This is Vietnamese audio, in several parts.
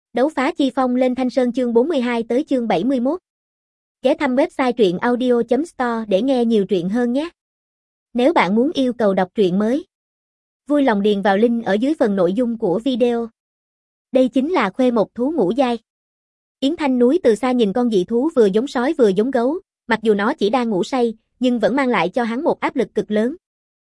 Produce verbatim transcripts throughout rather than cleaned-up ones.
Đấu phá chi phong lên Thanh Sơn chương bốn mươi hai tới chương bảy mươi mốt. Ghé thăm website truyện audio chấm store để nghe nhiều truyện hơn nhé. Nếu bạn muốn yêu cầu đọc truyện mới, vui lòng điền vào link ở dưới phần nội dung của video. Đây chính là Khuê Mộc thú ngũ giai. Yến Thanh Núi từ xa nhìn con dị thú vừa giống sói vừa giống gấu, mặc dù nó chỉ đang ngủ say, nhưng vẫn mang lại cho hắn một áp lực cực lớn.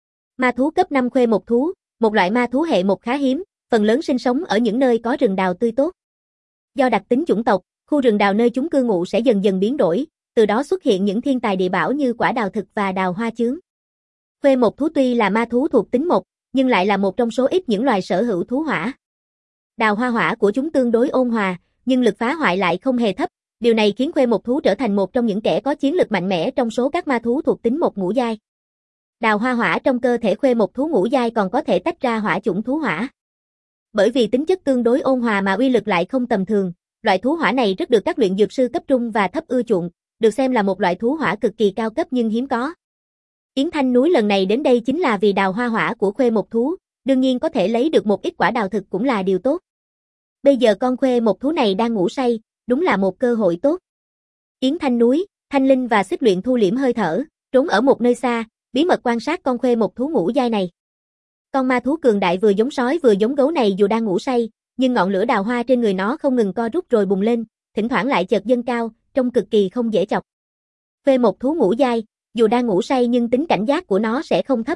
Ma thú cấp năm Khuê Mộc thú, một loại ma thú hệ một khá hiếm, phần lớn sinh sống ở những nơi có rừng đào tươi tốt. Do đặc tính chủng tộc, khu rừng đào nơi chúng cư ngụ sẽ dần dần biến đổi, từ đó xuất hiện những thiên tài địa bảo như quả đào thực và đào hoa chướng. Khuê Mộc thú tuy là ma thú thuộc tính mộc, nhưng lại là một trong số ít những loài sở hữu thú hỏa. Đào hoa hỏa của chúng tương đối ôn hòa, nhưng lực phá hoại lại không hề thấp, điều này khiến Khuê Mộc thú trở thành một trong những kẻ có chiến lực mạnh mẽ trong số các ma thú thuộc tính mộc ngũ giai. Đào hoa hỏa trong cơ thể Khuê Mộc thú ngũ giai còn có thể tách ra hỏa chủng thú hỏa. Bởi vì tính chất tương đối ôn hòa mà uy lực lại không tầm thường, loại thú hỏa này rất được các luyện dược sư cấp trung và thấp ưa chuộng, được xem là một loại thú hỏa cực kỳ cao cấp nhưng hiếm có. Yến Thanh Núi lần này đến đây chính là vì đào hoa hỏa của Khuê Mộc thú, đương nhiên có thể lấy được một ít quả đào thực cũng là điều tốt. Bây giờ con Khuê Mộc thú này đang ngủ say, đúng là một cơ hội tốt. Yến Thanh Núi, Thanh Linh và Xích Luyện thu liễm hơi thở, trốn ở một nơi xa, bí mật quan sát con Khuê Mộc thú ngũ giai này. Con ma thú cường đại vừa giống sói vừa giống gấu này dù đang ngủ say, nhưng ngọn lửa đào hoa trên người nó không ngừng co rút rồi bùng lên, thỉnh thoảng lại chợt dâng cao, trông cực kỳ không dễ chọc. Khuê Mộc thú ngũ giai, dù đang ngủ say nhưng tính cảnh giác của nó sẽ không thấp.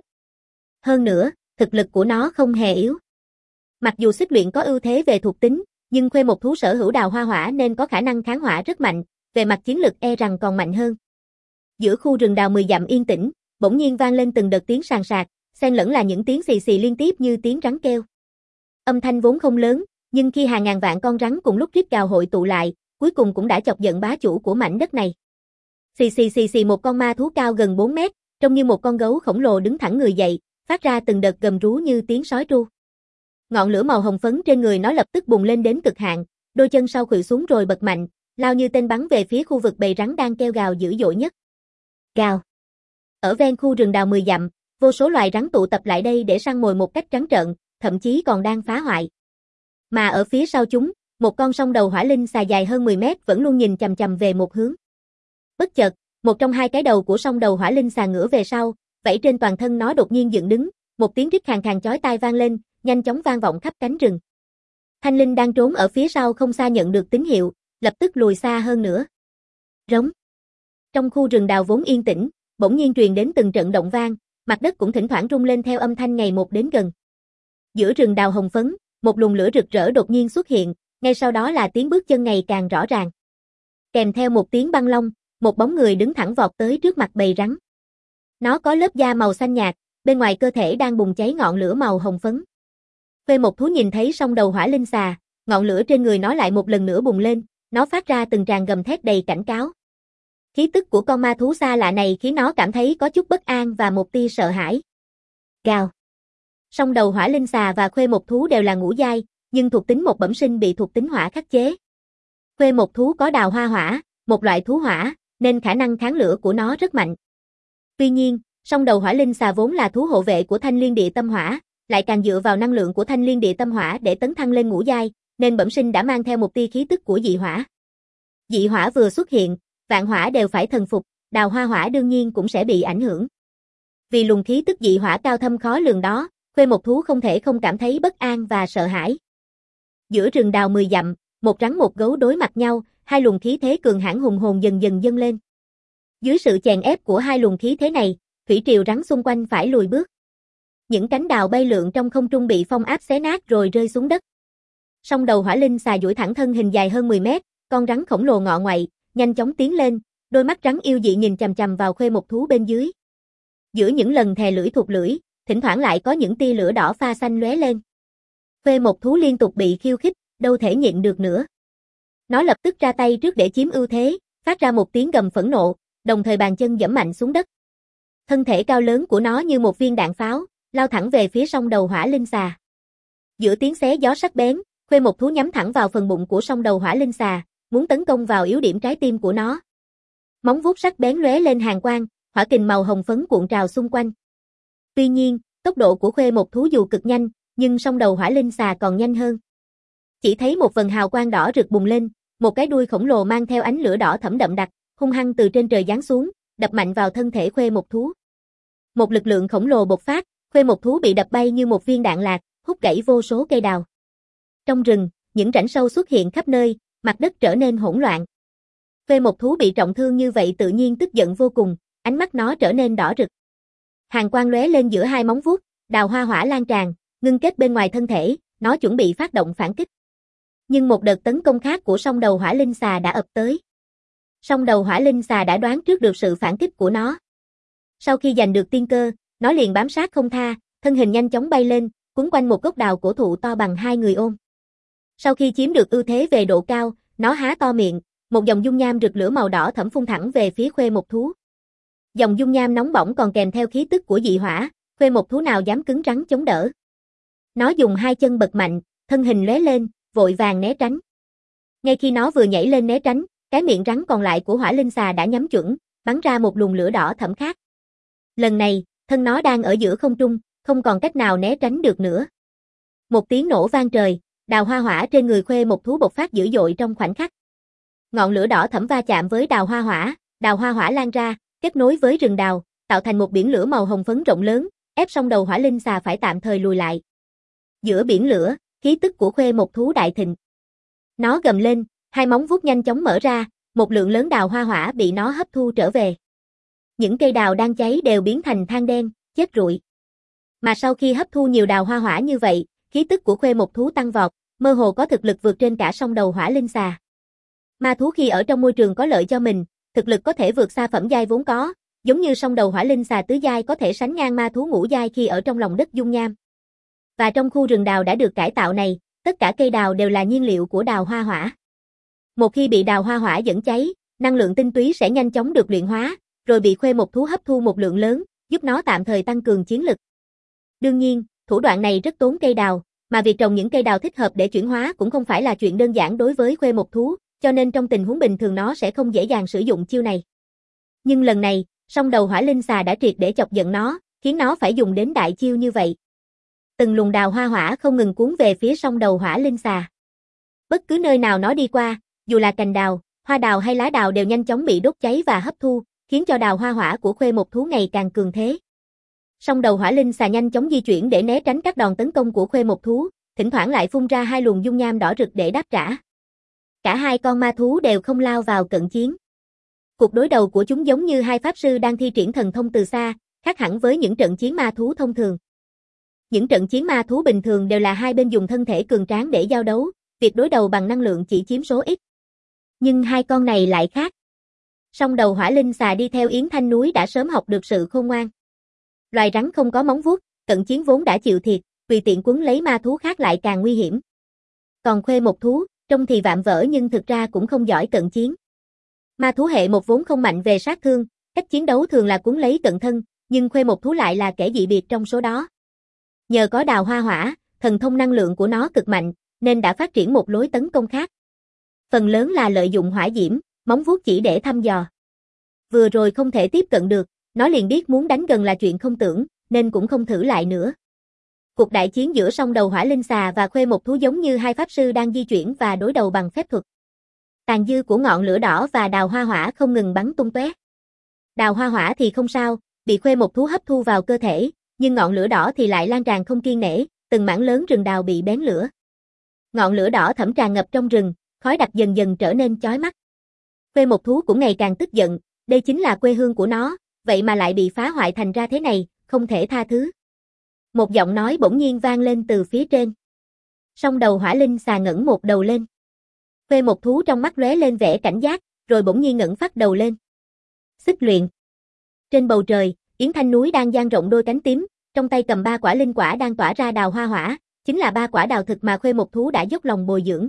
Hơn nữa, thực lực của nó không hề yếu. Mặc dù Xích Luyện có ưu thế về thuộc tính, nhưng Khuê Mộc thú sở hữu đào hoa hỏa nên có khả năng kháng hỏa rất mạnh, về mặt chiến lực e rằng còn mạnh hơn. Giữa khu rừng đào mười dặm yên tĩnh, bỗng nhiên vang lên từng đợt tiếng sàn sạc, xen lẫn là những tiếng xì xì liên tiếp như tiếng rắn kêu. Âm thanh vốn không lớn, nhưng khi hàng ngàn vạn con rắn cùng lúc rít gào hội tụ lại, cuối cùng cũng đã chọc giận bá chủ của mảnh đất này. Xì xì xì xì một con ma thú cao gần bốn mét, trông như một con gấu khổng lồ đứng thẳng người dậy, phát ra từng đợt gầm rú như tiếng sói tru. Ngọn lửa màu hồng phấn trên người nó lập tức bùng lên đến cực hạn, đôi chân sau khuỵu xuống rồi bật mạnh, lao như tên bắn về phía khu vực bầy rắn đang kêu gào dữ dội nhất. Gào. Ở ven khu rừng đào mười dặm, vô số loài rắn tụ tập lại đây để săn mồi một cách trắng trợn, thậm chí còn đang phá hoại. Mà ở phía sau chúng, một con song đầu hỏa linh xà dài hơn mười mét vẫn luôn nhìn chằm chằm về một hướng. Bất chợt, một trong hai cái đầu của song đầu hỏa linh xà ngửa về sau, vảy trên toàn thân nó đột nhiên dựng đứng, một tiếng rít khàn khàn chói tai vang lên, nhanh chóng vang vọng khắp cánh rừng. Thanh Linh đang trốn ở phía sau không xa nhận được tín hiệu, lập tức lùi xa hơn nữa. Rống. Trong khu rừng đào vốn yên tĩnh, bỗng nhiên truyền đến từng trận động vang, mặt đất cũng thỉnh thoảng rung lên theo âm thanh ngày một đến gần. Giữa rừng đào hồng phấn, một luồng lửa rực rỡ đột nhiên xuất hiện, ngay sau đó là tiếng bước chân ngày càng rõ ràng. Kèm theo một tiếng băng long, một bóng người đứng thẳng vọt tới trước mặt bầy rắn. Nó có lớp da màu xanh nhạt, bên ngoài cơ thể đang bùng cháy ngọn lửa màu hồng phấn. Khuê Mộc thú nhìn thấy song đầu hỏa linh xà, ngọn lửa trên người nó lại một lần nữa bùng lên, nó phát ra từng tràng gầm thét đầy cảnh cáo. Khí tức của con ma thú xa lạ này khiến nó cảm thấy có chút bất an và một tia sợ hãi. Gào. Song đầu hỏa linh xà và Khuê Mộc thú đều là ngũ giai, nhưng thuộc tính một bẩm sinh bị thuộc tính hỏa khắc chế. Khuê Mộc thú có đào hoa hỏa, một loại thú hỏa, nên khả năng kháng lửa của nó rất mạnh. Tuy nhiên, song đầu hỏa linh xà vốn là thú hộ vệ của Thanh Liên Địa Tâm Hỏa, lại càng dựa vào năng lượng của Thanh Liên Địa Tâm Hỏa để tấn thăng lên ngũ giai, nên bẩm sinh đã mang theo một tia khí tức của dị hỏa. Dị hỏa vừa xuất hiện, vạn hỏa đều phải thần phục, đào hoa hỏa đương nhiên cũng sẽ bị ảnh hưởng. Vì luồng khí tức dị hỏa cao thâm khó lường đó, Khuê Mộc thú không thể không cảm thấy bất an và sợ hãi. Giữa rừng đào mười dặm, một rắn một gấu đối mặt nhau, hai luồng khí thế cường hãn hùng hồn dần dần dâng lên. Dưới sự chèn ép của hai luồng khí thế này, thủy triều rắn xung quanh phải lùi bước. Những cánh đào bay lượn trong không trung bị phong áp xé nát rồi rơi xuống đất. Song đầu hỏa linh xà duỗi thẳng thân hình dài hơn mười mét, con rắn khổng lồ ngọ ngoậy, nhanh chóng tiến lên, đôi mắt rắn yêu dị nhìn chằm chằm vào Khuê Mộc thú bên dưới. Giữa những lần thè lưỡi thụt lưỡi, thỉnh thoảng lại có những tia lửa đỏ pha xanh lóe lên. Khuê Mộc thú liên tục bị khiêu khích, đâu thể nhịn được nữa. Nó lập tức ra tay trước để chiếm ưu thế, phát ra một tiếng gầm phẫn nộ, đồng thời bàn chân giẫm mạnh xuống đất. Thân thể cao lớn của nó như một viên đạn pháo, lao thẳng về phía song đầu hỏa linh xà. Giữa tiếng xé gió sắc bén, Khuê Mộc thú nhắm thẳng vào phần bụng của song đầu hỏa linh xà, muốn tấn công vào yếu điểm trái tim của nó. Móng vuốt sắc bén lóe lên hàn quang, hỏa kình màu hồng phấn cuộn trào xung quanh. Tuy nhiên, tốc độ của Khuê Mộc thú dù cực nhanh, nhưng song đầu hỏa linh xà còn nhanh hơn. Chỉ thấy một vầng hào quang đỏ rực bùng lên, một cái đuôi khổng lồ mang theo ánh lửa đỏ thẫm đậm đặc, hung hăng từ trên trời giáng xuống, đập mạnh vào thân thể Khuê Mộc Thú. Một lực lượng khổng lồ bộc phát, Khuê Mộc Thú bị đập bay như một viên đạn lạc, hút gãy vô số cây đào. Trong rừng, những rãnh sâu xuất hiện khắp nơi, mặt đất trở nên hỗn loạn. Khuê Mộc Thú bị trọng thương như vậy tự nhiên tức giận vô cùng, ánh mắt nó trở nên đỏ rực. Hàn quang lóe lên giữa hai móng vuốt, đào hoa hỏa lan tràn, ngưng kết bên ngoài thân thể, nó chuẩn bị phát động phản kích. Nhưng một đợt tấn công khác của song đầu hỏa linh xà đã ập tới. Song đầu hỏa linh xà đã đoán trước được sự phản kích của nó. Sau khi giành được tiên cơ, nó liền bám sát không tha, thân hình nhanh chóng bay lên, quấn quanh một gốc đào cổ thụ to bằng hai người ôm. Sau khi chiếm được ưu thế về độ cao, nó há to miệng, một dòng dung nham rực lửa màu đỏ thẫm phun thẳng về phía Khuê Mộc Thú. Dòng dung nham nóng bỏng còn kèm theo khí tức của dị hỏa, Khuê Mộc Thú nào dám cứng rắn chống đỡ. Nó dùng hai chân bật mạnh, thân hình lóe lên, vội vàng né tránh. Ngay khi nó vừa nhảy lên né tránh, cái miệng rắn còn lại của hỏa linh xà đã nhắm chuẩn, bắn ra một luồng lửa đỏ thẫm khác. Lần này, thân nó đang ở giữa không trung, không còn cách nào né tránh được nữa. Một tiếng nổ vang trời, đào hoa hỏa trên người Khuê Mộc Thú bộc phát dữ dội trong khoảnh khắc. Ngọn lửa đỏ thẫm va chạm với đào hoa hỏa, đào hoa hỏa lan ra, kết nối với rừng đào, tạo thành một biển lửa màu hồng phấn rộng lớn, ép song đầu hỏa linh xà phải tạm thời lùi lại. Giữa biển lửa, khí tức của Khuê Mộc Thú đại thịnh. Nó gầm lên, hai móng vuốt nhanh chóng mở ra, một lượng lớn đào hoa hỏa bị nó hấp thu trở về. Những cây đào đang cháy đều biến thành than đen, chết rụi. Mà sau khi hấp thu nhiều đào hoa hỏa như vậy, khí tức của Khuê Mộc Thú tăng vọt, mơ hồ có thực lực vượt trên cả song đầu hỏa linh xà. Ma thú khi ở trong môi trường có lợi cho mình, thực lực có thể vượt xa phẩm giai vốn có, giống như song đầu hỏa linh xà tứ giai có thể sánh ngang ma thú ngũ giai khi ở trong lòng đất dung nham. Và trong khu rừng đào đã được cải tạo này, tất cả cây đào đều là nhiên liệu của đào hoa hỏa. Một khi bị đào hoa hỏa dẫn cháy, năng lượng tinh túy sẽ nhanh chóng được luyện hóa, rồi bị Khuê Mộc Thú hấp thu một lượng lớn, giúp nó tạm thời tăng cường chiến lực. Đương nhiên, thủ đoạn này rất tốn cây đào, mà việc trồng những cây đào thích hợp để chuyển hóa cũng không phải là chuyện đơn giản đối với Khuê Mộc Thú, cho nên trong tình huống bình thường nó sẽ không dễ dàng sử dụng chiêu này. Nhưng lần này, song đầu hỏa linh xà đã triệt để chọc giận nó, khiến nó phải dùng đến đại chiêu như vậy. Từng luồng đào hoa hỏa không ngừng cuốn về phía song đầu hỏa linh xà. Bất cứ nơi nào nó đi qua, dù là cành đào, hoa đào hay lá đào đều nhanh chóng bị đốt cháy và hấp thu, khiến cho đào hoa hỏa của Khuê Mộc Thú ngày càng cường thế. Song đầu hỏa linh xà nhanh chóng di chuyển để né tránh các đòn tấn công của Khuê Mộc Thú, thỉnh thoảng lại phun ra hai luồng dung nham đỏ rực để đáp trả. Cả hai con ma thú đều không lao vào cận chiến. Cuộc đối đầu của chúng giống như hai pháp sư đang thi triển thần thông từ xa, khác hẳn với những trận chiến ma thú thông thường. Những trận chiến ma thú bình thường đều là hai bên dùng thân thể cường tráng để giao đấu, việc đối đầu bằng năng lượng chỉ chiếm số ít. Nhưng hai con này lại khác. Song đầu hỏa linh xà đi theo Yến Thanh Núi đã sớm học được sự khôn ngoan. Loài rắn không có móng vuốt, cận chiến vốn đã chịu thiệt, tùy tiện quấn lấy ma thú khác lại càng nguy hiểm. Còn Khuê Mộc Thú, trông thì vạm vỡ nhưng thực ra cũng không giỏi cận chiến. Ma thú hệ một vốn không mạnh về sát thương, cách chiến đấu thường là cuốn lấy cận thân, nhưng Khuê Mộc Thú lại là kẻ dị biệt trong số đó. Nhờ có đào hoa hỏa, thần thông năng lượng của nó cực mạnh, nên đã phát triển một lối tấn công khác. Phần lớn là lợi dụng hỏa diễm, móng vuốt chỉ để thăm dò. Vừa rồi không thể tiếp cận được, nó liền biết muốn đánh gần là chuyện không tưởng, nên cũng không thử lại nữa. Cuộc đại chiến giữa song đầu hỏa linh xà và Khuê Mộc Thú giống như hai pháp sư đang di chuyển và đối đầu bằng phép thuật. Tàn dư của ngọn lửa đỏ và đào hoa hỏa không ngừng bắn tung tóe. Đào hoa hỏa thì không sao, bị Khuê Mộc Thú hấp thu vào cơ thể, nhưng ngọn lửa đỏ thì lại lan tràn không kiêng nể, từng mảng lớn rừng đào bị bén lửa. Ngọn lửa đỏ thẫm tràn ngập trong rừng, khói đặc dần dần trở nên chói mắt. Khuê Mộc Thú cũng ngày càng tức giận, đây chính là quê hương của nó, vậy mà lại bị phá hoại thành ra thế này, không thể tha thứ. Một giọng nói bỗng nhiên vang lên từ phía trên. Song đầu hỏa linh xà ngẩng một đầu lên. Khuê Mộc Thú trong mắt lóe lên vẻ cảnh giác, rồi bỗng nhiên ngẩng phát đầu lên. Xích luyện. Trên bầu trời, Yến Thanh Núi đang dang rộng đôi cánh tím, trong tay cầm ba quả linh quả đang tỏa ra đào hoa hỏa, chính là ba quả đào thực mà Khuê Mộc Thú đã dốc lòng bồi dưỡng.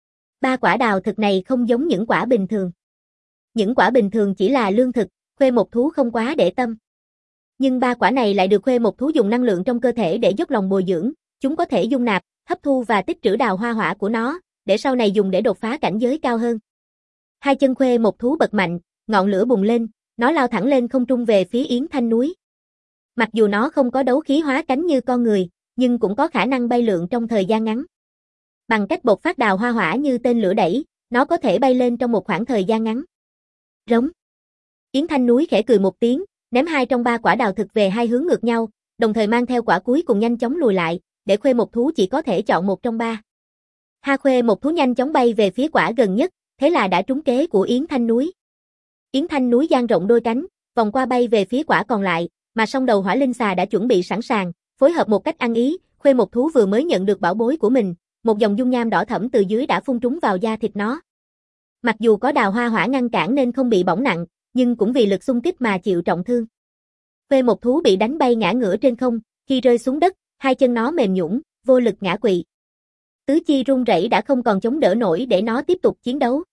Ba quả đào thực này không giống những quả bình thường. Những quả bình thường chỉ là lương thực, Khuê Mộc Thú không quá để tâm. Nhưng ba quả này lại được Khuê Mộc Thú dùng năng lượng trong cơ thể để dốc lòng bồi dưỡng, chúng có thể dung nạp, hấp thu và tích trữ đào hoa hỏa của nó, để sau này dùng để đột phá cảnh giới cao hơn. Hai chân Khuê Mộc Thú bật mạnh, ngọn lửa bùng lên, nó lao thẳng lên không trung về phía Yến Thanh Núi. Mặc dù nó không có đấu khí hóa cánh như con người, nhưng cũng có khả năng bay lượn trong thời gian ngắn. Bằng cách bộc phát đào hoa hỏa như tên lửa đẩy, nó có thể bay lên trong một khoảng thời gian ngắn. Rống. Yến Thanh Núi khẽ cười một tiếng, ném hai trong ba quả đào thực về hai hướng ngược nhau, đồng thời mang theo quả cuối cùng nhanh chóng lùi lại, để Khuê Một Thú chỉ có thể chọn một trong ba. Ha Khuê Một Thú nhanh chóng bay về phía quả gần nhất, thế là đã trúng kế của Yến Thanh Núi. Yến Thanh Núi dang rộng đôi cánh, vòng qua bay về phía quả còn lại, mà song đầu hỏa linh xà đã chuẩn bị sẵn sàng, phối hợp một cách ăn ý. Khuê Một Thú vừa mới nhận được bảo bối của mình, một dòng dung nham đỏ thẫm từ dưới đã phun trúng vào da thịt nó. Mặc dù có đào hoa hỏa ngăn cản nên không bị bỏng nặng, nhưng cũng vì lực xung kích mà chịu trọng thương. Khuê Một Thú bị đánh bay ngã ngửa trên không, khi rơi xuống đất, hai chân nó mềm nhũn, vô lực ngã quỵ. Tứ chi run rẩy đã không còn chống đỡ nổi để nó tiếp tục chiến đấu.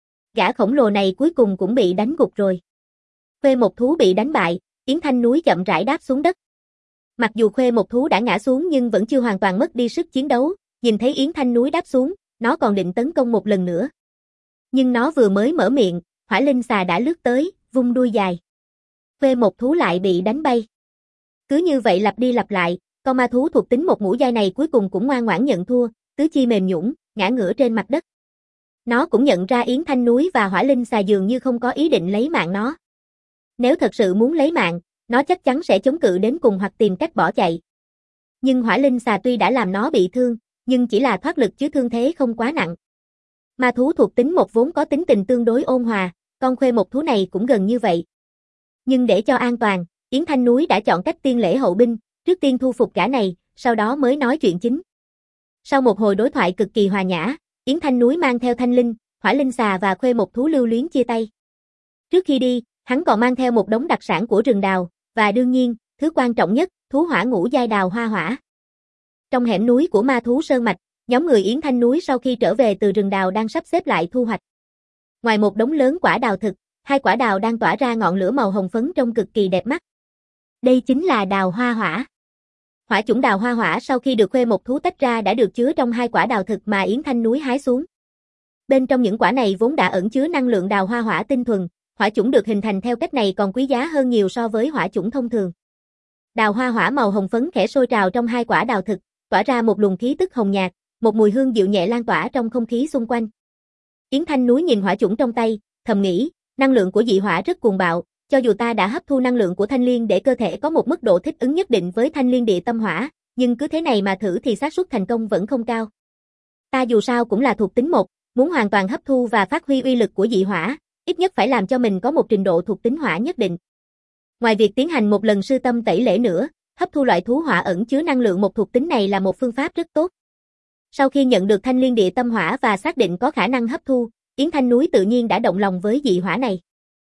Gã khổng lồ này cuối cùng cũng bị đánh gục rồi. Khuê Một Thú bị đánh bại, Yến Thanh Núi chậm rãi đáp xuống đất. Mặc dù Khuê Một Thú đã ngã xuống nhưng vẫn chưa hoàn toàn mất đi sức chiến đấu, nhìn thấy Yến Thanh Núi đáp xuống, nó còn định tấn công một lần nữa. Nhưng nó vừa mới mở miệng, hỏa linh xà đã lướt tới, vung đuôi dài. Khuê Một Thú lại bị đánh bay. Cứ như vậy lặp đi lặp lại, con ma thú thuộc tính một ngũ giai này cuối cùng cũng ngoan ngoãn nhận thua, tứ chi mềm nhũn, ngã ngửa trên mặt đất. Nó cũng nhận ra Yến Thanh Núi và hỏa linh xà dường như không có ý định lấy mạng nó. Nếu thật sự muốn lấy mạng, nó chắc chắn sẽ chống cự đến cùng hoặc tìm cách bỏ chạy. Nhưng hỏa linh xà tuy đã làm nó bị thương, nhưng chỉ là thoát lực chứ thương thế không quá nặng. Ma thú thuộc tính một vốn có tính tình tương đối ôn hòa, con Khuê Một Thú này cũng gần như vậy. Nhưng để cho an toàn, Yến Thanh Núi đã chọn cách tiên lễ hậu binh, trước tiên thu phục gã này, sau đó mới nói chuyện chính. Sau một hồi đối thoại cực kỳ hòa nhã, Yến Thanh Núi mang theo Thanh Linh, hỏa linh xà và Khuê Một Thú lưu luyến chia tay. Trước khi đi, hắn còn mang theo một đống đặc sản của rừng đào, và đương nhiên, thứ quan trọng nhất, thú hỏa ngũ giai đào hoa hỏa. Trong hẻm núi của ma thú Sơn Mạch, nhóm người Yến Thanh Núi sau khi trở về từ rừng đào đang sắp xếp lại thu hoạch. Ngoài một đống lớn quả đào thực, hai quả đào đang tỏa ra ngọn lửa màu hồng phấn trông cực kỳ đẹp mắt. Đây chính là đào hoa hỏa. Hỏa chủng đào hoa hỏa sau khi được Khuê Một Thú tách ra đã được chứa trong hai quả đào thực mà Yến Thanh Núi hái xuống. Bên trong những quả này vốn đã ẩn chứa năng lượng đào hoa hỏa tinh thuần, hỏa chủng được hình thành theo cách này còn quý giá hơn nhiều so với hỏa chủng thông thường. Đào hoa hỏa màu hồng phấn khẽ sôi trào trong hai quả đào thực, tỏa ra một luồng khí tức hồng nhạt, một mùi hương dịu nhẹ lan tỏa trong không khí xung quanh. Yến Thanh Núi nhìn hỏa chủng trong tay, thầm nghĩ, năng lượng của dị hỏa rất cuồng bạo, cho dù ta đã hấp thu năng lượng của thanh liên để cơ thể có một mức độ thích ứng nhất định với thanh liên địa tâm hỏa, nhưng cứ thế này mà thử thì xác suất thành công vẫn không cao. Ta dù sao cũng là thuộc tính một, muốn hoàn toàn hấp thu và phát huy uy lực của dị hỏa, ít nhất phải làm cho mình có một trình độ thuộc tính hỏa nhất định. Ngoài việc tiến hành một lần sư tâm tẩy lễ nữa, hấp thu loại thú hỏa ẩn chứa năng lượng một thuộc tính này là một phương pháp rất tốt. Sau khi nhận được thanh liên địa tâm hỏa và xác định có khả năng hấp thu, Yến Thanh Núi tự nhiên đã động lòng với dị hỏa này.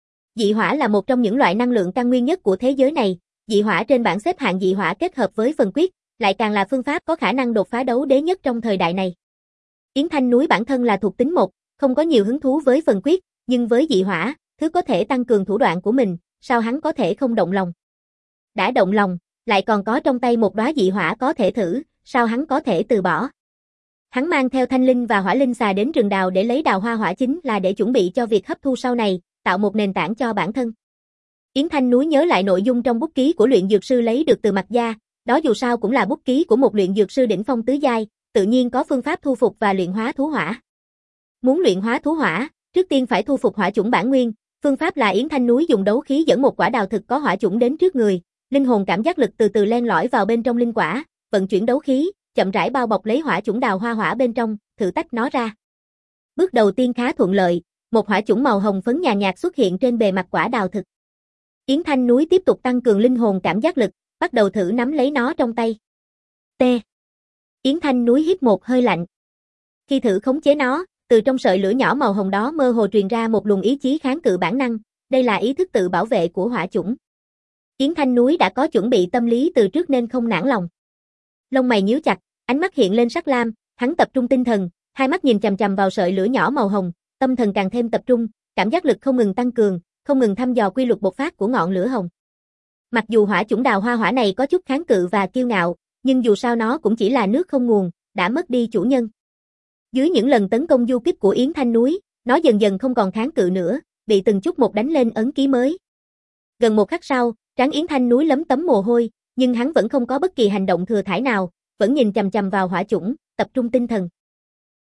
Dị hỏa là một trong những loại năng lượng căn nguyên nhất của thế giới này, dị hỏa trên bảng xếp hạng dị hỏa kết hợp với phần quyết, lại càng là phương pháp có khả năng đột phá đấu đế nhất trong thời đại này. Yến Thanh Núi bản thân là thuộc tính một, không có nhiều hứng thú với phần quyết, nhưng với dị hỏa, thứ có thể tăng cường thủ đoạn của mình, sao hắn có thể không động lòng. Đã động lòng, lại còn có trong tay một đóa dị hỏa có thể thử, sao hắn có thể từ bỏ. Hắn mang theo Thanh Linh và hỏa linh xà đến rừng đào để lấy đào hoa hỏa chính là để chuẩn bị cho việc hấp thu sau này, tạo một nền tảng cho bản thân. Yến Thanh Núi nhớ lại nội dung trong bút ký của luyện dược sư lấy được từ Mạc Gia, đó dù sao cũng là bút ký của một luyện dược sư đỉnh phong tứ giai, tự nhiên có phương pháp thu phục và luyện hóa thú hỏa. Muốn luyện hóa thú hỏa, trước tiên phải thu phục hỏa chủng bản nguyên, phương pháp là Yến Thanh Núi dùng đấu khí dẫn một quả đào thực có hỏa chủng đến trước người, linh hồn cảm giác lực từ từ len lỏi vào bên trong linh quả, vận chuyển đấu khí, chậm rãi bao bọc lấy hỏa chủng đào hoa hỏa bên trong, thử tách nó ra. Bước đầu tiên khá thuận lợi, một hỏa chủng màu hồng phấn nhàn nhạt xuất hiện trên bề mặt quả đào thực. Yến Thanh Núi tiếp tục tăng cường linh hồn cảm giác lực, bắt đầu thử nắm lấy nó trong tay. T. Yến Thanh Núi hít một hơi lạnh. Khi thử khống chế nó, từ trong sợi lửa nhỏ màu hồng đó mơ hồ truyền ra một luồng ý chí kháng cự bản năng, đây là ý thức tự bảo vệ của hỏa chủng. Yến Thanh Núi đã có chuẩn bị tâm lý từ trước nên không nản lòng. Lông mày nhíu chặt, ánh mắt hiện lên sắc lam, hắn tập trung tinh thần, hai mắt nhìn chằm chằm vào sợi lửa nhỏ màu hồng, tâm thần càng thêm tập trung, cảm giác lực không ngừng tăng cường, không ngừng thăm dò quy luật bộc phát của ngọn lửa hồng. Mặc dù hỏa chủng đào hoa hỏa này có chút kháng cự và kiêu ngạo, nhưng dù sao nó cũng chỉ là nước không nguồn, đã mất đi chủ nhân. Dưới những lần tấn công du kích của Yến Thanh Núi, nó dần dần không còn kháng cự nữa, bị từng chút một đánh lên ấn ký mới. Gần một khắc sau, trán Yến Thanh Núi lấm tấm mồ hôi, nhưng hắn vẫn không có bất kỳ hành động thừa thãi nào, vẫn nhìn chằm chằm vào hỏa chủng, tập trung tinh thần.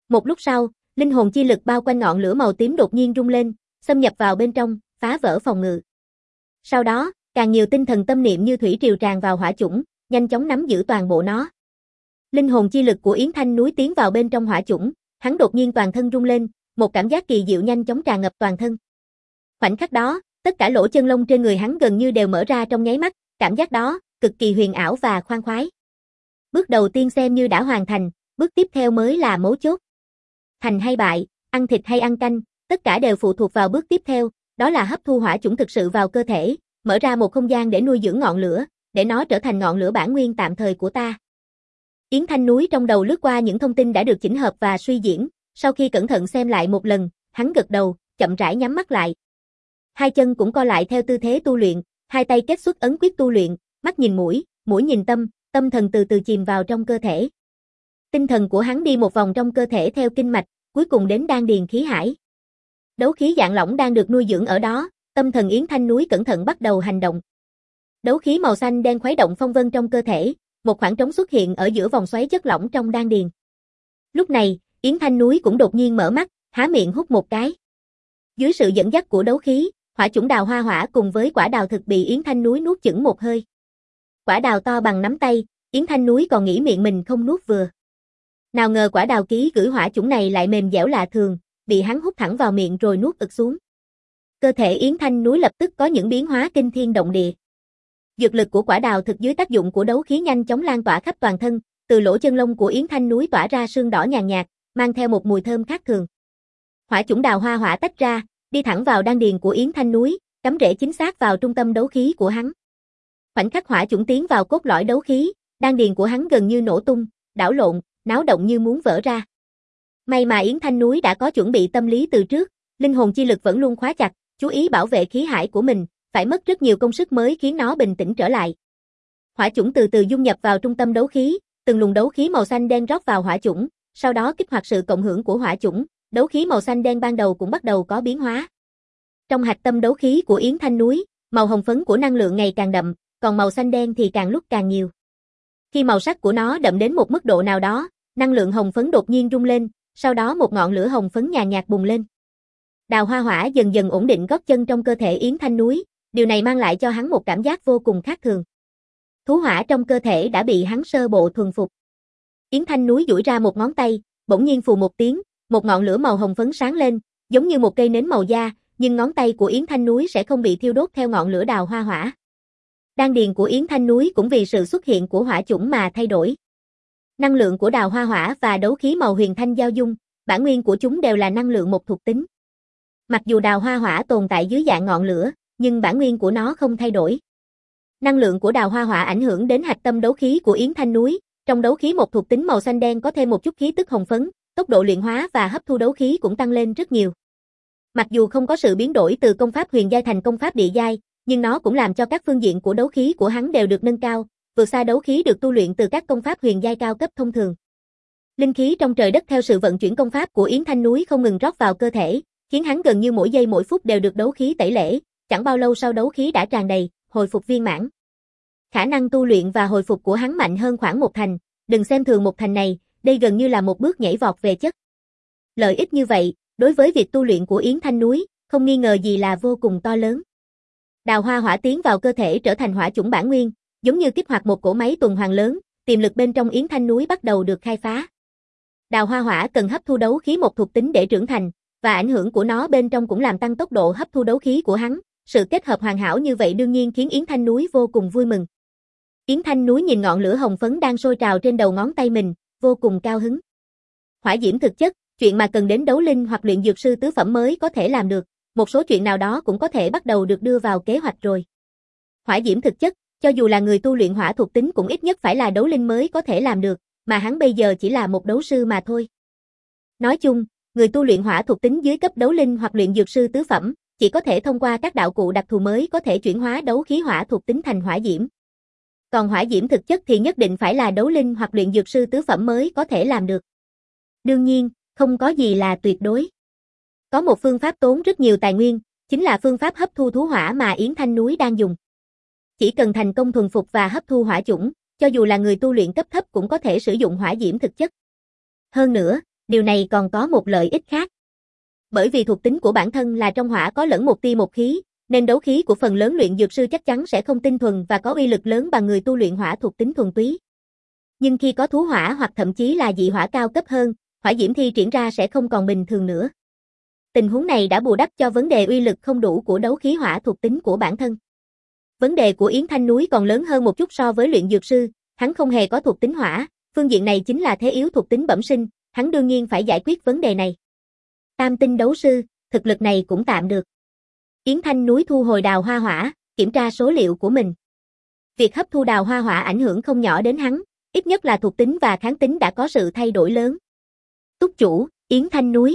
Một lúc sau, linh hồn chi lực bao quanh ngọn lửa màu tím đột nhiên rung lên, xâm nhập vào bên trong, phá vỡ phòng ngự. Sau đó, càng nhiều tinh thần tâm niệm như thủy triều tràn vào hỏa chủng, nhanh chóng nắm giữ toàn bộ nó. Linh hồn chi lực của Yến Thanh Núi tiến vào bên trong hỏa chủng, hắn đột nhiên toàn thân rung lên, một cảm giác kỳ diệu nhanh chóng tràn ngập toàn thân. Khoảnh khắc đó, tất cả lỗ chân lông trên người hắn gần như đều mở ra trong nháy mắt, cảm giác đó cực kỳ huyền ảo và khoan khoái. Bước đầu tiên xem như đã hoàn thành, bước tiếp theo mới là mấu chốt. Thành hay bại, ăn thịt hay ăn canh, tất cả đều phụ thuộc vào bước tiếp theo, đó là hấp thu hỏa chủng thực sự vào cơ thể, mở ra một không gian để nuôi dưỡng ngọn lửa, để nó trở thành ngọn lửa bản nguyên tạm thời của ta. Yến Thanh Núi trong đầu lướt qua những thông tin đã được chỉnh hợp và suy diễn, sau khi cẩn thận xem lại một lần, hắn gật đầu, chậm rãi nhắm mắt lại. Hai chân cũng co lại theo tư thế tu luyện, hai tay kết xuất ấn quyết tu luyện, mắt nhìn mũi, mũi nhìn tâm, tâm thần từ từ chìm vào trong cơ thể. Tinh thần của hắn đi một vòng trong cơ thể theo kinh mạch, cuối cùng đến đan điền khí hải. Đấu khí dạng lỏng đang được nuôi dưỡng ở đó, tâm thần Yến Thanh Núi cẩn thận bắt đầu hành động. Đấu khí màu xanh đen khuấy động phong vân trong cơ thể, một khoảng trống xuất hiện ở giữa vòng xoáy chất lỏng trong đan điền. Lúc này, Yến Thanh Núi cũng đột nhiên mở mắt, há miệng hút một cái. Dưới sự dẫn dắt của đấu khí, hỏa chủng đào hoa hỏa cùng với quả đào thực bị Yến Thanh Núi nuốt chửng một hơi. Quả đào to bằng nắm tay, Yến Thanh Núi còn nghĩ miệng mình không nuốt vừa. Nào ngờ quả đào ký gửi hỏa chủng này lại mềm dẻo lạ thường, bị hắn hút thẳng vào miệng rồi nuốt ực xuống. Cơ thể Yến Thanh Núi lập tức có những biến hóa kinh thiên động địa. Dược lực của quả đào thực dưới tác dụng của đấu khí nhanh chóng lan tỏa khắp toàn thân, từ lỗ chân lông của Yến Thanh Núi tỏa ra sương đỏ nhàn nhạt, mang theo một mùi thơm khác thường. Hỏa chủng đào hoa hỏa tách ra, đi thẳng vào đan điền của Yến Thanh Núi, cắm rễ chính xác vào trung tâm đấu khí của hắn. Khoảnh khắc hỏa chủng tiến vào cốt lõi đấu khí, đan điền của hắn gần như nổ tung, đảo lộn, náo động như muốn vỡ ra. May mà Yến Thanh Núi đã có chuẩn bị tâm lý từ trước, linh hồn chi lực vẫn luôn khóa chặt, chú ý bảo vệ khí hải của mình, phải mất rất nhiều công sức mới khiến nó bình tĩnh trở lại. Hỏa chủng từ từ dung nhập vào trung tâm đấu khí, từng luồng đấu khí màu xanh đen rót vào hỏa chủng, sau đó kích hoạt sự cộng hưởng của hỏa chủng, đấu khí màu xanh đen ban đầu cũng bắt đầu có biến hóa. Trong hạch tâm đấu khí của Yến Thanh Núi, màu hồng phấn của năng lượng ngày càng đậm, còn màu xanh đen thì càng lúc càng nhiều. Khi màu sắc của nó đậm đến một mức độ nào đó, năng lượng hồng phấn đột nhiên rung lên, sau đó một ngọn lửa hồng phấn nhàn nhạt bùng lên. Đào hoa hỏa dần dần ổn định gót chân trong cơ thể Yến Thanh Núi, điều này mang lại cho hắn một cảm giác vô cùng khác thường. Thú hỏa trong cơ thể đã bị hắn sơ bộ thuần phục. Yến Thanh Núi duỗi ra một ngón tay, bỗng nhiên phù một tiếng, một ngọn lửa màu hồng phấn sáng lên, giống như một cây nến màu da, nhưng ngón tay của Yến Thanh Núi sẽ không bị thiêu đốt theo ngọn lửa đào hoa hỏa. Đan điền của Yến Thanh Núi cũng vì sự xuất hiện của hỏa chủng mà thay đổi. Năng lượng của đào hoa hỏa và đấu khí màu huyền thanh giao dung, bản nguyên của chúng đều là năng lượng một thuộc tính. Mặc dù đào hoa hỏa tồn tại dưới dạng ngọn lửa, nhưng bản nguyên của nó không thay đổi. Năng lượng của đào hoa hỏa ảnh hưởng đến hạch tâm đấu khí của Yến Thanh Núi, trong đấu khí một thuộc tính màu xanh đen có thêm một chút khí tức hồng phấn, tốc độ luyện hóa và hấp thu đấu khí cũng tăng lên rất nhiều. Mặc dù không có sự biến đổi từ công pháp huyền giai thành công pháp địa giai, nhưng nó cũng làm cho các phương diện của đấu khí của hắn đều được nâng cao, vượt xa đấu khí được tu luyện từ các công pháp huyền giai cao cấp thông thường. Linh khí trong trời đất theo sự vận chuyển công pháp của Yến Thanh Núi không ngừng rót vào cơ thể, khiến hắn gần như mỗi giây mỗi phút đều được đấu khí tẩy lễ, chẳng bao lâu sau đấu khí đã tràn đầy, hồi phục viên mãn. Khả năng tu luyện và hồi phục của hắn mạnh hơn khoảng một thành, đừng xem thường một thành này, đây gần như là một bước nhảy vọt về chất. Lợi ích như vậy, đối với việc tu luyện của Yến Thanh Núi, không nghi ngờ gì là vô cùng to lớn. Đào hoa hỏa tiến vào cơ thể trở thành hỏa chủng bản nguyên, giống như kích hoạt một cỗ máy tuần hoàn lớn, tiềm lực bên trong Yến Thanh Núi bắt đầu được khai phá. Đào hoa hỏa cần hấp thu đấu khí một thuộc tính để trưởng thành, và ảnh hưởng của nó bên trong cũng làm tăng tốc độ hấp thu đấu khí của hắn, sự kết hợp hoàn hảo như vậy đương nhiên khiến Yến Thanh Núi vô cùng vui mừng. Yến Thanh Núi nhìn ngọn lửa hồng phấn đang sôi trào trên đầu ngón tay mình, vô cùng cao hứng. Hỏa diễm thực chất, chuyện mà cần đến đấu linh hoặc luyện dược sư tứ phẩm mới có thể làm được, một số chuyện nào đó cũng có thể bắt đầu được đưa vào kế hoạch rồi. Hỏa diễm thực chất, cho dù là người tu luyện hỏa thuộc tính cũng ít nhất phải là đấu linh mới có thể làm được, mà hắn bây giờ chỉ là một đấu sư mà thôi. Nói chung, người tu luyện hỏa thuộc tính dưới cấp đấu linh hoặc luyện dược sư tứ phẩm, chỉ có thể thông qua các đạo cụ đặc thù mới có thể chuyển hóa đấu khí hỏa thuộc tính thành hỏa diễm. Còn hỏa diễm thực chất thì nhất định phải là đấu linh hoặc luyện dược sư tứ phẩm mới có thể làm được. Đương nhiên, không có gì là tuyệt đối. Có một phương pháp tốn rất nhiều tài nguyên, chính là phương pháp hấp thu thú hỏa mà Yến Thanh Núi đang dùng. Chỉ cần thành công thuần phục và hấp thu hỏa chủng, cho dù là người tu luyện cấp thấp cũng có thể sử dụng hỏa diễm thực chất. Hơn nữa, Điều này còn có một lợi ích khác. Bởi vì thuộc tính của bản thân là trong hỏa có lẫn một tia một khí, nên đấu khí của phần lớn luyện dược sư chắc chắn sẽ không tinh thuần và có uy lực lớn bằng người tu luyện hỏa thuộc tính thuần túy. Nhưng khi có thú hỏa hoặc thậm chí là dị hỏa cao cấp hơn, hỏa diễm thi triển ra sẽ không còn bình thường nữa. Tình huống này đã bù đắp cho vấn đề uy lực không đủ của đấu khí hỏa thuộc tính của bản thân. Vấn đề của Yến Thanh Núi còn lớn hơn một chút so với luyện dược sư, hắn không hề có thuộc tính hỏa, phương diện này chính là thế yếu thuộc tính bẩm sinh, hắn đương nhiên phải giải quyết vấn đề này. Tam tinh đấu sư, thực lực này cũng tạm được. Yến Thanh Núi thu hồi đào hoa hỏa, kiểm tra số liệu của mình. Việc hấp thu đào hoa hỏa ảnh hưởng không nhỏ đến hắn, ít nhất là thuộc tính và kháng tính đã có sự thay đổi lớn. Túc chủ, Yến Thanh Núi.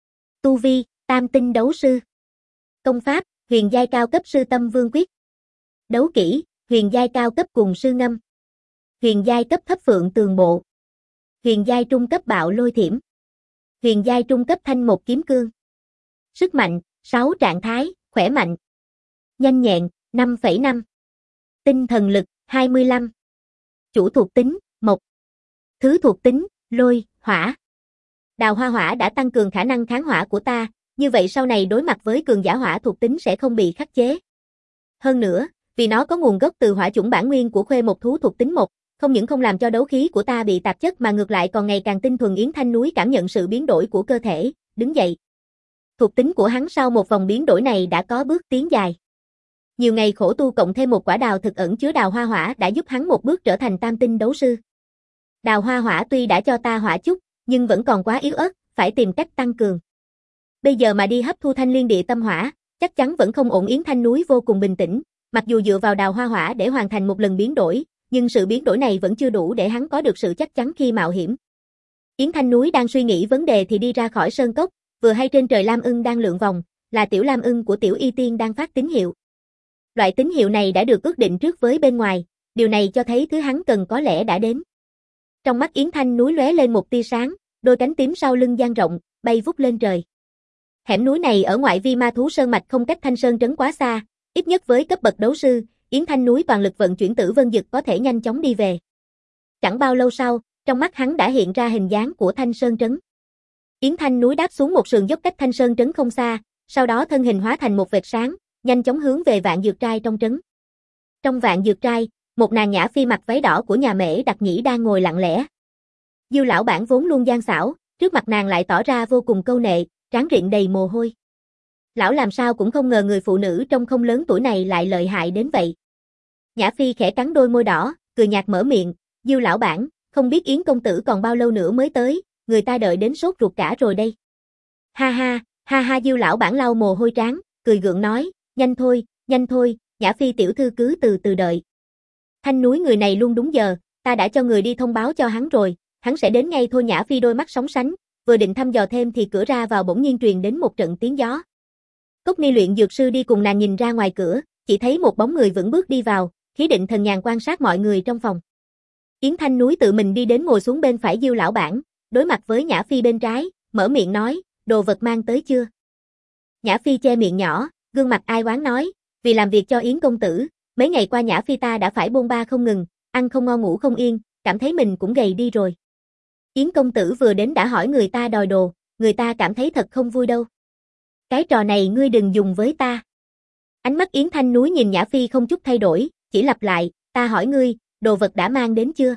Tu vi, tam tinh đấu sư. Công pháp, huyền giai cao cấp sư tâm vương quyết. Đấu kỹ, huyền giai cao cấp cùng sư ngâm. Huyền giai cấp thấp phượng tường bộ. Huyền giai trung cấp bạo lôi thiểm. Huyền giai trung cấp thanh một kiếm cương. Sức mạnh, sáu trạng thái, khỏe mạnh. Nhanh nhẹn, năm phẩy năm. Tinh thần lực, hai mươi lăm. Chủ thuộc tính, mộc. Thứ thuộc tính, lôi, hỏa. Đào hoa hỏa đã tăng cường khả năng kháng hỏa của ta, như vậy sau này đối mặt với cường giả hỏa thuộc tính sẽ không bị khắc chế. Hơn nữa, vì nó có nguồn gốc từ hỏa chủng bản nguyên của khuê một thú thuộc tính một, không những không làm cho đấu khí của ta bị tạp chất mà ngược lại còn ngày càng tinh thuần. Yến Thanh Núi cảm nhận sự biến đổi của cơ thể, đứng dậy. Thuộc tính của hắn sau một vòng biến đổi này đã có bước tiến dài. Nhiều ngày khổ tu cộng thêm một quả đào thực ẩn chứa đào hoa hỏa đã giúp hắn một bước trở thành tam tinh đấu sư. Đào hoa hỏa tuy đã cho ta hỏa chút, nhưng vẫn còn quá yếu ớt, phải tìm cách tăng cường. Bây giờ mà đi hấp thu thanh liên địa tâm hỏa, chắc chắn vẫn không ổn. Yến Thanh Núi vô cùng bình tĩnh, mặc dù dựa vào đào hoa hỏa để hoàn thành một lần biến đổi, nhưng sự biến đổi này vẫn chưa đủ để hắn có được sự chắc chắn khi mạo hiểm. Yến Thanh Núi đang suy nghĩ vấn đề thì đi ra khỏi sơn cốc, vừa hay trên trời lam ưng đang lượn vòng, là tiểu lam ưng của tiểu y tiên đang phát tín hiệu. Loại tín hiệu này đã được ước định trước với bên ngoài, điều này cho thấy thứ hắn cần có lẽ đã đến. Trong mắt Yến Thanh Núi lóe lên một tia sáng, đôi cánh tím sau lưng dang rộng, bay vút lên trời. Hẻm núi này ở ngoại vi ma thú sơn mạch không cách Thanh Sơn trấn quá xa, ít nhất với cấp bậc đấu sư, Yến Thanh Núi toàn lực vận chuyển Tử Vân Dực có thể nhanh chóng đi về. Chẳng bao lâu sau, trong mắt hắn đã hiện ra hình dáng của Thanh Sơn trấn. Yến Thanh Núi đáp xuống một sườn dốc cách Thanh Sơn trấn không xa, sau đó thân hình hóa thành một vệt sáng, nhanh chóng hướng về Vạn Dược Trai trong trấn. Trong Vạn Dược Trai, một nàng nhã phi mặc váy đỏ của nhà Mễ Đặc Nhĩ đang ngồi lặng lẽ. Diêu lão bản vốn luôn gian xảo, trước mặt nàng lại tỏ ra vô cùng câu nệ, trán riện đầy mồ hôi. Lão làm sao cũng không ngờ người phụ nữ trong không lớn tuổi này lại lợi hại đến vậy. Nhã phi khẽ cắn đôi môi đỏ, cười nhạt mở miệng, Diêu lão bản, không biết Yến công tử còn bao lâu nữa mới tới, người ta đợi đến sốt ruột cả rồi đây. Ha ha, ha ha. Diêu lão bản lau mồ hôi trán, cười gượng nói, nhanh thôi, nhanh thôi, Nhã phi tiểu thư cứ từ từ đợi. Thanh Núi người này luôn đúng giờ, ta đã cho người đi thông báo cho hắn rồi, hắn sẽ đến ngay thôi. Nhã phi đôi mắt sóng sánh, vừa định thăm dò thêm thì cửa ra vào bỗng nhiên truyền đến một trận tiếng gió. Cốc Ni luyện dược sư đi cùng nàng nhìn ra ngoài cửa, chỉ thấy một bóng người vững bước đi vào, khí định thần nhàn quan sát mọi người trong phòng. Yến Thanh Núi tự mình đi đến ngồi xuống bên phải Diêu lão bản, đối mặt với Nhã phi bên trái, mở miệng nói, đồ vật mang tới chưa? Nhã phi che miệng nhỏ, gương mặt ai oán nói, vì làm việc cho Yến công tử, mấy ngày qua Nhã phi ta đã phải bôn ba không ngừng, ăn không ngon ngủ không yên, cảm thấy mình cũng gầy đi rồi. Yến công tử vừa đến đã hỏi người ta đòi đồ, người ta cảm thấy thật không vui đâu. Cái trò này ngươi đừng dùng với ta. Ánh mắt Yến Thanh Núi nhìn Nhã phi không chút thay đổi, chỉ lặp lại, ta hỏi ngươi, đồ vật đã mang đến chưa?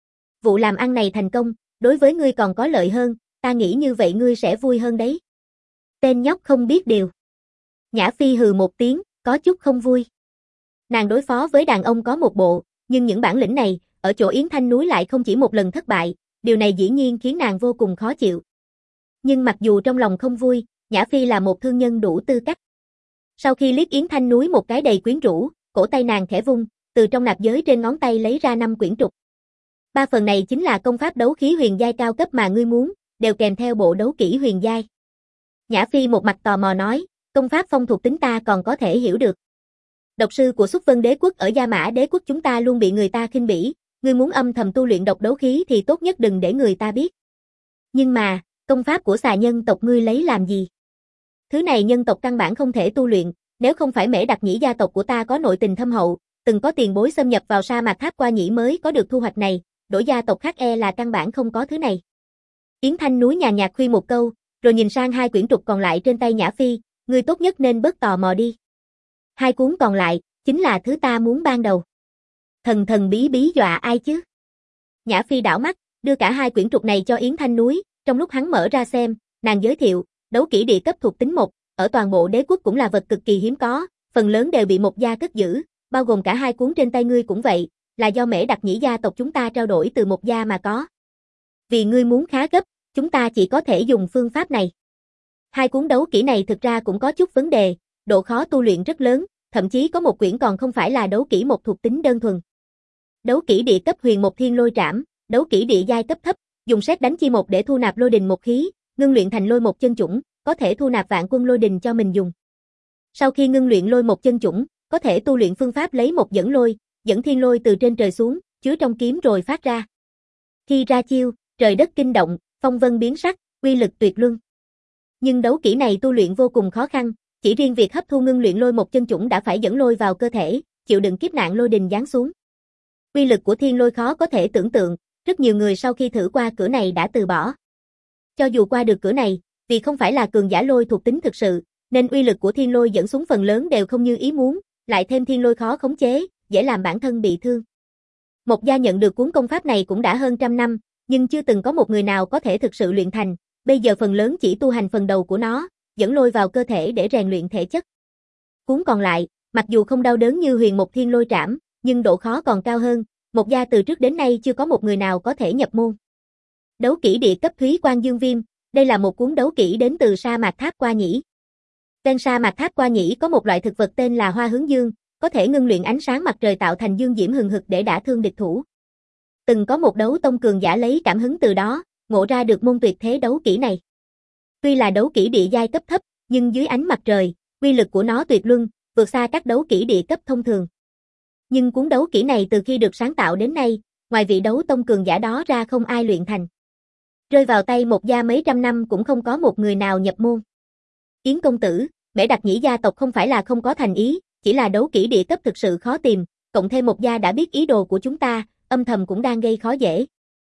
Vụ làm ăn này thành công, đối với ngươi còn có lợi hơn, ta nghĩ như vậy ngươi sẽ vui hơn đấy. Tên nhóc không biết điều. Nhã phi hừ một tiếng, có chút không vui. Nàng đối phó với đàn ông có một bộ, nhưng những bản lĩnh này, ở chỗ Yến Thanh Núi lại không chỉ một lần thất bại, điều này dĩ nhiên khiến nàng vô cùng khó chịu. Nhưng mặc dù trong lòng không vui, Nhã phi là một thương nhân đủ tư cách. Sau khi liếc Yến Thanh Núi một cái đầy quyến rũ, cổ tay nàng khẽ vung, từ trong nạp giới trên ngón tay lấy ra năm quyển trục. Ba phần này chính là công pháp đấu khí huyền giai cao cấp mà ngươi muốn, đều kèm theo bộ đấu kỹ huyền giai. Nhã phi một mặt tò mò nói, công pháp phong thuộc tính ta còn có thể hiểu được. Độc sư của Xuất Vân Đế quốc ở Gia Mã Đế quốc chúng ta luôn bị người ta khinh bỉ, ngươi muốn âm thầm tu luyện độc đấu khí thì tốt nhất đừng để người ta biết. Nhưng mà, công pháp của xà nhân tộc ngươi lấy làm gì? Thứ này nhân tộc căn bản không thể tu luyện, nếu không phải Mễ Đặc Nhĩ gia tộc của ta có nội tình thâm hậu, từng có tiền bối xâm nhập vào sa mạc Tháp Qua Nhĩ mới có được thu hoạch này, đổi gia tộc khác e là căn bản không có thứ này. Yến Thanh núi nhàn nhạt khuy một câu, rồi nhìn sang hai quyển trục còn lại trên tay Nhã Phi, ngươi tốt nhất nên bớt tò mò đi. Hai cuốn còn lại, chính là thứ ta muốn ban đầu. Thần thần bí bí dọa ai chứ? Nhã Phi đảo mắt, đưa cả hai quyển trục này cho Yến Thanh núi, trong lúc hắn mở ra xem, nàng giới thiệu, đấu kỹ địa cấp thuộc tính một, ở toàn bộ đế quốc cũng là vật cực kỳ hiếm có, phần lớn đều bị một gia cất giữ, bao gồm cả hai cuốn trên tay ngươi cũng vậy, là do Mễ Đặc Nhĩ gia tộc chúng ta trao đổi từ một gia mà có. Vì ngươi muốn khá gấp, chúng ta chỉ có thể dùng phương pháp này. Hai cuốn đấu kỹ này thực ra cũng có chút vấn đề, độ khó tu luyện rất lớn, thậm chí có một quyển còn không phải là đấu kỹ một thuộc tính đơn thuần. Đấu kỹ địa cấp huyền một thiên lôi trảm, đấu kỹ địa giai cấp thấp, dùng sét đánh chi một để thu nạp lôi đình một khí, ngưng luyện thành lôi một chân chủng, có thể thu nạp vạn quân lôi đình cho mình dùng. Sau khi ngưng luyện lôi một chân chủng, có thể tu luyện phương pháp lấy một dẫn lôi, dẫn thiên lôi từ trên trời xuống, chứa trong kiếm rồi phát ra. Khi ra chiêu, trời đất kinh động, phong vân biến sắc, uy lực tuyệt luân. Nhưng đấu kỹ này tu luyện vô cùng khó khăn, chỉ riêng việc hấp thu ngưng luyện lôi một chân chủng đã phải dẫn lôi vào cơ thể, chịu đựng kiếp nạn lôi đình giáng xuống. Uy lực của thiên lôi khó có thể tưởng tượng, rất nhiều người sau khi thử qua cửa này đã từ bỏ. Cho dù qua được cửa này, vì không phải là cường giả lôi thuộc tính thực sự, nên uy lực của thiên lôi dẫn xuống phần lớn đều không như ý muốn, lại thêm thiên lôi khó khống chế, dễ làm bản thân bị thương. Một gia nhận được cuốn công pháp này cũng đã hơn trăm năm, nhưng chưa từng có một người nào có thể thực sự luyện thành, bây giờ phần lớn chỉ tu hành phần đầu của nó, dẫn lôi vào cơ thể để rèn luyện thể chất. Cuốn còn lại, mặc dù không đau đớn như huyền một thiên lôi trảm, nhưng độ khó còn cao hơn, một gia từ trước đến nay chưa có một người nào có thể nhập môn. Đấu kỹ địa cấp Thúy Quan Dương Viêm, đây là một cuốn đấu kỹ đến từ sa mạc Tháp Qua Nhĩ. Ven sa mạc Tháp Qua Nhĩ có một loại thực vật tên là hoa hướng dương, có thể ngưng luyện ánh sáng mặt trời tạo thành dương diễm hừng hực để đả thương địch thủ. Từng có một đấu tông cường giả lấy cảm hứng từ đó, ngộ ra được môn tuyệt thế đấu kỹ này. Tuy là đấu kỹ địa giai cấp thấp, nhưng dưới ánh mặt trời, uy lực của nó tuyệt luân, vượt xa các đấu kỹ địa cấp thông thường. Nhưng cuốn đấu kỹ này từ khi được sáng tạo đến nay, ngoài vị đấu tông cường giả đó ra không ai luyện thành. Rơi vào tay một gia mấy trăm năm cũng không có một người nào nhập môn. Yến công tử, Mễ Đặc Nhĩ gia tộc không phải là không có thành ý, chỉ là đấu kỹ địa cấp thực sự khó tìm, cộng thêm một gia đã biết ý đồ của chúng ta, âm thầm cũng đang gây khó dễ.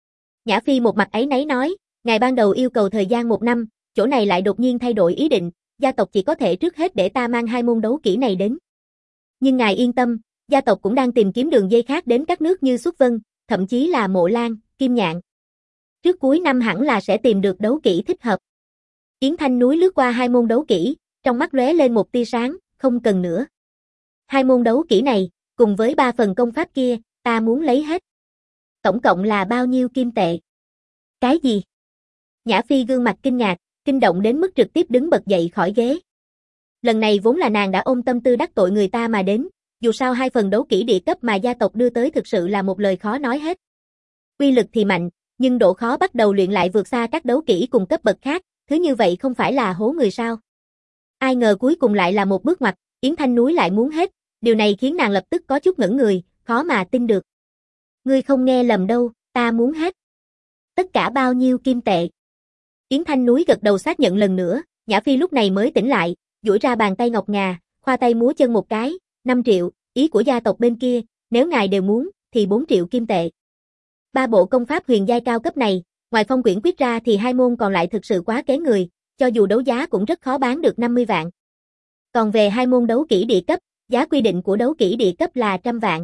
Nhã Phi một mặt áy náy nói, ngài ban đầu yêu cầu thời gian một năm, chỗ này lại đột nhiên thay đổi ý định, gia tộc chỉ có thể trước hết để ta mang hai môn đấu kỹ này đến. Nhưng ngài yên tâm, gia tộc cũng đang tìm kiếm đường dây khác đến các nước như Xuất Vân, thậm chí là Mộ Lan, Kim Nhạn. Trước cuối năm hẳn là sẽ tìm được đấu kỹ thích hợp. Yến Thanh núi lướt qua hai môn đấu kỹ, trong mắt lóe lên một tia sáng, không cần nữa. Hai môn đấu kỹ này, cùng với ba phần công pháp kia, ta muốn lấy hết. Tổng cộng là bao nhiêu kim tệ? Cái gì? Nhã Phi gương mặt kinh ngạc, kinh động đến mức trực tiếp đứng bật dậy khỏi ghế. Lần này vốn là nàng đã ôm tâm tư đắc tội người ta mà đến, dù sao hai phần đấu kỹ địa cấp mà gia tộc đưa tới thực sự là một lời khó nói hết. Uy lực thì mạnh, nhưng độ khó bắt đầu luyện lại vượt xa các đấu kỹ cùng cấp bậc khác, thứ như vậy không phải là hố người sao? Ai ngờ cuối cùng lại là một bước ngoặt, Yến Thanh núi lại muốn hết, điều này khiến nàng lập tức có chút ngẩn người, khó mà tin được. Ngươi không nghe lầm đâu, ta muốn hết. Tất cả bao nhiêu kim tệ? Yến Thanh núi gật đầu xác nhận lần nữa, Nhã Phi lúc này mới tỉnh lại, duỗi ra bàn tay ngọc ngà, khoa tay múa chân một cái, năm triệu, ý của gia tộc bên kia, nếu ngài đều muốn, thì bốn triệu kim tệ. Ba bộ công pháp huyền giai cao cấp này, ngoài phong quyển quyết ra thì hai môn còn lại thực sự quá kén người, cho dù đấu giá cũng rất khó bán được năm mươi vạn. Còn về hai môn đấu kỹ địa cấp, giá quy định của đấu kỹ địa cấp là trăm vạn.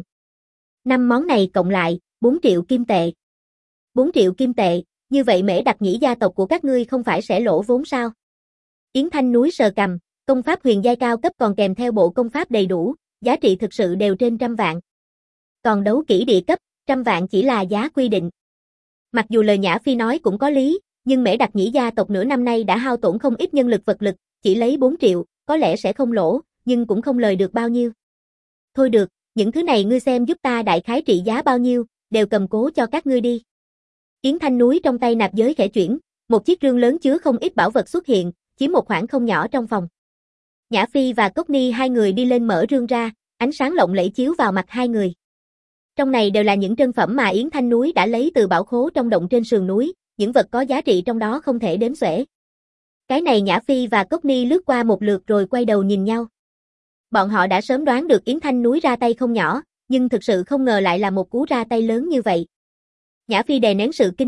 Năm món này cộng lại, bốn triệu kim tệ. bốn triệu kim tệ, như vậy Mễ Đặc Nhĩ gia tộc của các ngươi không phải sẽ lỗ vốn sao? Yến Thanh núi sờ cằm, công pháp huyền giai cao cấp còn kèm theo bộ công pháp đầy đủ, giá trị thực sự đều trên trăm vạn. Còn đấu kỹ địa cấp, trăm vạn chỉ là giá quy định. Mặc dù lời Nhã Phi nói cũng có lý, nhưng Mễ Đặc Nhĩ gia tộc nửa năm nay đã hao tổn không ít nhân lực vật lực, chỉ lấy bốn triệu, có lẽ sẽ không lỗ, nhưng cũng không lời được bao nhiêu. Thôi được, những thứ này ngươi xem giúp ta đại khái trị giá bao nhiêu, đều cầm cố cho các ngươi đi. Yến Thanh núi trong tay nạp giới khẽ chuyển, một chiếc rương lớn chứa không ít bảo vật xuất hiện, chiếm một khoảng không nhỏ trong phòng. Nhã Phi và Cốc Ni hai người đi lên mở rương ra, ánh sáng lộng lẫy chiếu vào mặt hai người. Trong này đều là những trân phẩm mà Yến Thanh núi đã lấy từ bảo khố trong động trên sườn núi, những vật có giá trị trong đó không thể đếm xuể. Cái này Nhã Phi và Cốc Ni lướt qua một lượt rồi quay đầu nhìn nhau. Bọn họ đã sớm đoán được Yến Thanh núi ra tay không nhỏ, nhưng thực sự không ngờ lại là một cú ra tay lớn như vậy. Nhã Phi đè nén sự kinh ngạc,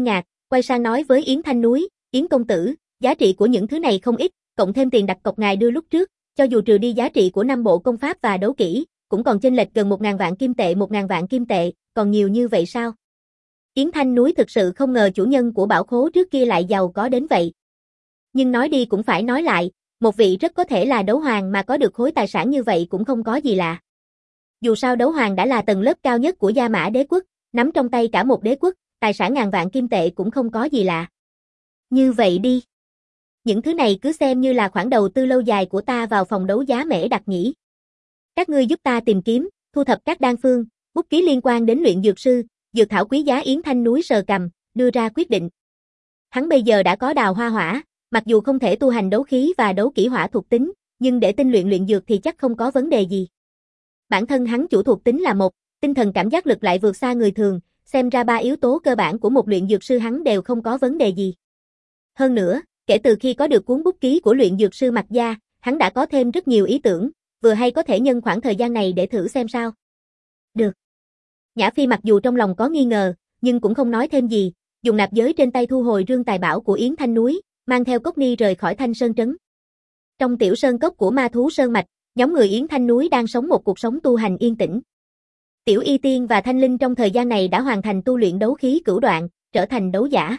Quay sang nói với Yến Thanh Núi, Yến công tử, giá trị của những thứ này không ít, cộng thêm tiền đặt cọc ngài đưa lúc trước, cho dù trừ đi giá trị của năm bộ công pháp và đấu kỹ, cũng còn chênh lệch gần một ngàn vạn kim tệ một ngàn vạn kim tệ, còn nhiều như vậy sao? Yến Thanh Núi thực sự không ngờ chủ nhân của bảo khố trước kia lại giàu có đến vậy. Nhưng nói đi cũng phải nói lại, một vị rất có thể là đấu hoàng mà có được khối tài sản như vậy cũng không có gì lạ. Dù sao đấu hoàng đã là tầng lớp cao nhất của Gia Mã đế quốc, nắm trong tay cả một đế quốc, tài sản ngàn vạn kim tệ cũng không có gì lạ. Như vậy đi. Những thứ này cứ xem như là khoản đầu tư lâu dài của ta vào phòng đấu giá Mễ Đặc nhỉ. Các ngươi giúp ta tìm kiếm, thu thập các đan phương, bút ký liên quan đến luyện dược sư, dược thảo quý giá. Yến Thanh Núi sờ cằm, đưa ra quyết định. Hắn bây giờ đã có đào hoa hỏa, mặc dù không thể tu hành đấu khí và đấu kỹ hỏa thuộc tính, nhưng để tinh luyện luyện dược thì chắc không có vấn đề gì. Bản thân hắn chủ thuộc tính là một, tinh thần cảm giác lực lại vượt xa người thường, xem ra ba yếu tố cơ bản của một luyện dược sư hắn đều không có vấn đề gì. Hơn nữa, kể từ khi có được cuốn bút ký của luyện dược sư Mạc Gia, hắn đã có thêm rất nhiều ý tưởng, vừa hay có thể nhân khoảng thời gian này để thử xem sao. Được. Nhã Phi mặc dù trong lòng có nghi ngờ, nhưng cũng không nói thêm gì, dùng nạp giới trên tay thu hồi rương tài bảo của Yến Thanh Núi, mang theo cốc ni rời khỏi Thanh Sơn Trấn. Trong tiểu sơn cốc của ma thú Sơn Mạch, nhóm người Yến Thanh Núi đang sống một cuộc sống tu hành yên tĩnh. Tiểu Y Tiên và Thanh Linh trong thời gian này đã hoàn thành tu luyện đấu khí cửu đoạn, trở thành đấu giả.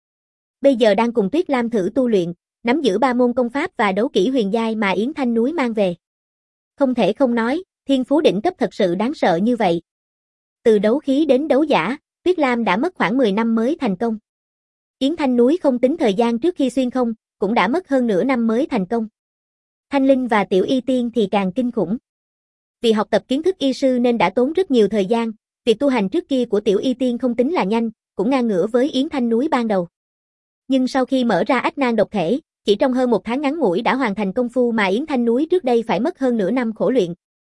Bây giờ đang cùng Tuyết Lam thử tu luyện, nắm giữ ba môn công pháp và đấu kỹ huyền giai mà Yến Thanh Núi mang về. Không thể không nói, thiên phú đỉnh cấp thật sự đáng sợ như vậy. Từ đấu khí đến đấu giả, Tuyết Lam đã mất khoảng mười năm mới thành công. Yến Thanh Núi không tính thời gian trước khi xuyên không, cũng đã mất hơn nửa năm mới thành công. Thanh Linh và Tiểu Y Tiên thì càng kinh khủng. Vì học tập kiến thức y sư nên đã tốn rất nhiều thời gian, việc tu hành trước kia của Tiểu Y Tiên không tính là nhanh, cũng ngang ngửa với Yến Thanh Núi ban đầu. Nhưng sau khi mở ra ách nan độc thể, chỉ trong hơn một tháng ngắn ngủi đã hoàn thành công phu mà Yến Thanh Núi trước đây phải mất hơn nửa năm khổ luyện.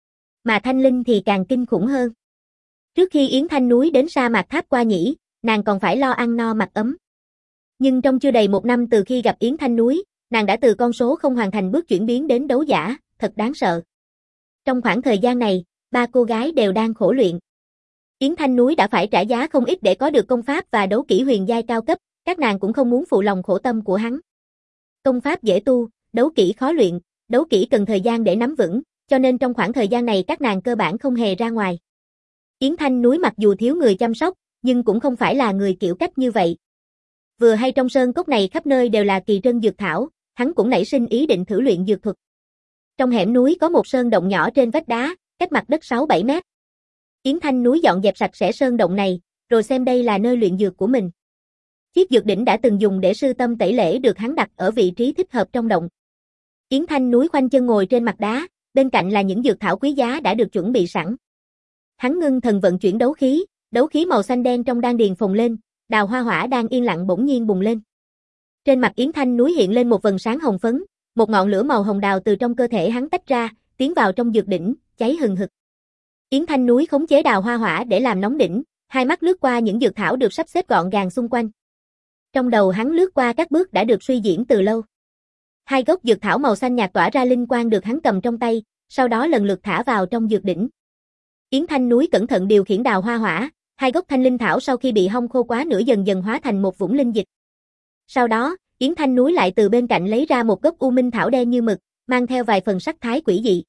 Mà Thanh Linh thì càng kinh khủng hơn. Trước khi Yến Thanh Núi đến sa mạc Tháp Qua Nhĩ, nàng còn phải lo ăn no mặc ấm. Nhưng trong chưa đầy một năm từ khi gặp Yến Thanh Núi, nàng đã từ con số không hoàn thành bước chuyển biến đến đấu giả, thật đáng sợ. Trong khoảng thời gian này, ba cô gái đều đang khổ luyện. Yến Thanh Núi đã phải trả giá không ít để có được công pháp và đấu kỹ huyền giai cao cấp, các nàng cũng không muốn phụ lòng khổ tâm của hắn. Công pháp dễ tu, đấu kỹ khó luyện, đấu kỹ cần thời gian để nắm vững, cho nên trong khoảng thời gian này các nàng cơ bản không hề ra ngoài. Yến Thanh Núi mặc dù thiếu người chăm sóc, nhưng cũng không phải là người kiểu cách như vậy. Vừa hay trong sơn cốc này khắp nơi đều là kỳ trân dược thảo, hắn cũng nảy sinh ý định thử luyện dược thuật. Trong hẻm núi có một sơn động nhỏ trên vách đá, cách mặt đất sáu bảy mét. Yến Thanh Núi dọn dẹp sạch sẽ sơn động này, rồi xem đây là nơi luyện dược của mình. Chiếc dược đỉnh đã từng dùng để sư tâm tẩy lễ được hắn đặt ở vị trí thích hợp trong động. Yến Thanh Núi khoanh chân ngồi trên mặt đá, bên cạnh là những dược thảo quý giá đã được chuẩn bị sẵn. Hắn ngưng thần vận chuyển đấu khí, đấu khí màu xanh đen trong đan điền phồng lên, đào hoa hỏa đang yên lặng bỗng nhiên bùng lên. Trên mặt Yến Thanh Núi hiện lên một vầng sáng hồng phấn, một ngọn lửa màu hồng đào từ trong cơ thể hắn tách ra, tiến vào trong dược đỉnh, cháy hừng hực. Yến Thanh Núi khống chế đào hoa hỏa để làm nóng đỉnh, hai mắt lướt qua những dược thảo được sắp xếp gọn gàng xung quanh. Trong đầu hắn lướt qua các bước đã được suy diễn từ lâu. Hai gốc dược thảo màu xanh nhạt tỏa ra linh quang được hắn cầm trong tay, sau đó lần lượt thả vào trong dược đỉnh. Yến Thanh Núi cẩn thận điều khiển đào hoa hỏa, hai gốc thanh linh thảo sau khi bị hong khô quá nửa dần dần hóa thành một vũng linh dịch. Sau đó, Yến Thanh Núi lại từ bên cạnh lấy ra một gốc u minh thảo đen như mực, mang theo vài phần sắc thái quỷ dị.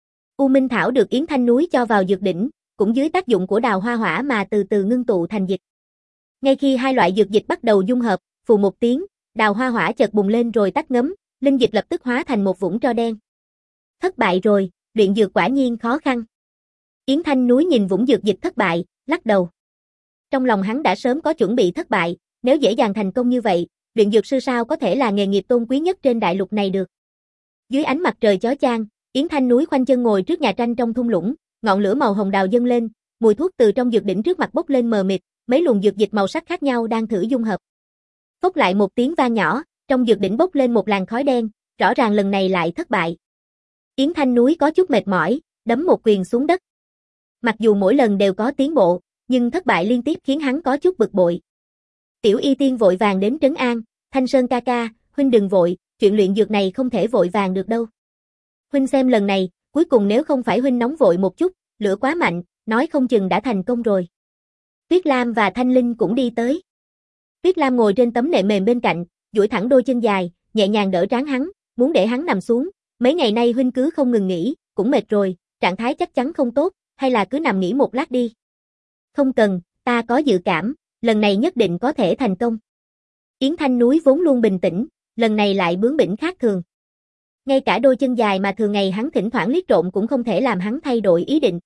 U minh thảo được Yến Thanh Núi cho vào dược đỉnh, cũng dưới tác dụng của đào hoa hỏa mà từ từ ngưng tụ thành dịch. Ngay khi hai loại dược dịch bắt đầu dung hợp, phù một tiếng, đào hoa hỏa chợt bùng lên rồi tắt ngấm, linh dịch lập tức hóa thành một vũng tro đen. Thất bại rồi, luyện dược quả nhiên khó khăn. Yến Thanh Núi nhìn vũng dược dịch thất bại, lắc đầu. Trong lòng hắn đã sớm có chuẩn bị thất bại, nếu dễ dàng thành công như vậy, luyện dược sư sao có thể là nghề nghiệp tôn quý nhất trên đại lục này được. Dưới ánh mặt trời chói chang, Yến Thanh Núi khoanh chân ngồi trước nhà tranh trong thung lũng, ngọn lửa màu hồng đào dâng lên, mùi thuốc từ trong dược đỉnh trước mặt bốc lên mờ mịt, mấy luồng dược dịch màu sắc khác nhau đang thử dung hợp. Phốc lại một tiếng vang nhỏ, trong dược đỉnh bốc lên một làn khói đen, rõ ràng lần này lại thất bại. Yến Thanh Núi có chút mệt mỏi, đấm một quyền xuống đất. Mặc dù mỗi lần đều có tiến bộ, nhưng thất bại liên tiếp khiến hắn có chút bực bội. Tiểu Y Tiên vội vàng đến trấn an, Thanh Sơn ca ca, huynh đừng vội, chuyện luyện dược này không thể vội vàng được đâu. Huynh xem lần này, cuối cùng nếu không phải huynh nóng vội một chút, lửa quá mạnh, nói không chừng đã thành công rồi. Tuyết Lam và Thanh Linh cũng đi tới. Tuyết Lam ngồi trên tấm nệm mềm bên cạnh, duỗi thẳng đôi chân dài, nhẹ nhàng đỡ trán hắn, muốn để hắn nằm xuống. Mấy ngày nay huynh cứ không ngừng nghỉ, cũng mệt rồi, trạng thái chắc chắn không tốt, hay là cứ nằm nghỉ một lát đi. Không cần, ta có dự cảm, lần này nhất định có thể thành công. Yến Thanh Núi vốn luôn bình tĩnh, lần này lại bướng bỉnh khác thường. Ngay cả đôi chân dài mà thường ngày hắn thỉnh thoảng liếc trộm cũng không thể làm hắn thay đổi ý định.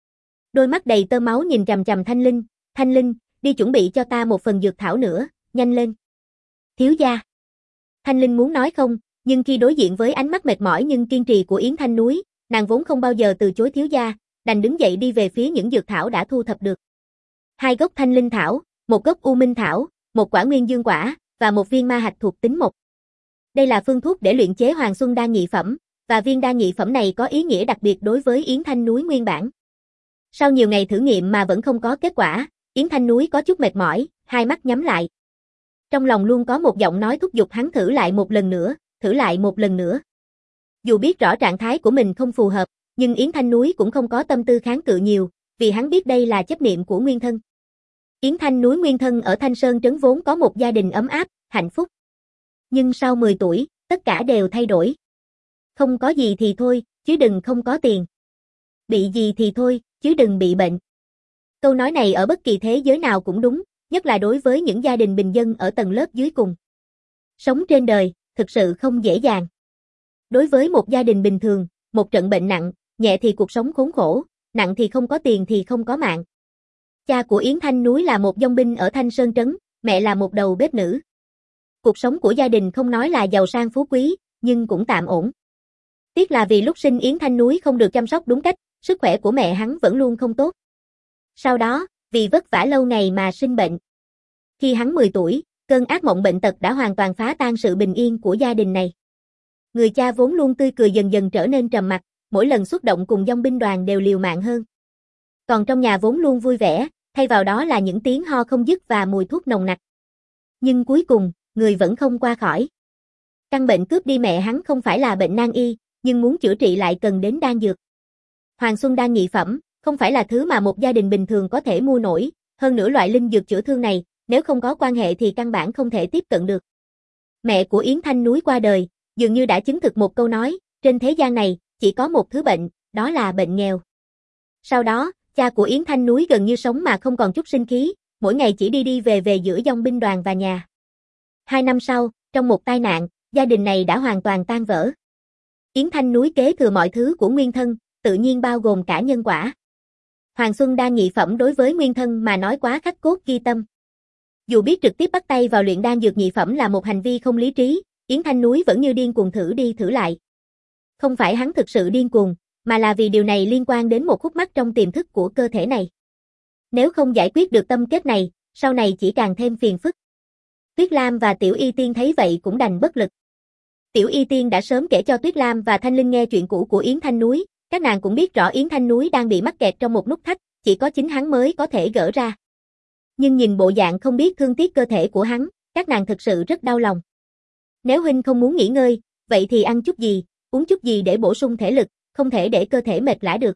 Đôi mắt đầy tơ máu nhìn chằm chằm Thanh Linh, Thanh Linh, đi chuẩn bị cho ta một phần dược thảo nữa, nhanh lên. Thiếu gia. Thanh Linh muốn nói không, nhưng khi đối diện với ánh mắt mệt mỏi nhưng kiên trì của Yến Thanh Núi, nàng vốn không bao giờ từ chối thiếu gia, đành đứng dậy đi về phía những dược thảo đã thu thập được. Hai gốc Thanh Linh thảo, một gốc U Minh thảo, một quả Nguyên Dương quả và một viên ma hạch thuộc tính mộc. Đây là phương thuốc để luyện chế Hoàng Xuân đan nhị phẩm, và viên đan nhị phẩm này có ý nghĩa đặc biệt đối với Yến Thanh Núi nguyên bản. Sau nhiều ngày thử nghiệm mà vẫn không có kết quả, Yến Thanh Núi có chút mệt mỏi, hai mắt nhắm lại. Trong lòng luôn có một giọng nói thúc giục hắn thử lại một lần nữa, thử lại một lần nữa. Dù biết rõ trạng thái của mình không phù hợp, nhưng Yến Thanh Núi cũng không có tâm tư kháng cự nhiều, vì hắn biết đây là chấp niệm của nguyên thân. Yến Thanh Núi nguyên thân ở Thanh Sơn Trấn vốn có một gia đình ấm áp, hạnh phúc. Nhưng sau mười tuổi, tất cả đều thay đổi. Không có gì thì thôi, chứ đừng không có tiền. Bị gì thì thôi, chứ đừng bị bệnh. Câu nói này ở bất kỳ thế giới nào cũng đúng, nhất là đối với những gia đình bình dân ở tầng lớp dưới cùng. Sống trên đời, thực sự không dễ dàng. Đối với một gia đình bình thường, một trận bệnh nặng, nhẹ thì cuộc sống khốn khổ, nặng thì không có tiền thì không có mạng. Cha của Yến Thanh Núi là một dòng binh ở Thanh Sơn Trấn, mẹ là một đầu bếp nữ. Cuộc sống của gia đình không nói là giàu sang phú quý, nhưng cũng tạm ổn. Tiếc là vì lúc sinh Yến Thanh Núi không được chăm sóc đúng cách, sức khỏe của mẹ hắn vẫn luôn không tốt. Sau đó, vì vất vả lâu ngày mà sinh bệnh. Khi hắn mười tuổi, cơn ác mộng bệnh tật đã hoàn toàn phá tan sự bình yên của gia đình này. Người cha vốn luôn tươi cười dần dần trở nên trầm mặc, mỗi lần xuất động cùng dòng binh đoàn đều liều mạng hơn. Còn trong nhà vốn luôn vui vẻ, thay vào đó là những tiếng ho không dứt và mùi thuốc nồng nặc. Nhưng cuối cùng, người vẫn không qua khỏi. Căn bệnh cướp đi mẹ hắn không phải là bệnh nan y, nhưng muốn chữa trị lại cần đến đan dược. Hoàng Xuân đan nhị phẩm, không phải là thứ mà một gia đình bình thường có thể mua nổi, hơn nữa loại linh dược chữa thương này, nếu không có quan hệ thì căn bản không thể tiếp cận được. Mẹ của Yến Thanh Núi qua đời, dường như đã chứng thực một câu nói, trên thế gian này, chỉ có một thứ bệnh, đó là bệnh nghèo. Sau đó, cha của Yến Thanh Núi gần như sống mà không còn chút sinh khí, mỗi ngày chỉ đi đi về về giữa dòng binh đoàn và nhà. Hai năm sau, trong một tai nạn, gia đình này đã hoàn toàn tan vỡ. Yến Thanh Núi kế thừa mọi thứ của nguyên thân, tự nhiên bao gồm cả nhân quả. Hoàng Xuân đan nhị phẩm đối với nguyên thân mà nói quá khắc cốt ghi tâm. Dù biết trực tiếp bắt tay vào luyện đan dược nhị phẩm là một hành vi không lý trí, Yến Thanh Núi vẫn như điên cuồng thử đi thử lại. Không phải hắn thực sự điên cuồng, mà là vì điều này liên quan đến một khúc mắc trong tiềm thức của cơ thể này. Nếu không giải quyết được tâm kết này, sau này chỉ càng thêm phiền phức. Tuyết Lam và Tiểu Y Tiên thấy vậy cũng đành bất lực. Tiểu Y Tiên đã sớm kể cho Tuyết Lam và Thanh Linh nghe chuyện cũ của Yến Thanh Núi, các nàng cũng biết rõ Yến Thanh Núi đang bị mắc kẹt trong một nút thắt, chỉ có chính hắn mới có thể gỡ ra. Nhưng nhìn bộ dạng không biết thương tiếc cơ thể của hắn, các nàng thực sự rất đau lòng. Nếu huynh không muốn nghỉ ngơi, vậy thì ăn chút gì, uống chút gì để bổ sung thể lực, không thể để cơ thể mệt lả được.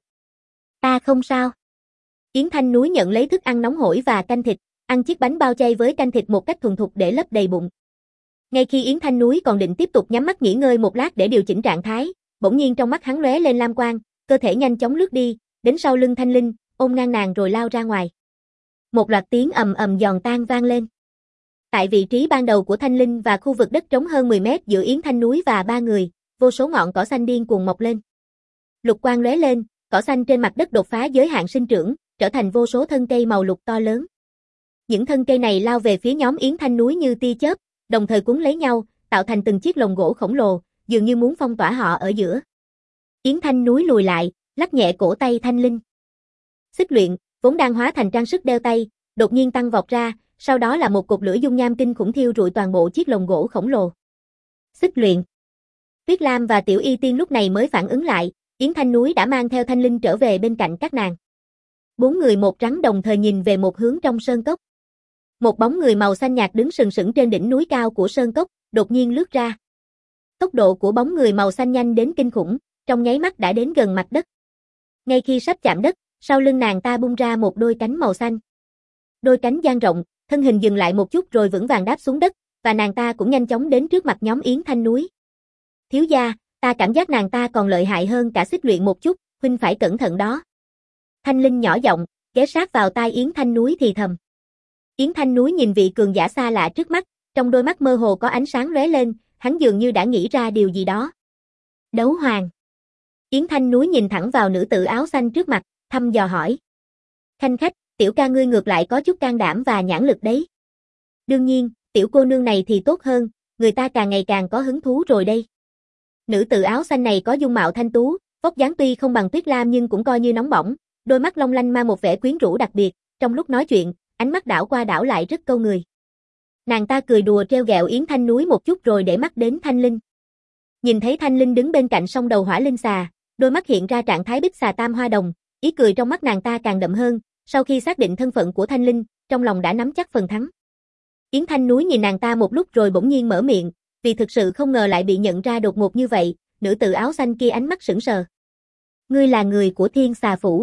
Ta không sao. Yến Thanh Núi nhận lấy thức ăn nóng hổi và canh thịt, ăn chiếc bánh bao chay với canh thịt một cách thuần thục để lấp đầy bụng. Ngay khi Yến Thanh Núi còn định tiếp tục nhắm mắt nghỉ ngơi một lát để điều chỉnh trạng thái, bỗng nhiên trong mắt hắn lóe lên lam quang, cơ thể nhanh chóng lướt đi, đến sau lưng Thanh Linh, ôm ngang nàng rồi lao ra ngoài. Một loạt tiếng ầm ầm giòn tan vang lên. Tại vị trí ban đầu của Thanh Linh và khu vực đất trống hơn mười mét giữa Yến Thanh Núi và ba người, vô số ngọn cỏ xanh điên cuồng mọc lên. Lục quang lóe lên, cỏ xanh trên mặt đất đột phá giới hạn sinh trưởng, trở thành vô số thân cây màu lục to lớn. Những thân cây này lao về phía nhóm Yến Thanh Núi như tia chớp, đồng thời cuốn lấy nhau, tạo thành từng chiếc lồng gỗ khổng lồ, dường như muốn phong tỏa họ ở giữa. Yến Thanh Núi lùi lại, lắc nhẹ cổ tay Thanh Linh. Xích luyện, vốn đang hóa thành trang sức đeo tay, đột nhiên tăng vọt ra, sau đó là một cột lửa dung nham kinh khủng thiêu rụi toàn bộ chiếc lồng gỗ khổng lồ. Xích luyện. Tuyết Lam và Tiểu Y Tiên lúc này mới phản ứng lại, Yến Thanh Núi đã mang theo Thanh Linh trở về bên cạnh các nàng. Bốn người một trắng đồng thời nhìn về một hướng trong sơn cốc. Một bóng người màu xanh nhạt đứng sừng sững trên đỉnh núi cao của sơn cốc, đột nhiên lướt ra. Tốc độ của bóng người màu xanh nhanh đến kinh khủng, trong nháy mắt đã đến gần mặt đất. Ngay khi sắp chạm đất, sau lưng nàng ta bung ra một đôi cánh màu xanh. Đôi cánh dang rộng, thân hình dừng lại một chút rồi vững vàng đáp xuống đất, và nàng ta cũng nhanh chóng đến trước mặt nhóm Yến Thanh Núi. Thiếu gia, ta cảm giác nàng ta còn lợi hại hơn cả Xích Luyện một chút, huynh phải cẩn thận đó. Thanh Linh nhỏ giọng, ghé sát vào tai Yến Thanh Núi thì thầm. Yến Thanh Núi nhìn vị cường giả xa lạ trước mắt, trong đôi mắt mơ hồ có ánh sáng lóe lên, hắn dường như đã nghĩ ra điều gì đó. Đấu Hoàng. Yến Thanh Núi nhìn thẳng vào nữ tử áo xanh trước mặt, thăm dò hỏi. Khanh khách, tiểu ca ngươi ngược lại có chút can đảm và nhãn lực đấy. Đương nhiên, tiểu cô nương này thì tốt hơn, người ta càng ngày càng có hứng thú rồi đây. Nữ tử áo xanh này có dung mạo thanh tú, vóc dáng tuy không bằng Tuyết Lam nhưng cũng coi như nóng bỏng, đôi mắt long lanh mang một vẻ quyến rũ đặc biệt, trong lúc nói chuyện, ánh mắt đảo qua đảo lại rất câu người. Nàng ta cười đùa trêu ghẹo Yến Thanh Núi một chút rồi để mắt đến Thanh Linh. Nhìn thấy Thanh Linh đứng bên cạnh song đầu hỏa linh xà, đôi mắt hiện ra trạng thái bích xà tam hoa đồng, ý cười trong mắt nàng ta càng đậm hơn, sau khi xác định thân phận của Thanh Linh, trong lòng đã nắm chắc phần thắng. Yến Thanh Núi nhìn nàng ta một lúc rồi bỗng nhiên mở miệng, vì thực sự không ngờ lại bị nhận ra đột ngột như vậy, nữ tử áo xanh kia ánh mắt sững sờ. Ngươi là người của Thiên Xà Phủ.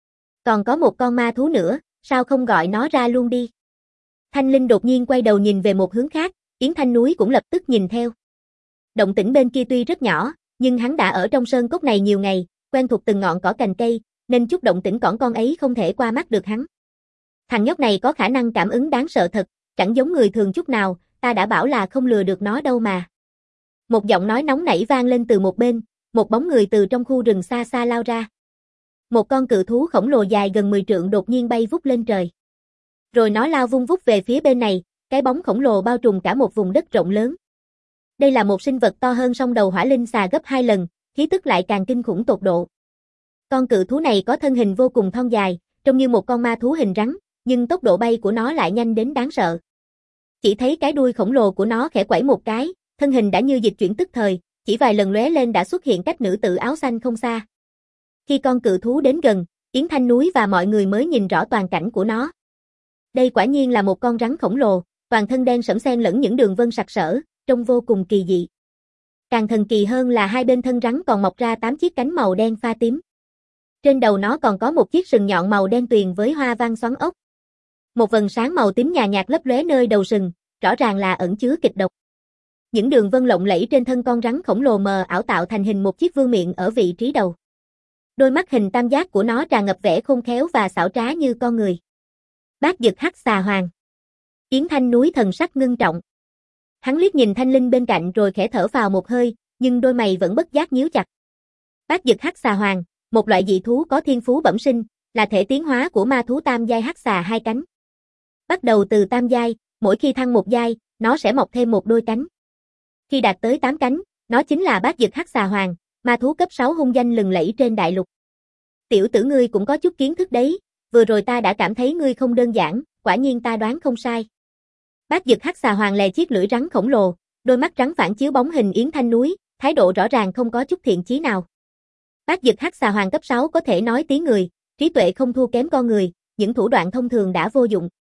Còn có một con ma thú nữa, sao không gọi nó ra luôn đi? Thanh Linh đột nhiên quay đầu nhìn về một hướng khác, Yến Thanh Núi cũng lập tức nhìn theo. Động tĩnh bên kia tuy rất nhỏ, nhưng hắn đã ở trong sơn cốc này nhiều ngày, quen thuộc từng ngọn cỏ cành cây, nên chút động tĩnh cỏn con ấy không thể qua mắt được hắn. Thằng nhóc này có khả năng cảm ứng đáng sợ thật, chẳng giống người thường chút nào, ta đã bảo là không lừa được nó đâu mà. Một giọng nói nóng nảy vang lên từ một bên, một bóng người từ trong khu rừng xa xa lao ra. Một con cự thú khổng lồ dài gần mười trượng đột nhiên bay vút lên trời. Rồi nó lao vung vút về phía bên này, cái bóng khổng lồ bao trùm cả một vùng đất rộng lớn. Đây là một sinh vật to hơn song đầu hỏa linh xà gấp hai lần, khí tức lại càng kinh khủng tột độ. Con cự thú này có thân hình vô cùng thon dài, trông như một con ma thú hình rắn, nhưng tốc độ bay của nó lại nhanh đến đáng sợ. Chỉ thấy cái đuôi khổng lồ của nó khẽ quẩy một cái, thân hình đã như dịch chuyển tức thời, chỉ vài lần lóe lên đã xuất hiện cách nữ tử áo xanh không xa. Khi con cự thú đến gần, Yến Thanh Núi và mọi người mới nhìn rõ toàn cảnh của nó. Đây quả nhiên là một con rắn khổng lồ, toàn thân đen sẫm xen lẫn những đường vân sặc sỡ, trông vô cùng kỳ dị. Càng thần kỳ hơn là hai bên thân rắn còn mọc ra tám chiếc cánh màu đen pha tím. Trên đầu nó còn có một chiếc sừng nhọn màu đen tuyền với hoa văn xoắn ốc. Một vầng sáng màu tím nhàn nhạt lấp lóe nơi đầu sừng, rõ ràng là ẩn chứa kịch độc. Những đường vân lộng lẫy trên thân con rắn khổng lồ mờ ảo tạo thành hình một chiếc vương miện ở vị trí đầu. Đôi mắt hình tam giác của nó tràn ngập vẻ khôn khéo và xảo trá như con người. Bát Dực Hắc Xà Hoàng. Yến Thanh Núi thần sắc ngưng trọng. Hắn liếc nhìn Thanh Linh bên cạnh rồi khẽ thở phào một hơi, nhưng đôi mày vẫn bất giác nhíu chặt. Bát Dực Hắc Xà Hoàng, một loại dị thú có thiên phú bẩm sinh, là thể tiến hóa của ma thú tam giai hắc xà hai cánh. Bắt đầu từ tam giai, mỗi khi thăng một giai, nó sẽ mọc thêm một đôi cánh. Khi đạt tới tám cánh, nó chính là Bát Dực Hắc Xà Hoàng, ma thú cấp sáu hung danh lừng lẫy trên đại lục. Tiểu tử ngươi cũng có chút kiến thức đấy, vừa rồi ta đã cảm thấy ngươi không đơn giản, quả nhiên ta đoán không sai. Bát Dực Hắc Xà Hoàng lè chiếc lưỡi rắn khổng lồ, đôi mắt rắn phản chiếu bóng hình Yến Thanh Núi, thái độ rõ ràng không có chút thiện chí nào. Bát Dực Hắc Xà Hoàng cấp sáu có thể nói tiếng người, trí tuệ không thua kém con người, những thủ đoạn thông thường đã vô dụng.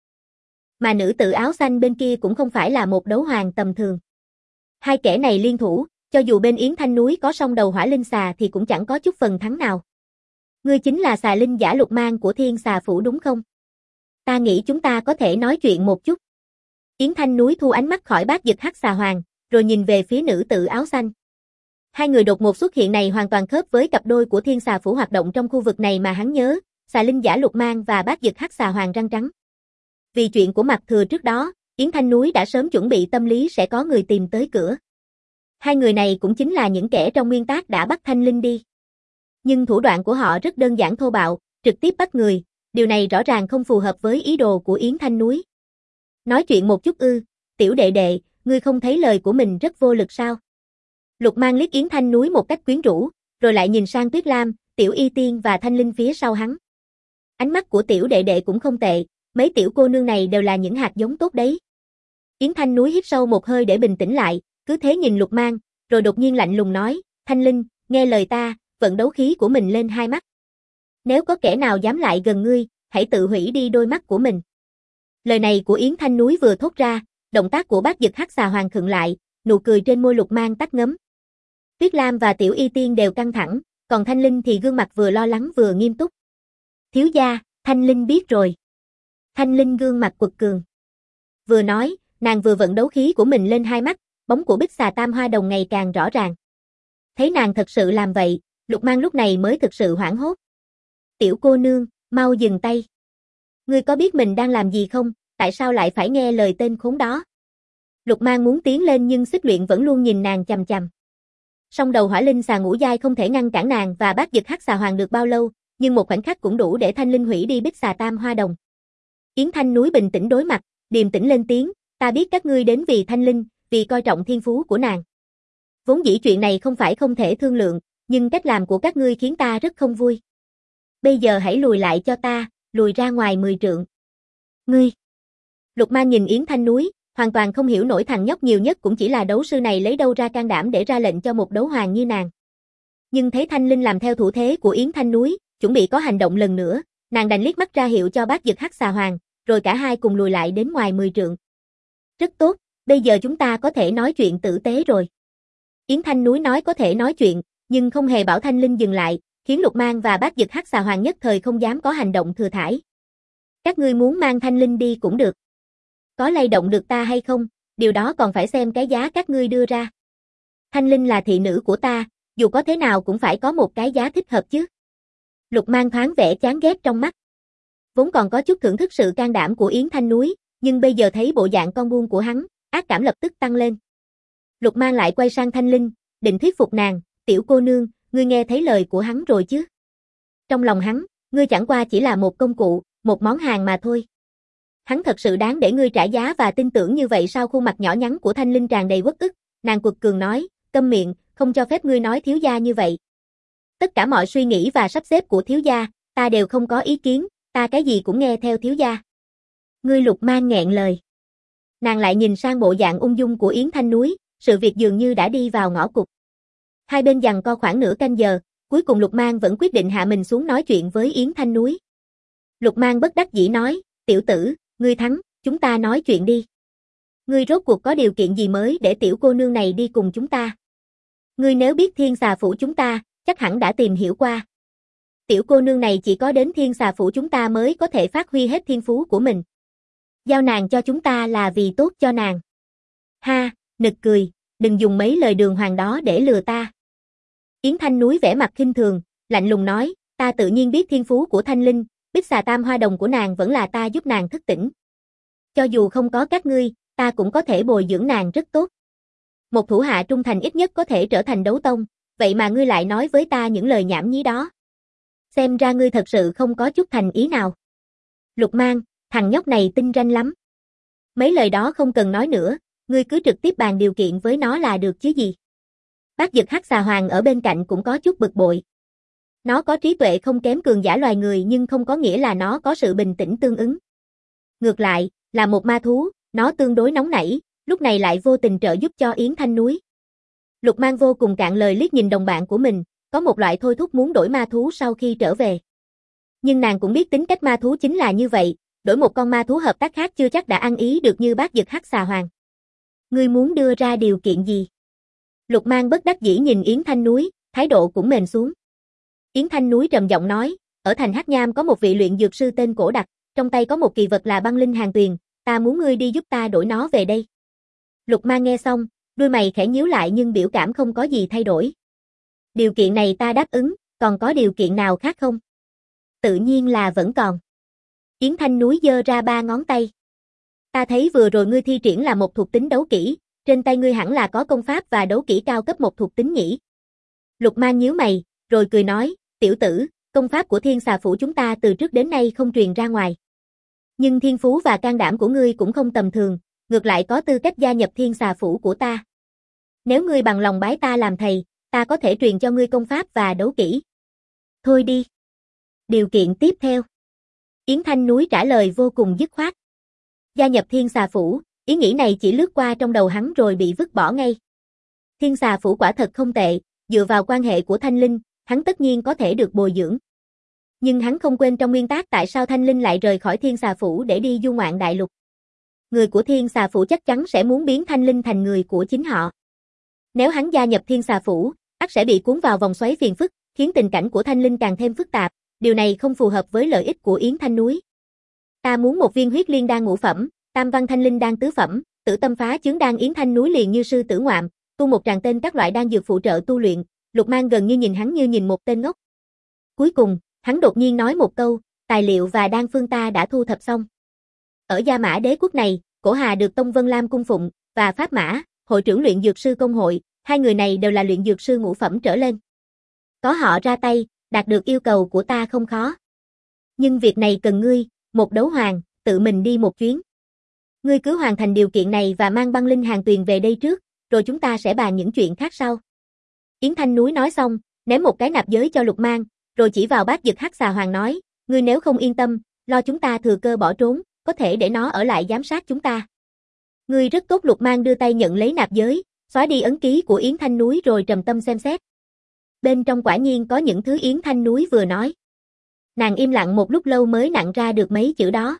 Mà nữ tử áo xanh bên kia cũng không phải là một đấu hoàng tầm thường. Hai kẻ này liên thủ, cho dù bên Yến Thanh Núi có song đầu hỏa linh xà thì cũng chẳng có chút phần thắng nào. Ngươi chính là xà linh giả Lục Mang của Thiên Xà Phủ đúng không? Ta nghĩ chúng ta có thể nói chuyện một chút. Yến Thanh Núi thu ánh mắt khỏi Bát Dực Hắc Xà Hoàng, rồi nhìn về phía nữ tử áo xanh. Hai người đột ngột xuất hiện này hoàn toàn khớp với cặp đôi của Thiên Xà Phủ hoạt động trong khu vực này mà hắn nhớ, xà linh giả Lục Mang và Bát Dực Hắc Xà Hoàng răng trắng. Vì chuyện của Mạc Thừa trước đó, Yến Thanh Núi đã sớm chuẩn bị tâm lý sẽ có người tìm tới cửa. Hai người này cũng chính là những kẻ trong nguyên tác đã bắt Thanh Linh đi. Nhưng thủ đoạn của họ rất đơn giản thô bạo, trực tiếp bắt người, điều này rõ ràng không phù hợp với ý đồ của Yến Thanh Núi. Nói chuyện một chút ư, tiểu đệ đệ, ngươi không thấy lời của mình rất vô lực sao? Lục Mang liếc Yến Thanh Núi một cách quyến rũ, rồi lại nhìn sang Tuyết Lam, Tiểu Y Tiên và Thanh Linh phía sau hắn. Ánh mắt của tiểu đệ đệ cũng không tệ, mấy tiểu cô nương này đều là những hạt giống tốt đấy. Yến Thanh Núi hít sâu một hơi để bình tĩnh lại, cứ thế nhìn Lục Mang, rồi đột nhiên lạnh lùng nói, Thanh Linh, nghe lời ta, vận đấu khí của mình lên hai mắt. Nếu có kẻ nào dám lại gần ngươi, hãy tự hủy đi đôi mắt của mình. Lời này của Yến Thanh Núi vừa thốt ra, động tác của Bát Dực Hắc Xà Hoàng khựng lại, nụ cười trên môi Lục Mang tắt ngấm. Tuyết Lam và Tiểu Y Tiên đều căng thẳng, còn Thanh Linh thì gương mặt vừa lo lắng vừa nghiêm túc. Thiếu gia, Thanh Linh biết rồi. Thanh Linh gương mặt quật cường. Vừa nói, nàng vừa vận đấu khí của mình lên hai mắt, bóng của Bích Xà Tam Hoa Đồng ngày càng rõ ràng. Thấy nàng thật sự làm vậy, Lục Mang lúc này mới thực sự hoảng hốt. Tiểu cô nương, mau dừng tay. Ngươi có biết mình đang làm gì không, tại sao lại phải nghe lời tên khốn đó? Lục Mang muốn tiến lên nhưng Xích Luyện vẫn luôn nhìn nàng chằm chằm. Song đầu hỏa linh xà ngũ giai không thể ngăn cản nàng và bát dực hắc xà hoàng được bao lâu, nhưng một khoảnh khắc cũng đủ để Thanh Linh hủy đi Bích Xà Tam Hoa Đồng. Yến Thanh Núi bình tĩnh đối mặt, điềm tĩnh lên tiếng, ta biết các ngươi đến vì Thanh Linh, vì coi trọng thiên phú của nàng. Vốn dĩ chuyện này không phải không thể thương lượng, nhưng cách làm của các ngươi khiến ta rất không vui. Bây giờ hãy lùi lại cho ta, lùi ra ngoài mười trượng. Ngươi! Lục Mang nhìn Yến Thanh Núi, hoàn toàn không hiểu nổi thằng nhóc nhiều nhất cũng chỉ là đấu sư này lấy đâu ra can đảm để ra lệnh cho một đấu hoàng như nàng. Nhưng thấy Thanh Linh làm theo thủ thế của Yến Thanh Núi, chuẩn bị có hành động lần nữa, nàng đành liếc mắt ra hiệu cho bát dực hắc xà hoàng, rồi cả hai cùng lùi lại đến ngoài mười trượng. Rất tốt, bây giờ chúng ta có thể nói chuyện tử tế rồi. Yến Thanh Núi nói có thể nói chuyện, nhưng không hề bảo Thanh Linh dừng lại, khiến Lục Mang và bát dực hắc xà hoàng nhất thời không dám có hành động thừa thãi. Các ngươi muốn mang Thanh Linh đi cũng được. Có lay động được ta hay không, điều đó còn phải xem cái giá các ngươi đưa ra. Thanh Linh là thị nữ của ta, dù có thế nào cũng phải có một cái giá thích hợp chứ. Lục Mang thoáng vẻ chán ghét trong mắt. Vốn còn có chút thưởng thức sự can đảm của Yến Thanh Núi, nhưng bây giờ thấy bộ dạng con buôn của hắn, ác cảm lập tức tăng lên. Lục Mang lại quay sang Thanh Linh, định thuyết phục nàng, tiểu cô nương, ngươi nghe thấy lời của hắn rồi chứ? Trong lòng hắn, ngươi chẳng qua chỉ là một công cụ, một món hàng mà thôi. Hắn thật sự đáng để ngươi trả giá và tin tưởng như vậy sao? Khuôn mặt nhỏ nhắn của Thanh Linh tràn đầy uất ức, nàng quật cường nói, câm miệng, không cho phép ngươi nói thiếu gia như vậy. Tất cả mọi suy nghĩ và sắp xếp của thiếu gia, ta đều không có ý kiến, ta cái gì cũng nghe theo thiếu gia. Ngươi Lục Mang nghẹn lời. Nàng lại nhìn sang bộ dạng ung dung của Yến Thanh Núi, sự việc dường như đã đi vào ngõ cụt. Hai bên giằng co khoảng nửa canh giờ, cuối cùng Lục Mang vẫn quyết định hạ mình xuống nói chuyện với Yến Thanh Núi. Lục Mang bất đắc dĩ nói, tiểu tử, ngươi thắng, chúng ta nói chuyện đi. Ngươi rốt cuộc có điều kiện gì mới để tiểu cô nương này đi cùng chúng ta? Ngươi nếu biết Thiên Xà Phủ chúng ta, chắc hẳn đã tìm hiểu qua. Tiểu cô nương này chỉ có đến Thiên Xà Phủ chúng ta mới có thể phát huy hết thiên phú của mình. Giao nàng cho chúng ta là vì tốt cho nàng. Ha, nực cười, đừng dùng mấy lời đường hoàng đó để lừa ta. Yến Thanh Núi vẻ mặt khinh thường, lạnh lùng nói, ta tự nhiên biết thiên phú của Thanh Linh, Bích Xà Tam Hoa Đồng của nàng vẫn là ta giúp nàng thức tỉnh. Cho dù không có các ngươi, ta cũng có thể bồi dưỡng nàng rất tốt. Một thủ hạ trung thành ít nhất có thể trở thành đấu tông, vậy mà ngươi lại nói với ta những lời nhảm nhí đó. Xem ra ngươi thật sự không có chút thành ý nào. Lục Mang, thằng nhóc này tinh ranh lắm. Mấy lời đó không cần nói nữa, ngươi cứ trực tiếp bàn điều kiện với nó là được chứ gì. Bát dực hắc xà hoàng ở bên cạnh cũng có chút bực bội. Nó có trí tuệ không kém cường giả loài người nhưng không có nghĩa là nó có sự bình tĩnh tương ứng. Ngược lại, là một ma thú, nó tương đối nóng nảy, lúc này lại vô tình trợ giúp cho Yến Thanh Núi. Lục Mang vô cùng cạn lời liếc nhìn đồng bạn của mình, có một loại thôi thúc muốn đổi ma thú sau khi trở về. Nhưng nàng cũng biết tính cách ma thú chính là như vậy, đổi một con ma thú hợp tác khác chưa chắc đã ăn ý được như bát dực hắc xà hoàng. Ngươi muốn đưa ra điều kiện gì? Lục Mang bất đắc dĩ nhìn Yến Thanh Núi, thái độ cũng mềm xuống. Yến Thanh Núi trầm giọng nói, ở thành Hắc Nham có một vị luyện dược sư tên Cổ Đặc, trong tay có một kỳ vật là băng linh hàng tuyền, ta muốn ngươi đi giúp ta đổi nó về đây. Lục Mang nghe xong, đuôi mày khẽ nhíu lại nhưng biểu cảm không có gì thay đổi. Điều kiện này ta đáp ứng, còn có điều kiện nào khác không? Tự nhiên là vẫn còn. Yến Thanh Núi giơ ra ba ngón tay. Ta thấy vừa rồi ngươi thi triển là một thuộc tính đấu kỹ, trên tay ngươi hẳn là có công pháp và đấu kỹ cao cấp một thuộc tính nhỉ? Lục Mang nhíu mày, rồi cười nói, tiểu tử, công pháp của Thiên Xà Phủ chúng ta từ trước đến nay không truyền ra ngoài. Nhưng thiên phú và can đảm của ngươi cũng không tầm thường, ngược lại có tư cách gia nhập Thiên Xà Phủ của ta. Nếu ngươi bằng lòng bái ta làm thầy, ta có thể truyền cho ngươi công pháp và đấu kỹ. Thôi đi. Điều kiện tiếp theo. Yến Thanh Núi trả lời vô cùng dứt khoát. Gia nhập Thiên Xà Phủ, ý nghĩ này chỉ lướt qua trong đầu hắn rồi bị vứt bỏ ngay. Thiên Xà Phủ quả thật không tệ, dựa vào quan hệ của Thanh Linh, hắn tất nhiên có thể được bồi dưỡng. Nhưng hắn không quên trong nguyên tắc tại sao Thanh Linh lại rời khỏi Thiên Xà Phủ để đi du ngoạn đại lục. Người của Thiên Xà Phủ chắc chắn sẽ muốn biến Thanh Linh thành người của chính họ. Nếu hắn gia nhập Thiên Xà Phủ, ắt sẽ bị cuốn vào vòng xoáy phiền phức, khiến tình cảnh của Thanh Linh càng thêm phức tạp, điều này không phù hợp với lợi ích của Yến Thanh Núi. Ta muốn một viên huyết liên đan ngũ phẩm, Tam văn thanh linh đan tứ phẩm, tử tâm phá chướng đan Yến Thanh Núi liền như sư tử ngoạm, tu một tràng tên các loại đan dược phụ trợ tu luyện, Lục Mang gần như nhìn hắn như nhìn một tên ngốc. Cuối cùng, hắn đột nhiên nói một câu, tài liệu và đan phương ta đã thu thập xong. Ở Gia Mã Đế quốc này, Cổ Hà được Tông Vân Lam cung phụng, và Pháp Mã, hội trưởng luyện dược sư công hội, hai người này đều là luyện dược sư ngũ phẩm trở lên. Có họ ra tay, đạt được yêu cầu của ta không khó. Nhưng việc này cần ngươi, một đấu hoàng, tự mình đi một chuyến. Ngươi cứ hoàn thành điều kiện này và mang băng linh hàng tuyền về đây trước, rồi chúng ta sẽ bàn những chuyện khác sau. Yến Thanh Núi nói xong, ném một cái nạp giới cho Lục Mang, rồi chỉ vào Bát Dực Hắc Xà Hoàng nói, ngươi nếu không yên tâm, lo chúng ta thừa cơ bỏ trốn, có thể để nó ở lại giám sát chúng ta. Ngươi rất tốt. Lục Mang đưa tay nhận lấy nạp giới, xóa đi ấn ký của Yến Thanh Núi rồi trầm tâm xem xét. Bên trong quả nhiên có những thứ Yến Thanh Núi vừa nói. Nàng im lặng một lúc lâu mới nặn ra được mấy chữ đó.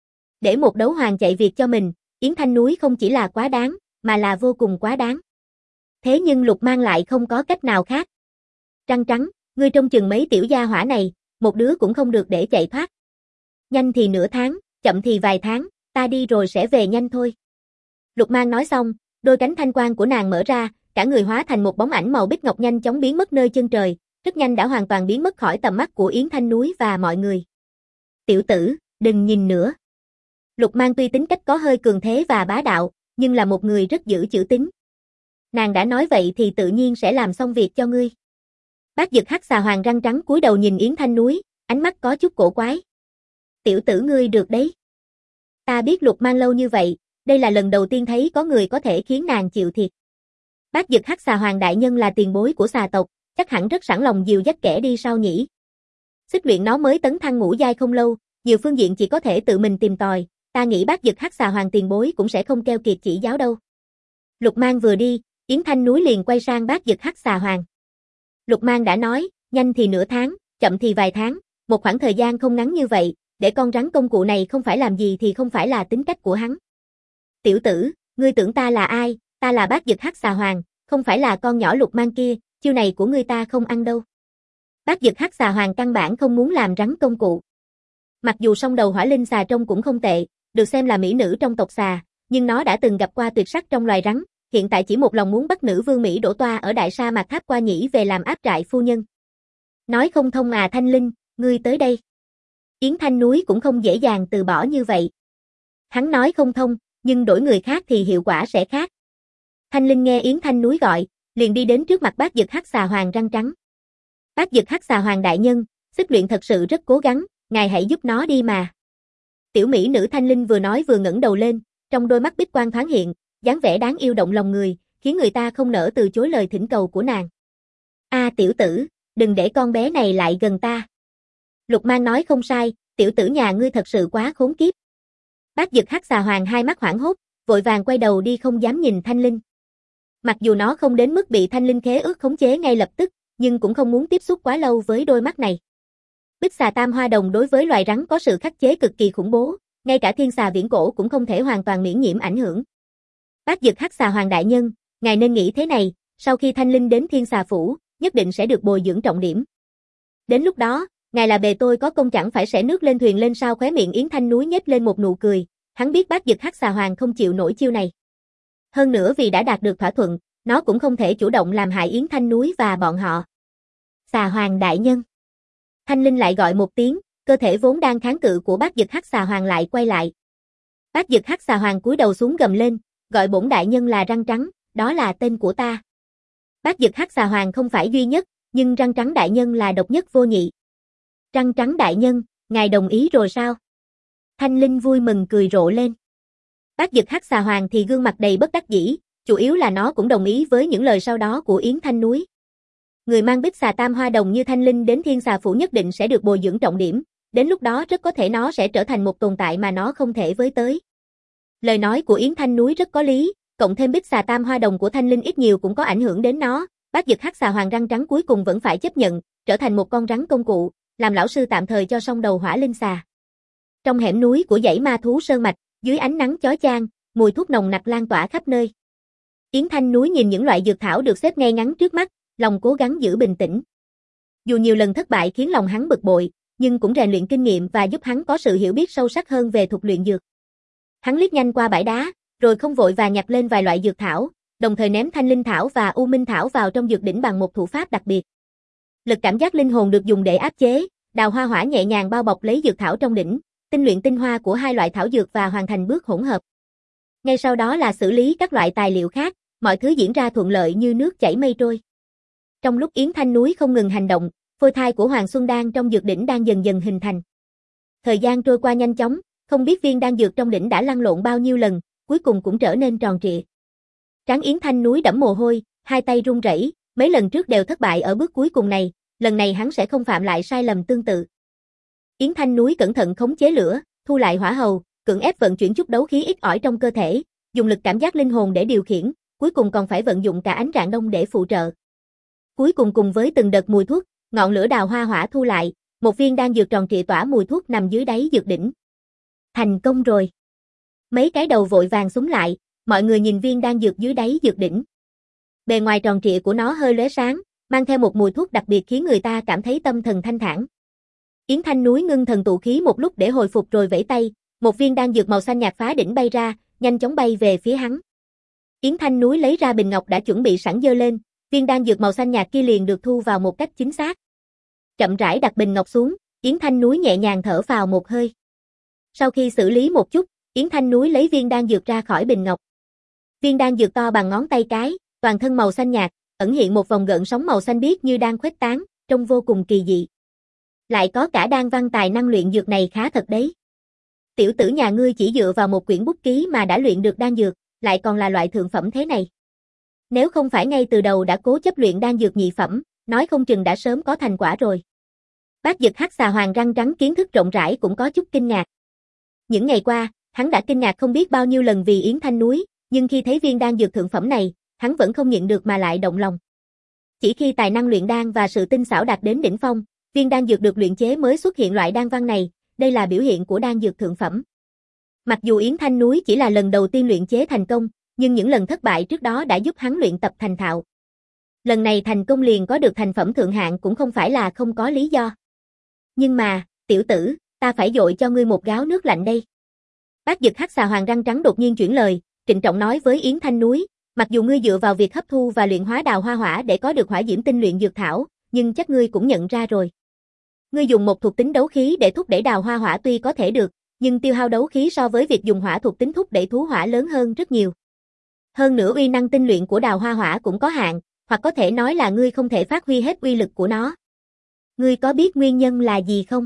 Để một đấu hoàng chạy việc cho mình, Yến Thanh Núi không chỉ là quá đáng, mà là vô cùng quá đáng. Thế nhưng Lục Mang lại không có cách nào khác. Trăng trắng, ngươi trông chừng mấy tiểu gia hỏa này, một đứa cũng không được để chạy thoát. Nhanh thì nửa tháng, chậm thì vài tháng, ta đi rồi sẽ về nhanh thôi. Lục Mang nói xong, đôi cánh thanh quang của nàng mở ra, cả người hóa thành một bóng ảnh màu bích ngọc nhanh chóng biến mất nơi chân trời, rất nhanh đã hoàn toàn biến mất khỏi tầm mắt của Yến Thanh Núi và mọi người. Tiểu tử, đừng nhìn nữa. Lục Mang tuy tính cách có hơi cường thế và bá đạo, nhưng là một người rất giữ chữ tín. Nàng đã nói vậy thì tự nhiên sẽ làm xong việc cho ngươi. Bát Dực Hắc Xà Hoàng răng trắng cúi đầu nhìn Yến Thanh Núi, ánh mắt có chút cổ quái. Tiểu tử ngươi được đấy. Ta biết Lục Mang lâu như vậy, đây là lần đầu tiên thấy có người có thể khiến nàng chịu thiệt. Bát Dực Hắc Xà Hoàng đại nhân là tiền bối của xà tộc, chắc hẳn rất sẵn lòng dìu dắt kẻ đi sau nhỉ. Xích luyện nó mới tấn thăng ngũ giai không lâu, nhiều phương diện chỉ có thể tự mình tìm tòi, ta nghĩ Bát Dực Hắc Xà Hoàng tiền bối cũng sẽ không keo kiệt chỉ giáo đâu. Lục Mang vừa đi, Yến Thanh Núi liền quay sang Bát Dực Hắc Xà Hoàng. Lục Mang đã nói, nhanh thì nửa tháng, chậm thì vài tháng, một khoảng thời gian không ngắn như vậy, để con rắn công cụ này không phải làm gì thì không phải là tính cách của hắn. Tiểu tử, ngươi tưởng ta là ai? Ta là Bát Dực Hắc Xà Hoàng, không phải là con nhỏ Lục Mang kia, chiêu này của ngươi ta không ăn đâu. Bát Dực Hắc Xà Hoàng căn bản không muốn làm rắn công cụ. Mặc dù song đầu hỏa linh xà trông cũng không tệ, được xem là mỹ nữ trong tộc xà, nhưng nó đã từng gặp qua tuyệt sắc trong loài rắn, hiện tại chỉ một lòng muốn bắt nữ vương Mỹ đổ toa ở đại sa mạc Tháp Qua Nhĩ về làm áp trại phu nhân. Nói không thông à Thanh Linh, ngươi tới đây. Yến Thanh Núi cũng không dễ dàng từ bỏ như vậy. Hắn nói không thông, nhưng đổi người khác thì hiệu quả sẽ khác. Thanh Linh nghe Yến Thanh Núi gọi, liền đi đến trước mặt Bát Dực Hắc Xà Hoàng răng trắng. Bát Dực Hắc Xà Hoàng đại nhân, xích luyện thật sự rất cố gắng, ngài hãy giúp nó đi mà. Tiểu mỹ nữ Thanh Linh vừa nói vừa ngẩng đầu lên, trong đôi mắt bích quang thoáng hiện, dáng vẻ đáng yêu động lòng người, khiến người ta không nỡ từ chối lời thỉnh cầu của nàng. A à, tiểu tử, đừng để con bé này lại gần ta. Lục Mang nói không sai, tiểu tử nhà ngươi thật sự quá khốn kiếp. Bát Dực Hắc Xà Hoàng hai mắt hoảng hốt, vội vàng quay đầu đi không dám nhìn Thanh Linh. Mặc dù nó không đến mức bị Thanh Linh khế ước khống chế ngay lập tức, nhưng cũng không muốn tiếp xúc quá lâu với đôi mắt này. Bích xà tam hoa đồng đối với loài rắn có sự khắc chế cực kỳ khủng bố, ngay cả thiên xà viễn cổ cũng không thể hoàn toàn miễn nhiễm ảnh hưởng. Bát Dực Hắc Xà Hoàng đại nhân, ngài nên nghĩ thế này, sau khi Thanh Linh đến thiên xà phủ, nhất định sẽ được bồi dưỡng trọng điểm. Đến lúc đó, ngài là bề tôi có công chẳng phải sẽ nước lên thuyền lên sao? Khóe miệng Yến Thanh Núi nhếch lên một nụ cười, hắn biết Bát Dực Hắc Xà Hoàng không chịu nổi chiêu này. Hơn nữa vì đã đạt được thỏa thuận, nó cũng không thể chủ động làm hại Yến Thanh Núi và bọn họ. Xà Hoàng đại nhân. Thanh Linh lại gọi một tiếng, cơ thể vốn đang kháng cự của Bát Dực Hắc Xà Hoàng lại quay lại. Bát Dực Hắc Xà Hoàng cúi đầu xuống gầm lên, gọi bổn đại nhân là răng trắng, đó là tên của ta. Bát Dực Hắc Xà Hoàng không phải duy nhất, nhưng răng trắng đại nhân là độc nhất vô nhị. Răng trắng đại nhân, ngài đồng ý rồi sao? Thanh Linh vui mừng cười rộ lên. Bát Dực Hắc Xà Hoàng thì gương mặt đầy bất đắc dĩ, chủ yếu là nó cũng đồng ý với những lời sau đó của Yến Thanh Núi. Người mang bích xà tam hoa đồng như Thanh Linh đến thiên xà phủ nhất định sẽ được bồi dưỡng trọng điểm, đến lúc đó rất có thể nó sẽ trở thành một tồn tại mà nó không thể với tới. Lời nói của Yến Thanh Núi rất có lý, cộng thêm bích xà tam hoa đồng của Thanh Linh ít nhiều cũng có ảnh hưởng đến nó, Bát Dực Hắc Xà Hoàng răng trắng cuối cùng vẫn phải chấp nhận, trở thành một con rắn công cụ, làm lão sư tạm thời cho song đầu hỏa linh xà. Trong hẻm núi của dãy ma thú sơn mạch, dưới ánh nắng chói chang, mùi thuốc nồng nặc lan tỏa khắp nơi. Yến Thanh Núi nhìn những loại dược thảo được xếp ngay ngắn trước mắt, lòng cố gắng giữ bình tĩnh. Dù nhiều lần thất bại khiến lòng hắn bực bội, nhưng cũng rèn luyện kinh nghiệm và giúp hắn có sự hiểu biết sâu sắc hơn về thuật luyện dược. Hắn liếc nhanh qua bãi đá, rồi không vội và nhặt lên vài loại dược thảo, đồng thời ném thanh linh thảo và u minh thảo vào trong dược đỉnh bằng một thủ pháp đặc biệt. Lực cảm giác linh hồn được dùng để áp chế, đào hoa hỏa nhẹ nhàng bao bọc lấy dược thảo trong đỉnh, tinh luyện tinh hoa của hai loại thảo dược và hoàn thành bước hỗn hợp. Ngay sau đó là xử lý các loại tài liệu khác, mọi thứ diễn ra thuận lợi như nước chảy mây trôi. Trong lúc Yến Thanh Núi không ngừng hành động, phôi thai của Hoàng Xuân Đan trong dược đỉnh đang dần dần hình thành. Thời gian trôi qua nhanh chóng, không biết viên đan dược trong đỉnh đã lăn lộn bao nhiêu lần, cuối cùng cũng trở nên tròn trịa. Trán Yến Thanh Núi đẫm mồ hôi, hai tay run rẩy, mấy lần trước đều thất bại ở bước cuối cùng này, lần này hắn sẽ không phạm lại sai lầm tương tự. Yến Thanh Núi cẩn thận khống chế lửa, thu lại hỏa hầu, cưỡng ép vận chuyển chút đấu khí ít ỏi trong cơ thể, dùng lực cảm giác linh hồn để điều khiển, cuối cùng còn phải vận dụng cả ánh rạng đông để phụ trợ. Cuối cùng cùng với từng đợt mùi thuốc, ngọn lửa đào hoa hỏa thu lại, một viên đan dược tròn trịa tỏa mùi thuốc nằm dưới đáy dược đỉnh. Thành công rồi. Mấy cái đầu vội vàng súng lại, mọi người nhìn viên đan dược dưới đáy dược đỉnh. Bề ngoài tròn trịa của nó hơi lóe sáng, mang theo một mùi thuốc đặc biệt khiến người ta cảm thấy tâm thần thanh thản. Yến Thanh Núi ngưng thần tụ khí một lúc để hồi phục rồi vẫy tay, một viên đan dược màu xanh nhạt phá đỉnh bay ra, nhanh chóng bay về phía hắn. Yến Thanh Núi lấy ra bình ngọc đã chuẩn bị sẵn giơ lên, viên đan dược màu xanh nhạt kia liền được thu vào một cách chính xác. Chậm rãi đặt bình ngọc xuống, Yến Thanh Núi nhẹ nhàng thở vào một hơi. Sau khi xử lý một chút, Yến Thanh Núi lấy viên đan dược ra khỏi bình ngọc. Viên đan dược to bằng ngón tay cái, toàn thân màu xanh nhạt, ẩn hiện một vòng gợn sóng màu xanh biếc như đang khuếch tán, trông vô cùng kỳ dị. Lại có cả đan văn tài năng luyện dược này khá thật đấy. Tiểu tử nhà ngươi chỉ dựa vào một quyển bút ký mà đã luyện được đan dược, lại còn là loại thượng phẩm thế này. Nếu không phải ngay từ đầu đã cố chấp luyện đan dược nhị phẩm, nói không chừng đã sớm có thành quả rồi. Bác Dực Hắc Xà Hoàng răng trắng kiến thức rộng rãi cũng có chút kinh ngạc. Những ngày qua, hắn đã kinh ngạc không biết bao nhiêu lần vì Yến Thanh Núi, nhưng khi thấy viên đan dược thượng phẩm này, hắn vẫn không nhịn được mà lại động lòng. Chỉ khi tài năng luyện đan và sự tinh xảo đạt đến đỉnh phong, viên đan dược được luyện chế mới xuất hiện loại đan văn này, đây là biểu hiện của đan dược thượng phẩm. Mặc dù Yến Thanh Núi chỉ là lần đầu tiên luyện chế thành công, nhưng những lần thất bại trước đó đã giúp hắn luyện tập thành thạo. Lần này thành công liền có được thành phẩm thượng hạng cũng không phải là không có lý do. Nhưng mà, tiểu tử, ta phải dội cho ngươi một gáo nước lạnh đây. Bác Dực Hắc Xà Hoàng răng trắng đột nhiên chuyển lời, trịnh trọng nói với Yến Thanh Núi, mặc dù ngươi dựa vào việc hấp thu và luyện hóa đào hoa hỏa để có được hỏa diễm tinh luyện dược thảo, nhưng chắc ngươi cũng nhận ra rồi. Ngươi dùng một thuộc tính đấu khí để thúc đẩy đào hoa hỏa tuy có thể được, nhưng tiêu hao đấu khí so với việc dùng hỏa thuộc tính thúc đẩy thú hỏa lớn hơn rất nhiều. Hơn nữa uy năng tinh luyện của đào hoa hỏa cũng có hạn, hoặc có thể nói là ngươi không thể phát huy hết uy lực của nó. Ngươi có biết nguyên nhân là gì không?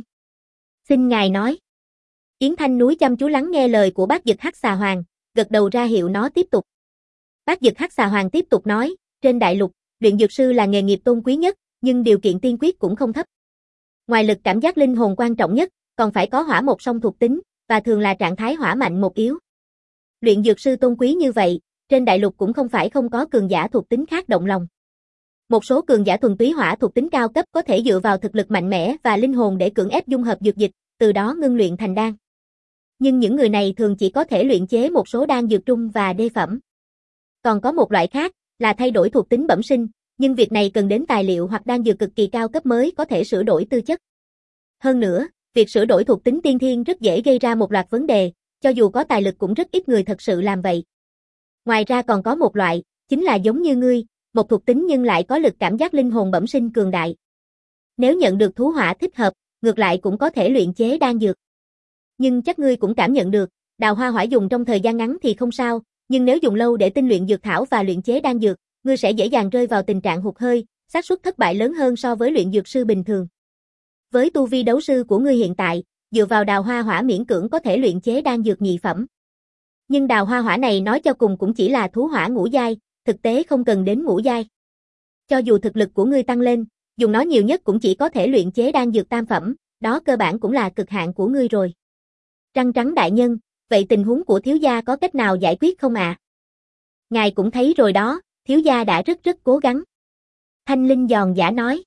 Xin ngài nói. Yến Thanh Núi chăm chú lắng nghe lời của Bác Dực Hắc Xà Hoàng, gật đầu ra hiệu nó tiếp tục. Bác Dực Hắc Xà Hoàng tiếp tục nói, trên đại lục, luyện dược sư là nghề nghiệp tôn quý nhất, nhưng điều kiện tiên quyết cũng không thấp. Ngoài lực cảm giác linh hồn quan trọng nhất, còn phải có hỏa một song thuộc tính, và thường là trạng thái hỏa mạnh một yếu. Luyện dược sư tôn quý như vậy, trên đại lục cũng không phải không có cường giả thuộc tính khác động lòng. Một số cường giả thuần túy hỏa thuộc tính cao cấp có thể dựa vào thực lực mạnh mẽ và linh hồn để cưỡng ép dung hợp dược dịch, từ đó ngưng luyện thành đan. Nhưng những người này thường chỉ có thể luyện chế một số đan dược trung và đê phẩm. Còn có một loại khác, là thay đổi thuộc tính bẩm sinh, nhưng việc này cần đến tài liệu hoặc đan dược cực kỳ cao cấp mới có thể sửa đổi tư chất. Hơn nữa, việc sửa đổi thuộc tính tiên thiên rất dễ gây ra một loạt vấn đề, cho dù có tài lực cũng rất ít người thật sự làm vậy. Ngoài ra còn có một loại, chính là giống như ngươi, một thuộc tính nhưng lại có lực cảm giác linh hồn bẩm sinh cường đại. Nếu nhận được thú hỏa thích hợp, ngược lại cũng có thể luyện chế đan dược. Nhưng chắc ngươi cũng cảm nhận được, đào hoa hỏa dùng trong thời gian ngắn thì không sao, nhưng nếu dùng lâu để tinh luyện dược thảo và luyện chế đan dược, ngươi sẽ dễ dàng rơi vào tình trạng hụt hơi, xác suất thất bại lớn hơn so với luyện dược sư bình thường. Với tu vi đấu sư của ngươi hiện tại, dựa vào đào hoa hỏa miễn cưỡng có thể luyện chế đan dược nhị phẩm. Nhưng đào hoa hỏa này nói cho cùng cũng chỉ là thú hỏa ngũ giai, thực tế không cần đến ngũ giai. Cho dù thực lực của ngươi tăng lên, dùng nó nhiều nhất cũng chỉ có thể luyện chế đan dược tam phẩm, đó cơ bản cũng là cực hạn của ngươi rồi. Răng trắng đại nhân, vậy tình huống của thiếu gia có cách nào giải quyết không ạ? À? Ngài cũng thấy rồi đó, thiếu gia đã rất rất cố gắng. Thanh Linh giòn giả nói.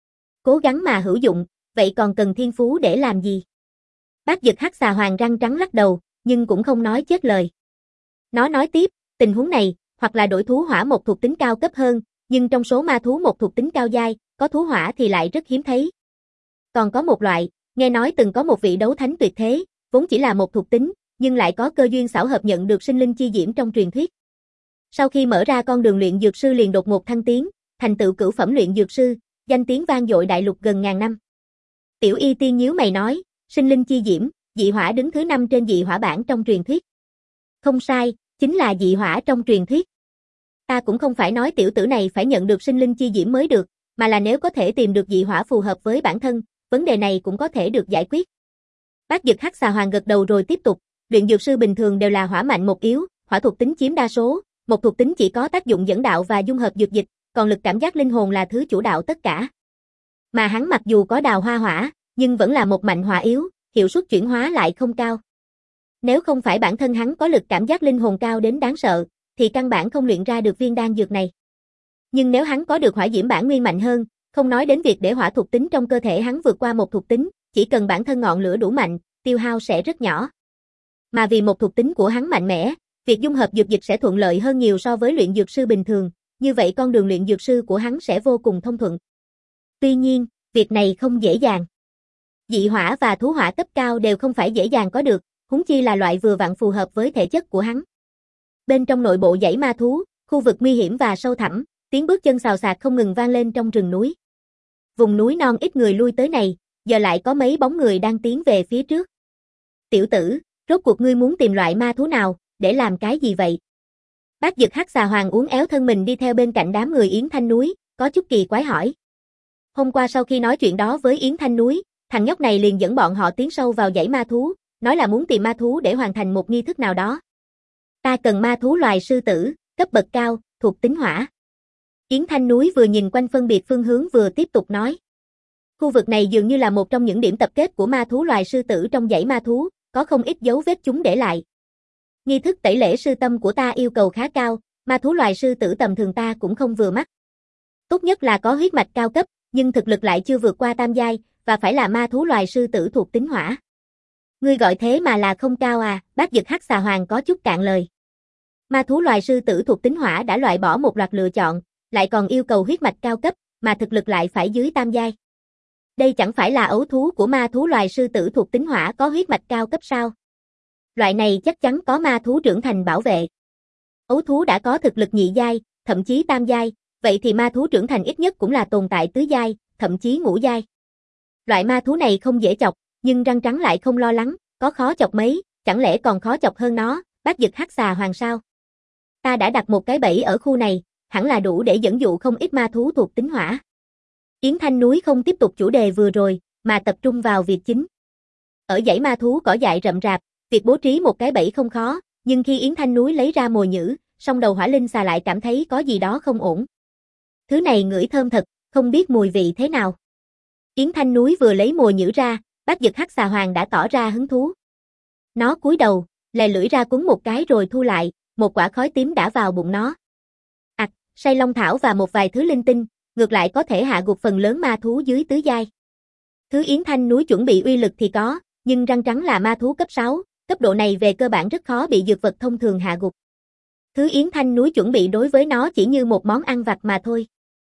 Cố gắng mà hữu dụng, vậy còn cần thiên phú để làm gì? Bác Dực Hắc Xà Hoàng răng trắng lắc đầu, nhưng cũng không nói chết lời. Nó nói tiếp, tình huống này, hoặc là đổi thú hỏa một thuộc tính cao cấp hơn, nhưng trong số ma thú một thuộc tính cao giai, có thú hỏa thì lại rất hiếm thấy. Còn có một loại, nghe nói từng có một vị đấu thánh tuyệt thế, vốn chỉ là một thuộc tính, nhưng lại có cơ duyên xảo hợp nhận được sinh linh chi diễm trong truyền thuyết. Sau khi mở ra con đường luyện dược sư liền đột ngột thăng tiến, thành tựu cửu phẩm luyện dược sư, danh tiếng vang dội đại lục gần ngàn năm. Tiểu Y Tiên nhíu mày nói, sinh linh chi diễm, dị hỏa đứng thứ năm trên dị hỏa bảng trong truyền thuyết. Không sai, chính là dị hỏa trong truyền thuyết. Ta cũng không phải nói tiểu tử này phải nhận được sinh linh chi diễm mới được, mà là nếu có thể tìm được dị hỏa phù hợp với bản thân, vấn đề này cũng có thể được giải quyết. Bác Dực Hắc Xà Hoàng gật đầu rồi tiếp tục, luyện dược sư bình thường đều là hỏa mạnh một yếu, hỏa thuộc tính chiếm đa số, một thuộc tính chỉ có tác dụng dẫn đạo và dung hợp dược dịch, còn lực cảm giác linh hồn là thứ chủ đạo tất cả. Mà hắn mặc dù có đào hoa hỏa, nhưng vẫn là một mạnh hỏa yếu, hiệu suất chuyển hóa lại không cao. Nếu không phải bản thân hắn có lực cảm giác linh hồn cao đến đáng sợ, thì căn bản không luyện ra được viên đan dược này. Nhưng nếu hắn có được hỏa diễm bản nguyên mạnh hơn, không nói đến việc để hỏa thuộc tính trong cơ thể hắn vượt qua một thuộc tính, chỉ cần bản thân ngọn lửa đủ mạnh, tiêu hao sẽ rất nhỏ. Mà vì một thuộc tính của hắn mạnh mẽ, việc dung hợp dược dịch sẽ thuận lợi hơn nhiều so với luyện dược sư bình thường, như vậy con đường luyện dược sư của hắn sẽ vô cùng thông thuận. Tuy nhiên, việc này không dễ dàng. Dị hỏa và thú hỏa cấp cao đều không phải dễ dàng có được, huống chi là loại vừa vặn phù hợp với thể chất của hắn. Bên trong nội bộ dãy ma thú, khu vực nguy hiểm và sâu thẳm, tiếng bước chân xào xạc không ngừng vang lên trong rừng núi. Vùng núi non ít người lui tới này, giờ lại có mấy bóng người đang tiến về phía trước. Tiểu tử, rốt cuộc ngươi muốn tìm loại ma thú nào, để làm cái gì vậy? Bác Dực Hắc Xà Hoàng uốn éo thân mình đi theo bên cạnh đám người Yến Thanh Núi, có chút kỳ quái hỏi. Hôm qua sau khi nói chuyện đó với Yến Thanh Núi, thằng nhóc này liền dẫn bọn họ tiến sâu vào dãy ma thú, nói là muốn tìm ma thú để hoàn thành một nghi thức nào đó. Ta cần ma thú loài sư tử, cấp bậc cao, thuộc tính hỏa. Yến Thanh Núi vừa nhìn quanh phân biệt phương hướng vừa tiếp tục nói. Khu vực này dường như là một trong những điểm tập kết của ma thú loài sư tử trong dãy ma thú, có không ít dấu vết chúng để lại. Nghi thức tẩy lễ sư tâm của ta yêu cầu khá cao, ma thú loài sư tử tầm thường ta cũng không vừa mắt. Tốt nhất là có huyết mạch cao cấp, nhưng thực lực lại chưa vượt qua tam giai, và phải là ma thú loài sư tử thuộc tính hỏa. Ngươi gọi thế mà là không cao à? Bác Dực Hắc Xà Hoàng có chút cạn lời. Ma thú loài sư tử thuộc tính hỏa đã loại bỏ một loạt lựa chọn, lại còn yêu cầu huyết mạch cao cấp, mà thực lực lại phải dưới tam giai. Đây chẳng phải là ấu thú của ma thú loài sư tử thuộc tính hỏa có huyết mạch cao cấp sao? Loại này chắc chắn có ma thú trưởng thành bảo vệ. Ấu thú đã có thực lực nhị giai, thậm chí tam giai, vậy thì ma thú trưởng thành ít nhất cũng là tồn tại tứ giai, thậm chí ngũ giai. Loại ma thú này không dễ chọc, nhưng răng trắng lại không lo lắng, có khó chọc mấy, chẳng lẽ còn khó chọc hơn nó, Bác Dực Hắc Xà Hoàng sao? Ta đã đặt một cái bẫy ở khu này, hẳn là đủ để dẫn dụ không ít ma thú thuộc tính hỏa. Yến Thanh Núi không tiếp tục chủ đề vừa rồi, mà tập trung vào việc chính. Ở dãy ma thú cỏ dại rậm rạp, việc bố trí một cái bẫy không khó, nhưng khi Yến Thanh Núi lấy ra mồi nhử, song đầu hỏa linh xà lại cảm thấy có gì đó không ổn. Thứ này ngửi thơm thật, không biết mùi vị thế nào. Yến Thanh Núi vừa lấy mồi nhử ra, Bác Dực Hắc Xà Hoàng đã tỏ ra hứng thú. Nó cúi đầu, lè lưỡi ra cuốn một cái rồi thu lại, một quả khói tím đã vào bụng nó. Ặc, à, say long thảo và một vài thứ linh tinh, ngược lại có thể hạ gục phần lớn ma thú dưới tứ giai. Thứ Yến Thanh Núi chuẩn bị uy lực thì có, nhưng răng trắng là ma thú cấp sáu, cấp độ này về cơ bản rất khó bị dược vật thông thường hạ gục. Thứ Yến Thanh Núi chuẩn bị đối với nó chỉ như một món ăn vặt mà thôi.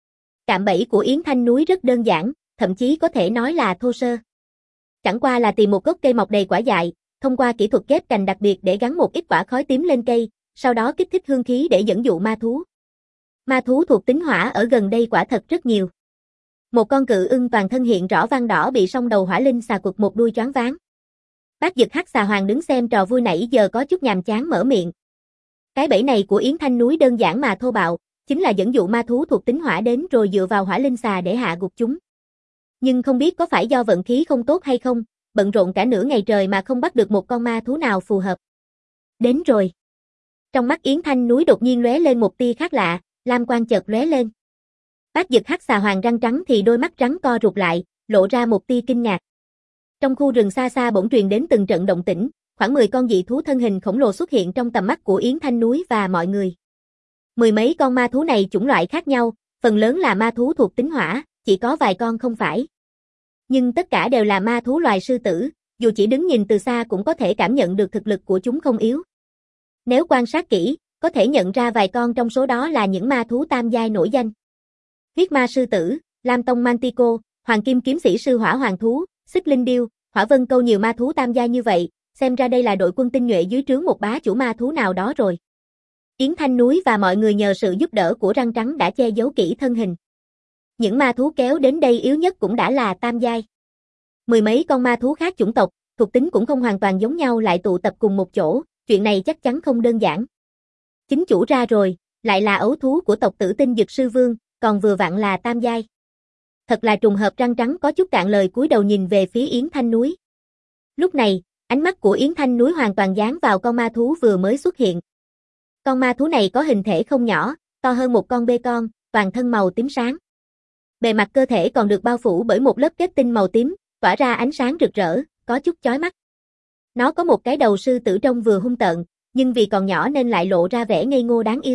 Cạm bẫy của Yến Thanh Núi rất đơn giản, thậm chí có thể nói là thô sơ. Chẳng qua là tìm một gốc cây mọc đầy quả dại, thông qua kỹ thuật ghép cành đặc biệt để gắn một ít quả khói tím lên cây, sau đó kích thích hương khí để dẫn dụ ma thú. Ma thú thuộc tính hỏa ở gần đây quả thật rất nhiều. Một con cự ưng toàn thân hiện rõ văn đỏ bị song đầu hỏa linh xà quật một đuôi choáng váng. Bác Dực Hắc Xà Hoàng đứng xem trò vui nãy giờ có chút nhàm chán mở miệng. Cái bẫy này của Yến Thanh Núi đơn giản mà thô bạo, chính là dẫn dụ ma thú thuộc tính hỏa đến rồi dựa vào hỏa linh xà để hạ gục chúng. Nhưng không biết có phải do vận khí không tốt hay không, bận rộn cả nửa ngày trời mà không bắt được một con ma thú nào phù hợp. Đến rồi. Trong mắt Yến Thanh Núi đột nhiên lóe lên một tia khác lạ, lam quang chợt lóe lên. Bác Dực Hắc Xà Hoàng răng trắng thì đôi mắt trắng co rụt lại, lộ ra một tia kinh ngạc. Trong khu rừng xa xa bỗng truyền đến từng trận động tĩnh, khoảng mười con dị thú thân hình khổng lồ xuất hiện trong tầm mắt của Yến Thanh Núi và mọi người. Mười mấy con ma thú này chủng loại khác nhau, phần lớn là ma thú thuộc tính hỏa, chỉ có vài con không phải. Nhưng tất cả đều là ma thú loài sư tử, dù chỉ đứng nhìn từ xa cũng có thể cảm nhận được thực lực của chúng không yếu. Nếu quan sát kỹ, có thể nhận ra vài con trong số đó là những ma thú tam giai nổi danh. Huyết ma sư tử, Lam Tông Mantico, Hoàng Kim kiếm sĩ sư hỏa hoàng thú, Xích Linh điêu, Hỏa Vân câu nhiều ma thú tam giai như vậy, xem ra đây là đội quân tinh nhuệ dưới trướng một bá chủ ma thú nào đó rồi. Yến Thanh Núi và mọi người nhờ sự giúp đỡ của răng trắng đã che giấu kỹ thân hình. Những ma thú kéo đến đây yếu nhất cũng đã là tam giai. Mười mấy con ma thú khác chủng tộc, thuộc tính cũng không hoàn toàn giống nhau lại tụ tập cùng một chỗ, chuyện này chắc chắn không đơn giản. Chính chủ ra rồi, lại là ấu thú của tộc Tử Tinh Dực Sư Vương, còn vừa vặn là tam giai. Thật là trùng hợp. Răng trắng có chút cạn lời cúi đầu nhìn về phía Yến Thanh Núi. Lúc này, ánh mắt của Yến Thanh Núi hoàn toàn dán vào con ma thú vừa mới xuất hiện. Con ma thú này có hình thể không nhỏ, to hơn một con bê con, toàn thân màu tím sáng. Bề mặt cơ thể còn được bao phủ bởi một lớp kết tinh màu tím, tỏa ra ánh sáng rực rỡ, có chút chói mắt. Nó có một cái đầu sư tử trông vừa hung tợn, nhưng vì còn nhỏ nên lại lộ ra vẻ ngây ngô đáng yêu.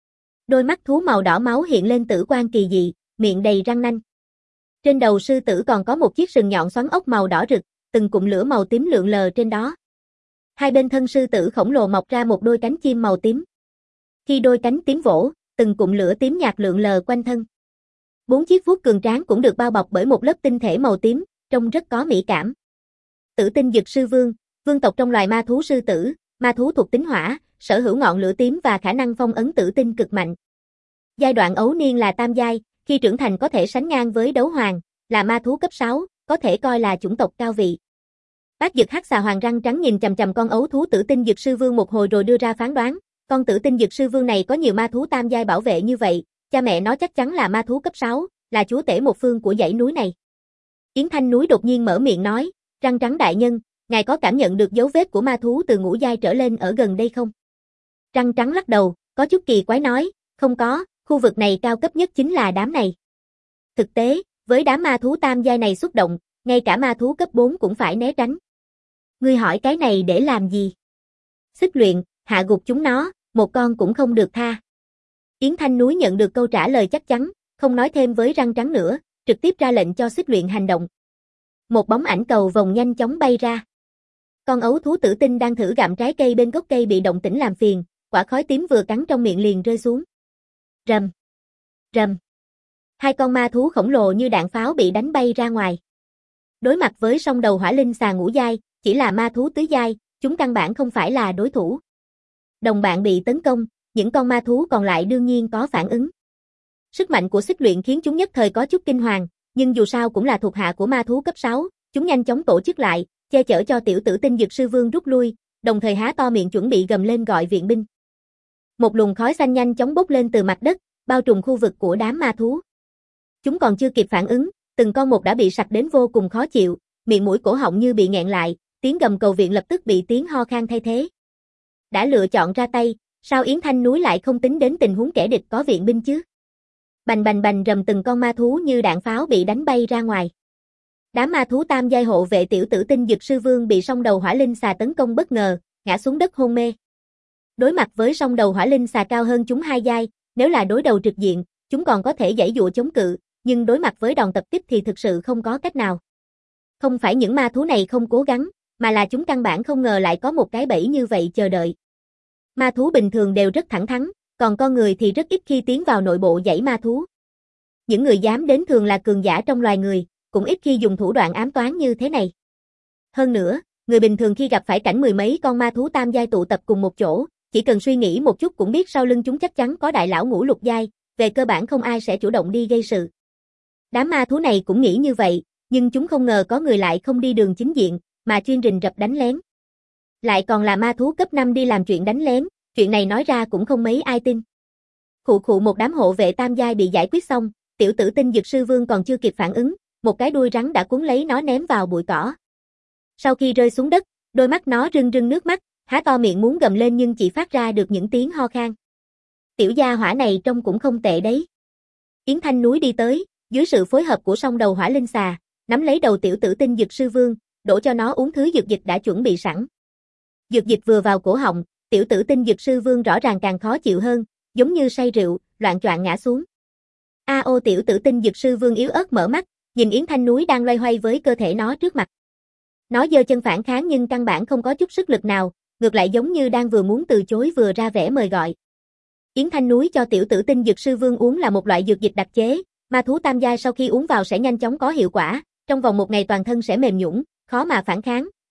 Đôi mắt thú màu đỏ máu hiện lên tử quang kỳ dị, miệng đầy răng nanh. Trên đầu sư tử còn có một chiếc sừng nhọn xoắn ốc màu đỏ rực, từng cụm lửa màu tím lượn lờ trên đó. Hai bên thân sư tử khổng lồ mọc ra một đôi cánh chim màu tím. Khi đôi cánh tím vỗ, từng cụm lửa tím nhạt lượn lờ quanh thân. Bốn chiếc vuốt cường tráng cũng được bao bọc bởi một lớp tinh thể màu tím, trông rất có mỹ cảm. Tử Tinh Dực Sư Vương, vương tộc trong loài ma thú sư tử, ma thú thuộc tính hỏa, sở hữu ngọn lửa tím và khả năng phong ấn tử tinh cực mạnh. Giai đoạn ấu niên là tam giai, khi trưởng thành có thể sánh ngang với đấu hoàng, là ma thú cấp sáu, có thể coi là chủng tộc cao vị. Bác Dực Hắc Xà Hoàng răng trắng nhìn chằm chằm con ấu thú Tử Tinh Dực Sư Vương một hồi rồi đưa ra phán đoán, con Tử Tinh Dực Sư Vương này có nhiều ma thú tam giai bảo vệ như vậy, cha mẹ nó chắc chắn là ma thú cấp sáu, là chúa tể một phương của dãy núi này. Yến Thanh Núi đột nhiên mở miệng nói, răng trắng đại nhân, ngài có cảm nhận được dấu vết của ma thú từ ngũ giai trở lên ở gần đây không? Răng trắng lắc đầu, có chút kỳ quái nói, không có, khu vực này cao cấp nhất chính là đám này. Thực tế, với đám ma thú tam giai này xuất động, ngay cả ma thú cấp bốn cũng phải né tránh. Ngươi hỏi cái này để làm gì? Xích luyện, hạ gục chúng nó, một con cũng không được tha. Yến Thanh Núi nhận được câu trả lời chắc chắn, không nói thêm với răng trắng nữa, trực tiếp ra lệnh cho xích luyện hành động. Một bóng ảnh cầu vồng nhanh chóng bay ra. Con ấu thú tử tinh đang thử gặm trái cây bên gốc cây bị động tĩnh làm phiền, quả khói tím vừa cắn trong miệng liền rơi xuống. Rầm, rầm. Hai con ma thú khổng lồ như đạn pháo bị đánh bay ra ngoài. Đối mặt với song đầu hỏa linh xà ngũ giai, chỉ là ma thú tứ giai, chúng căn bản không phải là đối thủ. Đồng bạn bị tấn công, những con ma thú còn lại đương nhiên có phản ứng. Sức mạnh của xích luyện khiến chúng nhất thời có chút kinh hoàng, nhưng dù sao cũng là thuộc hạ của ma thú cấp sáu, chúng nhanh chóng tổ chức lại, che chở cho tiểu Tử Tinh Dực Sư Vương rút lui, đồng thời há to miệng chuẩn bị gầm lên gọi viện binh. Một luồng khói xanh nhanh chóng bốc lên từ mặt đất, bao trùm khu vực của đám ma thú. Chúng còn chưa kịp phản ứng, từng con một đã bị sặc đến vô cùng khó chịu, miệng mũi cổ họng như bị nghẹn lại, tiếng gầm cầu viện lập tức bị tiếng ho khan thay thế. Đã lựa chọn ra tay, sao Yến Thanh Núi lại không tính đến tình huống kẻ địch có viện binh chứ? Bành bành bành rầm, từng con ma thú như đạn pháo bị đánh bay ra ngoài. Đám ma thú tam giai hộ vệ tiểu Tử Tinh Dực Sư Vương bị song đầu hỏa linh xà tấn công bất ngờ, ngã xuống đất hôn mê. Đối mặt với song đầu hỏa linh xà cao hơn chúng hai giai, nếu là đối đầu trực diện, chúng còn có thể giãy dụa chống cự, nhưng đối mặt với đòn tập kích thì thực sự không có cách nào. Không phải những ma thú này không cố gắng, mà là chúng căn bản không ngờ lại có một cái bẫy như vậy chờ đợi. Ma thú bình thường đều rất thẳng thắn, còn con người thì rất ít khi tiến vào nội bộ dãy ma thú. Những người dám đến thường là cường giả trong loài người, cũng ít khi dùng thủ đoạn ám toán như thế này. Hơn nữa, người bình thường khi gặp phải cảnh mười mấy con ma thú tam giai tụ tập cùng một chỗ, chỉ cần suy nghĩ một chút cũng biết sau lưng chúng chắc chắn có đại lão ngũ lục giai, về cơ bản không ai sẽ chủ động đi gây sự. Đám ma thú này cũng nghĩ như vậy, nhưng chúng không ngờ có người lại không đi đường chính diện, mà chuyên rình rập đánh lén. Lại còn là ma thú cấp năm đi làm chuyện đánh lén, chuyện này nói ra cũng không mấy ai tin. Khụ khụ, một đám hộ vệ tam giai bị giải quyết xong, tiểu Tử Tinh Dực Sư Vương còn chưa kịp phản ứng, một cái đuôi rắn đã cuốn lấy nó ném vào bụi cỏ. Sau khi rơi xuống đất, đôi mắt nó rưng rưng nước mắt, há to miệng muốn gầm lên nhưng chỉ phát ra được những tiếng ho khan. Tiểu gia hỏa này trông cũng không tệ đấy. Yến Thanh Núi đi tới, dưới sự phối hợp của song đầu hỏa linh xà, nắm lấy đầu tiểu Tử Tinh Dực Sư Vương, đổ cho nó uống thứ dược dịch đã chuẩn bị sẵn. Dược dịch vừa vào cổ họng, tiểu Tử Tinh Dực Sư Vương rõ ràng càng khó chịu hơn, giống như say rượu, loạng choạng ngã xuống. A ô, tiểu Tử Tinh Dực Sư Vương yếu ớt mở mắt, nhìn Yến Thanh Núi đang loay hoay với cơ thể nó trước mặt. Nó giơ chân phản kháng nhưng căn bản không có chút sức lực nào, ngược lại giống như đang vừa muốn từ chối vừa ra vẻ mời gọi. Yến Thanh Núi cho tiểu Tử Tinh Dực Sư Vương uống là một loại dược dịch đặc chế, ma thú tam giai sau khi uống vào sẽ nhanh chóng có hiệu quả, trong vòng một ngày toàn thân sẽ mềm nhũn, khó mà phản kháng,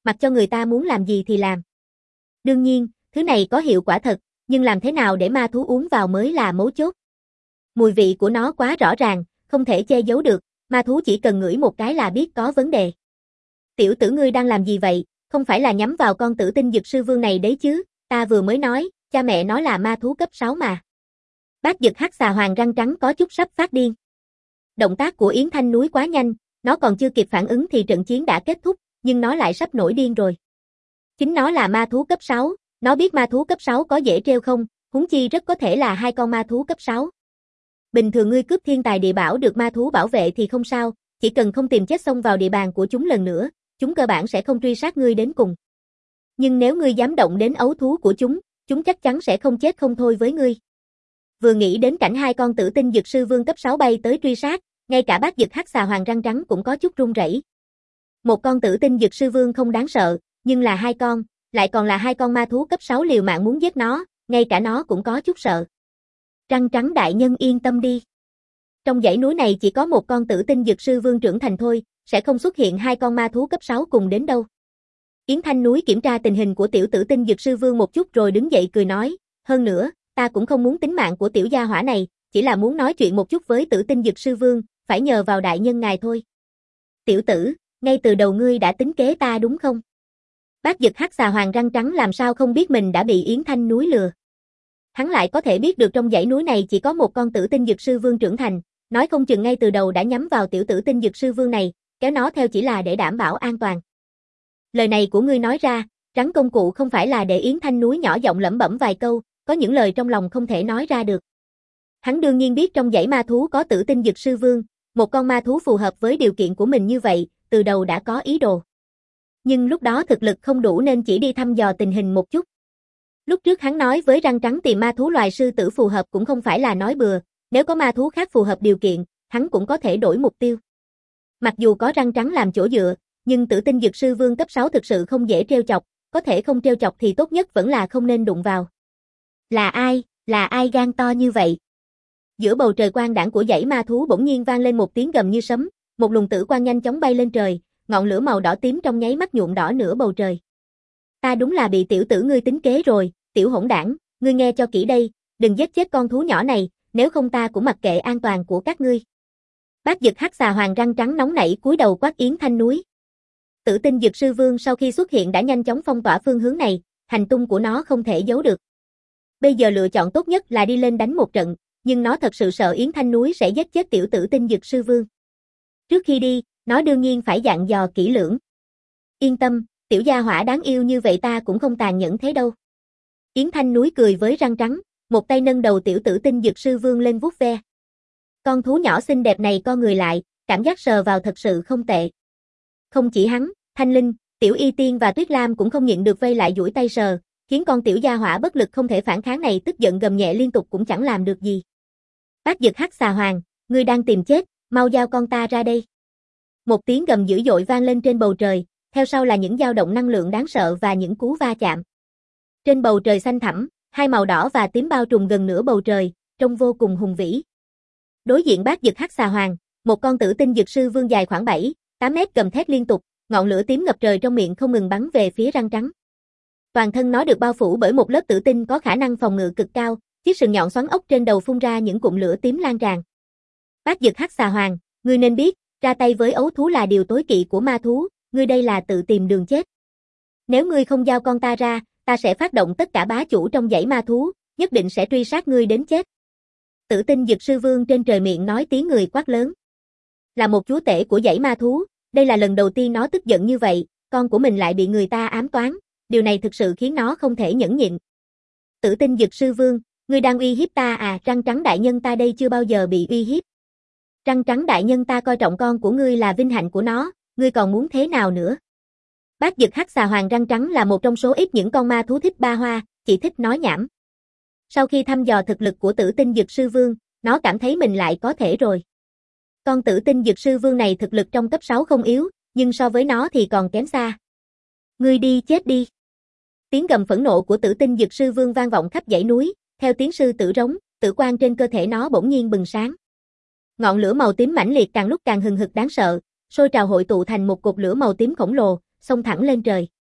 Mặc cho người ta muốn làm gì thì làm. Đương nhiên, thứ này có hiệu quả thật, nhưng làm thế nào để ma thú uống vào mới là mấu chốt. Mùi vị của nó quá rõ ràng, không thể che giấu được, ma thú chỉ cần ngửi một cái là biết có vấn đề. Tiểu tử ngươi đang làm gì vậy, không phải là nhắm vào con tử tinh dực sư vương này đấy chứ, ta vừa mới nói, cha mẹ nó là ma thú cấp sáu mà. Bác Dực Hắc Xà Hoàng răng trắng có chút sắp phát điên. Động tác của Yến Thanh Núi quá nhanh, nó còn chưa kịp phản ứng thì trận chiến đã kết thúc, nhưng nó lại sắp nổi điên rồi. Chính nó là ma thú cấp sáu, nó biết ma thú cấp sáu có dễ trêu không, huống chi rất có thể là hai con ma thú cấp sáu. Bình thường ngươi cướp thiên tài địa bảo được ma thú bảo vệ thì không sao, chỉ cần không tìm chết xông vào địa bàn của chúng lần nữa, chúng cơ bản sẽ không truy sát ngươi đến cùng. Nhưng nếu ngươi dám động đến ấu thú của chúng, chúng chắc chắn sẽ không chết không thôi với ngươi. Vừa nghĩ đến cảnh hai con tử tinh dực sư vương cấp sáu bay tới truy sát, ngay cả Bác Dực Hắc Xà Hoàng răng trắng cũng có chút run rẩy. Một con tử tinh dực sư vương không đáng sợ, nhưng là hai con, lại còn là hai con ma thú cấp sáu liều mạng muốn giết nó, ngay cả nó cũng có chút sợ. Răng trắng đại nhân yên tâm đi. Trong dãy núi này chỉ có một con tử tinh dực sư vương trưởng thành thôi, sẽ không xuất hiện hai con ma thú cấp sáu cùng đến đâu. Yến Thanh Núi kiểm tra tình hình của tiểu tử tinh dực sư vương một chút rồi đứng dậy cười nói, hơn nữa, ta cũng không muốn tính mạng của tiểu gia hỏa này, chỉ là muốn nói chuyện một chút với tử tinh dực sư vương, phải nhờ vào đại nhân ngài thôi. Tiểu tử, ngay từ đầu ngươi đã tính kế ta đúng không? Bác Dực Hắc Xà Hoàng răng trắng làm sao không biết mình đã bị Yến Thanh Núi lừa. Hắn lại có thể biết được trong dãy núi này chỉ có một con tử tinh dực sư vương trưởng thành, nói không chừng ngay từ đầu đã nhắm vào tiểu tử tinh dực sư vương này, kéo nó theo chỉ là để đảm bảo an toàn. Lời này của ngươi nói ra, rắn công cụ không phải là để Yến Thanh Núi nhỏ giọng lẩm bẩm vài câu, có những lời trong lòng không thể nói ra được. Hắn đương nhiên biết trong dãy ma thú có tử tinh dực sư vương, một con ma thú phù hợp với điều kiện của mình như vậy, từ đầu đã có ý đồ. Nhưng lúc đó thực lực không đủ nên chỉ đi thăm dò tình hình một chút. Lúc trước hắn nói với răng trắng tìm ma thú loài sư tử phù hợp cũng không phải là nói bừa, nếu có ma thú khác phù hợp điều kiện, hắn cũng có thể đổi mục tiêu. Mặc dù có răng trắng làm chỗ dựa, nhưng tử tinh dực sư vương cấp sáu thực sự không dễ trêu chọc, có thể không trêu chọc thì tốt nhất vẫn là không nên đụng vào. Là ai, là ai gan to như vậy? Giữa bầu trời quang đãng của dãy ma thú bỗng nhiên vang lên một tiếng gầm như sấm, một luồng tử quang nhanh chóng bay lên trời, ngọn lửa màu đỏ tím trong nháy mắt nhuộm đỏ nửa bầu trời. Ta đúng là bị tiểu tử ngươi tính kế rồi, tiểu hỗn đảng, ngươi nghe cho kỹ đây, đừng giết chết con thú nhỏ này, nếu không ta cũng mặc kệ an toàn của các ngươi. Bác Dực Hắc Xà Hoàng răng trắng nóng nảy cúi đầu quát Yến Thanh Núi. Tử tinh dực sư vương sau khi xuất hiện đã nhanh chóng phong tỏa phương hướng này, hành tung của nó không thể giấu được. Bây giờ lựa chọn tốt nhất là đi lên đánh một trận, nhưng nó thật sự sợ Yến Thanh Núi sẽ giết chết tiểu tử tinh dực sư vương. Trước khi đi, nó đương nhiên phải dặn dò kỹ lưỡng. Yên tâm, tiểu gia hỏa đáng yêu như vậy ta cũng không tàn nhẫn thế đâu. Yến Thanh Núi cười với răng trắng, một tay nâng đầu tiểu tử tinh dực sư vương lên vuốt ve. Con thú nhỏ xinh đẹp này co người lại, cảm giác sờ vào thật sự không tệ. Không chỉ hắn, Thanh Linh, Tiểu Y Tiên và Tuyết Lam cũng không nhịn được vây lại duỗi tay sờ, khiến con tiểu gia hỏa bất lực không thể phản kháng này tức giận gầm nhẹ liên tục cũng chẳng làm được gì. Bác Dực Hắc Xà Hoàng, ngươi đang tìm chết, mau giao con ta ra đây. Một tiếng gầm dữ dội vang lên trên bầu trời, theo sau là những dao động năng lượng đáng sợ và những cú va chạm. Trên bầu trời xanh thẳm, hai màu đỏ và tím bao trùm gần nửa bầu trời, trông vô cùng hùng vĩ. Đối diện Bác Dực Hắc Xà Hoàng, một con tử tinh dực sư vương dài khoảng bảy, tám mét gầm thét liên tục, ngọn lửa tím ngập trời trong miệng không ngừng bắn về phía răng trắng. Toàn thân nó được bao phủ bởi một lớp tử tinh có khả năng phòng ngự cực cao, chiếc sừng nhọn xoắn ốc trên đầu phun ra những cụm lửa tím lan tràn. Bác Dực Hắc Xà Hoàng, ngươi nên biết, ra tay với ấu thú là điều tối kỵ của ma thú, ngươi đây là tự tìm đường chết. Nếu ngươi không giao con ta ra, ta sẽ phát động tất cả bá chủ trong dãy ma thú, nhất định sẽ truy sát ngươi đến chết. Tử tinh dực sư vương trên trời miệng nói tiếng người quát lớn. Là một chúa tể của dãy ma thú, đây là lần đầu tiên nó tức giận như vậy, con của mình lại bị người ta ám toán, điều này thực sự khiến nó không thể nhẫn nhịn. Tử tinh dực sư vương, ngươi đang uy hiếp ta à? Răng trắng đại nhân ta đây chưa bao giờ bị uy hiếp. Răng trắng đại nhân ta coi trọng con của ngươi là vinh hạnh của nó, ngươi còn muốn thế nào nữa? Bác Dực Hắc Xà Hoàng răng trắng là một trong số ít những con ma thú thích ba hoa, chỉ thích nói nhảm. Sau khi thăm dò thực lực của tử tinh dực sư vương, nó cảm thấy mình lại có thể rồi. Con tử tinh dực sư vương này thực lực trong cấp sáu không yếu, nhưng so với nó thì còn kém xa. Ngươi đi chết đi. Tiếng gầm phẫn nộ của tử tinh dực sư vương vang vọng khắp dãy núi, theo tiếng sư tử rống, tử quang trên cơ thể nó bỗng nhiên bừng sáng. Ngọn lửa màu tím mãnh liệt càng lúc càng hừng hực đáng sợ, sôi trào hội tụ thành một cột lửa màu tím khổng lồ, xông thẳng lên trời.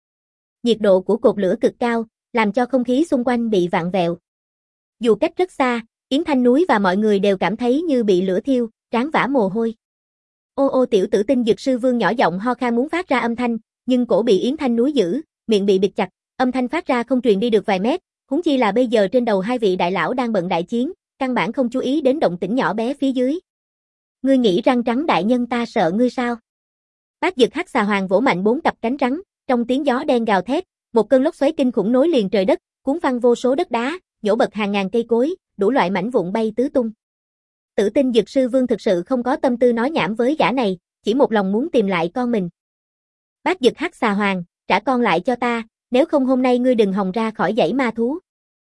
Nhiệt độ của cột lửa cực cao, làm cho không khí xung quanh bị vặn vẹo. Dù cách rất xa, Yến Thanh Núi và mọi người đều cảm thấy như bị lửa thiêu, trán vã mồ hôi. Ô ô tiểu tử Tinh Dực Sư Vương nhỏ giọng ho khan muốn phát ra âm thanh, nhưng cổ bị Yến Thanh Núi giữ, miệng bị bịt chặt, âm thanh phát ra không truyền đi được vài mét, huống chi là bây giờ trên đầu hai vị đại lão đang bận đại chiến, căn bản không chú ý đến động tĩnh nhỏ bé phía dưới. Ngươi nghĩ răng trắng đại nhân ta sợ ngươi sao? Bác Dực Hắc Xà Hoàng vỗ mạnh bốn cặp cánh trắng, trong tiếng gió đen gào thét, một cơn lốc xoáy kinh khủng nối liền trời đất, cuốn phăng vô số đất đá, nhổ bật hàng ngàn cây cối, đủ loại mảnh vụn bay tứ tung. Tử Tinh Dực Sư Vương thực sự không có tâm tư nói nhảm với gã này, chỉ một lòng muốn tìm lại con mình. Bác Dực Hắc Xà Hoàng, trả con lại cho ta, nếu không hôm nay ngươi đừng hòng ra khỏi dãy ma thú.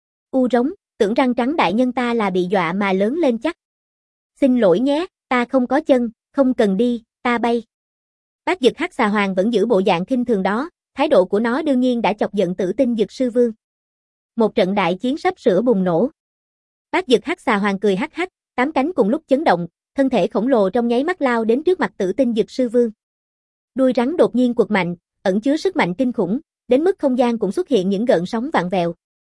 U rống, tưởng răng trắng đại nhân ta là bị dọa mà lớn lên chắc. Xin lỗi nhé, ta không có chân, không cần đi, ta bay. Bác Dực Hắc Xà Hoàng vẫn giữ bộ dạng khinh thường đó, thái độ của nó đương nhiên đã chọc giận Tử Tinh Dực Sư Vương. Một trận đại chiến sắp sửa bùng nổ. Bác Dực Hắc Xà Hoàng cười hắc hắc, tám cánh cùng lúc chấn động, thân thể khổng lồ trong nháy mắt lao đến trước mặt Tử Tinh Dực Sư Vương. Đuôi rắn đột nhiên quật mạnh, ẩn chứa sức mạnh kinh khủng, đến mức không gian cũng xuất hiện những gợn sóng vặn vẹo.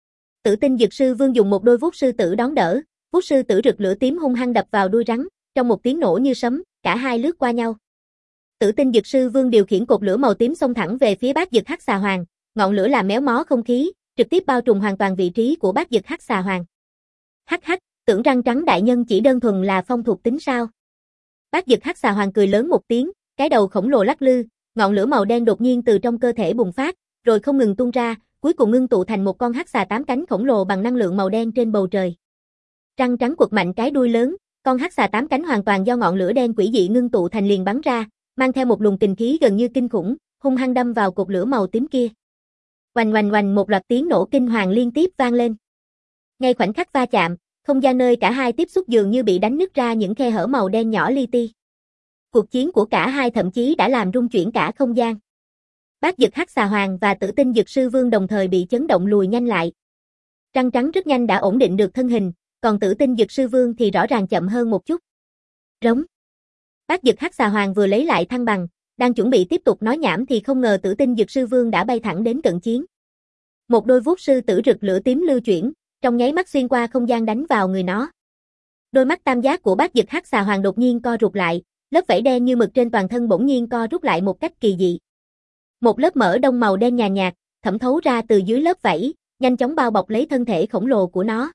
Tử Tinh Dực Sư Vương dùng một đôi vuốt sư tử đón đỡ, vuốt sư tử rực lửa tím hung hăng đập vào đuôi rắn, trong một tiếng nổ như sấm, cả hai lướt qua nhau. Tử Tinh Dực Sư Vương điều khiển cột lửa màu tím xông thẳng về phía Bác Dực Hắc Xà Hoàng, ngọn lửa làm méo mó không khí, trực tiếp bao trùm hoàn toàn vị trí của Bác Dực Hắc Xà Hoàng. Hắc hắc, tưởng răng trắng đại nhân chỉ đơn thuần là phong thuộc tính sao? Bác Dực Hắc Xà Hoàng cười lớn một tiếng, cái đầu khổng lồ lắc lư, ngọn lửa màu đen đột nhiên từ trong cơ thể bùng phát, rồi không ngừng tuôn ra, cuối cùng ngưng tụ thành một con hắc xà tám cánh khổng lồ bằng năng lượng màu đen trên bầu trời. Răng trắng quật mạnh cái đuôi lớn, con hắc xà tám cánh hoàn toàn do ngọn lửa đen quỷ dị ngưng tụ thành liền bắn ra, mang theo một luồng kình khí gần như kinh khủng, hung hăng đâm vào cột lửa màu tím kia. Oanh oanh oanh, một loạt tiếng nổ kinh hoàng liên tiếp vang lên. Ngay khoảnh khắc va chạm, không gian nơi cả hai tiếp xúc dường như bị đánh nứt ra những khe hở màu đen nhỏ li ti. Cuộc chiến của cả hai thậm chí đã làm rung chuyển cả không gian. Bác Dực Hắc Xà Hoàng và Tử Tinh Dực Sư Vương đồng thời bị chấn động lùi nhanh lại. Răng trắng rất nhanh đã ổn định được thân hình, còn Tử Tinh Dực Sư Vương thì rõ ràng chậm hơn một chút. Rống. Bác Dực Hắc Xà Hoàng vừa lấy lại thăng bằng, đang chuẩn bị tiếp tục nói nhảm thì không ngờ Tử Tinh Dực Sư Vương đã bay thẳng đến cận chiến. Một đôi vuốt sư tử rực lửa tím lưu chuyển, trong nháy mắt xuyên qua không gian đánh vào người nó. Đôi mắt tam giác của Bác Dực Hắc Xà Hoàng đột nhiên co rụt lại, lớp vảy đen như mực trên toàn thân bỗng nhiên co rút lại một cách kỳ dị. Một lớp mỡ đông màu đen nhàn nhạt, thẩm thấu ra từ dưới lớp vảy, nhanh chóng bao bọc lấy thân thể khổng lồ của nó.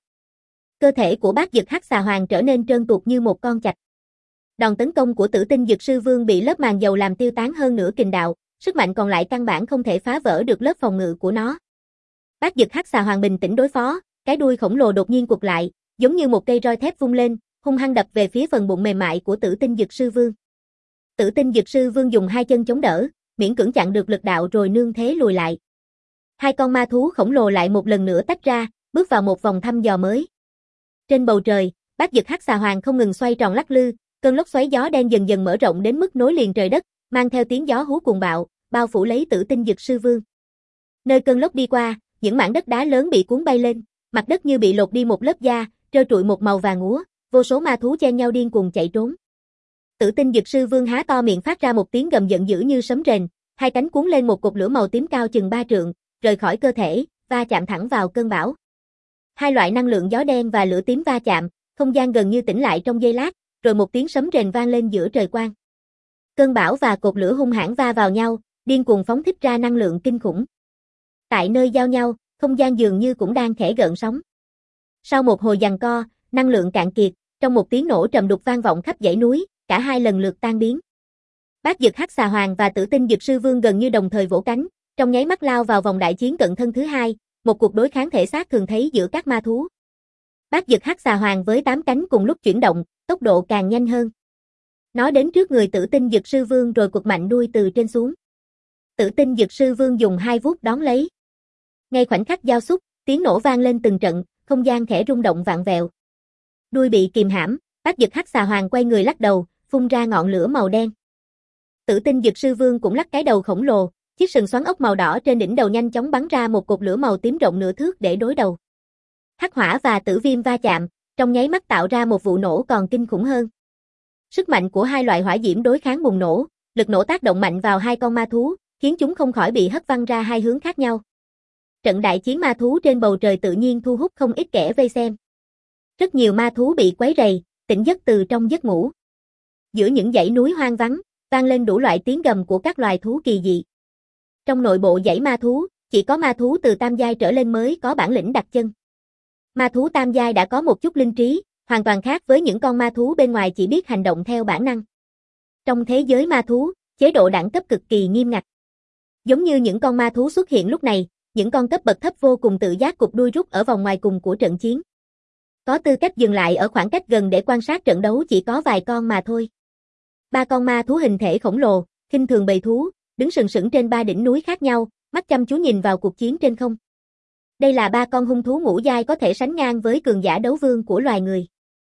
Cơ thể của Bác Dực Hắc Xà Hoàng trở nên trơn tuột như một con chạch. Đòn tấn công của Tử Tinh Dực Sư Vương bị lớp màng dầu làm tiêu tán hơn nửa kình đạo, sức mạnh còn lại căn bản không thể phá vỡ được lớp phòng ngự của nó. Bác Dực Hắc Xà Hoàng bình tĩnh đối phó, cái đuôi khổng lồ đột nhiên quật lại, giống như một cây roi thép vung lên, hung hăng đập về phía phần bụng mềm mại của Tử Tinh Dực Sư Vương. Tử Tinh Dực Sư Vương dùng hai chân chống đỡ, miễn cưỡng chặn được lực đạo rồi nương thế lùi lại. Hai con ma thú khổng lồ lại một lần nữa tách ra, bước vào một vòng thăm dò mới. Trên bầu trời, Bác Dực Hắc Xà Hoàng không ngừng xoay tròn lắc lư, cơn lốc xoáy gió đen dần dần mở rộng đến mức nối liền trời đất, mang theo tiếng gió hú cuồng bạo, bao phủ lấy Tử Tinh Dực Sư Vương. Nơi cơn lốc đi qua, những mảng đất đá lớn bị cuốn bay lên, mặt đất như bị lột đi một lớp da, trơ trụi một màu vàng úa, vô số ma thú chen nhau điên cuồng chạy trốn. Tử Tinh Dực Sư Vương há to miệng phát ra một tiếng gầm giận dữ như sấm rền, hai cánh cuốn lên một cột lửa màu tím cao chừng ba trượng, rời khỏi cơ thể, va chạm thẳng vào cơn bão. Hai loại năng lượng gió đen và lửa tím va chạm, không gian gần như tĩnh lại trong giây lát, rồi một tiếng sấm rền vang lên giữa trời quang. Cơn bão và cột lửa hung hãn va vào nhau, điên cuồng phóng thích ra năng lượng kinh khủng. Tại nơi giao nhau, không gian dường như cũng đang khẽ gợn sóng. Sau một hồi giằng co, năng lượng cạn kiệt, trong một tiếng nổ trầm đục vang vọng khắp dãy núi, cả hai lần lượt tan biến. Bác Dực Hắc Xà Hoàng và Tử Tinh Dực Sư Vương gần như đồng thời vỗ cánh, trong nháy mắt lao vào vòng đại chiến cận thân thứ hai, một cuộc đối kháng thể xác thường thấy giữa các ma thú. Bác Dực Hắc Xà Hoàng với tám cánh cùng lúc chuyển động, tốc độ càng nhanh hơn. Nó đến trước người Tử Tinh Dực Sư Vương rồi quật mạnh đuôi từ trên xuống. Tử Tinh Dực Sư Vương dùng hai vuốt đón lấy. Ngay khoảnh khắc giao xúc, tiếng nổ vang lên từng trận, không gian khẽ rung động vạn vẹo. Đuôi bị kìm hãm, Bác Dực Hắc Xà Hoàng quay người lắc đầu, phun ra ngọn lửa màu đen. Tử Tinh Dực Sư Vương cũng lắc cái đầu khổng lồ, chiếc sừng xoắn ốc màu đỏ trên đỉnh đầu nhanh chóng bắn ra một cột lửa màu tím rộng nửa thước để đối đầu. Hắc hỏa và tử viêm va chạm, trong nháy mắt tạo ra một vụ nổ còn kinh khủng hơn. Sức mạnh của hai loại hỏa diễm đối kháng bùng nổ, lực nổ tác động mạnh vào hai con ma thú, khiến chúng không khỏi bị hất văng ra hai hướng khác nhau. Trận đại chiến ma thú trên bầu trời tự nhiên thu hút không ít kẻ vây xem. Rất nhiều ma thú bị quấy rầy, tỉnh giấc từ trong giấc ngủ. Giữa những dãy núi hoang vắng, vang lên đủ loại tiếng gầm của các loài thú kỳ dị. Trong nội bộ dãy ma thú, chỉ có ma thú từ tam giai trở lên mới có bản lĩnh đặt chân. Ma thú tam giai đã có một chút linh trí, hoàn toàn khác với những con ma thú bên ngoài chỉ biết hành động theo bản năng. Trong thế giới ma thú, chế độ đẳng cấp cực kỳ nghiêm ngặt. Giống như những con ma thú xuất hiện lúc này, những con cấp bậc thấp vô cùng tự giác cụp đuôi rút ở vòng ngoài cùng của trận chiến. Có tư cách dừng lại ở khoảng cách gần để quan sát trận đấu chỉ có vài con mà thôi. Ba con ma thú hình thể khổng lồ, khinh thường bầy thú, đứng sừng sững trên ba đỉnh núi khác nhau, mắt chăm chú nhìn vào cuộc chiến trên không. Đây là ba con hung thú ngũ giai có thể sánh ngang với cường giả đấu vương của loài người.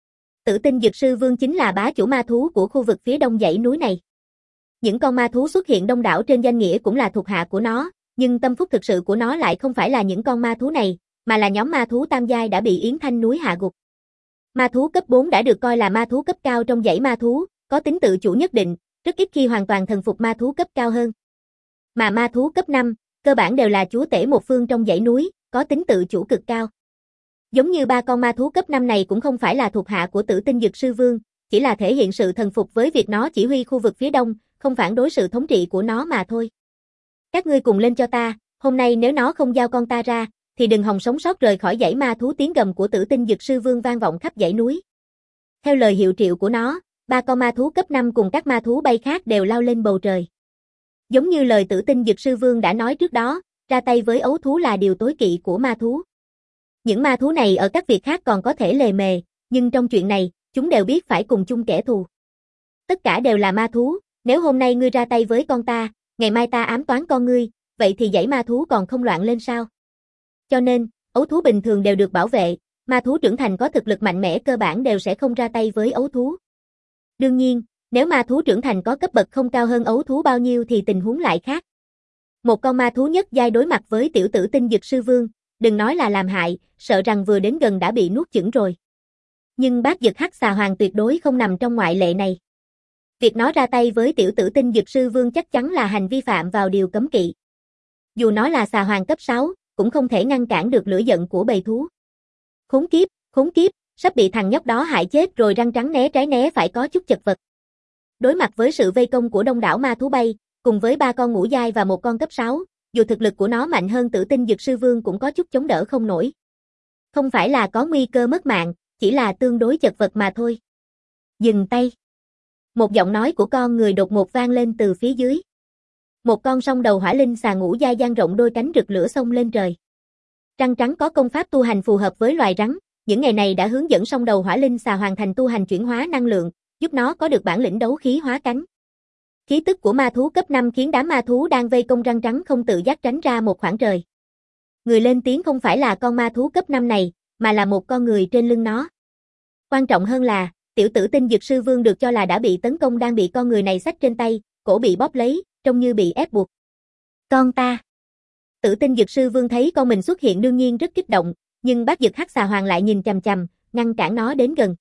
Tử Tinh Dực Sư Vương chính là bá chủ ma thú của khu vực phía đông dãy núi này. Những con ma thú xuất hiện đông đảo trên danh nghĩa cũng là thuộc hạ của nó, nhưng tâm phúc thực sự của nó lại không phải là những con ma thú này, mà là nhóm ma thú tam giai đã bị Yến Thanh núi hạ gục. Ma thú cấp bốn đã được coi là ma thú cấp cao trong dãy ma thú, có tính tự chủ nhất định, rất ít khi hoàn toàn thần phục ma thú cấp cao hơn. Mà ma thú cấp năm, cơ bản đều là chúa tể một phương trong dãy núi, có tính tự chủ cực cao. Giống như ba con ma thú cấp năm này cũng không phải là thuộc hạ của Tử Tinh Dực Sư Vương, chỉ là thể hiện sự thần phục với việc nó chỉ huy khu vực phía đông, không phản đối sự thống trị của nó mà thôi. Các ngươi cùng lên cho ta, hôm nay nếu nó không giao con ta ra, thì đừng hòng sống sót rời khỏi dãy ma thú. Tiếng gầm của Tử Tinh Dực Sư Vương vang vọng khắp dãy núi. Theo lời hiệu triệu của nó, ba con ma thú cấp năm cùng các ma thú bay khác đều lao lên bầu trời. Giống như lời Tử Tinh Dực Sư Vương đã nói trước đó, ra tay với ấu thú là điều tối kỵ của ma thú. Những ma thú này ở các việc khác còn có thể lề mề, nhưng trong chuyện này, chúng đều biết phải cùng chung kẻ thù. Tất cả đều là ma thú, nếu hôm nay ngươi ra tay với con ta, ngày mai ta ám toán con ngươi, vậy thì dãy ma thú còn không loạn lên sao? Cho nên, ấu thú bình thường đều được bảo vệ, ma thú trưởng thành có thực lực mạnh mẽ cơ bản đều sẽ không ra tay với ấu thú. Đương nhiên, nếu ma thú trưởng thành có cấp bậc không cao hơn ấu thú bao nhiêu thì tình huống lại khác. Một con ma thú nhất giai đối mặt với tiểu Tử Tinh Dực Sư Vương, đừng nói là làm hại, sợ rằng vừa đến gần đã bị nuốt chửng rồi. Nhưng Bát Dực Hắc Xà Hoàng tuyệt đối không nằm trong ngoại lệ này. Việc nó ra tay với tiểu Tử Tinh Dực Sư Vương chắc chắn là hành vi phạm vào điều cấm kỵ. Dù nó là xà hoàng cấp sáu, cũng không thể ngăn cản được lửa giận của bầy thú. Khốn kiếp, khốn kiếp, sắp bị thằng nhóc đó hại chết rồi. Răng trắng né trái né phải có chút chật vật. Đối mặt với sự vây công của đông đảo ma thú bay, cùng với ba con ngũ giai và một con cấp sáu, dù thực lực của nó mạnh hơn Tử Tinh Dực Sư Vương cũng có chút chống đỡ không nổi. Không phải là có nguy cơ mất mạng, chỉ là tương đối chật vật mà thôi. Dừng tay. Một giọng nói của con người đột ngột vang lên từ phía dưới. Một con song đầu hỏa linh xà ngũ giai dang rộng đôi cánh rực lửa xông lên trời. Răng trắng có công pháp tu hành phù hợp với loài rắn, những ngày này đã hướng dẫn song đầu hỏa linh xà hoàn thành tu hành chuyển hóa năng lượng, giúp nó có được bản lĩnh đấu khí hóa cánh. Khí tức của ma thú cấp năm khiến đám ma thú đang vây công răng trắng không tự giác tránh ra một khoảng trời. Người lên tiếng không phải là con ma thú cấp năm này, mà là một con người trên lưng nó. Quan trọng hơn là, tiểu Tử Tinh Dực Sư Vương được cho là đã bị tấn công đang bị con người này xách trên tay, cổ bị bóp lấy, trông như bị ép buộc. Con ta. Tử Tinh Dực Sư Vương thấy con mình xuất hiện đương nhiên rất kích động, nhưng Bát Dực Hắc Xà Hoàng lại nhìn chằm chằm, ngăn cản nó đến gần.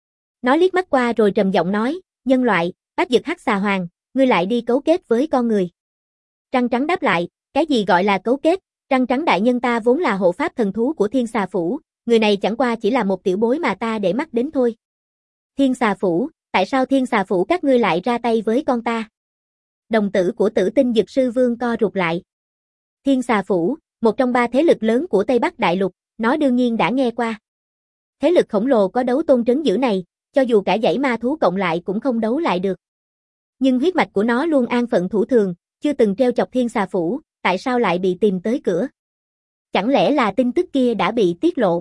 Nó liếc mắt qua rồi trầm giọng nói, nhân loại, Bát Dực Hắc Xà Hoàng, ngươi lại đi cấu kết với con người. Răng trắng đáp lại, cái gì gọi là cấu kết, răng trắng đại nhân ta vốn là hộ pháp thần thú của Thiên Xà Phủ, người này chẳng qua chỉ là một tiểu bối mà ta để mắt đến thôi. Thiên Xà Phủ, tại sao Thiên Xà Phủ các ngươi lại ra tay với con ta? Đồng tử của Tử Tinh Dực Sư Vương co rụt lại. Thiên Xà Phủ, một trong ba thế lực lớn của Tây Bắc Đại Lục, nó đương nhiên đã nghe qua. Thế lực khổng lồ có đấu tôn trấn giữ này, cho dù cả dãy ma thú cộng lại cũng không đấu lại được. Nhưng huyết mạch của nó luôn an phận thủ thường, chưa từng treo chọc Thiên Xà Phủ, tại sao lại bị tìm tới cửa? Chẳng lẽ là tin tức kia đã bị tiết lộ?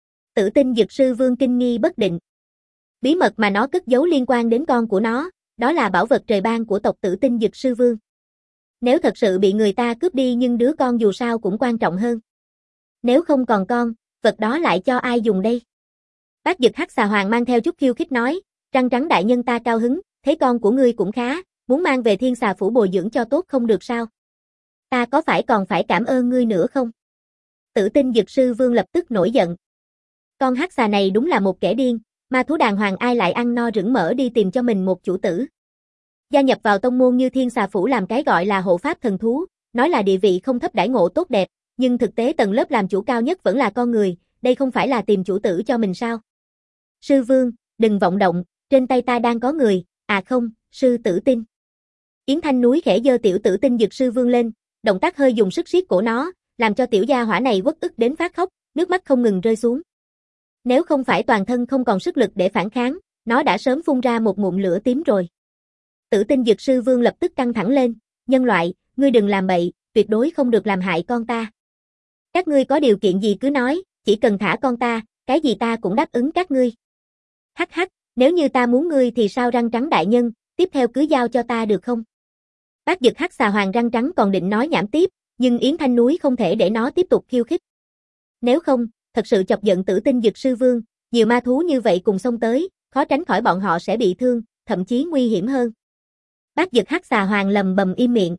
Tử Tinh Dực Sư Vương kinh nghi bất định. Bí mật mà nó cất giấu liên quan đến con của nó, đó là bảo vật trời ban của tộc Tử Tinh Dực Sư Vương. Nếu thật sự bị người ta cướp đi nhưng đứa con dù sao cũng quan trọng hơn. Nếu không còn con, vật đó lại cho ai dùng đây? Bát Dực Hắc Xà Hoàng mang theo chút khiêu khích nói, răng trắng đại nhân ta cao hứng, thấy con của ngươi cũng khá, muốn mang về Thiên Xà Phủ bồi dưỡng cho tốt không được sao? Ta có phải còn phải cảm ơn ngươi nữa không? Tử Tinh Dực Sư Vương lập tức nổi giận. Con hắc xà này đúng là một kẻ điên, ma thú đàng hoàng ai lại ăn no rửng mỡ đi tìm cho mình một chủ tử. Gia nhập vào tông môn như Thiên Xà Phủ làm cái gọi là hộ pháp thần thú, nói là địa vị không thấp đãi ngộ tốt đẹp, nhưng thực tế tầng lớp làm chủ cao nhất vẫn là con người, đây không phải là tìm chủ tử cho mình sao? Sư Vương, đừng vọng động, trên tay ta đang có người, à không, sư tử tinh. Yến Thanh Núi khẽ giơ tiểu tử tinh Dực Sư Vương lên, động tác hơi dùng sức siết cổ nó, làm cho tiểu gia hỏa này uất ức đến phát khóc, nước mắt không ngừng rơi xuống. Nếu không phải toàn thân không còn sức lực để phản kháng, nó đã sớm phun ra một ngụm lửa tím rồi. Tử tinh Dực Sư Vương lập tức căng thẳng lên, nhân loại, ngươi đừng làm bậy, tuyệt đối không được làm hại con ta. Các ngươi có điều kiện gì cứ nói, chỉ cần thả con ta, cái gì ta cũng đáp ứng các ngươi. Hắc hắc, nếu như ta muốn ngươi thì sao răng trắng đại nhân, tiếp theo cứ giao cho ta được không? Bác Dực Hắc Xà Hoàng răng trắng còn định nói nhảm tiếp, nhưng Yến Thanh Núi không thể để nó tiếp tục khiêu khích. Nếu không, thật sự chọc giận Tử tinh Dực Sư Vương, nhiều ma thú như vậy cùng xông tới, khó tránh khỏi bọn họ sẽ bị thương, thậm chí nguy hiểm hơn. Bác Dực Hắc Xà Hoàng lầm bầm im miệng.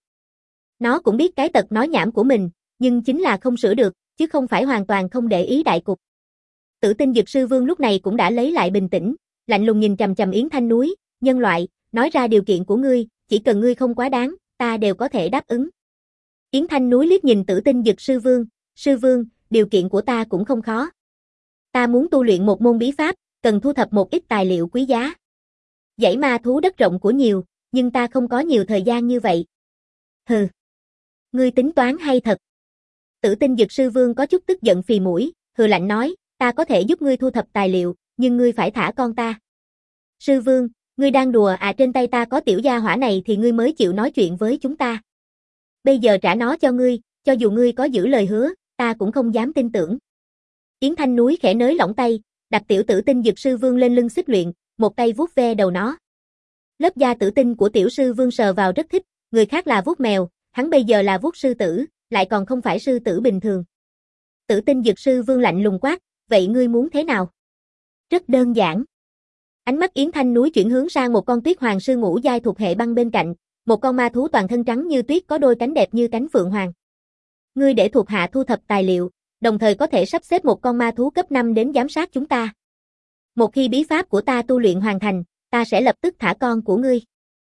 Nó cũng biết cái tật nói nhảm của mình, nhưng chính là không sửa được, chứ không phải hoàn toàn không để ý đại cục. Tử tinh Dực Sư Vương lúc này cũng đã lấy lại bình tĩnh, lạnh lùng nhìn chằm chằm Yến Thanh Núi, nhân loại, nói ra điều kiện của ngươi, chỉ cần ngươi không quá đáng, ta đều có thể đáp ứng. Yến Thanh Núi liếc nhìn Tử tinh Dực Sư Vương, Sư Vương, điều kiện của ta cũng không khó. Ta muốn tu luyện một môn bí pháp, cần thu thập một ít tài liệu quý giá. Dãy ma thú đất rộng của nhiều, nhưng ta không có nhiều thời gian như vậy. Hừ. Ngươi tính toán hay thật. Tử tinh Dực Sư Vương có chút tức giận phì mũi, hừ lạnh nói, ta có thể giúp ngươi thu thập tài liệu, nhưng ngươi phải thả con ta. Sư Vương, ngươi đang đùa à, trên tay ta có tiểu gia hỏa này thì ngươi mới chịu nói chuyện với chúng ta. Bây giờ trả nó cho ngươi, cho dù ngươi có giữ lời hứa, ta cũng không dám tin tưởng. Yến Thanh Núi khẽ nới lỏng tay, đặt tiểu tử tinh Dực Sư Vương lên lưng xích luyện, một tay vuốt ve đầu nó. Lớp da tử tinh của tiểu sư vương sờ vào rất thích, người khác là vuốt mèo, hắn bây giờ là vuốt sư tử, lại còn không phải sư tử bình thường. Tử tinh Dực Sư Vương lạnh lùng quát, vậy ngươi muốn thế nào? Rất đơn giản. Ánh mắt Yến Thanh Núi chuyển hướng sang một con tuyết hoàng sư ngũ giai thuộc hệ băng bên cạnh, một con ma thú toàn thân trắng như tuyết có đôi cánh đẹp như cánh phượng hoàng. Ngươi để thuộc hạ thu thập tài liệu, đồng thời có thể sắp xếp một con ma thú cấp năm đến giám sát chúng ta. Một khi bí pháp của ta tu luyện hoàn thành, ta sẽ lập tức thả con của ngươi.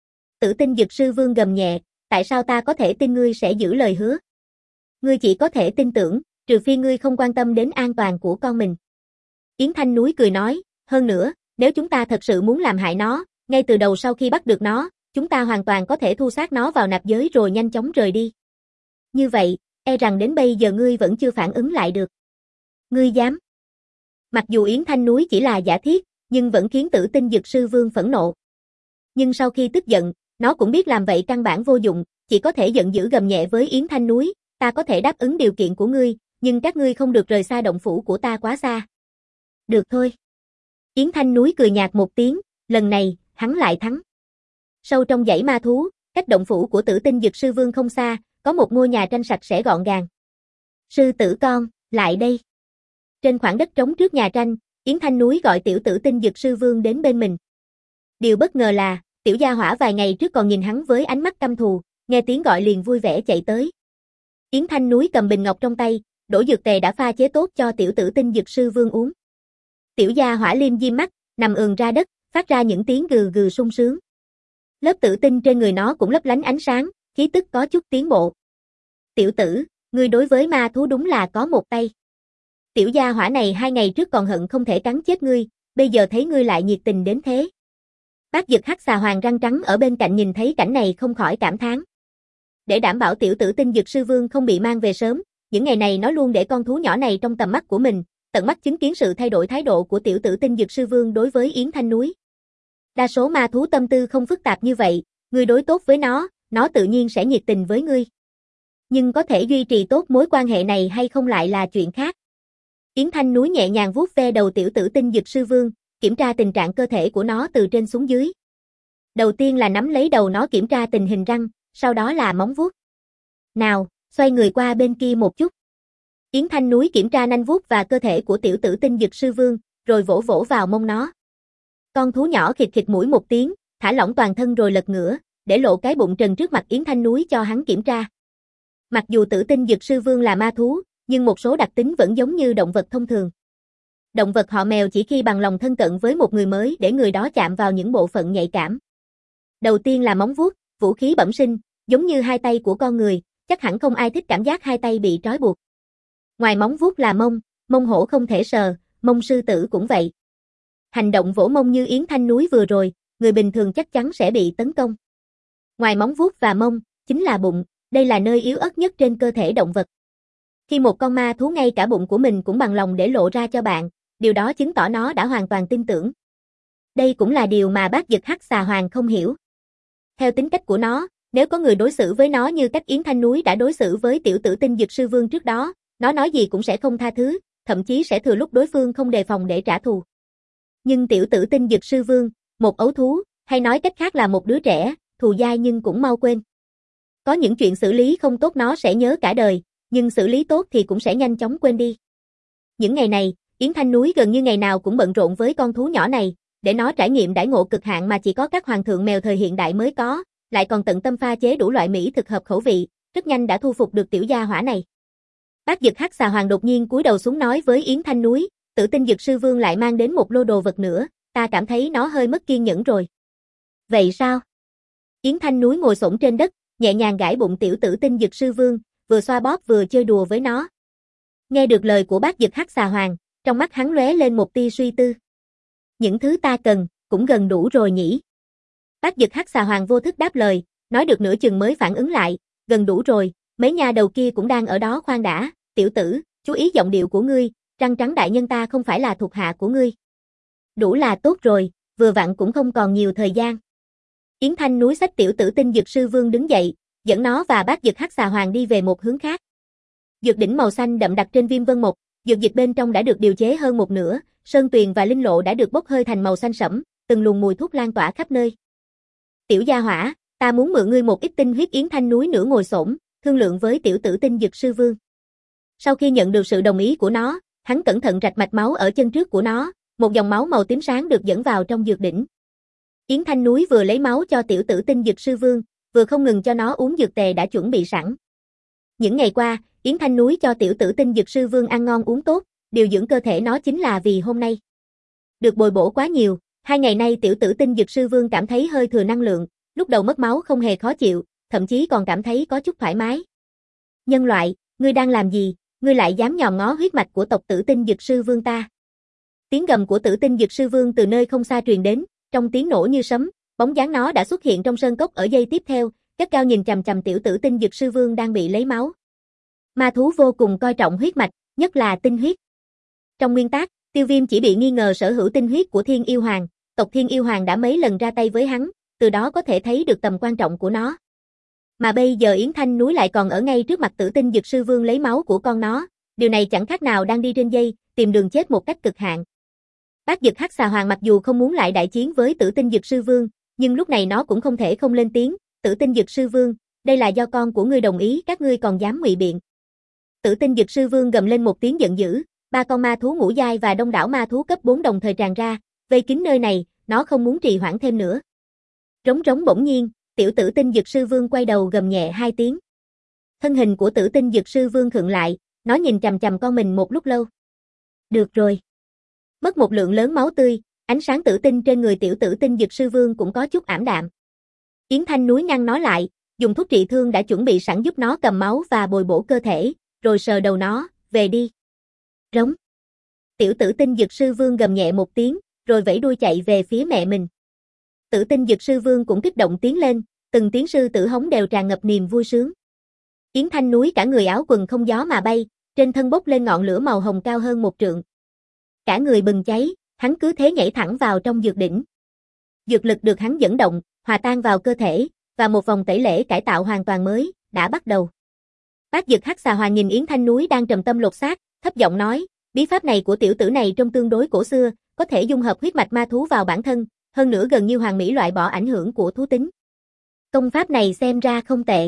Tử tinh Dực Sư Vương gầm nhẹ, tại sao ta có thể tin ngươi sẽ giữ lời hứa? Ngươi chỉ có thể tin tưởng, trừ phi ngươi không quan tâm đến an toàn của con mình. Yến Thanh Núi cười nói, hơn nữa, nếu chúng ta thật sự muốn làm hại nó, ngay từ đầu sau khi bắt được nó, chúng ta hoàn toàn có thể thu xác nó vào nạp giới rồi nhanh chóng rời đi. Như vậy, e rằng đến bây giờ ngươi vẫn chưa phản ứng lại được. Ngươi dám? Mặc dù Yến Thanh Núi chỉ là giả thiết, nhưng vẫn khiến Tử tinh Dực Sư Vương phẫn nộ. Nhưng sau khi tức giận, nó cũng biết làm vậy căn bản vô dụng, chỉ có thể giận dữ gầm nhẹ với Yến Thanh Núi, ta có thể đáp ứng điều kiện của ngươi, nhưng các ngươi không được rời xa động phủ của ta quá xa. Được thôi. Yến Thanh Núi cười nhạt một tiếng, lần này, hắn lại thắng. Sâu trong dãy ma thú, cách động phủ của Tử tinh Dực Sư Vương không xa, có một ngôi nhà tranh sạch sẽ gọn gàng. Sư tử con, lại đây. Trên khoảng đất trống trước nhà tranh, Yến Thanh Núi gọi tiểu Tử tinh Dực Sư Vương đến bên mình. Điều bất ngờ là, tiểu gia hỏa vài ngày trước còn nhìn hắn với ánh mắt căm thù, nghe tiếng gọi liền vui vẻ chạy tới. Yến Thanh Núi cầm bình ngọc trong tay, đổ dược tề đã pha chế tốt cho tiểu Tử tinh Dực Sư Vương uống. Tiểu gia hỏa liêm diêm mắt, nằm ườn ra đất, phát ra những tiếng gừ gừ sung sướng. Lớp tử tinh trên người nó cũng lấp lánh ánh sáng, khí tức có chút tiến bộ. Tiểu tử, ngươi đối với ma thú đúng là có một tay. Tiểu gia hỏa này hai ngày trước còn hận không thể cắn chết ngươi, bây giờ thấy ngươi lại nhiệt tình đến thế. Bác Dực Hắc Xà Hoàng răng trắng ở bên cạnh nhìn thấy cảnh này không khỏi cảm thán. Để đảm bảo tiểu Tử tinh Dực Sư Vương không bị mang về sớm, những ngày này nó luôn để con thú nhỏ này trong tầm mắt của mình, tận mắt chứng kiến sự thay đổi thái độ của tiểu Tử tinh Dực Sư Vương đối với Yến Thanh Núi. Đa số ma thú tâm tư không phức tạp như vậy, ngươi đối tốt với nó, nó tự nhiên sẽ nhiệt tình với ngươi. Nhưng có thể duy trì tốt mối quan hệ này hay không lại là chuyện khác. Yến Thanh Núi nhẹ nhàng vuốt ve đầu tiểu Tử tinh Dực Sư Vương, kiểm tra tình trạng cơ thể của nó từ trên xuống dưới. Đầu tiên là nắm lấy đầu nó kiểm tra tình hình răng, sau đó là móng vuốt. Nào, xoay người qua bên kia một chút. Yến Thanh Núi kiểm tra nanh vuốt và cơ thể của tiểu Tử tinh Dực Sư Vương, rồi vỗ vỗ vào mông nó. Con thú nhỏ khịt khịt mũi một tiếng, thả lỏng toàn thân rồi lật ngửa, để lộ cái bụng trần trước mặt Yến Thanh Núi cho hắn kiểm tra. Mặc dù Tử tinh Dực Sư Vương là ma thú, nhưng một số đặc tính vẫn giống như động vật thông thường. Động vật họ mèo chỉ khi bằng lòng thân cận với một người mới để người đó chạm vào những bộ phận nhạy cảm. Đầu tiên là móng vuốt, vũ khí bẩm sinh, giống như hai tay của con người, chắc hẳn không ai thích cảm giác hai tay bị trói buộc. Ngoài móng vuốt là mông, mông hổ không thể sờ, mông sư tử cũng vậy. Hành động vỗ mông như Yến Thanh Núi vừa rồi, người bình thường chắc chắn sẽ bị tấn công. Ngoài móng vuốt và mông, chính là bụng, đây là nơi yếu ớt nhất trên cơ thể động vật. Khi một con ma thú ngay cả bụng của mình cũng bằng lòng để lộ ra cho bạn, điều đó chứng tỏ nó đã hoàn toàn tin tưởng. Đây cũng là điều mà Bác Dực Hắc Xà Hoàng không hiểu. Theo tính cách của nó, nếu có người đối xử với nó như cách Yến Thanh Núi đã đối xử với tiểu tử Tinh Dực Sư Vương trước đó, nó nói gì cũng sẽ không tha thứ, thậm chí sẽ thừa lúc đối phương không đề phòng để trả thù. Nhưng tiểu tử Tinh Dực Sư Vương, một ấu thú, hay nói cách khác là một đứa trẻ, thù dai nhưng cũng mau quên. Có những chuyện xử lý không tốt nó sẽ nhớ cả đời, nhưng xử lý tốt thì cũng sẽ nhanh chóng quên đi. Những ngày này, Yến Thanh Núi gần như ngày nào cũng bận rộn với con thú nhỏ này, để nó trải nghiệm đãi ngộ cực hạn mà chỉ có các hoàng thượng mèo thời hiện đại mới có, lại còn tận tâm pha chế đủ loại mỹ thực hợp khẩu vị, rất nhanh đã thu phục được tiểu gia hỏa này. Bác Dực Hắc Xà Hoàng đột nhiên cúi đầu xuống nói với Yến Thanh Núi, Tử Tinh Dực Sư Vương lại mang đến một lô đồ vật nữa, ta cảm thấy nó hơi mất kiên nhẫn rồi. Vậy sao? Yến Thanh Núi ngồi xổm trên đất, nhẹ nhàng gãi bụng tiểu tử Tinh Dực Sư Vương, vừa xoa bóp vừa chơi đùa với nó. Nghe được lời của Bác Dực Hắc Xà Hoàng, trong mắt hắn lóe lên một tia suy tư. Những thứ ta cần, cũng gần đủ rồi nhỉ? Bác Dực Hắc Xà Hoàng vô thức đáp lời, nói được nửa chừng mới phản ứng lại, gần đủ rồi, mấy nha đầu kia cũng đang ở đó khoan đã, tiểu tử, chú ý giọng điệu của ngươi, răng trắng đại nhân ta không phải là thuộc hạ của ngươi. Đủ là tốt rồi, vừa vặn cũng không còn nhiều thời gian. Yến Thanh Núi xách tiểu tử Tinh Dực Sư Vương đứng dậy, dẫn nó và Bác Dực Hắc Xà Hoàng đi về một hướng khác. Dược đỉnh màu xanh đậm đặc trên Viêm Vân Mộc, dược dịch bên trong đã được điều chế hơn một nửa, sơn tuyền và linh lộ đã được bốc hơi thành màu xanh sẫm, từng luồng mùi thuốc lan tỏa khắp nơi. Tiểu gia hỏa, ta muốn mượn ngươi một ít tinh huyết. Yến Thanh Núi nửa ngồi xổm, thương lượng với tiểu tử Tinh Dực Sư Vương. Sau khi nhận được sự đồng ý của nó, hắn cẩn thận rạch mạch máu ở chân trước của nó, một dòng máu màu tím sáng được dẫn vào trong dược đỉnh. Yến Thanh Núi vừa lấy máu cho tiểu tử Tinh Dực Sư Vương, vừa không ngừng cho nó uống dược tề đã chuẩn bị sẵn. Những ngày qua, Yến Thanh Núi cho tiểu tử Tinh Dực Sư Vương ăn ngon uống tốt, điều dưỡng cơ thể nó chính là vì hôm nay. Được bồi bổ quá nhiều, hai ngày nay tiểu tử Tinh Dực Sư Vương cảm thấy hơi thừa năng lượng, lúc đầu mất máu không hề khó chịu, thậm chí còn cảm thấy có chút thoải mái. Nhân loại, ngươi đang làm gì, ngươi lại dám nhòm ngó huyết mạch của tộc tử Tinh Dực Sư Vương ta? Tiếng gầm của tử Tinh Dực Sư Vương từ nơi không xa truyền đến, trong tiếng nổ như sấm, bóng dáng nó đã xuất hiện trong sơn cốc ở giây tiếp theo, gắt gao nhìn chằm chằm tiểu tử Tinh Dực Sư Vương đang bị lấy máu. Ma thú vô cùng coi trọng huyết mạch, nhất là tinh huyết. Trong nguyên tắc, Tiêu Viêm chỉ bị nghi ngờ sở hữu tinh huyết của Thiên Yêu Hoàng, tộc Thiên Yêu Hoàng đã mấy lần ra tay với hắn, từ đó có thể thấy được tầm quan trọng của nó. Mà bây giờ Yến Thanh Núi lại còn ở ngay trước mặt tử Tinh Dực Sư Vương lấy máu của con nó, điều này chẳng khác nào đang đi trên dây, tìm đường chết một cách cực hạn. Bác Dực Hắc Xà Hoàng mặc dù không muốn lại đại chiến với tử Tinh Dực Sư Vương, nhưng lúc này nó cũng không thể không lên tiếng, tử Tinh Dực Sư Vương, đây là do con của ngươi đồng ý, các ngươi còn dám ngụy biện. Tử Tinh Dực Sư Vương gầm lên một tiếng giận dữ, ba con ma thú ngũ giai và đông đảo ma thú cấp bốn đồng thời tràn ra, vây kín nơi này, nó không muốn trì hoãn thêm nữa. Rống rống bỗng nhiên, tiểu tử Tinh Dực Sư Vương quay đầu gầm nhẹ hai tiếng. Thân hình của tử Tinh Dực Sư Vương khựng lại, nó nhìn chằm chằm con mình một lúc lâu. Được rồi. Mất một lượng lớn máu tươi, ánh sáng tử tinh trên người tiểu tử Tinh Dực Sư Vương cũng có chút ảm đạm. Yến Thanh Núi ngăn nó lại, dùng thuốc trị thương đã chuẩn bị sẵn giúp nó cầm máu và bồi bổ cơ thể, rồi sờ đầu nó, về đi. Rống. Tiểu tử Tinh Dực Sư Vương gầm nhẹ một tiếng, rồi vẫy đuôi chạy về phía mẹ mình. Tử Tinh Dực Sư Vương cũng kích động tiến lên, từng tiếng sư tử hống đều tràn ngập niềm vui sướng. Yến Thanh Núi cả người áo quần không gió mà bay, trên thân bốc lên ngọn lửa màu hồng cao hơn một trượng. Cả người bừng cháy, hắn cứ thế nhảy thẳng vào trong dược đỉnh. Dược lực được hắn dẫn động, hòa tan vào cơ thể, và một vòng tẩy lễ cải tạo hoàn toàn mới đã bắt đầu. Bác Dực Hắc Xà Hoàng nhìn Yến Thanh Núi đang trầm tâm lột xác, thấp giọng nói, bí pháp này của tiểu tử này trông tương đối cổ xưa, có thể dung hợp huyết mạch ma thú vào bản thân, hơn nữa gần như hoàn mỹ loại bỏ ảnh hưởng của thú tính. Công pháp này xem ra không tệ.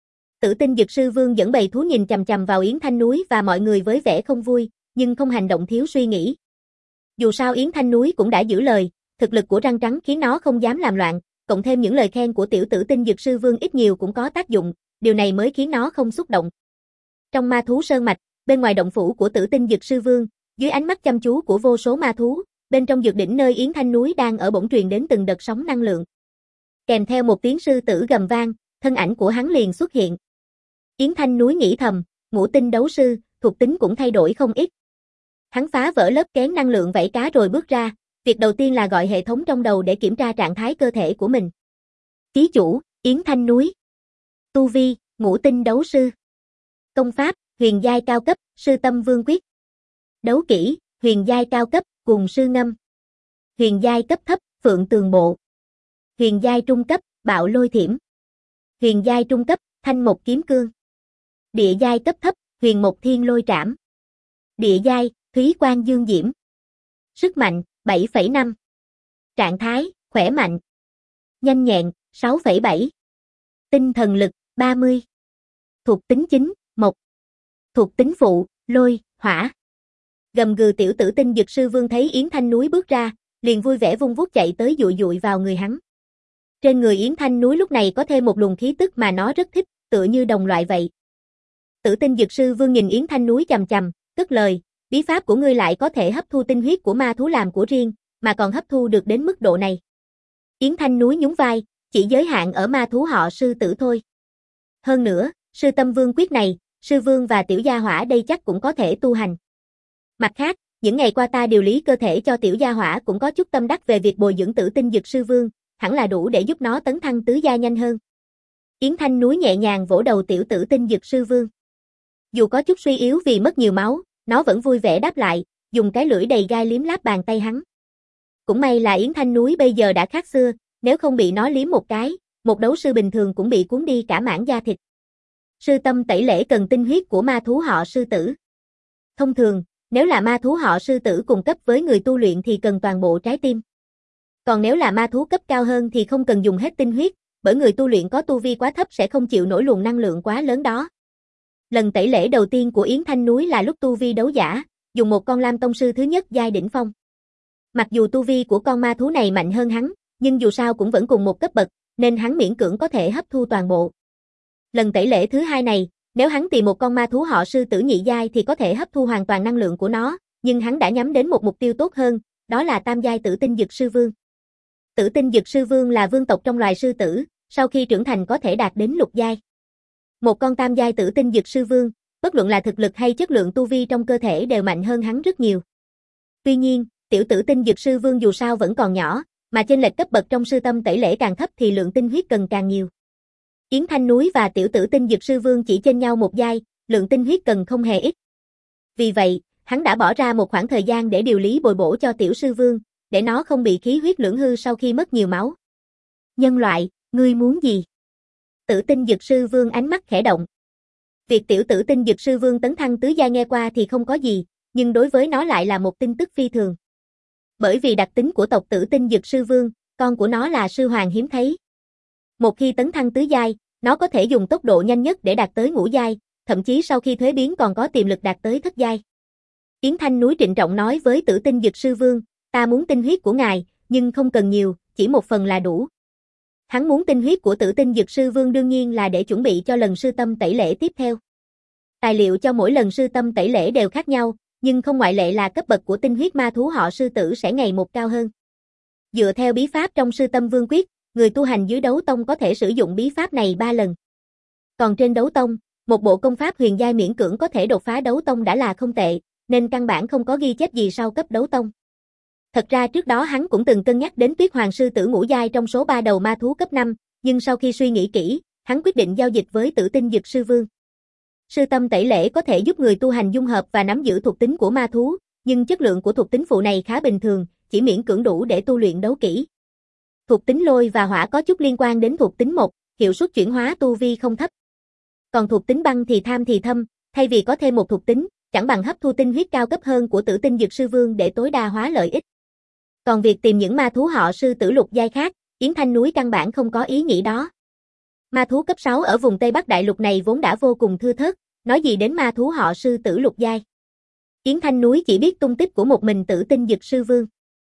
Tử Tinh Dực Sư Vương dẫn bầy thú nhìn chằm chằm vào Yến Thanh Núi và mọi người với vẻ không vui, nhưng không hành động thiếu suy nghĩ. Dù sao Yến Thanh Núi cũng đã giữ lời, thực lực của răng trắng khiến nó không dám làm loạn, cộng thêm những lời khen của tiểu tử Tinh Dực Sư Vương ít nhiều cũng có tác dụng, điều này mới khiến nó không xúc động. Trong ma thú sơn mạch, bên ngoài động phủ của tử Tinh Dực Sư Vương, dưới ánh mắt chăm chú của vô số ma thú, bên trong dược đỉnh nơi Yến Thanh Núi đang ở bỗng truyền đến từng đợt sóng năng lượng. Kèm theo một tiếng sư tử gầm vang, thân ảnh của hắn liền xuất hiện. Yến Thanh Núi nghĩ thầm, ngũ tinh đấu sư, thuộc tính cũng thay đổi không ít. Hắn phá vỡ lớp kén năng lượng vảy cá rồi bước ra, việc đầu tiên là gọi hệ thống trong đầu để kiểm tra trạng thái cơ thể của mình. Ký chủ, Yến Thanh Núi. Tu vi, ngũ tinh đấu sư. Công pháp, huyền giai cao cấp, sư tâm vương quyết. Đấu kỹ, huyền giai cao cấp, cùng sư ngâm. Huyền giai cấp thấp, phượng tường bộ. Huyền giai trung cấp, bạo lôi thiểm. Huyền giai trung cấp, thanh mộc kiếm cương. Địa giai cấp thấp, huyền mộc thiên lôi trảm. Địa giai, thúy quang dương diễm. Sức mạnh, bảy phẩy năm. Trạng thái, khỏe mạnh. Nhanh nhẹn, sáu phẩy bảy. Tinh thần lực, ba mươi. Thuộc tính chính, mộc. Thuộc tính phụ, lôi, hỏa. Gầm gừ tiểu tử tinh dực sư vương thấy Yến Thanh Núi bước ra, liền vui vẻ vung vuốt chạy tới dụi dụi vào người hắn. Trên người Yến Thanh Núi lúc này có thêm một luồng khí tức mà nó rất thích, tựa như đồng loại vậy. Tử tinh dực sư vương nhìn Yến Thanh Núi chằm chằm, cất lời, bí pháp của ngươi lại có thể hấp thu tinh huyết của ma thú làm của riêng, mà còn hấp thu được đến mức độ này. Yến Thanh Núi nhún vai, chỉ giới hạn ở ma thú họ sư tử thôi. Hơn nữa, sư tâm vương quyết này, sư vương và tiểu gia hỏa đây chắc cũng có thể tu hành. Mặt khác, những ngày qua ta điều lý cơ thể cho tiểu gia hỏa cũng có chút tâm đắc về việc bồi dưỡng tử tinh dực sư vương, hẳn là đủ để giúp nó tấn thăng tứ gia nhanh hơn. Yến Thanh Núi nhẹ nhàng vỗ đầu tiểu tử tinh dực sư vương. Dù có chút suy yếu vì mất nhiều máu, nó vẫn vui vẻ đáp lại, dùng cái lưỡi đầy gai liếm láp bàn tay hắn. Cũng may là Yến Thanh Núi bây giờ đã khác xưa, nếu không bị nó liếm một cái, một đấu sư bình thường cũng bị cuốn đi cả mảng da thịt. Sư tâm tẩy lễ cần tinh huyết của ma thú họ sư tử. Thông thường, nếu là ma thú họ sư tử cùng cấp với người tu luyện thì cần toàn bộ trái tim. Còn nếu là ma thú cấp cao hơn thì không cần dùng hết tinh huyết, bởi người tu luyện có tu vi quá thấp sẽ không chịu nổi luồng năng lượng quá lớn đó. Lần tẩy lễ đầu tiên của Yến Thanh Núi là lúc tu vi đấu giả, dùng một con lam tông sư thứ nhất giai đỉnh phong. Mặc dù tu vi của con ma thú này mạnh hơn hắn, nhưng dù sao cũng vẫn cùng một cấp bậc, nên hắn miễn cưỡng có thể hấp thu toàn bộ. Lần tẩy lễ thứ hai này, nếu hắn tìm một con ma thú họ sư tử nhị giai thì có thể hấp thu hoàn toàn năng lượng của nó, nhưng hắn đã nhắm đến một mục tiêu tốt hơn, đó là tam giai tử tinh dực sư vương. Tử tinh dực sư vương là vương tộc trong loài sư tử, sau khi trưởng thành có thể đạt đến lục giai. Một con tam giai tử tinh dực sư vương, bất luận là thực lực hay chất lượng tu vi trong cơ thể đều mạnh hơn hắn rất nhiều. Tuy nhiên, tiểu tử tinh dực sư vương dù sao vẫn còn nhỏ, mà chênh lệch cấp bậc trong sư tâm tẩy lễ càng thấp thì lượng tinh huyết cần càng nhiều. Yến Thanh Núi và tiểu tử tinh dực sư vương chỉ chênh nhau một giai, lượng tinh huyết cần không hề ít. Vì vậy, hắn đã bỏ ra một khoảng thời gian để điều lý bồi bổ cho tiểu sư vương, để nó không bị khí huyết lưỡng hư sau khi mất nhiều máu. Nhân loại, ngươi muốn gì? Tử tinh dực sư vương ánh mắt khẽ động. Việc tiểu tử tinh dực sư vương tấn thăng tứ giai nghe qua thì không có gì, nhưng đối với nó lại là một tin tức phi thường. Bởi vì đặc tính của tộc tử tinh dực sư vương, con của nó là sư hoàng hiếm thấy. Một khi tấn thăng tứ giai, nó có thể dùng tốc độ nhanh nhất để đạt tới ngũ giai, thậm chí sau khi thuế biến còn có tiềm lực đạt tới thất giai. Yến Thanh Núi trịnh trọng nói với tử tinh dực sư vương, ta muốn tinh huyết của ngài, nhưng không cần nhiều, chỉ một phần là đủ. Hắn muốn tinh huyết của tử tinh dực sư vương đương nhiên là để chuẩn bị cho lần sư tâm tẩy lễ tiếp theo. Tài liệu cho mỗi lần sư tâm tẩy lễ đều khác nhau, nhưng không ngoại lệ là cấp bậc của tinh huyết ma thú họ sư tử sẽ ngày một cao hơn. Dựa theo bí pháp trong sư tâm vương quyết, người tu hành dưới đấu tông có thể sử dụng bí pháp này ba lần. Còn trên đấu tông, một bộ công pháp huyền giai miễn cưỡng có thể đột phá đấu tông đã là không tệ, nên căn bản không có ghi chép gì sau cấp đấu tông. Thật ra trước đó hắn cũng từng cân nhắc đến Tuyết Hoàng sư tử ngũ giai trong số ba đầu ma thú cấp năm, nhưng sau khi suy nghĩ kỹ, hắn quyết định giao dịch với tử tinh dực sư vương. Sư tâm tẩy lễ có thể giúp người tu hành dung hợp và nắm giữ thuộc tính của ma thú, nhưng chất lượng của thuộc tính phụ này khá bình thường, chỉ miễn cưỡng đủ để tu luyện đấu kỹ. Thuộc tính lôi và hỏa có chút liên quan đến thuộc tính một, hiệu suất chuyển hóa tu vi không thấp. Còn thuộc tính băng thì tham thì thâm, thay vì có thêm một thuộc tính, chẳng bằng hấp thu tinh huyết cao cấp hơn của tử tinh dực sư vương để tối đa hóa lợi ích. Còn việc tìm những ma thú họ sư tử lục giai khác, Yến Thanh Núi căn bản không có ý nghĩ đó. Ma thú cấp sáu ở vùng Tây Bắc Đại Lục này vốn đã vô cùng thưa thớt, nói gì đến ma thú họ sư tử lục giai. Yến Thanh Núi chỉ biết tung tích của một mình tử tinh dực sư vương.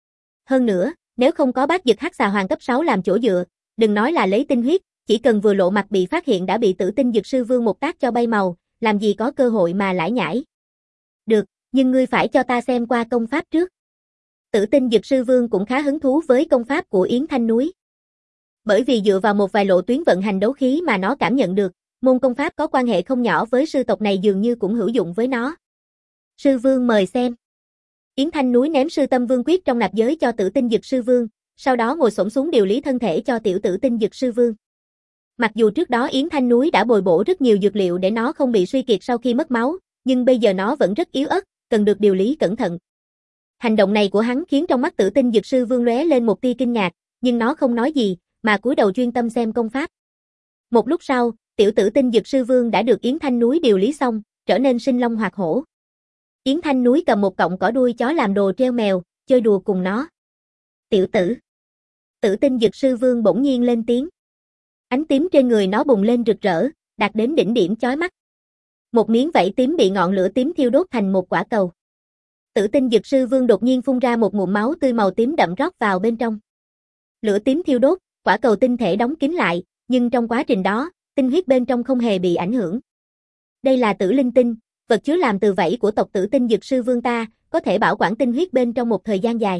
Hơn nữa, nếu không có bát dực hắc xà hoàng cấp sáu làm chỗ dựa, đừng nói là lấy tinh huyết, chỉ cần vừa lộ mặt bị phát hiện đã bị tử tinh dực sư vương một tác cho bay màu, làm gì có cơ hội mà lải nhải. Được, nhưng ngươi phải cho ta xem qua công pháp trước. Tử tinh dực sư vương cũng khá hứng thú với công pháp của Yến Thanh Núi. Bởi vì dựa vào một vài lộ tuyến vận hành đấu khí mà nó cảm nhận được, môn công pháp có quan hệ không nhỏ với sư tộc này dường như cũng hữu dụng với nó. Sư vương mời xem. Yến Thanh Núi ném sư tâm vương quyết trong nạp giới cho Tử Tinh Dực sư vương, sau đó ngồi xổm xuống điều lý thân thể cho tiểu Tử Tinh Dực sư vương. Mặc dù trước đó Yến Thanh Núi đã bồi bổ rất nhiều dược liệu để nó không bị suy kiệt sau khi mất máu, nhưng bây giờ nó vẫn rất yếu ớt, cần được điều lý cẩn thận. Hành động này của hắn khiến trong mắt Tử Tinh Dực sư vương lóe lên một tia kinh ngạc, nhưng nó không nói gì, mà cúi đầu chuyên tâm xem công pháp. Một lúc sau, tiểu Tử Tinh Dực sư vương đã được Yến Thanh Núi điều lý xong, trở nên sinh long hoạt hổ. Yến Thanh Núi cầm một cọng cỏ đuôi chó làm đồ treo mèo, chơi đùa cùng nó. Tiểu tử. Tử Tinh Dực sư vương bỗng nhiên lên tiếng. Ánh tím trên người nó bùng lên rực rỡ, đạt đến đỉnh điểm chói mắt. Một miếng vảy tím bị ngọn lửa tím thiêu đốt thành một quả cầu. Tử Tinh Dực sư vương đột nhiên phun ra một ngụm máu tươi màu tím đậm rót vào bên trong. Lửa tím thiêu đốt, quả cầu tinh thể đóng kín lại, nhưng trong quá trình đó, tinh huyết bên trong không hề bị ảnh hưởng. Đây là tử linh tinh, vật chứa làm từ vảy của tộc Tử Tinh Dực sư vương ta, có thể bảo quản tinh huyết bên trong một thời gian dài.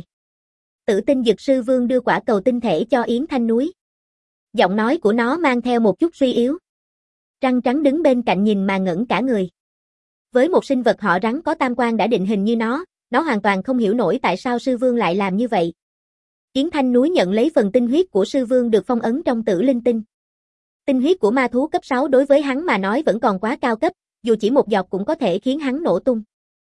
Tử Tinh Dực sư vương đưa quả cầu tinh thể cho Yến Thanh Núi. Giọng nói của nó mang theo một chút suy yếu. Răng trắng đứng bên cạnh nhìn mà ngẩn cả người. Với một sinh vật họ rắn có tam quan đã định hình như nó, nó hoàn toàn không hiểu nổi tại sao sư vương lại làm như vậy. Yến Thanh Núi nhận lấy phần tinh huyết của sư vương được phong ấn trong tử linh tinh. Tinh huyết của ma thú cấp sáu đối với hắn mà nói vẫn còn quá cao cấp, dù chỉ một giọt cũng có thể khiến hắn nổ tung.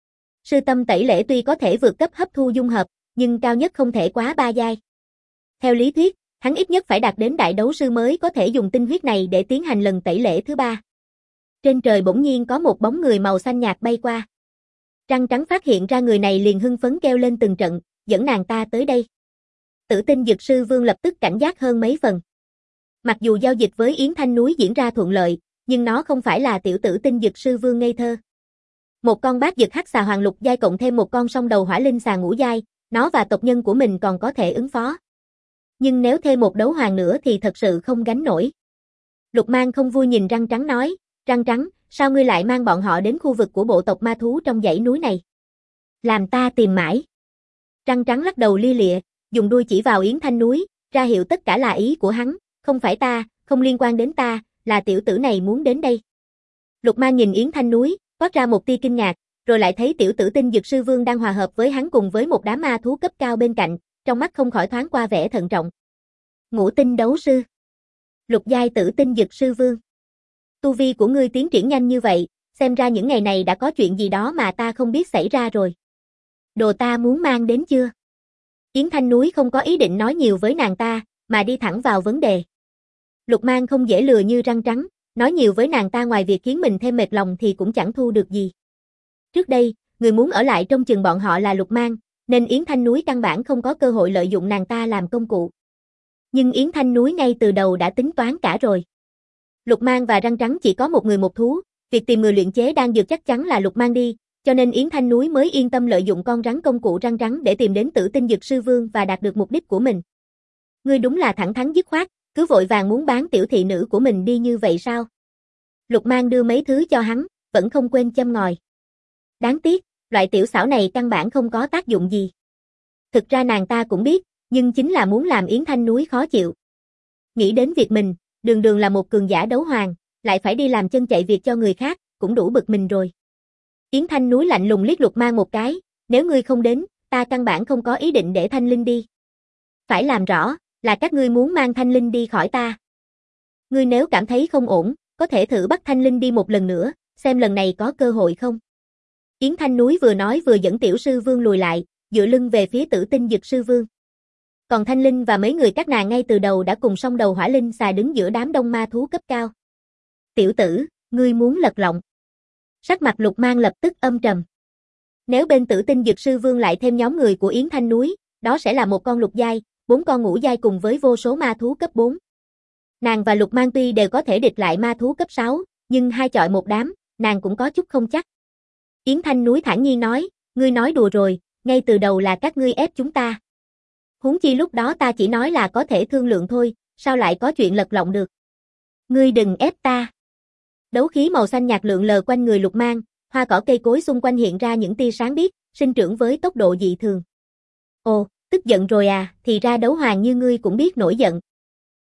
Sư tâm tẩy lễ tuy có thể vượt cấp hấp thu dung hợp, nhưng cao nhất không thể quá ba giai. Theo lý thuyết, hắn ít nhất phải đạt đến đại đấu sư mới có thể dùng tinh huyết này để tiến hành lần tẩy lễ thứ ba. Trên trời bỗng nhiên có một bóng người màu xanh nhạt bay qua. Răng trắng phát hiện ra người này liền hưng phấn kêu lên từng trận, dẫn nàng ta tới đây. Tử Tinh Dực sư vương lập tức cảnh giác hơn mấy phần. Mặc dù giao dịch với Yến Thanh Núi diễn ra thuận lợi, nhưng nó không phải là tiểu Tử Tinh Dực sư vương ngây thơ. Một con bát dực hắc xà hoàng lục giai cộng thêm một con song đầu hỏa linh xà ngũ giai, nó và tộc nhân của mình còn có thể ứng phó. Nhưng nếu thêm một đấu hoàng nữa thì thật sự không gánh nổi. Lục Mang không vui nhìn Răng Trắng nói, Răng Trắng, sao ngươi lại mang bọn họ đến khu vực của bộ tộc ma thú trong dãy núi này? Làm ta tìm mãi. Răng Trắng lắc đầu lia lịa, dùng đuôi chỉ vào Yến Thanh Núi, ra hiệu tất cả là ý của hắn, không phải ta, không liên quan đến ta, là tiểu tử này muốn đến đây. Lục Mang nhìn Yến Thanh Núi, toát ra một tia kinh ngạc, rồi lại thấy tiểu Tử Tinh Dực sư vương đang hòa hợp với hắn cùng với một đám ma thú cấp cao bên cạnh, trong mắt không khỏi thoáng qua vẻ thận trọng. Ngũ tinh đấu sư. Lục giai Tử Tinh Dực sư vương. Tu vi của ngươi tiến triển nhanh như vậy, xem ra những ngày này đã có chuyện gì đó mà ta không biết xảy ra rồi. Đồ ta muốn mang đến chưa? Yến Thanh Núi không có ý định nói nhiều với nàng ta, mà đi thẳng vào vấn đề. Lục Mang không dễ lừa như Răng Trắng, nói nhiều với nàng ta ngoài việc khiến mình thêm mệt lòng thì cũng chẳng thu được gì. Trước đây, người muốn ở lại trông chừng bọn họ là Lục Mang, nên Yến Thanh Núi căn bản không có cơ hội lợi dụng nàng ta làm công cụ. Nhưng Yến Thanh Núi ngay từ đầu đã tính toán cả rồi. Lục Mang và Răng Trắng chỉ có một người một thú, việc tìm người luyện chế đan dược chắc chắn là Lục Mang đi, cho nên Yến Thanh Núi mới yên tâm lợi dụng con rắn công cụ Răng Trắng để tìm đến Tử Tinh Dực sư vương và đạt được mục đích của mình. Ngươi đúng là thẳng thắn dứt khoát, cứ vội vàng muốn bán tiểu thị nữ của mình đi như vậy sao? Lục Mang đưa mấy thứ cho hắn, vẫn không quên châm ngòi. Đáng tiếc, loại tiểu xảo này căn bản không có tác dụng gì. Thực ra nàng ta cũng biết, nhưng chính là muốn làm Yến Thanh Núi khó chịu. Nghĩ đến việc mình, đường đường là một cường giả đấu hoàng, lại phải đi làm chân chạy việc cho người khác, cũng đủ bực mình rồi. Yến Thanh Núi lạnh lùng liếc Lục Mang một cái, nếu ngươi không đến, ta căn bản không có ý định để Thanh Linh đi. Phải làm rõ, là các ngươi muốn mang Thanh Linh đi khỏi ta. Ngươi nếu cảm thấy không ổn, có thể thử bắt Thanh Linh đi một lần nữa, xem lần này có cơ hội không. Yến Thanh Núi vừa nói vừa dẫn tiểu sư vương lùi lại, dựa lưng về phía Tử Tinh Dực sư vương. Còn Thanh Linh và mấy người các nàng ngay từ đầu đã cùng song đầu hỏa linh xà đứng giữa đám đông ma thú cấp cao. Tiểu tử, ngươi muốn lật lọng. Sắc mặt Lục Mang lập tức âm trầm. Nếu bên Tử Tinh Dực sư vương lại thêm nhóm người của Yến Thanh Núi, đó sẽ là một con lục giai, bốn con ngũ giai cùng với vô số ma thú cấp bốn. Nàng và Lục Mang tuy đều có thể địch lại ma thú cấp sáu, nhưng hai chọi một đám, nàng cũng có chút không chắc. Yến Thanh Núi thản nhiên nói, ngươi nói đùa rồi, ngay từ đầu là các ngươi ép chúng ta. Huống chi lúc đó ta chỉ nói là có thể thương lượng thôi, sao lại có chuyện lật lọng được. Ngươi đừng ép ta. Đấu khí màu xanh nhạt lượn lờ quanh người Lục Mang, hoa cỏ cây cối xung quanh hiện ra những tia sáng biếc, sinh trưởng với tốc độ dị thường. Ồ, tức giận rồi à, thì ra đấu hoàng như ngươi cũng biết nổi giận.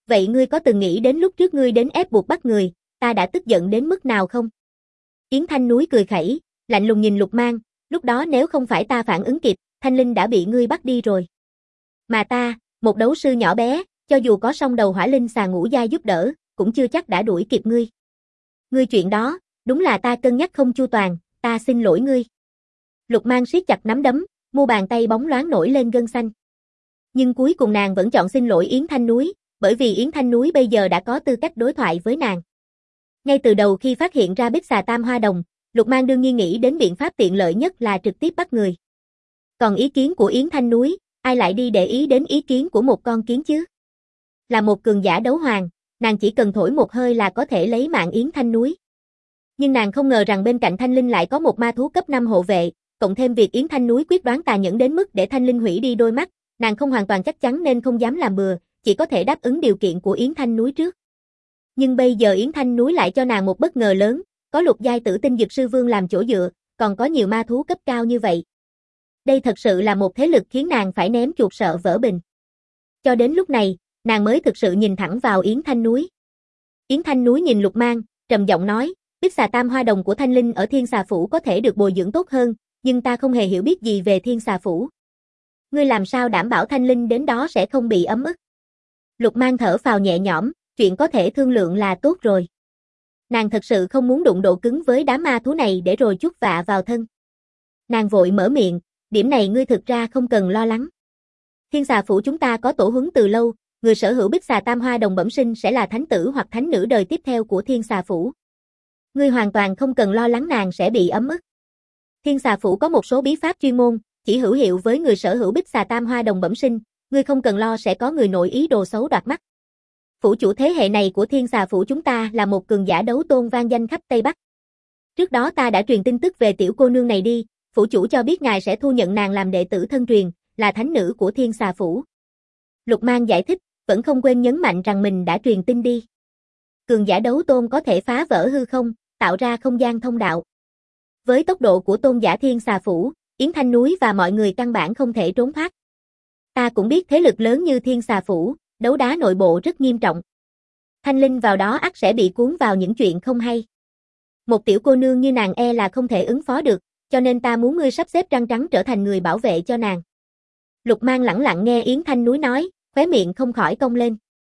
Vậy ngươi có từng nghĩ đến lúc trước ngươi đến ép buộc bắt người, ta đã tức giận đến mức nào không? Yến Thanh Núi cười khẩy, lạnh lùng nhìn Lục Mang, lúc đó nếu không phải ta phản ứng kịp, Thanh Linh đã bị ngươi bắt đi rồi. Mà ta, một đấu sư nhỏ bé, cho dù có song đầu hỏa linh xà ngũ giai giúp đỡ, cũng chưa chắc đã đuổi kịp ngươi. Ngươi chuyện đó, đúng là ta cân nhắc không chu toàn, ta xin lỗi ngươi. Lục Mang siết chặt nắm đấm, mu bàn tay bóng loáng nổi lên gân xanh. Nhưng cuối cùng nàng vẫn chọn xin lỗi Yến Thanh Núi, bởi vì Yến Thanh Núi bây giờ đã có tư cách đối thoại với nàng. Ngay từ đầu khi phát hiện ra bích xà tam hoa đồng, Lục Mang đương nhiên nghĩ đến biện pháp tiện lợi nhất là trực tiếp bắt người. Còn ý kiến của Yến Thanh Núi, ai lại đi để ý đến ý kiến của một con kiến chứ? Là một cường giả đấu hoàng, nàng chỉ cần thổi một hơi là có thể lấy mạng Yến Thanh Núi. Nhưng nàng không ngờ rằng bên cạnh Thanh Linh lại có một ma thú cấp năm hộ vệ, cộng thêm việc Yến Thanh Núi quyết đoán tà nhẫn đến mức để Thanh Linh hủy đi đôi mắt, nàng không hoàn toàn chắc chắn nên không dám làm bừa, chỉ có thể đáp ứng điều kiện của Yến Thanh Núi trước. Nhưng bây giờ Yến Thanh Núi lại cho nàng một bất ngờ lớn, có lục giai tử tinh dực sư vương làm chỗ dựa, còn có nhiều ma thú cấp cao như vậy. Đây thật sự là một thế lực khiến nàng phải ném chuột sợ vỡ bình. Cho đến lúc này, nàng mới thực sự nhìn thẳng vào Yến Thanh Núi. Yến Thanh Núi nhìn Lục Mang, trầm giọng nói, bích xà tam hoa đồng của Thanh Linh ở Thiên Xà Phủ có thể được bồi dưỡng tốt hơn, nhưng ta không hề hiểu biết gì về Thiên Xà Phủ. Ngươi làm sao đảm bảo Thanh Linh đến đó sẽ không bị ấm ức? Lục Mang thở phào nhẹ nhõm, chuyện có thể thương lượng là tốt rồi. Nàng thật sự không muốn đụng độ cứng với đám ma thú này để rồi chuốc vạ vào thân. Nàng vội mở miệng, điểm này ngươi thực ra không cần lo lắng. Thiên Xà Phủ chúng ta có tổ huấn từ lâu, người sở hữu bích xà tam hoa đồng bẩm sinh sẽ là thánh tử hoặc thánh nữ đời tiếp theo của Thiên Xà Phủ. Ngươi hoàn toàn không cần lo lắng nàng sẽ bị ấm ức. Thiên Xà Phủ có một số bí pháp chuyên môn, chỉ hữu hiệu với người sở hữu bích xà tam hoa đồng bẩm sinh, ngươi không cần lo sẽ có người nội ý đồ xấu đoạt mắt. Phủ chủ thế hệ này của Thiên Xà Phủ chúng ta là một cường giả đấu tôn vang danh khắp Tây Bắc. Trước đó ta đã truyền tin tức về tiểu cô nương này đi, phủ chủ cho biết ngài sẽ thu nhận nàng làm đệ tử thân truyền, là thánh nữ của Thiên Xà Phủ. Lục Mang giải thích, vẫn không quên nhấn mạnh rằng mình đã truyền tin đi. Cường giả đấu tôn có thể phá vỡ hư không, tạo ra không gian thông đạo. Với tốc độ của tôn giả Thiên Xà Phủ, Yến Thanh Núi và mọi người căn bản không thể trốn thoát. Ta cũng biết thế lực lớn như Thiên Xà Phủ, đấu đá nội bộ rất nghiêm trọng. Thanh Linh vào đó ắt sẽ bị cuốn vào những chuyện không hay. Một tiểu cô nương như nàng e là không thể ứng phó được, cho nên ta muốn ngươi sắp xếp Trăng Trắng trở thành người bảo vệ cho nàng. Lục Mang lẳng lặng nghe Yến Thanh Núi nói, khóe miệng không khỏi cong lên.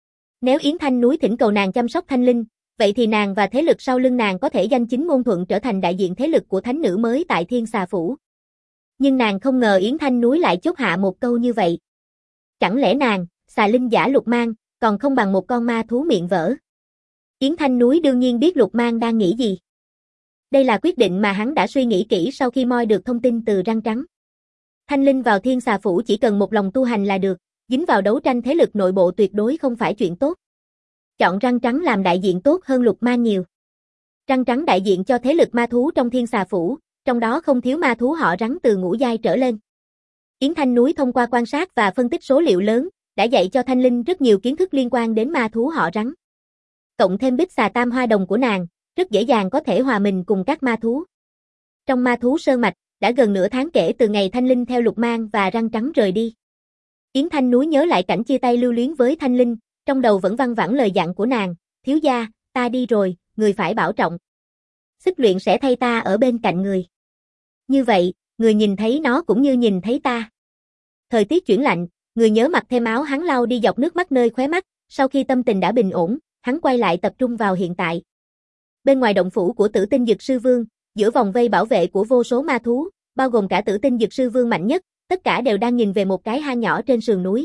Nếu Yến Thanh Núi thỉnh cầu nàng chăm sóc Thanh Linh, vậy thì nàng và thế lực sau lưng nàng có thể danh chính ngôn thuận trở thành đại diện thế lực của thánh nữ mới tại Thiên Xà Phủ. Nhưng nàng không ngờ Yến Thanh Núi lại chốt hạ một câu như vậy. Chẳng lẽ nàng, xà linh giả Lục Mang, còn không bằng một con ma thú miệng vỡ? Yến Thanh Núi đương nhiên biết Lục Mang đang nghĩ gì. Đây là quyết định mà hắn đã suy nghĩ kỹ sau khi moi được thông tin từ Răng Trắng. Thanh Linh vào Thiên Xà Phủ chỉ cần một lòng tu hành là được, dính vào đấu tranh thế lực nội bộ tuyệt đối không phải chuyện tốt. Chọn Răng Trắng làm đại diện tốt hơn Lục Mang nhiều. Răng Trắng đại diện cho thế lực ma thú trong Thiên Xà Phủ, trong đó không thiếu ma thú họ Rắn từ ngũ giai trở lên. Yến Thanh Núi thông qua quan sát và phân tích số liệu lớn, đã dạy cho Thanh Linh rất nhiều kiến thức liên quan đến ma thú họ Rắn. Cộng thêm bích xà tam hoa đồng của nàng, rất dễ dàng có thể hòa mình cùng các ma thú. Trong ma thú sơn mạch, đã gần nửa tháng kể từ ngày Thanh Linh theo Lục Mang và Răng Trắng rời đi. Yến Thanh Núi nhớ lại cảnh chia tay lưu luyến với Thanh Linh, trong đầu vẫn văng vẳng lời dặn của nàng, thiếu gia, ta đi rồi, người phải bảo trọng. Xích luyện sẽ thay ta ở bên cạnh người. Như vậy, người nhìn thấy nó cũng như nhìn thấy ta. Thời tiết chuyển lạnh, người nhớ mặc thêm áo hắn lau đi dọc nước mắt nơi khóe mắt, sau khi tâm tình đã bình ổn, hắn quay lại tập trung vào hiện tại. Bên ngoài động phủ của Tử Tinh Dực Sư Vương, giữa vòng vây bảo vệ của vô số ma thú, bao gồm cả Tử Tinh Dực Sư Vương mạnh nhất, tất cả đều đang nhìn về một cái hang nhỏ trên sườn núi.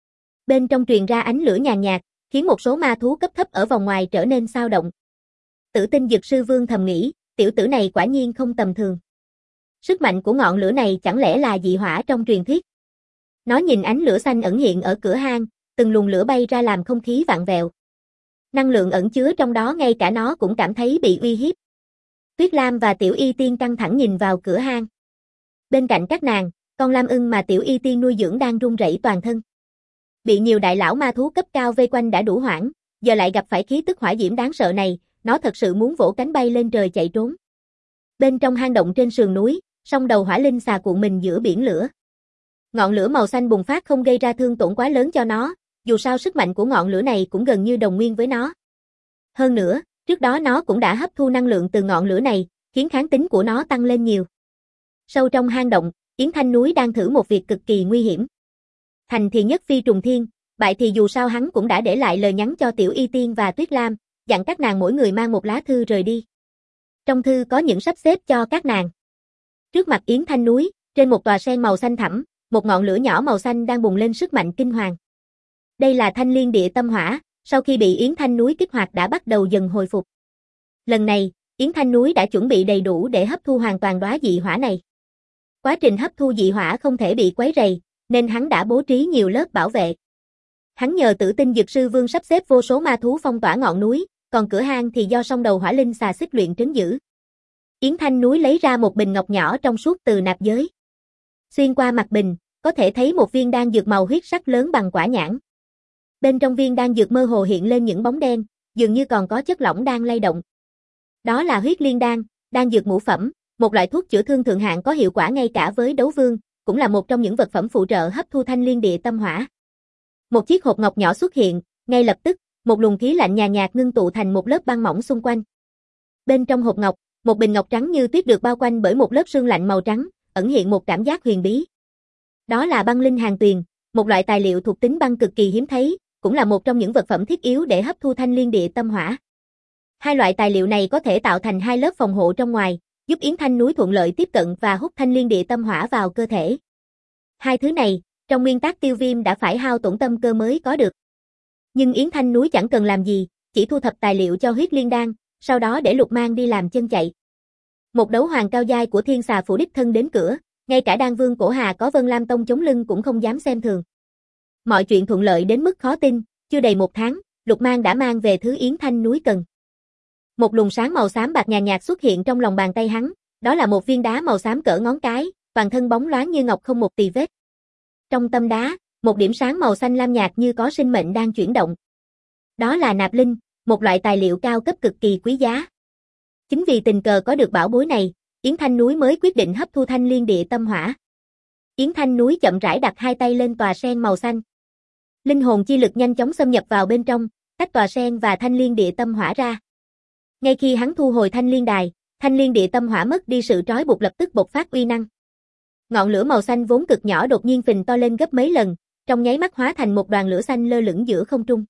Bên trong truyền ra ánh lửa nhàn nhạt, khiến một số ma thú cấp thấp ở vòng ngoài trở nên xao động. Tử Tinh Dực Sư Vương thầm nghĩ, tiểu tử này quả nhiên không tầm thường. Sức mạnh của ngọn lửa này chẳng lẽ là dị hỏa trong truyền thuyết? Nó nhìn ánh lửa xanh ẩn hiện ở cửa hang, từng luồng lửa bay ra làm không khí vặn vẹo. Năng lượng ẩn chứa trong đó ngay cả nó cũng cảm thấy bị uy hiếp. Tuyết Lam và Tiểu Y Tiên căng thẳng nhìn vào cửa hang. Bên cạnh các nàng, con lam ưng mà Tiểu Y Tiên nuôi dưỡng đang run rẩy toàn thân. Bị nhiều đại lão ma thú cấp cao vây quanh đã đủ hoảng, giờ lại gặp phải khí tức hỏa diễm đáng sợ này, nó thật sự muốn vỗ cánh bay lên trời chạy trốn. Bên trong hang động trên sườn núi, song đầu hỏa linh xà cuộn mình giữa biển lửa. Ngọn lửa màu xanh bùng phát không gây ra thương tổn quá lớn cho nó, dù sao sức mạnh của ngọn lửa này cũng gần như đồng nguyên với nó. Hơn nữa, trước đó nó cũng đã hấp thu năng lượng từ ngọn lửa này, khiến kháng tính của nó tăng lên nhiều. Sâu trong hang động, Yến Thanh Núi đang thử một việc cực kỳ nguy hiểm. Thành thì nhất phi trùng thiên, bại thì dù sao hắn cũng đã để lại lời nhắn cho Tiểu Y Tiên và Tuyết Lam, dặn các nàng mỗi người mang một lá thư rời đi. Trong thư có những sắp xếp cho các nàng. Trước mặt Yến Thanh Núi, trên một tòa sen màu xanh thẳm, một ngọn lửa nhỏ màu xanh đang bùng lên sức mạnh kinh hoàng. Đây là Thanh Liên Địa Tâm Hỏa, sau khi bị Yến Thanh Núi kích hoạt đã bắt đầu dần hồi phục. Lần này, Yến Thanh Núi đã chuẩn bị đầy đủ để hấp thu hoàn toàn đóa dị hỏa này. Quá trình hấp thu dị hỏa không thể bị quấy rầy, nên hắn đã bố trí nhiều lớp bảo vệ. Hắn nhờ Tử Tinh Dược Sư Vương sắp xếp vô số ma thú phong tỏa ngọn núi, còn cửa hang thì do song đầu hỏa linh xà xích luyện trấn giữ. Yến Thanh Núi lấy ra một bình ngọc nhỏ trong suốt từ nạp giới. Xuyên qua mặt bình, có thể thấy một viên đan dược màu huyết sắc lớn bằng quả nhãn. Bên trong viên đan dược mơ hồ hiện lên những bóng đen, dường như còn có chất lỏng đang lay động. Đó là huyết liên đan, đan dược ngũ phẩm, một loại thuốc chữa thương thượng hạng có hiệu quả ngay cả với đấu vương, cũng là một trong những vật phẩm phụ trợ hấp thu Thanh Liên Địa Tâm Hỏa. Một chiếc hộp ngọc nhỏ xuất hiện, ngay lập tức, một luồng khí lạnh nhàn nhạt ngưng tụ thành một lớp băng mỏng xung quanh. Bên trong hộp ngọc, một bình ngọc trắng như tuyết được bao quanh bởi một lớp sương lạnh màu trắng, ẩn hiện một cảm giác huyền bí. Đó là băng linh hàn tuyền, một loại tài liệu thuộc tính băng cực kỳ hiếm thấy, cũng là một trong những vật phẩm thiết yếu để hấp thu Thanh Liên Địa Tâm Hỏa. Hai loại tài liệu này có thể tạo thành hai lớp phòng hộ trong ngoài, giúp Yến Thanh Núi thuận lợi tiếp cận và hút Thanh Liên Địa Tâm Hỏa vào cơ thể. Hai thứ này, trong nguyên tắc Tiêu Viêm đã phải hao tổn tâm cơ mới có được. Nhưng Yến Thanh Núi chẳng cần làm gì, chỉ thu thập tài liệu cho huyết liên đan, sau đó để Lục Mang đi làm chân chạy. Một đấu hoàng cao giai của Thiên Xà Phủ đích thân đến cửa, ngay cả Đan Vương Cổ Hà có Vân Lam Tông chống lưng cũng không dám xem thường. Mọi chuyện thuận lợi đến mức khó tin, chưa đầy một tháng, Lục Mang đã mang về thứ Yến Thanh Núi cần. Một luồng sáng màu xám bạc nhàn nhạt xuất hiện trong lòng bàn tay hắn, đó là một viên đá màu xám cỡ ngón cái, toàn thân bóng loáng như ngọc không một tì vết. Trong tâm đá, một điểm sáng màu xanh lam nhạt như có sinh mệnh đang chuyển động. Đó là nạp linh, một loại tài liệu cao cấp cực kỳ quý giá. Chính vì tình cờ có được bảo bối này, Yến Thanh Núi mới quyết định hấp thu Thanh Liên Địa Tâm Hỏa. Yến Thanh Núi chậm rãi đặt hai tay lên tòa sen màu xanh. Linh hồn chi lực nhanh chóng xâm nhập vào bên trong, tách tòa sen và Thanh Liên Địa Tâm Hỏa ra. Ngay khi hắn thu hồi Thanh Liên Đài, Thanh Liên Địa Tâm Hỏa mất đi sự trói buộc lập tức bộc phát uy năng. Ngọn lửa màu xanh vốn cực nhỏ đột nhiên phình to lên gấp mấy lần, trong nháy mắt hóa thành một đoàn lửa xanh lơ lửng giữa không trung.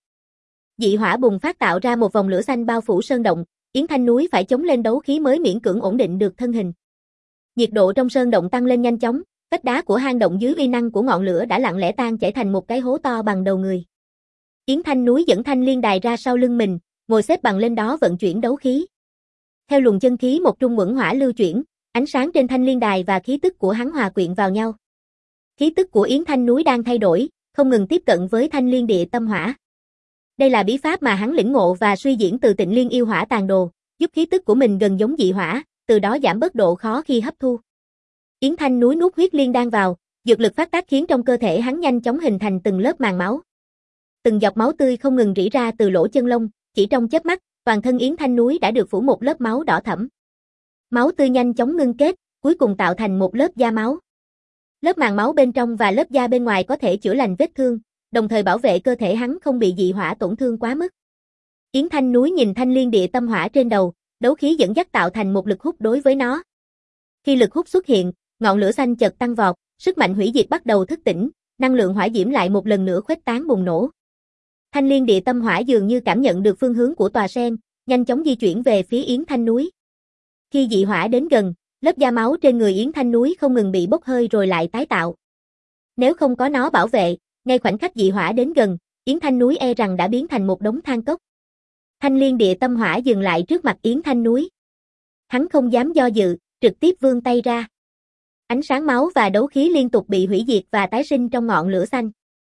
Dị hỏa bùng phát tạo ra một vòng lửa xanh bao phủ sơn động, Yến Thanh Núi phải chống lên đấu khí mới miễn cưỡng ổn định được thân hình. Nhiệt độ trong sơn động tăng lên nhanh chóng, vách đá của hang động dưới uy năng của ngọn lửa đã lặng lẽ tan chảy thành một cái hố to bằng đầu người. Yến Thanh Núi dẫn Thanh Liên Đài ra sau lưng mình, ngồi xếp bằng lên đó vận chuyển đấu khí. Theo luồng chân khí một trung uẩn hỏa lưu chuyển, ánh sáng trên Thanh Liên Đài và khí tức của hắn hòa quyện vào nhau. Khí tức của Yến Thanh Núi đang thay đổi, không ngừng tiếp cận với Thanh Liên Địa Tâm Hỏa. Đây là bí pháp mà hắn lĩnh ngộ và suy diễn từ Tịnh Liên Yêu Hỏa Tàn Đồ, giúp khí tức của mình gần giống dị hỏa, từ đó giảm bớt độ khó khi hấp thu. Yến Thanh Núi nuốt huyết liên đan vào, dược lực phát tác khiến trong cơ thể hắn nhanh chóng hình thành từng lớp màng máu. Từng giọt máu tươi không ngừng rỉ ra từ lỗ chân lông, chỉ trong chớp mắt, toàn thân Yến Thanh Núi đã được phủ một lớp máu đỏ thẫm. Máu tươi nhanh chóng ngưng kết, cuối cùng tạo thành một lớp da máu. Lớp màng máu bên trong và lớp da bên ngoài có thể chữa lành vết thương, đồng thời bảo vệ cơ thể hắn không bị dị hỏa tổn thương quá mức. Yến Thanh Núi nhìn Thanh Liên Địa Tâm Hỏa trên đầu, đấu khí dẫn dắt tạo thành một lực hút đối với nó. Khi lực hút xuất hiện, ngọn lửa xanh chợt tăng vọt, sức mạnh hủy diệt bắt đầu thức tỉnh, năng lượng hỏa diễm lại một lần nữa khuếch tán bùng nổ. Thanh Liên Địa Tâm Hỏa dường như cảm nhận được phương hướng của tòa sen, nhanh chóng di chuyển về phía Yến Thanh Núi. Khi dị hỏa đến gần, lớp da máu trên người Yến Thanh Núi không ngừng bị bốc hơi rồi lại tái tạo. Nếu không có nó bảo vệ, ngay khoảnh khắc dị hỏa đến gần, Yến Thanh Núi e rằng đã biến thành một đống than cốc. Thanh Liên Địa Tâm Hỏa dừng lại trước mặt Yến Thanh Núi. Hắn không dám do dự, trực tiếp vươn tay ra. Ánh sáng máu và đấu khí liên tục bị hủy diệt và tái sinh trong ngọn lửa xanh.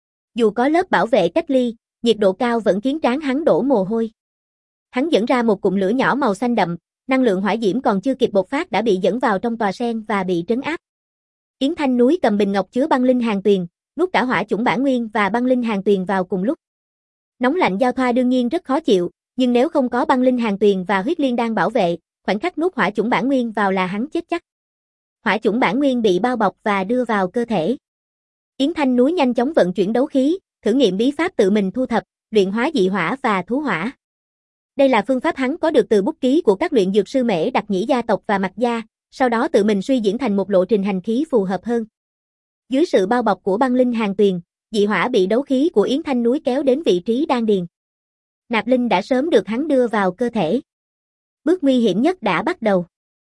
Dù có lớp bảo vệ cách ly, nhiệt độ cao vẫn khiến trán hắn đổ mồ hôi. Hắn dẫn ra một cụm lửa nhỏ màu xanh đậm, năng lượng hỏa diễm còn chưa kịp bộc phát đã bị dẫn vào trong tòa sen và bị trấn áp. Yến Thanh Núi cầm bình ngọc chứa băng linh hàn tuyền, nuốt cả hỏa chủng bản nguyên và băng linh hàn tuyền vào cùng lúc. Nóng lạnh giao thoa đương nhiên rất khó chịu, nhưng nếu không có băng linh hàn tuyền và huyết liên đan bảo vệ, khoảnh khắc nuốt hỏa chủng bản nguyên vào là hắn chết chắc. Hỏa chủng bản nguyên bị bao bọc và đưa vào cơ thể. Yến Thanh Núi nhanh chóng vận chuyển đấu khí, thử nghiệm bí pháp tự mình thu thập, luyện hóa dị hỏa và thú hỏa. Đây là phương pháp hắn có được từ bút ký của các luyện dược sư Mễ Đặc Nhĩ gia tộc và Mạc gia, sau đó tự mình suy diễn thành một lộ trình hành khí phù hợp hơn. Dưới sự bao bọc của băng linh hàng tuyền, dị hỏa bị đấu khí của Yến Thanh núi kéo đến vị trí đan điền. Nạp linh đã sớm được hắn đưa vào cơ thể. Bước nguy hiểm nhất đã bắt đầu.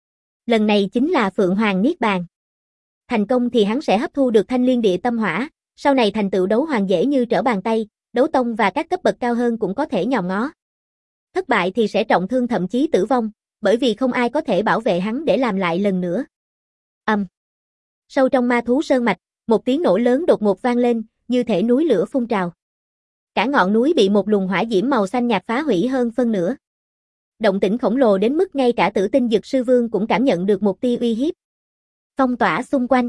Lần này chính là Phượng Hoàng Niết Bàn. Thành công thì hắn sẽ hấp thu được Thanh Liên Địa Tâm Hỏa, sau này thành tựu đấu hoàng dễ như trở bàn tay, đấu tông và các cấp bậc cao hơn cũng có thể nhòm ngó. Thất bại thì sẽ trọng thương thậm chí tử vong, bởi vì không ai có thể bảo vệ hắn để làm lại lần nữa. Ầm. Um. Sâu trong ma thú sơn mạch, một tiếng nổ lớn đột ngột vang lên, như thể núi lửa phun trào. Cả ngọn núi bị một luồng hỏa diễm màu xanh nhạt phá hủy hơn phân nửa. Động tĩnh khổng lồ đến mức ngay cả Tử Tinh Dực Sư Vương cũng cảm nhận được một tia uy hiếp. Phong tỏa xung quanh.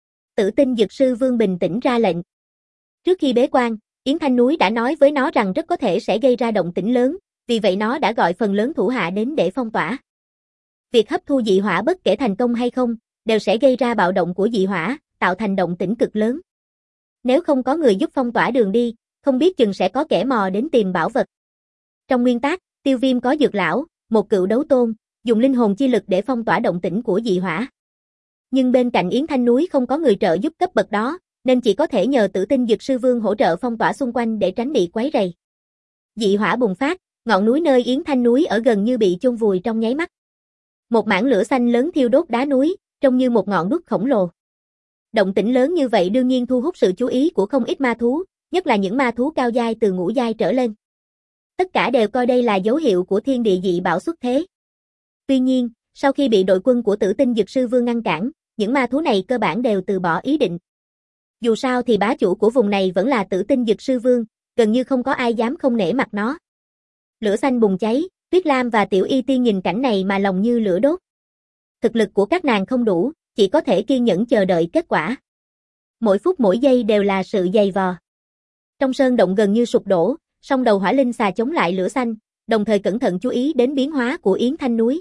Tử Tinh Dực Sư Vương bình tĩnh ra lệnh. Trước khi bế quan, Yến Thanh núi đã nói với nó rằng rất có thể sẽ gây ra động tĩnh lớn, vì vậy nó đã gọi phần lớn thủ hạ đến để phong tỏa. Việc hấp thu dị hỏa bất kể thành công hay không, đều sẽ gây ra bạo động của dị hỏa, tạo thành động tĩnh cực lớn. Nếu không có người giúp phong tỏa đường đi, không biết chừng sẽ có kẻ mò đến tìm bảo vật. Trong nguyên tắc, Tiêu Viêm có Dược lão, một cựu đấu tôn, dùng linh hồn chi lực để phong tỏa động tĩnh của dị hỏa. Nhưng bên cạnh Yến Thanh núi không có người trợ giúp cấp bậc đó, nên chỉ có thể nhờ Tử Tinh Dực Sư Vương hỗ trợ phong tỏa xung quanh để tránh bị quấy rầy. Dị hỏa bùng phát, ngọn núi nơi Yến Thanh núi ở gần như bị chôn vùi trong nháy mắt. Một mảng lửa xanh lớn thiêu đốt đá núi, trông như một ngọn đuốc khổng lồ. Động tĩnh lớn như vậy đương nhiên thu hút sự chú ý của không ít ma thú, nhất là những ma thú cao giai từ ngũ giai trở lên. Tất cả đều coi đây là dấu hiệu của thiên địa dị bạo xuất thế. Tuy nhiên, sau khi bị đội quân của Tử Tinh Dực Sư Vương ngăn cản, những ma thú này cơ bản đều từ bỏ ý định. Dù sao thì bá chủ của vùng này vẫn là Tử Tinh Dực Sư Vương, gần như không có ai dám không nể mặt nó. Lửa xanh bùng cháy, Tuyết Lam và Tiểu Y Tiên nhìn cảnh này mà lòng như lửa đốt. Thực lực của các nàng không đủ, chỉ có thể kiên nhẫn chờ đợi kết quả. Mỗi phút mỗi giây đều là sự dày vò. Trong sơn động gần như sụp đổ, song đầu hỏa linh xà chống lại lửa xanh, đồng thời cẩn thận chú ý đến biến hóa của Yến Thanh núi.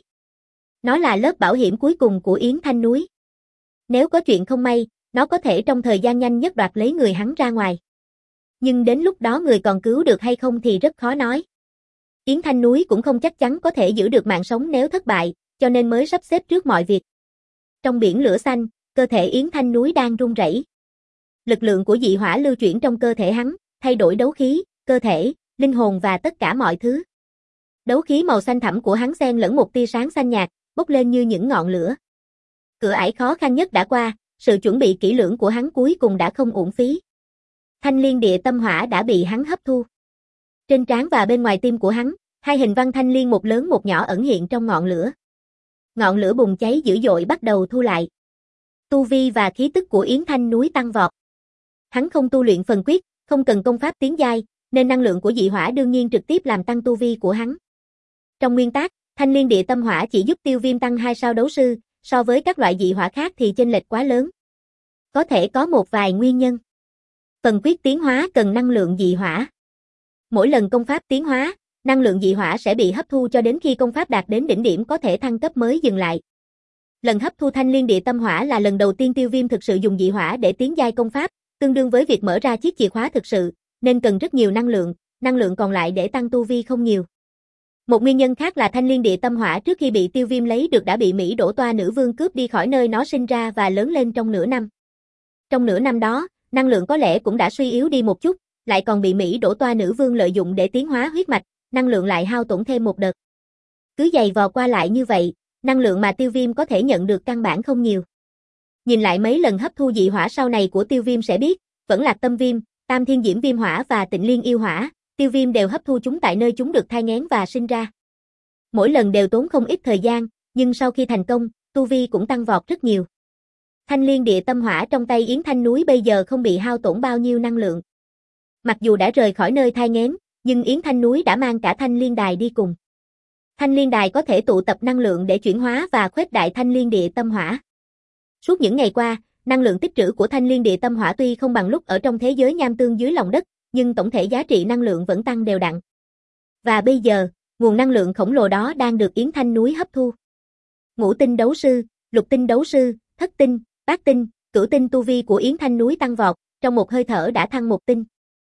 Nó là lớp bảo hiểm cuối cùng của Yến Thanh núi. Nếu có chuyện không may, nó có thể trong thời gian nhanh nhất đoạt lấy người hắn ra ngoài. Nhưng đến lúc đó người còn cứu được hay không thì rất khó nói. Yến Thanh núi cũng không chắc chắn có thể giữ được mạng sống nếu thất bại, cho nên mới sắp xếp trước mọi việc. Trong biển lửa xanh, cơ thể Yến Thanh núi đang run rẩy. Lực lượng của dị hỏa lưu chuyển trong cơ thể hắn, thay đổi đấu khí, cơ thể, linh hồn và tất cả mọi thứ. Đấu khí màu xanh thẳm của hắn xen lẫn một tia sáng xanh nhạt, bốc lên như những ngọn lửa. Cửa ải khó khăn nhất đã qua, sự chuẩn bị kỹ lưỡng của hắn cuối cùng đã không uổng phí. Thanh Liên Địa Tâm Hỏa đã bị hắn hấp thu. Trên trán và bên ngoài tim của hắn, hai hình văn thanh liên một lớn một nhỏ ẩn hiện trong ngọn lửa. Ngọn lửa bùng cháy dữ dội bắt đầu thu lại. Tu vi và khí tức của Yến Thanh núi tăng vọt. Hắn không tu luyện phần quyết, không cần công pháp tiến giai, nên năng lượng của dị hỏa đương nhiên trực tiếp làm tăng tu vi của hắn. Trong nguyên tắc, Thanh Liên Địa Tâm Hỏa chỉ giúp Tiêu Viêm tăng hai sao đấu sư, so với các loại dị hỏa khác thì chênh lệch quá lớn. Có thể có một vài nguyên nhân. Phần quyết tiến hóa cần năng lượng dị hỏa. Mỗi lần công pháp tiến hóa, năng lượng dị hỏa sẽ bị hấp thu cho đến khi công pháp đạt đến đỉnh điểm có thể thăng cấp mới dừng lại. Lần hấp thu Thanh Liên Địa Tâm Hỏa là lần đầu tiên Tiêu Viêm thực sự dùng dị hỏa để tiến giai công pháp, tương đương với việc mở ra chiếc chìa khóa thực sự, nên cần rất nhiều năng lượng, năng lượng còn lại để tăng tu vi không nhiều. Một nguyên nhân khác là Thanh Liên Địa Tâm Hỏa trước khi bị Tiêu Viêm lấy được đã bị Mỹ Đỗ Toa nữ vương cướp đi khỏi nơi nó sinh ra và lớn lên trong nửa năm. Trong nửa năm đó, năng lượng có lẽ cũng đã suy yếu đi một chút, lại còn bị Mỹ Đỗ Toa nữ vương lợi dụng để tiến hóa huyết mạch, năng lượng lại hao tổn thêm một đợt. Cứ giày vò qua lại như vậy, năng lượng mà Tiêu Viêm có thể nhận được căn bản không nhiều. Nhìn lại mấy lần hấp thu dị hỏa sau này của Tiêu Viêm sẽ biết, vẫn Lạc Tâm Viêm, Tam Thiên Diễm Viêm Hỏa và Tịnh Liên Yêu Hỏa, Tiêu Viêm đều hấp thu chúng tại nơi chúng được thai nghén và sinh ra. Mỗi lần đều tốn không ít thời gian, nhưng sau khi thành công, tu vi cũng tăng vọt rất nhiều. Thanh Liên Địa Tâm Hỏa trong tay Yến Thanh núi bây giờ không bị hao tổn bao nhiêu năng lượng. Mặc dù đã rời khỏi nơi thai nghén, nhưng Yến Thanh núi đã mang cả Thanh Liên Đài đi cùng. Thanh Liên Đài có thể tụ tập năng lượng để chuyển hóa và khuếch đại Thanh Liên Địa Tâm Hỏa. Suốt những ngày qua, năng lượng tích trữ của Thanh Liên Địa Tâm Hỏa tuy không bằng lúc ở trong thế giới nham tương dưới lòng đất, nhưng tổng thể giá trị năng lượng vẫn tăng đều đặn. Và bây giờ, nguồn năng lượng khổng lồ đó đang được Yến Thanh núi hấp thu. Ngũ tinh đấu sư, lục tinh đấu sư, thất tinh, bát tinh, cửu tinh tu vi của Yến Thanh núi tăng vọt, trong một hơi thở đã thăng một tinh.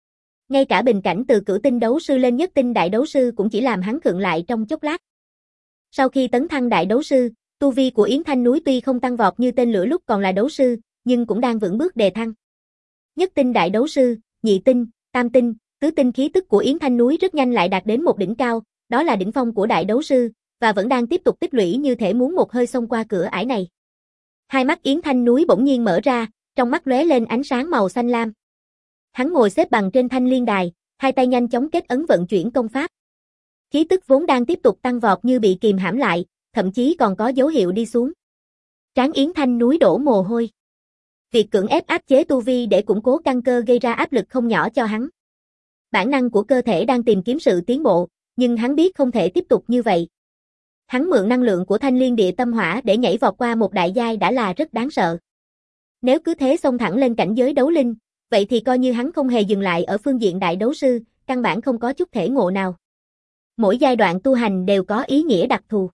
Ngay cả bình cảnh từ cửu tinh đấu sư lên nhất tinh đại đấu sư cũng chỉ làm hắn khựng lại trong chốc lát. Sau khi tấn thăng đại đấu sư, tu vi của Yến Thanh Núi tuy không tăng vọt như tên lửa lúc còn là đấu sư, nhưng cũng đang vững bước đề thăng. Nhất tinh đại đấu sư, nhị tinh, tam tinh, tứ tinh khí tức của Yến Thanh Núi rất nhanh lại đạt đến một đỉnh cao, đó là đỉnh phong của đại đấu sư, và vẫn đang tiếp tục tích lũy như thể muốn một hơi xông qua cửa ải này. Hai mắt Yến Thanh Núi bỗng nhiên mở ra, trong mắt lóe lên ánh sáng màu xanh lam. Hắn ngồi xếp bằng trên thanh liên đài, hai tay nhanh chóng kết ấn vận chuyển công pháp. Khí tức vốn đang tiếp tục tăng vọt như bị kìm hãm lại, thậm chí còn có dấu hiệu đi xuống. Trán Yến Thanh Núi đổ mồ hôi. Việc cưỡng ép áp chế tu vi để củng cố căn cơ gây ra áp lực không nhỏ cho hắn. Bản năng của cơ thể đang tìm kiếm sự tiến bộ, nhưng hắn biết không thể tiếp tục như vậy. Hắn mượn năng lượng của thanh liên địa tâm hỏa để nhảy vọt qua một đại giai đã là rất đáng sợ. Nếu cứ thế xông thẳng lên cảnh giới đấu linh, vậy thì coi như hắn không hề dừng lại ở phương diện đại đấu sư, căn bản không có chút thể ngộ nào. Mỗi giai đoạn tu hành đều có ý nghĩa đặc thù.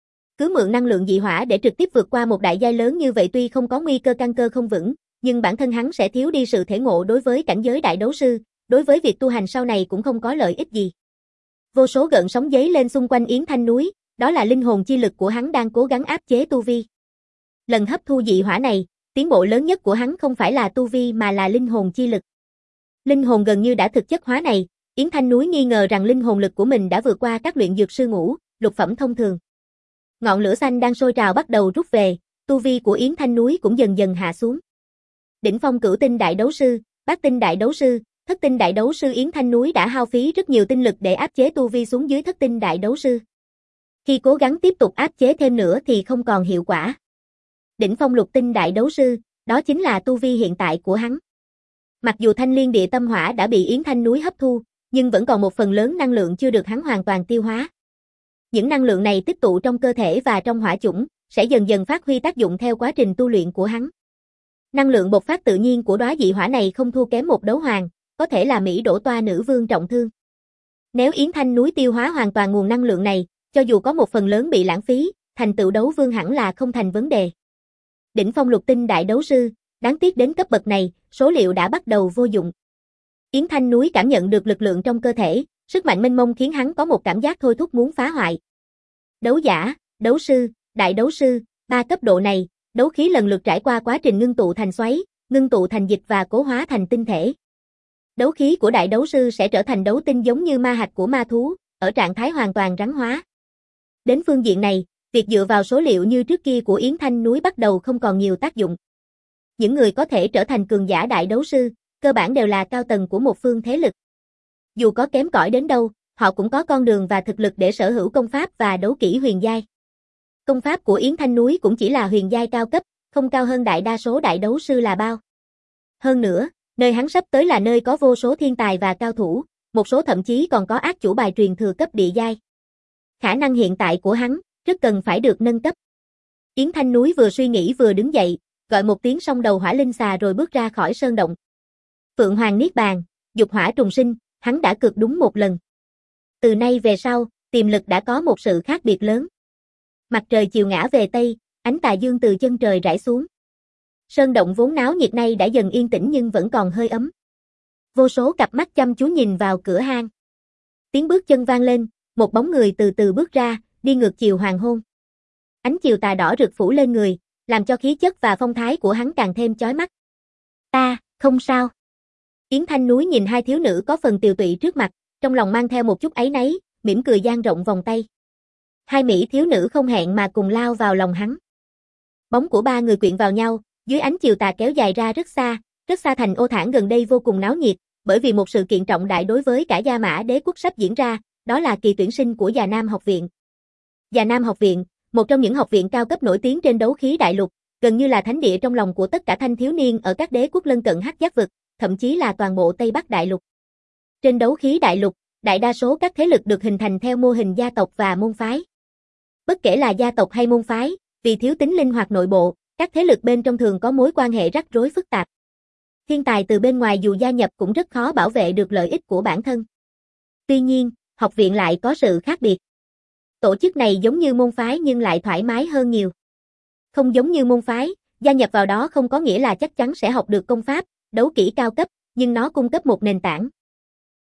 Cứ mượn năng lượng dị hỏa để trực tiếp vượt qua một đại giai lớn như vậy tuy không có nguy cơ căn cơ không vững, nhưng bản thân hắn sẽ thiếu đi sự thể ngộ đối với cảnh giới đại đấu sư, đối với việc tu hành sau này cũng không có lợi ích gì. Vô số gợn sóng dấy lên xung quanh Yến Thanh Núi, đó là linh hồn chi lực của hắn đang cố gắng áp chế tu vi. Lần hấp thu dị hỏa này, tiến bộ lớn nhất của hắn không phải là tu vi mà là linh hồn chi lực. Linh hồn gần như đã thực chất hóa này, Yến Thanh Núi nghi ngờ rằng linh hồn lực của mình đã vượt qua các luyện dược sư ngũ, lục phẩm thông thường. Ngọn lửa xanh đang sôi trào bắt đầu rút về, tu vi của Yến Thanh Núi cũng dần dần hạ xuống. Đỉnh phong cửu tinh đại đấu sư, bát tinh đại đấu sư, thất tinh đại đấu sư Yến Thanh Núi đã hao phí rất nhiều tinh lực để áp chế tu vi xuống dưới thất tinh đại đấu sư. Khi cố gắng tiếp tục áp chế thêm nữa thì không còn hiệu quả. Đỉnh phong lục tinh đại đấu sư, đó chính là tu vi hiện tại của hắn. Mặc dù thanh liên địa tâm hỏa đã bị Yến Thanh Núi hấp thu, nhưng vẫn còn một phần lớn năng lượng chưa được hắn hoàn toàn tiêu hóa. Những năng lượng này tích tụ trong cơ thể và trong hỏa chủng, sẽ dần dần phát huy tác dụng theo quá trình tu luyện của hắn. Năng lượng bộc phát tự nhiên của đóa dị hỏa này không thua kém một đấu hoàng, có thể là Mỹ đổ toa nữ vương trọng thương. Nếu Yến Thanh Núi tiêu hóa hoàn toàn nguồn năng lượng này, cho dù có một phần lớn bị lãng phí, thành tựu đấu vương hẳn là không thành vấn đề. Đỉnh phong lục tinh đại đấu sư, đáng tiếc đến cấp bậc này, số liệu đã bắt đầu vô dụng. Yến Thanh Núi cảm nhận được lực lượng trong cơ thể, sức mạnh mênh mông khiến hắn có một cảm giác thôi thúc muốn phá hoại. Đấu giả, đấu sư, đại đấu sư, ba cấp độ này, đấu khí lần lượt trải qua quá trình ngưng tụ thành xoáy, ngưng tụ thành dịch và cố hóa thành tinh thể. Đấu khí của đại đấu sư sẽ trở thành đấu tinh giống như ma hạch của ma thú, ở trạng thái hoàn toàn rắn hóa. Đến phương diện này, việc dựa vào số liệu như trước kia của Yến Thanh Núi bắt đầu không còn nhiều tác dụng. Những người có thể trở thành cường giả đại đấu sư, cơ bản đều là cao tầng của một phương thế lực. Dù có kém cỏi đến đâu, họ cũng có con đường và thực lực để sở hữu công pháp và đấu kỹ huyền giai. Công pháp của Yến Thanh Núi cũng chỉ là huyền giai cao cấp, không cao hơn đại đa số đại đấu sư là bao. Hơn nữa, nơi hắn sắp tới là nơi có vô số thiên tài và cao thủ, một số thậm chí còn có ác chủ bài truyền thừa cấp địa giai. Khả năng hiện tại của hắn, rất cần phải được nâng cấp. Yến Thanh Núi vừa suy nghĩ vừa đứng dậy, gọi một tiếng song đầu hỏa linh xà rồi bước ra khỏi sơn động. Phượng Hoàng Niết Bàn, dục hỏa trùng sinh, hắn đã cực đúng một lần. Từ nay về sau, tiềm lực đã có một sự khác biệt lớn. Mặt trời chiều ngã về Tây, ánh tà dương từ chân trời rải xuống. Sơn động vốn náo nhiệt nay đã dần yên tĩnh nhưng vẫn còn hơi ấm. Vô số cặp mắt chăm chú nhìn vào cửa hang. Tiếng bước chân vang lên, một bóng người từ từ bước ra, đi ngược chiều hoàng hôn. Ánh chiều tà đỏ rực phủ lên người, làm cho khí chất và phong thái của hắn càng thêm chói mắt. Ta, không sao. Yến Thanh Núi nhìn hai thiếu nữ có phần tiều tụy trước mặt, trong lòng mang theo một chút áy náy, mỉm cười dang rộng vòng tay. Hai mỹ thiếu nữ không hẹn mà cùng lao vào lòng hắn. Bóng của ba người quyện vào nhau, dưới ánh chiều tà kéo dài ra rất xa, rất xa thành ô thản gần đây vô cùng náo nhiệt, bởi vì một sự kiện trọng đại đối với cả Gia Mã Đế quốc sắp diễn ra, đó là kỳ tuyển sinh của Già Nam học viện. Già Nam học viện, một trong những học viện cao cấp nổi tiếng trên đấu khí đại lục, gần như là thánh địa trong lòng của tất cả thanh thiếu niên ở các đế quốc lân cận Hắc Giác vực, thậm chí là toàn bộ Tây Bắc đại lục. Trên đấu khí đại lục, đại đa số các thế lực được hình thành theo mô hình gia tộc và môn phái. Bất kể là gia tộc hay môn phái, vì thiếu tính linh hoạt nội bộ, các thế lực bên trong thường có mối quan hệ rắc rối phức tạp. Thiên tài từ bên ngoài dù gia nhập cũng rất khó bảo vệ được lợi ích của bản thân. Tuy nhiên, học viện lại có sự khác biệt. Tổ chức này giống như môn phái nhưng lại thoải mái hơn nhiều. Không giống như môn phái, gia nhập vào đó không có nghĩa là chắc chắn sẽ học được công pháp, đấu kỹ cao cấp, nhưng nó cung cấp một nền tảng.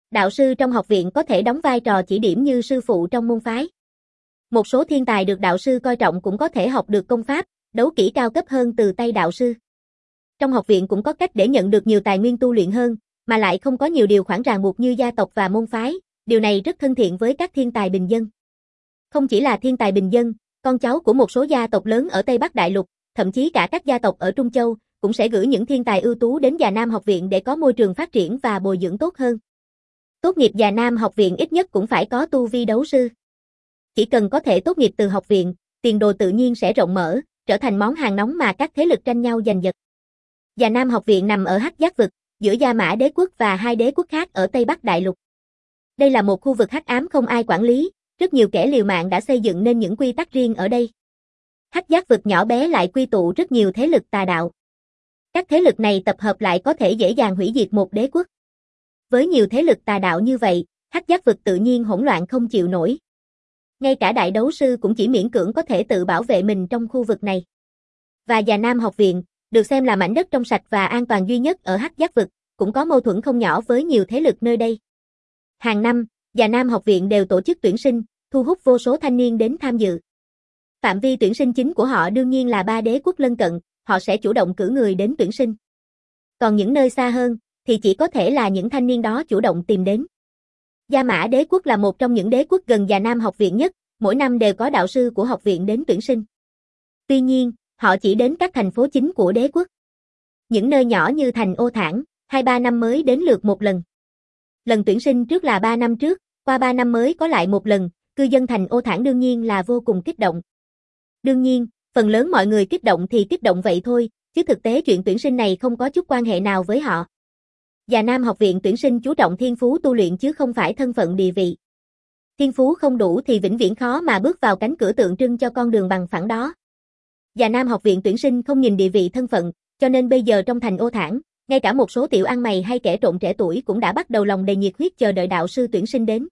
Đạo sư trong học viện có thể đóng vai trò chỉ điểm như sư phụ trong môn phái. Một số thiên tài được đạo sư coi trọng cũng có thể học được công pháp, đấu kỹ cao cấp hơn từ tay đạo sư. Trong học viện cũng có cách để nhận được nhiều tài nguyên tu luyện hơn, mà lại không có nhiều điều khoản ràng buộc như gia tộc và môn phái, điều này rất thân thiện với các thiên tài bình dân. Không chỉ là thiên tài bình dân, con cháu của một số gia tộc lớn ở Tây Bắc Đại Lục, thậm chí cả các gia tộc ở Trung Châu, cũng sẽ gửi những thiên tài ưu tú đến Già Nam học viện để có môi trường phát triển và bồi dưỡng tốt hơn. Tốt nghiệp Già Nam học viện ít nhất cũng phải có tu vi đấu sư. Chỉ cần có thể tốt nghiệp từ học viện, tiền đồ tự nhiên sẽ rộng mở, trở thành món hàng nóng mà các thế lực tranh nhau giành giật. Già Nam học viện nằm ở Hắc Giác vực, giữa Gia Mã đế quốc và hai đế quốc khác ở Tây Bắc Đại Lục. Đây là một khu vực hắc ám không ai quản lý, rất nhiều kẻ liều mạng đã xây dựng nên những quy tắc riêng ở đây. Hắc Giác vực nhỏ bé lại quy tụ rất nhiều thế lực tà đạo. Các thế lực này tập hợp lại có thể dễ dàng hủy diệt một đế quốc. Với nhiều thế lực tà đạo như vậy, Hắc Giác vực tự nhiên hỗn loạn không chịu nổi. Ngay cả đại đấu sư cũng chỉ miễn cưỡng có thể tự bảo vệ mình trong khu vực này. Và Già Nam học viện, được xem là mảnh đất trong sạch và an toàn duy nhất ở Hắc Giác vực, cũng có mâu thuẫn không nhỏ với nhiều thế lực nơi đây. Hàng năm, Già Nam học viện đều tổ chức tuyển sinh, thu hút vô số thanh niên đến tham dự. Phạm vi tuyển sinh chính của họ đương nhiên là ba đế quốc lân cận, họ sẽ chủ động cử người đến tuyển sinh. Còn những nơi xa hơn, thì chỉ có thể là những thanh niên đó chủ động tìm đến. Gia Mã đế quốc là một trong những đế quốc gần Già Nam học viện nhất, mỗi năm đều có đạo sư của học viện đến tuyển sinh. Tuy nhiên, họ chỉ đến các thành phố chính của đế quốc. Những nơi nhỏ như thành Ô Thản, hai ba năm mới đến lượt một lần. Lần tuyển sinh trước là ba năm trước, qua ba năm mới có lại một lần, cư dân thành Ô Thản đương nhiên là vô cùng kích động. Đương nhiên, phần lớn mọi người kích động thì kích động vậy thôi, chứ thực tế chuyện tuyển sinh này không có chút quan hệ nào với họ. Già Nam học viện tuyển sinh chú trọng thiên phú tu luyện chứ không phải thân phận địa vị. Thiên phú không đủ thì vĩnh viễn khó mà bước vào cánh cửa tượng trưng cho con đường bằng phẳng đó. Già Nam học viện tuyển sinh không nhìn địa vị thân phận, cho nên bây giờ trong thành Ô Thản, ngay cả một số tiểu ăn mày hay kẻ trộm trẻ tuổi cũng đã bắt đầu lòng đầy nhiệt huyết chờ đợi đạo sư tuyển sinh đến.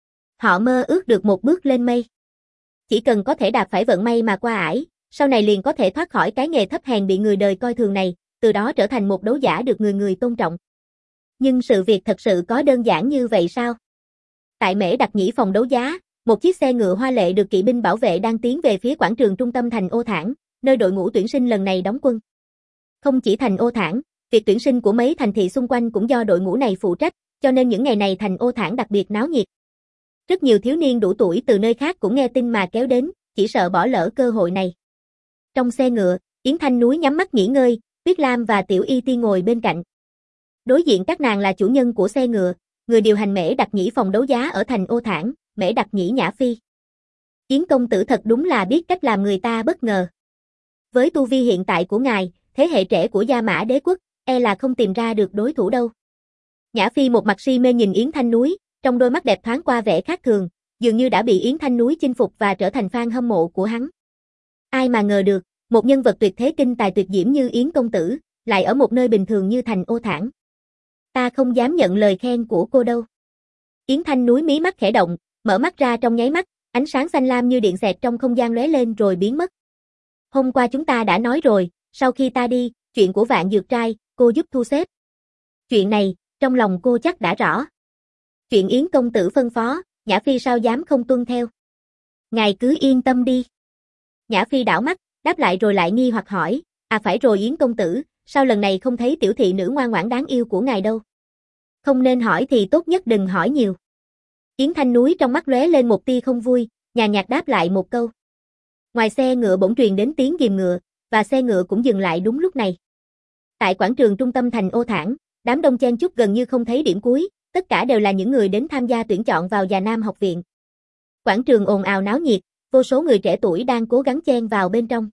Họ mơ ước được một bước lên mây. Chỉ cần có thể đạp phải vận may mà qua ải, sau này liền có thể thoát khỏi cái nghề thấp hèn bị người đời coi thường này, từ đó trở thành một đấu giả được người người tôn trọng. Nhưng sự việc thật sự có đơn giản như vậy sao? Tại Mễ Đặc Nhĩ phòng đấu giá, một chiếc xe ngựa hoa lệ được kỵ binh bảo vệ đang tiến về phía quảng trường trung tâm thành Ô Thản, nơi đội ngũ tuyển sinh lần này đóng quân. Không chỉ thành Ô Thản, việc tuyển sinh của mấy thành thị xung quanh cũng do đội ngũ này phụ trách, cho nên những ngày này thành Ô Thản đặc biệt náo nhiệt. Rất nhiều thiếu niên đủ tuổi từ nơi khác cũng nghe tin mà kéo đến, chỉ sợ bỏ lỡ cơ hội này. Trong xe ngựa, Yến Thanh Núi nhắm mắt nghỉ ngơi, Tuyết Lam và Tiểu Y Ti ngồi bên cạnh. Đối diện các nàng là chủ nhân của xe ngựa, người điều hành Mễ Đặc Nhĩ phòng đấu giá ở thành Ô Thản, Mễ Đặc Nhĩ Nhã Phi. Yến công tử thật đúng là biết cách làm người ta bất ngờ. Với tu vi hiện tại của ngài, thế hệ trẻ của Gia Mã đế quốc, e là không tìm ra được đối thủ đâu. Nhã Phi một mặt si mê nhìn Yến Thanh Núi, trong đôi mắt đẹp thoáng qua vẻ khác thường, dường như đã bị Yến Thanh Núi chinh phục và trở thành fan hâm mộ của hắn. Ai mà ngờ được, một nhân vật tuyệt thế kinh tài tuyệt diễm như Yến công tử, lại ở một nơi bình thường như thành Ô Thản. Ta không dám nhận lời khen của cô đâu. Yến Thanh Núi mí mắt khẽ động, mở mắt ra trong nháy mắt, ánh sáng xanh lam như điện xẹt trong không gian lóe lên rồi biến mất. Hôm qua chúng ta đã nói rồi, sau khi ta đi, chuyện của Vạn Dược Trai, cô giúp thu xếp. Chuyện này, trong lòng cô chắc đã rõ. Chuyện Yến công tử phân phó, Nhã Phi sao dám không tuân theo. Ngài cứ yên tâm đi. Nhã Phi đảo mắt, đáp lại rồi lại nghi hoặc hỏi, à phải rồi Yến công tử, sao lần này không thấy tiểu thị nữ ngoan ngoãn đáng yêu của ngài đâu? Không nên hỏi thì tốt nhất đừng hỏi nhiều. Yến Thanh Núi trong mắt lóe lên một tia không vui, nhàn nhạt đáp lại một câu. Ngoài xe ngựa bỗng truyền đến tiếng ghìm ngựa, và xe ngựa cũng dừng lại đúng lúc này. Tại quảng trường trung tâm thành Ô Thản, đám đông chen chúc gần như không thấy điểm cuối, tất cả đều là những người đến tham gia tuyển chọn vào Già Nam học viện. Quảng trường ồn ào náo nhiệt, vô số người trẻ tuổi đang cố gắng chen vào bên trong.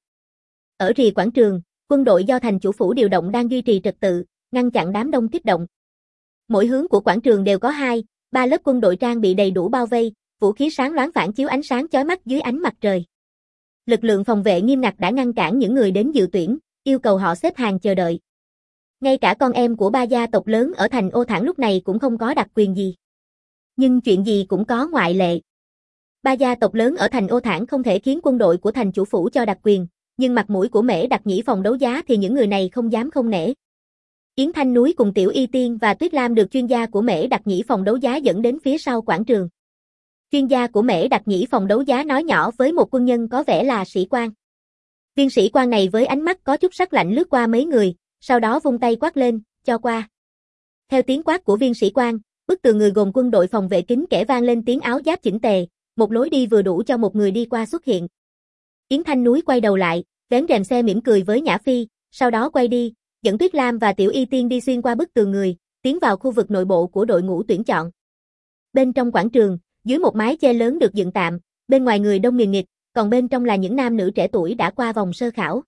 Ở rìa quảng trường, quân đội do thành chủ phủ điều động đang duy trì trật tự, ngăn chặn đám đông kích động. Mỗi hướng của quảng trường đều có hai, ba lớp quân đội trang bị đầy đủ bao vây, vũ khí sáng loáng phản chiếu ánh sáng chói mắt dưới ánh mặt trời. Lực lượng phòng vệ nghiêm ngặt đã ngăn cản những người đến dự tuyển, yêu cầu họ xếp hàng chờ đợi. Ngay cả con em của ba gia tộc lớn ở thành Ô Thản lúc này cũng không có đặc quyền gì. Nhưng chuyện gì cũng có ngoại lệ. Ba gia tộc lớn ở thành Ô Thản không thể khiến quân đội của thành chủ phủ cho đặc quyền, nhưng mặt mũi của Mễ Đặc Nhĩ phòng đấu giá thì những người này không dám không nể. Yến Thanh Núi cùng Tiểu Y Tiên và Tuyết Lam được chuyên gia của Mễ Đặc Nhĩ phòng đấu giá dẫn đến phía sau quảng trường. Chuyên gia của Mễ Đặc Nhĩ phòng đấu giá nói nhỏ với một quân nhân có vẻ là sĩ quan. Viên sĩ quan này với ánh mắt có chút sắc lạnh lướt qua mấy người, sau đó vung tay quát lên, cho qua. Theo tiếng quát của viên sĩ quan, bức tường người gồm quân đội phòng vệ kín kẽ vang lên tiếng áo giáp chỉnh tề, một lối đi vừa đủ cho một người đi qua xuất hiện. Yến Thanh Núi quay đầu lại, vén rèm xe mỉm cười với Nhã Phi, sau đó quay đi, dẫn Tuyết Lam và Tiểu Y Tiên đi xuyên qua bức tường người, tiến vào khu vực nội bộ của đội ngũ tuyển chọn. Bên trong quảng trường, dưới một mái che lớn được dựng tạm, bên ngoài người đông nghìn nghịt, còn bên trong là những nam nữ trẻ tuổi đã qua vòng sơ khảo.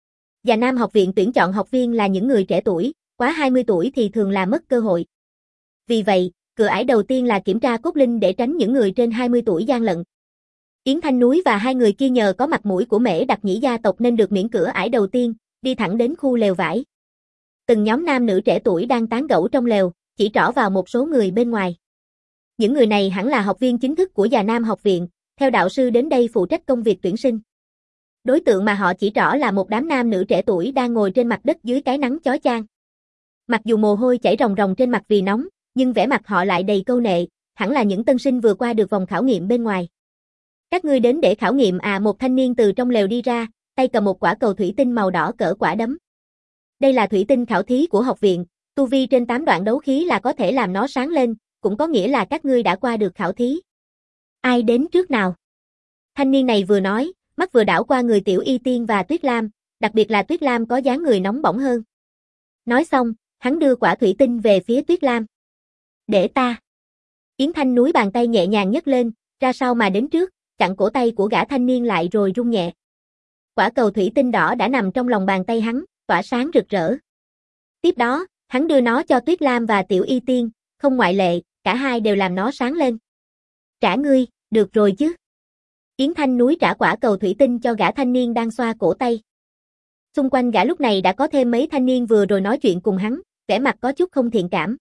Và Nam học viện tuyển chọn học viên là những người trẻ tuổi, quá hai mươi tuổi thì thường là mất cơ hội. Vì vậy, cửa ải đầu tiên là kiểm tra cốt linh để tránh những người trên hai mươi tuổi gian lận. Yến Thanh Núi và hai người kia nhờ có mặt mũi của Mễ Đặc Nhĩ gia tộc nên được miễn cửa ải đầu tiên, đi thẳng đến khu lều vải. Từng nhóm nam nữ trẻ tuổi đang tán gẫu trong lều, chỉ trỏ vào một số người bên ngoài. Những người này hẳn là học viên chính thức của Già Nam học viện, theo đạo sư đến đây phụ trách công việc tuyển sinh. Đối tượng mà họ chỉ trỏ là một đám nam nữ trẻ tuổi đang ngồi trên mặt đất dưới cái nắng chói chang. Mặc dù mồ hôi chảy ròng ròng trên mặt vì nóng, nhưng vẻ mặt họ lại đầy câu nệ, hẳn là những tân sinh vừa qua được vòng khảo nghiệm bên ngoài. Các ngươi đến để khảo nghiệm à? Một thanh niên từ trong lều đi ra, tay cầm một quả cầu thủy tinh màu đỏ cỡ quả đấm. Đây là thủy tinh khảo thí của học viện, tu vi trên tám đoạn đấu khí là có thể làm nó sáng lên, cũng có nghĩa là các ngươi đã qua được khảo thí. Ai đến trước nào? Thanh niên này vừa nói, mắt vừa đảo qua người Tiểu Y Tiên và Tuyết Lam, đặc biệt là Tuyết Lam có dáng người nóng bỏng hơn. Nói xong, hắn đưa quả thủy tinh về phía Tuyết Lam. Để ta. Yến Thanh Núi bàn tay nhẹ nhàng nhấc lên, ra sau mà đến trước, chặn cổ tay của gã thanh niên lại rồi rung nhẹ. Quả cầu thủy tinh đỏ đã nằm trong lòng bàn tay hắn, tỏa sáng rực rỡ. Tiếp đó, hắn đưa nó cho Tuyết Lam và Tiểu Y Tiên, không ngoại lệ, cả hai đều làm nó sáng lên. Trả ngươi, được rồi chứ. Yến Thanh Núi trả quả cầu thủy tinh cho gã thanh niên đang xoa cổ tay. Xung quanh gã lúc này đã có thêm mấy thanh niên vừa rồi nói chuyện cùng hắn, vẻ mặt có chút không thiện cảm.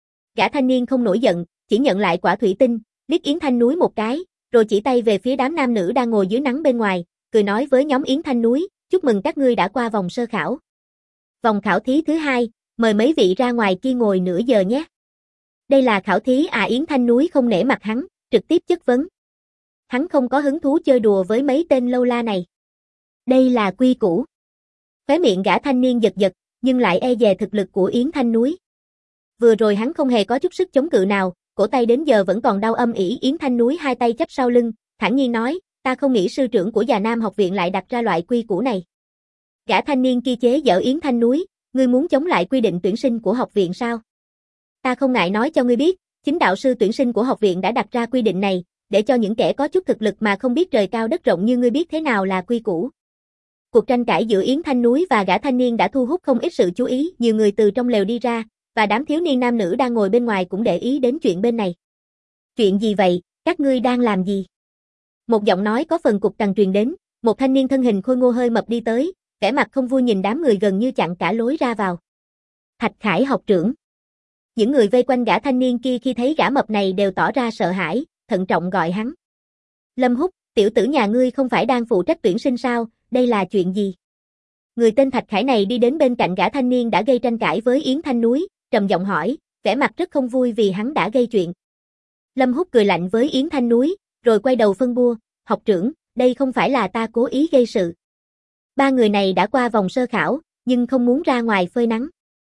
Gã thanh niên không nổi giận, chỉ nhận lại quả thủy tinh, liếc Yến Thanh Núi một cái, rồi chỉ tay về phía đám nam nữ đang ngồi dưới nắng bên ngoài, cười nói với nhóm Yến Thanh Núi, chúc mừng các ngươi đã qua vòng sơ khảo. Vòng khảo thí thứ hai, mời mấy vị ra ngoài kia ngồi nửa giờ nhé. Đây là khảo thí à? Yến Thanh Núi không nể mặt hắn, trực tiếp chất vấn. Hắn không có hứng thú chơi đùa với mấy tên lâu la này. Đây là quy củ. Khóe miệng gã thanh niên giật giật, nhưng lại e dè thực lực của Yến Thanh Núi. Vừa rồi hắn không hề có chút sức chống cự nào, cổ tay đến giờ vẫn còn đau âm ỉ. Yến Thanh Núi hai tay chắp sau lưng, thản nhiên nói, ta không nghĩ sư trưởng của Già Nam học viện lại đặt ra loại quy củ này. Gã thanh niên kia chế giễu Yến Thanh Núi, ngươi muốn chống lại quy định tuyển sinh của học viện sao? Ta không ngại nói cho ngươi biết, chính đạo sư tuyển sinh của học viện đã đặt ra quy định này, để cho những kẻ có chút thực lực mà không biết trời cao đất rộng như ngươi biết thế nào là quy củ. Cuộc tranh cãi giữa Yến Thanh Núi và gã thanh niên đã thu hút không ít sự chú ý, nhiều người từ trong lều đi ra, và đám thiếu niên nam nữ đang ngồi bên ngoài cũng để ý đến chuyện bên này. Chuyện gì vậy, các ngươi đang làm gì? Một giọng nói có phần cục cằn truyền đến, một thanh niên thân hình khôi ngô hơi mập đi tới, vẻ mặt không vui nhìn đám người gần như chặn cả lối ra vào. Thạch Khải học trưởng. Những người vây quanh gã thanh niên kia khi thấy gã mập này đều tỏ ra sợ hãi, thận trọng gọi hắn. Lâm Húc, tiểu tử nhà ngươi không phải đang phụ trách tuyển sinh sao, đây là chuyện gì? Người tên Thạch Khải này đi đến bên cạnh gã thanh niên đã gây tranh cãi với Yến Thanh Núi, trầm giọng hỏi, vẻ mặt rất không vui vì hắn đã gây chuyện. Lâm Húc cười lạnh với Yến Thanh Núi, rồi quay đầu phân bua, học trưởng, đây không phải là ta cố ý gây sự. Ba người này đã qua vòng sơ khảo, nhưng không muốn ra ngoài phơi nắng.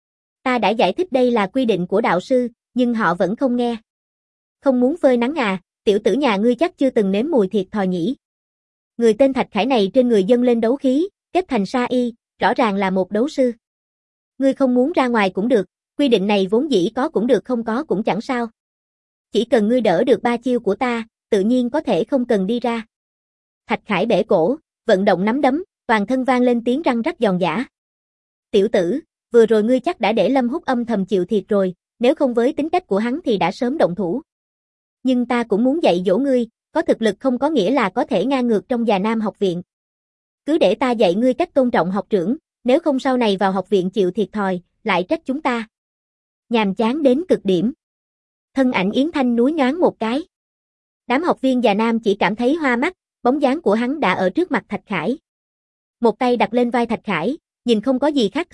Ta đã giải thích đây là quy định của đạo sư, nhưng họ vẫn không nghe. Không muốn phơi nắng à, tiểu tử nhà ngươi chắc chưa từng nếm mùi thiệt thòi nhỉ. Người tên Thạch Khải này trên người dâng lên đấu khí, kết thành sa y, rõ ràng là một đấu sư. Ngươi không muốn ra ngoài cũng được, quy định này vốn dĩ có cũng được không có cũng chẳng sao. Chỉ cần ngươi đỡ được ba chiêu của ta, tự nhiên có thể không cần đi ra. Thạch Khải bể cổ, vận động nắm đấm, toàn thân vang lên tiếng răng rắc giòn giã. Tiểu tử, vừa rồi ngươi chắc đã để Lâm Húc âm thầm chịu thiệt rồi, nếu không với tính cách của hắn thì đã sớm động thủ. Nhưng ta cũng muốn dạy dỗ ngươi, có thực lực không có nghĩa là có thể ngang ngược trong Già Nam học viện. Cứ để ta dạy ngươi cách tôn trọng học trưởng, nếu không sau này vào học viện chịu thiệt thòi, lại trách chúng ta. Nhàm chán đến cực điểm. Thân ảnh Yến Thanh Núi nhoáng một cái. Đám học viên Già Nam chỉ cảm thấy hoa mắt, bóng dáng của hắn đã ở trước mặt Thạch Khải. Một tay đặt lên vai Thạch Khải, nhìn không có gì khác thường,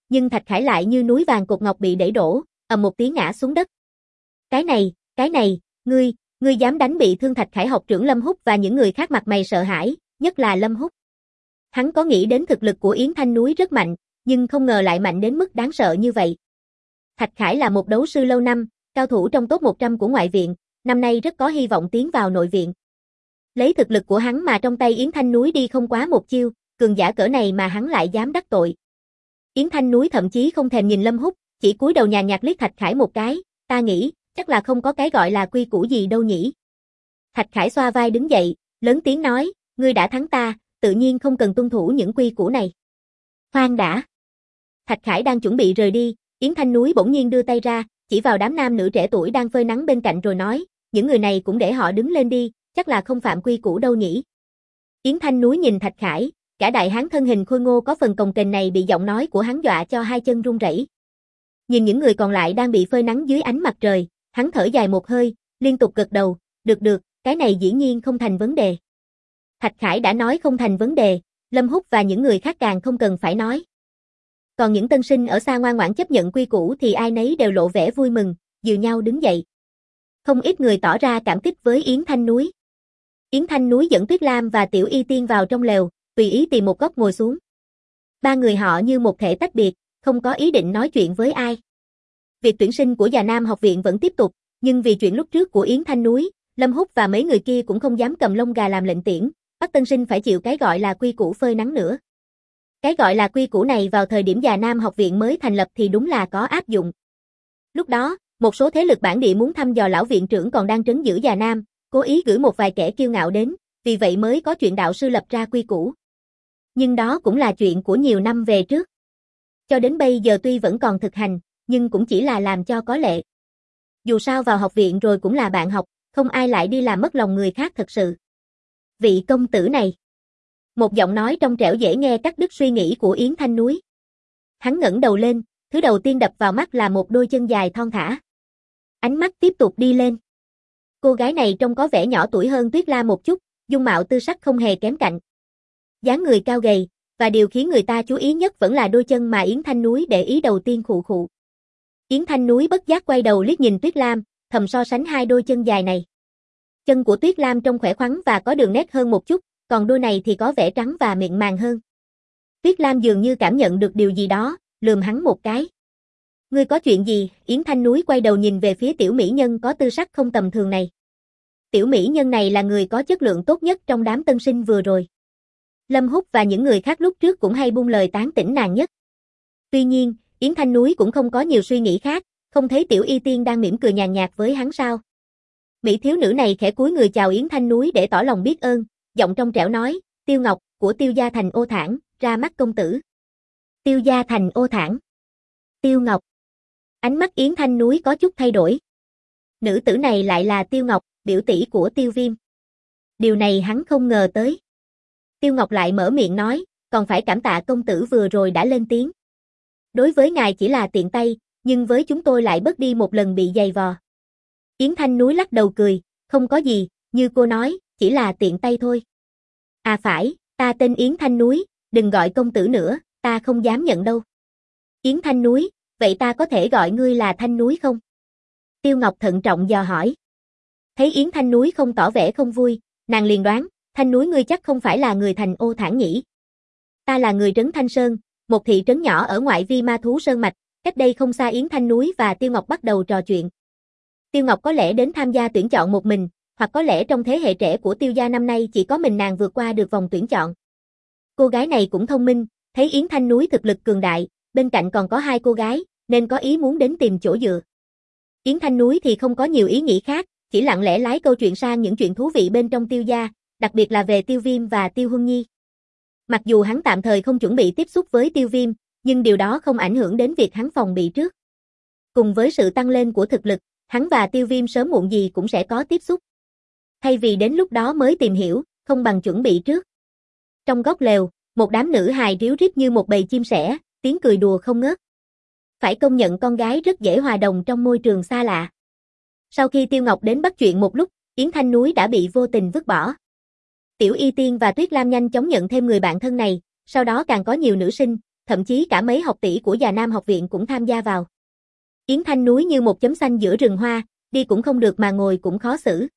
nhưng Thạch Khải lại như núi vàng cột ngọc bị đẩy đổ, ầm một tiếng ngã xuống đất. Cái này, cái này, ngươi, ngươi dám đánh bị thương Thạch Khải học trưởng Lâm Húc và những người khác mặt mày sợ hãi, nhất là Lâm Húc. Hắn có nghĩ đến thực lực của Yến Thanh Núi rất mạnh, nhưng không ngờ lại mạnh đến mức đáng sợ như vậy. Thạch Khải là một đấu sư lâu năm, cao thủ trong top một trăm của ngoại viện, năm nay rất có hy vọng tiến vào nội viện. Lấy thực lực của hắn mà trong tay Yến Thanh Núi đi không quá một chiêu, cường giả cỡ này mà hắn lại dám đắc tội. Yến Thanh Núi thậm chí không thèm nhìn Lâm Húc, chỉ cúi đầu nhàn nhạt liếc Thạch Khải một cái, ta nghĩ, chắc là không có cái gọi là quy củ gì đâu nhỉ. Thạch Khải xoa vai đứng dậy, lớn tiếng nói, ngươi đã thắng ta, tự nhiên không cần tuân thủ những quy củ này. Khoan đã. Thạch Khải đang chuẩn bị rời đi, Yến Thanh Núi bỗng nhiên đưa tay ra, chỉ vào đám nam nữ trẻ tuổi đang phơi nắng bên cạnh rồi nói, những người này cũng để họ đứng lên đi, chắc là không phạm quy củ đâu nhỉ. Yến Thanh Núi nhìn Thạch Khải, cả đại hán thân hình khôi ngô có phần cồng kềnh này bị giọng nói của hắn dọa cho hai chân run rẩy. Nhìn những người còn lại đang bị phơi nắng dưới ánh mặt trời, hắn thở dài một hơi, liên tục gật đầu, được được, cái này dĩ nhiên không thành vấn đề. Thạch Khải đã nói không thành vấn đề, Lâm Húc và những người khác càng không cần phải nói. Còn những tân sinh ở xa ngoan ngoãn chấp nhận quy củ thì ai nấy đều lộ vẻ vui mừng, dìu nhau đứng dậy. Không ít người tỏ ra cảm kích với Yến Thanh Núi. Yến Thanh Núi dẫn Tuyết Lam và Tiểu Y Tiên vào trong lều, tùy ý tìm một góc ngồi xuống. Ba người họ như một thể tách biệt, không có ý định nói chuyện với ai. Việc tuyển sinh của Già Nam học viện vẫn tiếp tục, nhưng vì chuyện lúc trước của Yến Thanh Núi, Lâm Húc và mấy người kia cũng không dám cầm lông gà làm lệnh tiễn, bắt tân sinh phải chịu cái gọi là quy củ phơi nắng nữa. Cái gọi là quy củ này vào thời điểm Già Nam học viện mới thành lập thì đúng là có áp dụng. Lúc đó, một số thế lực bản địa muốn thăm dò lão viện trưởng còn đang trấn giữ Già Nam, cố ý gửi một vài kẻ kiêu ngạo đến, vì vậy mới có chuyện đạo sư lập ra quy củ. Nhưng đó cũng là chuyện của nhiều năm về trước. Cho đến bây giờ tuy vẫn còn thực hành, nhưng cũng chỉ là làm cho có lệ. Dù sao vào học viện rồi cũng là bạn học, không ai lại đi làm mất lòng người khác thật sự. Vị công tử này. Một giọng nói trong trẻo dễ nghe cắt đứt suy nghĩ của Yến Thanh Núi. Hắn ngẩng đầu lên, thứ đầu tiên đập vào mắt là một đôi chân dài thon thả. Ánh mắt tiếp tục đi lên. Cô gái này trông có vẻ nhỏ tuổi hơn Tuyết Lam một chút, dung mạo tư sắc không hề kém cạnh. Dáng người cao gầy, và điều khiến người ta chú ý nhất vẫn là đôi chân mà Yến Thanh Núi để ý đầu tiên khụ khụ. Yến Thanh Núi bất giác quay đầu liếc nhìn Tuyết Lam, thầm so sánh hai đôi chân dài này. Chân của Tuyết Lam trông khỏe khoắn và có đường nét hơn một chút, còn đôi này thì có vẻ trắng và mịn màng hơn. Tuyết Lam dường như cảm nhận được điều gì đó, lườm hắn một cái. Ngươi có chuyện gì? Yến Thanh Núi quay đầu nhìn về phía tiểu mỹ nhân có tư sắc không tầm thường này. Tiểu mỹ nhân này là người có chất lượng tốt nhất trong đám tân sinh vừa rồi. Lâm Húc và những người khác lúc trước cũng hay buông lời tán tỉnh nàng nhất. Tuy nhiên, Yến Thanh Núi cũng không có nhiều suy nghĩ khác, không thấy Tiểu Y Tiên đang mỉm cười nhàn nhạt với hắn sao. Mỹ thiếu nữ này khẽ cúi người chào Yến Thanh Núi để tỏ lòng biết ơn, giọng trong trẻo nói, Tiêu Ngọc, của Tiêu gia thành Ô Thản, ra mắt công tử. Tiêu gia thành Ô Thản. Tiêu Ngọc. Ánh mắt Yến Thanh Núi có chút thay đổi. Nữ tử này lại là Tiêu Ngọc, biểu tỷ của Tiêu Viêm. Điều này hắn không ngờ tới. Tiêu Ngọc lại mở miệng nói, còn phải cảm tạ công tử vừa rồi đã lên tiếng. Đối với ngài chỉ là tiện tay, nhưng với chúng tôi lại bớt đi một lần bị giày vò. Yến Thanh Núi lắc đầu cười, không có gì, như cô nói, chỉ là tiện tay thôi. À phải, ta tên Yến Thanh Núi, đừng gọi công tử nữa, ta không dám nhận đâu. Yến Thanh Núi, vậy ta có thể gọi ngươi là Thanh Núi không? Tiêu Ngọc thận trọng dò hỏi. Thấy Yến Thanh Núi không tỏ vẻ không vui, nàng liền đoán, Thanh Núi ngươi chắc không phải là người thành Ô Thản nhỉ? Ta là người trấn Thanh Sơn, một thị trấn nhỏ ở ngoại vi ma thú Sơn Mạch, cách đây không xa. Yến Thanh Núi và Tiêu Ngọc bắt đầu trò chuyện. Tiêu Ngọc có lẽ đến tham gia tuyển chọn một mình, hoặc có lẽ trong thế hệ trẻ của Tiêu gia năm nay chỉ có mình nàng vượt qua được vòng tuyển chọn. Cô gái này cũng thông minh, thấy Yến Thanh Núi thực lực cường đại, bên cạnh còn có hai cô gái, nên có ý muốn đến tìm chỗ dựa. Yến Thanh Núi thì không có nhiều ý nghĩ khác, chỉ lặng lẽ lái câu chuyện sang những chuyện thú vị bên trong Tiêu gia, đặc biệt là về Tiêu Viêm và Tiêu Huân Nhi. Mặc dù hắn tạm thời không chuẩn bị tiếp xúc với Tiêu Viêm, nhưng điều đó không ảnh hưởng đến việc hắn phòng bị trước. Cùng với sự tăng lên của thực lực, hắn và Tiêu Viêm sớm muộn gì cũng sẽ có tiếp xúc. Thay vì đến lúc đó mới tìm hiểu, không bằng chuẩn bị trước. Trong góc lều, một đám nữ hài ríu rít như một bầy chim sẻ, tiếng cười đùa không ngớt. Phải công nhận con gái rất dễ hòa đồng trong môi trường xa lạ. Sau khi Tiêu Ngọc đến bắt chuyện một lúc, Yến Thanh Núi đã bị vô tình vứt bỏ. Tiểu Y Tiên và Tuyết Lam nhanh chóng nhận thêm người bạn thân này, sau đó càng có nhiều nữ sinh, thậm chí cả mấy học tỷ của Già Nam học viện cũng tham gia vào. Yến Thanh Núi như một chấm xanh giữa rừng hoa, đi cũng không được mà ngồi cũng khó xử.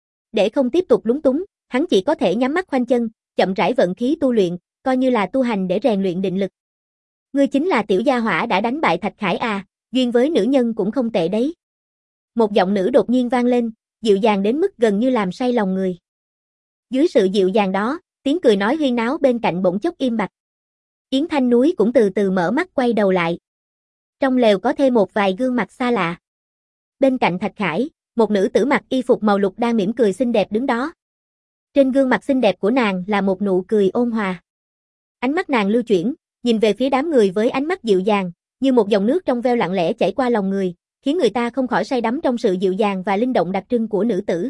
Để không tiếp tục lúng túng, hắn chỉ có thể nhắm mắt khoanh chân, chậm rãi vận khí tu luyện, coi như là tu hành để rèn luyện định lực. Ngươi chính là tiểu gia hỏa đã đánh bại Thạch Khải à, duyên với nữ nhân cũng không tệ đấy. Một giọng nữ đột nhiên vang lên, dịu dàng đến mức gần như làm say lòng người. Dưới sự dịu dàng đó, tiếng cười nói huyên náo bên cạnh bỗng chốc im bặt. Yến Thanh Núi cũng từ từ mở mắt quay đầu lại. Trong lều có thêm một vài gương mặt xa lạ. Bên cạnh Thạch Khải, một nữ tử mặc y phục màu lục đang mỉm cười xinh đẹp đứng đó. Trên gương mặt xinh đẹp của nàng là một nụ cười ôn hòa. Ánh mắt nàng lưu chuyển, nhìn về phía đám người với ánh mắt dịu dàng, như một dòng nước trong veo lặng lẽ chảy qua lòng người, khiến người ta không khỏi say đắm trong sự dịu dàng và linh động đặc trưng của nữ tử.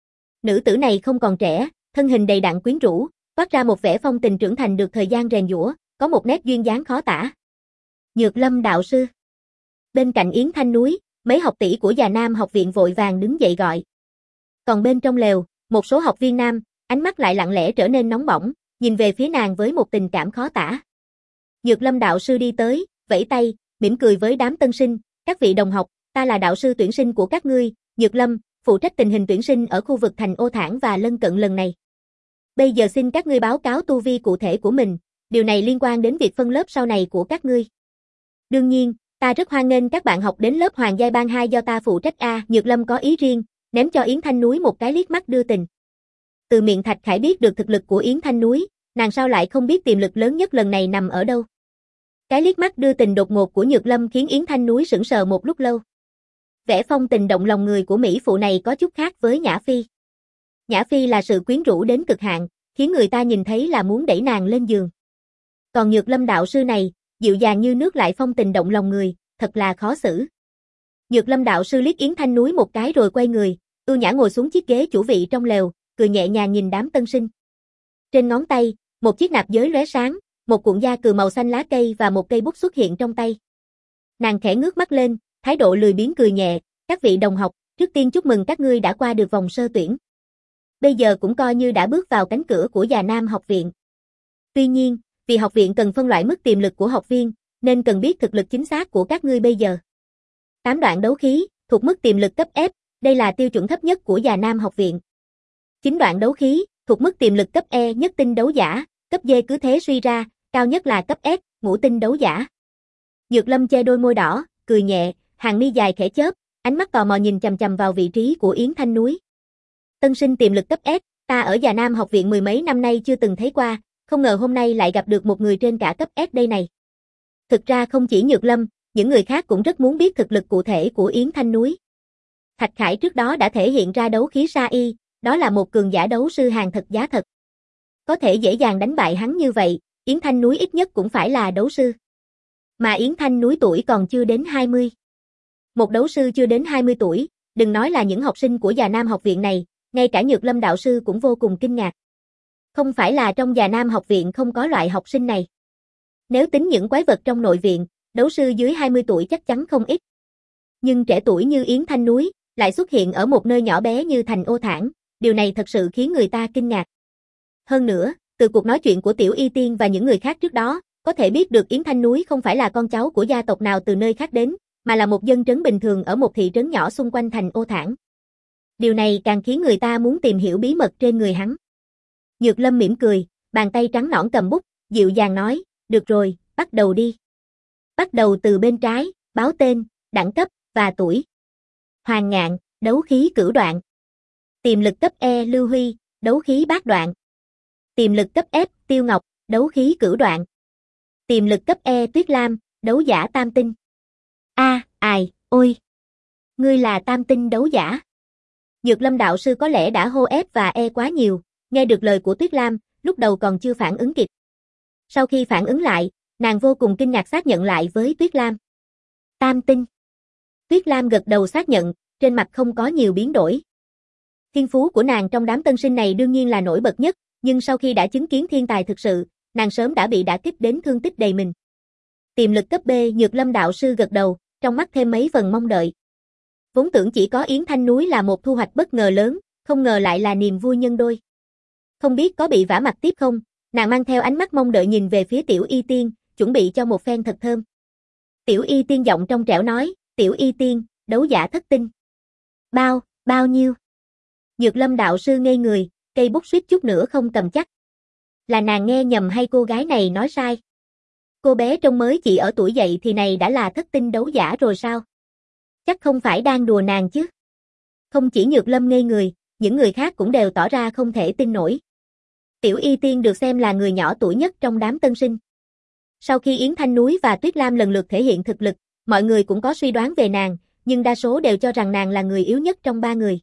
Nữ tử này không còn trẻ, thân hình đầy đặn quyến rũ, toát ra một vẻ phong tình trưởng thành được thời gian rèn giũa, có một nét duyên dáng khó tả. Nhược Lâm đạo sư. Bên cạnh Yến Thanh Núi, mấy học tỷ của Già Nam học viện vội vàng đứng dậy gọi. Còn bên trong lều, một số học viên nam, ánh mắt lại lặng lẽ trở nên nóng bỏng, nhìn về phía nàng với một tình cảm khó tả. Nhược Lâm đạo sư đi tới, vẫy tay, mỉm cười với đám tân sinh, các vị đồng học, ta là đạo sư tuyển sinh của các ngươi, Nhược Lâm, phụ trách tình hình tuyển sinh ở khu vực thành Ô Thản và lân cận lần này. Bây giờ xin các ngươi báo cáo tu vi cụ thể của mình, điều này liên quan đến việc phân lớp sau này của các ngươi. Đương nhiên, ta rất hoan nghênh các bạn học đến lớp Hoàng Giai Ban hai do ta phụ trách a, Nhược Lâm có ý riêng, ném cho Yến Thanh Núi một cái liếc mắt đưa tình. Từ miệng Thạch Khải biết được thực lực của Yến Thanh Núi, nàng sao lại không biết tiềm lực lớn nhất lần này nằm ở đâu. Cái liếc mắt đưa tình đột ngột của Nhược Lâm khiến Yến Thanh Núi sững sờ một lúc lâu. Vẻ phong tình động lòng người của mỹ phụ này có chút khác với Nhã Phi. Nhã Phi là sự quyến rũ đến cực hạn, khiến người ta nhìn thấy là muốn đẩy nàng lên giường. Còn Nhược Lâm đạo sư này, dịu dàng như nước lại phong tình động lòng người, thật là khó xử. Nhược Lâm đạo sư liếc Yến Thanh Núi một cái rồi quay người, ưu nhã ngồi xuống chiếc ghế chủ vị trong lều, cười nhẹ nhàng nhìn đám tân sinh. Trên ngón tay, một chiếc nạp giới lóe sáng, một cuộn da cừ màu xanh lá cây và một cây bút xuất hiện trong tay. Nàng khẽ ngước mắt lên, thái độ lười biếng cười nhẹ, các vị đồng học, trước tiên chúc mừng các ngươi đã qua được vòng sơ tuyển. Bây giờ cũng coi như đã bước vào cánh cửa của Già Nam học viện. Tuy nhiên, vì học viện cần phân loại mức tiềm lực của học viên, nên cần biết thực lực chính xác của các ngươi bây giờ. tám đoạn đấu khí, thuộc mức tiềm lực cấp F, đây là tiêu chuẩn thấp nhất của Già Nam học viện. chín đoạn đấu khí, thuộc mức tiềm lực cấp E, nhất tinh đấu giả, cấp D cứ thế suy ra, cao nhất là cấp S, ngũ tinh đấu giả. Nhược Lâm che đôi môi đỏ, cười nhẹ, hàng mi dài khẽ chớp, ánh mắt tò mò nhìn chằm chằm vào vị trí của Yến Thanh Núi. Tân sinh tiềm lực cấp S, ta ở Già Nam học viện mười mấy năm nay chưa từng thấy qua, không ngờ hôm nay lại gặp được một người trên cả cấp S đây này. Thực ra không chỉ Nhược Lâm, những người khác cũng rất muốn biết thực lực cụ thể của Yến Thanh Núi. Thạch Khải trước đó đã thể hiện ra đấu khí sa y, đó là một cường giả đấu sư hàng thật giá thật. Có thể dễ dàng đánh bại hắn như vậy, Yến Thanh Núi ít nhất cũng phải là đấu sư. Mà Yến Thanh Núi tuổi còn chưa đến hai mươi. Một đấu sư chưa đến hai mươi tuổi, đừng nói là những học sinh của Già Nam học viện này, ngay cả Nhược Lâm đạo sư cũng vô cùng kinh ngạc. Không phải là trong Già Nam học viện không có loại học sinh này. Nếu tính những quái vật trong nội viện, đấu sư dưới hai mươi tuổi chắc chắn không ít. Nhưng trẻ tuổi như Yến Thanh Núi, lại xuất hiện ở một nơi nhỏ bé như thành Ô Thản, điều này thật sự khiến người ta kinh ngạc. Hơn nữa, từ cuộc nói chuyện của Tiểu Y Tiên và những người khác trước đó, có thể biết được Yến Thanh Núi không phải là con cháu của gia tộc nào từ nơi khác đến, mà là một dân trấn bình thường ở một thị trấn nhỏ xung quanh thành Ô Thản. Điều này càng khiến người ta muốn tìm hiểu bí mật trên người hắn. Nhược Lâm mỉm cười, bàn tay trắng nõn cầm bút, dịu dàng nói, được rồi, bắt đầu đi. Bắt đầu từ bên trái, báo tên, đẳng cấp, và tuổi. Hoàng Ngạn, đấu khí cửu đoạn. Tiềm lực cấp E, Lưu Huy, đấu khí bát đoạn. Tiềm lực cấp F, Tiêu Ngọc, đấu khí cửu đoạn. Tiềm lực cấp E, Tuyết Lam, đấu giả tam tinh. A, ai, ôi. Ngươi là tam tinh đấu giả. Nhược Lâm đạo sư có lẽ đã hô F và E quá nhiều, nghe được lời của Tuyết Lam, lúc đầu còn chưa phản ứng kịp. Sau khi phản ứng lại, nàng vô cùng kinh ngạc xác nhận lại với Tuyết Lam. Tam tinh. Tuyết Lam gật đầu xác nhận, trên mặt không có nhiều biến đổi. Thiên phú của nàng trong đám tân sinh này đương nhiên là nổi bật nhất, nhưng sau khi đã chứng kiến thiên tài thực sự, nàng sớm đã bị đả kích đến thương tích đầy mình. Tiềm lực cấp B, Nhược Lâm đạo sư gật đầu, trong mắt thêm mấy phần mong đợi. Vốn tưởng chỉ có Yến Thanh Núi là một thu hoạch bất ngờ lớn, không ngờ lại là niềm vui nhân đôi. Không biết có bị vả mặt tiếp không, nàng mang theo ánh mắt mong đợi nhìn về phía Tiểu Y Tiên, chuẩn bị cho một phen thật thơm. Tiểu Y Tiên giọng trong trẻo nói, Tiểu Y Tiên, đấu giả thất tinh. Bao, bao nhiêu? Nhược Lâm đạo sư ngây người, cây bút suýt chút nữa không cầm chắc. Là nàng nghe nhầm hay cô gái này nói sai? Cô bé trông mới chỉ ở tuổi dậy thì này đã là thất tinh đấu giả rồi sao? Chắc không phải đang đùa nàng chứ? Không chỉ Nhược Lâm ngây người, những người khác cũng đều tỏ ra không thể tin nổi. Tiểu Y Tiên được xem là người nhỏ tuổi nhất trong đám tân sinh. Sau khi Yến Thanh Núi và Tuyết Lam lần lượt thể hiện thực lực, mọi người cũng có suy đoán về nàng, nhưng đa số đều cho rằng nàng là người yếu nhất trong ba người.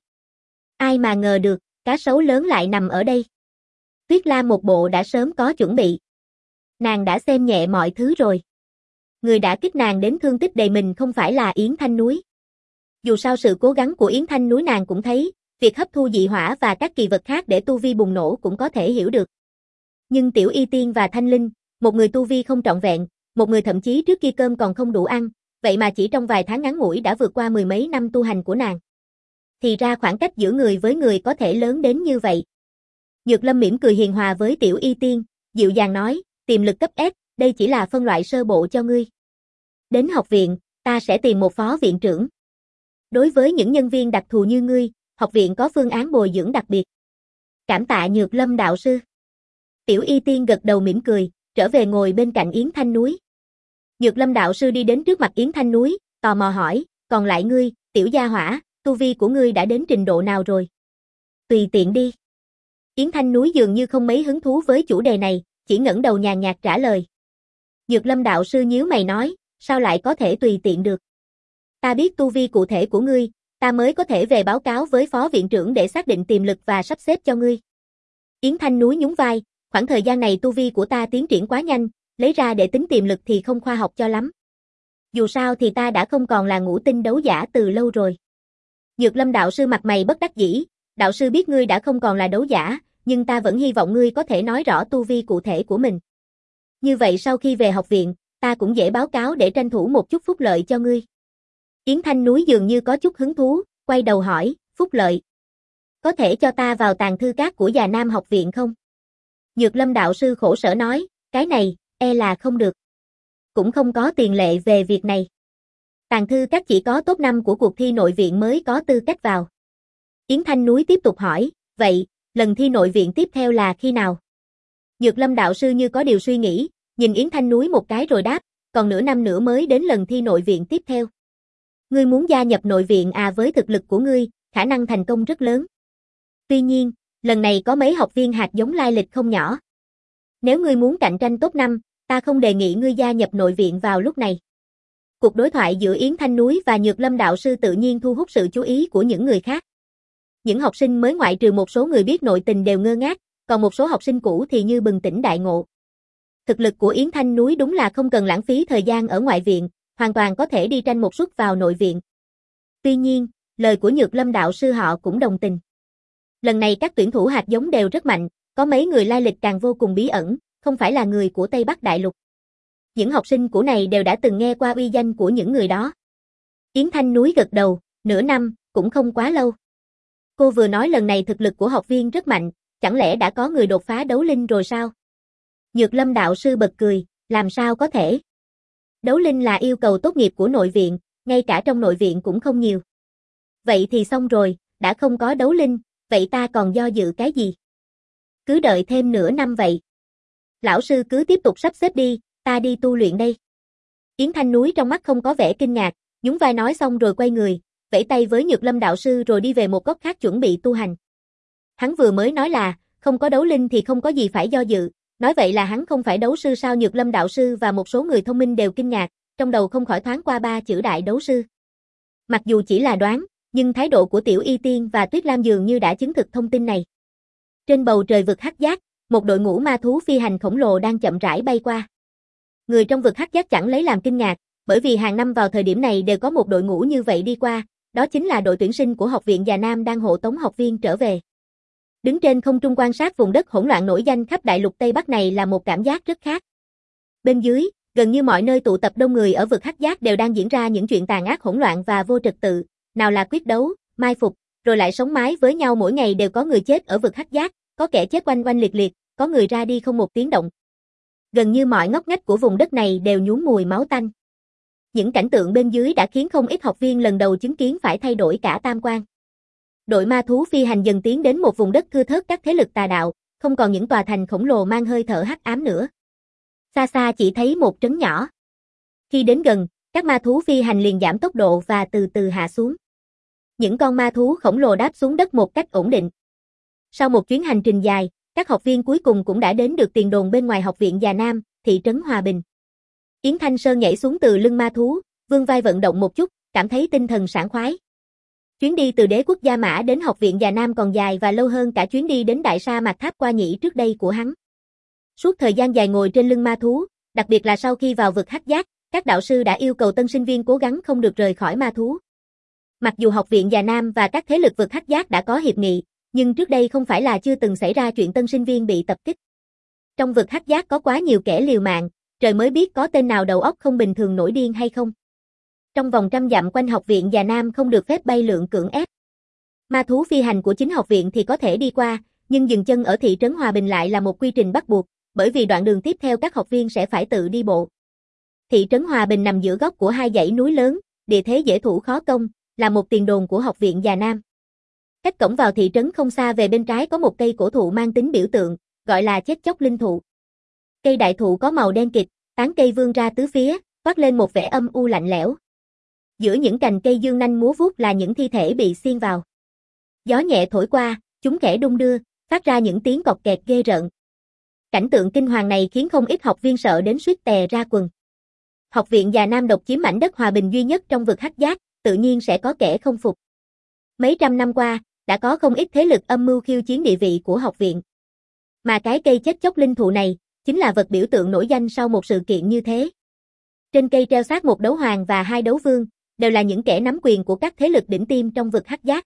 Ai mà ngờ được, cá sấu lớn lại nằm ở đây. Tuyết Lam một bộ đã sớm có chuẩn bị. Nàng đã xem nhẹ mọi thứ rồi. Người đã kích nàng đến thương tích đầy mình không phải là Yến Thanh Núi. Dù sao sự cố gắng của Yến Thanh Núi nàng cũng thấy, việc hấp thu dị hỏa và các kỳ vật khác để tu vi bùng nổ cũng có thể hiểu được. Nhưng Tiểu Y Tiên và Thanh Linh, một người tu vi không trọn vẹn, một người thậm chí trước kia cơm còn không đủ ăn, vậy mà chỉ trong vài tháng ngắn ngủi đã vượt qua mười mấy năm tu hành của nàng. Thì ra khoảng cách giữa người với người có thể lớn đến như vậy. Nhược Lâm mỉm cười hiền hòa với Tiểu Y Tiên, dịu dàng nói, tiềm lực cấp S, đây chỉ là phân loại sơ bộ cho ngươi. Đến học viện, ta sẽ tìm một phó viện trưởng. Đối với những nhân viên đặc thù như ngươi, học viện có phương án bồi dưỡng đặc biệt. Cảm tạ Nhược Lâm đạo sư. Tiểu Y Tiên gật đầu mỉm cười, trở về ngồi bên cạnh Yến Thanh Núi. Nhược Lâm đạo sư đi đến trước mặt Yến Thanh Núi, tò mò hỏi, còn lại ngươi, tiểu gia hỏa, tu vi của ngươi đã đến trình độ nào rồi? Tùy tiện đi. Yến Thanh Núi dường như không mấy hứng thú với chủ đề này, chỉ ngẩng đầu nhàn nhạt trả lời. Nhược Lâm đạo sư nhíu mày nói, sao lại có thể tùy tiện được? Ta biết tu vi cụ thể của ngươi, ta mới có thể về báo cáo với phó viện trưởng để xác định tiềm lực và sắp xếp cho ngươi. Yến Thanh Núi nhún vai, khoảng thời gian này tu vi của ta tiến triển quá nhanh, lấy ra để tính tiềm lực thì không khoa học cho lắm. Dù sao thì ta đã không còn là ngũ tinh đấu giả từ lâu rồi. Nhược Lâm đạo sư mặt mày bất đắc dĩ, đạo sư biết ngươi đã không còn là đấu giả, nhưng ta vẫn hy vọng ngươi có thể nói rõ tu vi cụ thể của mình. Như vậy sau khi về học viện, ta cũng dễ báo cáo để tranh thủ một chút phúc lợi cho ngươi. Yến Thanh Núi dường như có chút hứng thú, quay đầu hỏi, phúc lợi. Có thể cho ta vào tàng thư các của Già Nam học viện không? Nhược Lâm đạo sư khổ sở nói, cái này, e là không được. Cũng không có tiền lệ về việc này. Tàng thư các chỉ có top năm của cuộc thi nội viện mới có tư cách vào. Yến Thanh Núi tiếp tục hỏi, vậy, lần thi nội viện tiếp theo là khi nào? Nhược Lâm đạo sư như có điều suy nghĩ, nhìn Yến Thanh Núi một cái rồi đáp, còn nửa năm nữa mới đến lần thi nội viện tiếp theo. Ngươi muốn gia nhập nội viện à? Với thực lực của ngươi, khả năng thành công rất lớn. Tuy nhiên, lần này có mấy học viên hạt giống lai lịch không nhỏ. Nếu ngươi muốn cạnh tranh top năm, ta không đề nghị ngươi gia nhập nội viện vào lúc này. Cuộc đối thoại giữa Yến Thanh Núi và Nhược Lâm đạo sư tự nhiên thu hút sự chú ý của những người khác. Những học sinh mới ngoại trừ một số người biết nội tình đều ngơ ngác, còn một số học sinh cũ thì như bừng tỉnh đại ngộ. Thực lực của Yến Thanh Núi đúng là không cần lãng phí thời gian ở ngoại viện, hoàn toàn có thể đi tranh một suất vào nội viện. Tuy nhiên, lời của Nhược Lâm đạo sư họ cũng đồng tình. Lần này các tuyển thủ hạt giống đều rất mạnh, có mấy người lai lịch càng vô cùng bí ẩn, không phải là người của Tây Bắc Đại Lục. Những học sinh cũ này đều đã từng nghe qua uy danh của những người đó. Yến Thanh Núi gật đầu, nửa năm, cũng không quá lâu. Cô vừa nói lần này thực lực của học viên rất mạnh, chẳng lẽ đã có người đột phá đấu linh rồi sao? Nhược Lâm đạo sư bật cười, làm sao có thể? Đấu linh là yêu cầu tốt nghiệp của nội viện, ngay cả trong nội viện cũng không nhiều. Vậy thì xong rồi, đã không có đấu linh, vậy ta còn do dự cái gì? Cứ đợi thêm nửa năm vậy. Lão sư cứ tiếp tục sắp xếp đi, ta đi tu luyện đây. Yến Thanh Núi trong mắt không có vẻ kinh ngạc, nhún vai nói xong rồi quay người, vẫy tay với Nhược Lâm đạo sư rồi đi về một góc khác chuẩn bị tu hành. Hắn vừa mới nói là, không có đấu linh thì không có gì phải do dự, nói vậy là hắn không phải đấu sư sao? Nhược Lâm đạo sư và một số người thông minh đều kinh ngạc, trong đầu không khỏi thoáng qua ba chữ đại đấu sư. Mặc dù chỉ là đoán, nhưng thái độ của Tiểu Y Tiên và Tuyết Lam dường như đã chứng thực thông tin này. Trên bầu trời vực Hắc Giác, một đội ngũ ma thú phi hành khổng lồ đang chậm rãi bay qua. Người trong vực Hắc Giác chẳng lấy làm kinh ngạc, bởi vì hàng năm vào thời điểm này đều có một đội ngũ như vậy đi qua, đó chính là đội tuyển sinh của học viện Già Nam đang hộ tống học viên trở về. Đứng trên không trung quan sát vùng đất hỗn loạn nổi danh khắp đại lục Tây Bắc này là một cảm giác rất khác. Bên dưới, gần như mọi nơi tụ tập đông người ở vực Hắc Giác đều đang diễn ra những chuyện tàn ác hỗn loạn và vô trật tự, nào là quyết đấu, mai phục, rồi lại sống mái với nhau, mỗi ngày đều có người chết ở vực Hắc Giác, có kẻ chết oanh oanh liệt liệt, có người ra đi không một tiếng động. Gần như mọi ngóc ngách của vùng đất này đều nhuốm mùi máu tanh. Những cảnh tượng bên dưới đã khiến không ít học viên lần đầu chứng kiến phải thay đổi cả tam quan. Đội ma thú phi hành dần tiến đến một vùng đất thưa thớt các thế lực tà đạo, không còn những tòa thành khổng lồ mang hơi thở hắc ám nữa. Xa xa chỉ thấy một trấn nhỏ. Khi đến gần, các ma thú phi hành liền giảm tốc độ và từ từ hạ xuống. Những con ma thú khổng lồ đáp xuống đất một cách ổn định. Sau một chuyến hành trình dài, các học viên cuối cùng cũng đã đến được tiền đồn bên ngoài học viện Già Nam, thị trấn Hòa Bình. Yến Thanh Sơn nhảy xuống từ lưng ma thú, vươn vai vận động một chút, cảm thấy tinh thần sảng khoái. Chuyến đi từ đế quốc Gia Mã đến học viện Già Nam còn dài và lâu hơn cả chuyến đi đến đại sa mạc Tháp Qua Nhĩ trước đây của hắn. Suốt thời gian dài ngồi trên lưng ma thú, đặc biệt là sau khi vào vực Hắc Giác, các đạo sư đã yêu cầu tân sinh viên cố gắng không được rời khỏi ma thú. Mặc dù học viện Già Nam và các thế lực vực Hắc Giác đã có hiệp nghị, nhưng trước đây không phải là chưa từng xảy ra chuyện tân sinh viên bị tập kích. Trong vực Hắc Giác có quá nhiều kẻ liều mạng, trời mới biết có tên nào đầu óc không bình thường nổi điên hay không. Trong vòng trăm dặm quanh học viện Già Nam không được phép bay lượn cưỡng ép. Ma thú phi hành của chính học viện thì có thể đi qua, nhưng dừng chân ở thị trấn Hòa Bình lại là một quy trình bắt buộc, bởi vì đoạn đường tiếp theo các học viên sẽ phải tự đi bộ. Thị trấn Hòa Bình nằm giữa góc của hai dãy núi lớn, địa thế dễ thủ khó công, là một tiền đồn của học viện Già Nam. Cách cổng vào thị trấn không xa về bên trái có một cây cổ thụ mang tính biểu tượng, gọi là chết chóc linh thụ. Cây đại thụ có màu đen kịt, tán cây vươn ra tứ phía, toát lên một vẻ âm u lạnh lẽo. Giữa những cành cây dương nanh múa vuốt là những thi thể bị xiên vào. Gió nhẹ thổi qua, chúng khẽ đung đưa, phát ra những tiếng cọt kẹt ghê rợn. Cảnh tượng kinh hoàng này khiến không ít học viên sợ đến suýt tè ra quần. Học viện Già Nam độc chiếm mảnh đất hòa bình duy nhất trong vực Hắc Giác, tự nhiên sẽ có kẻ không phục. Mấy trăm năm qua, đã có không ít thế lực âm mưu khiêu chiến địa vị của học viện. Mà cái cây chết chóc linh thụ này, chính là vật biểu tượng nổi danh sau một sự kiện như thế. Trên cây treo xác một đấu hoàng và hai đấu vương, đều là những kẻ nắm quyền của các thế lực đỉnh tiêm trong vực Hắc Giác.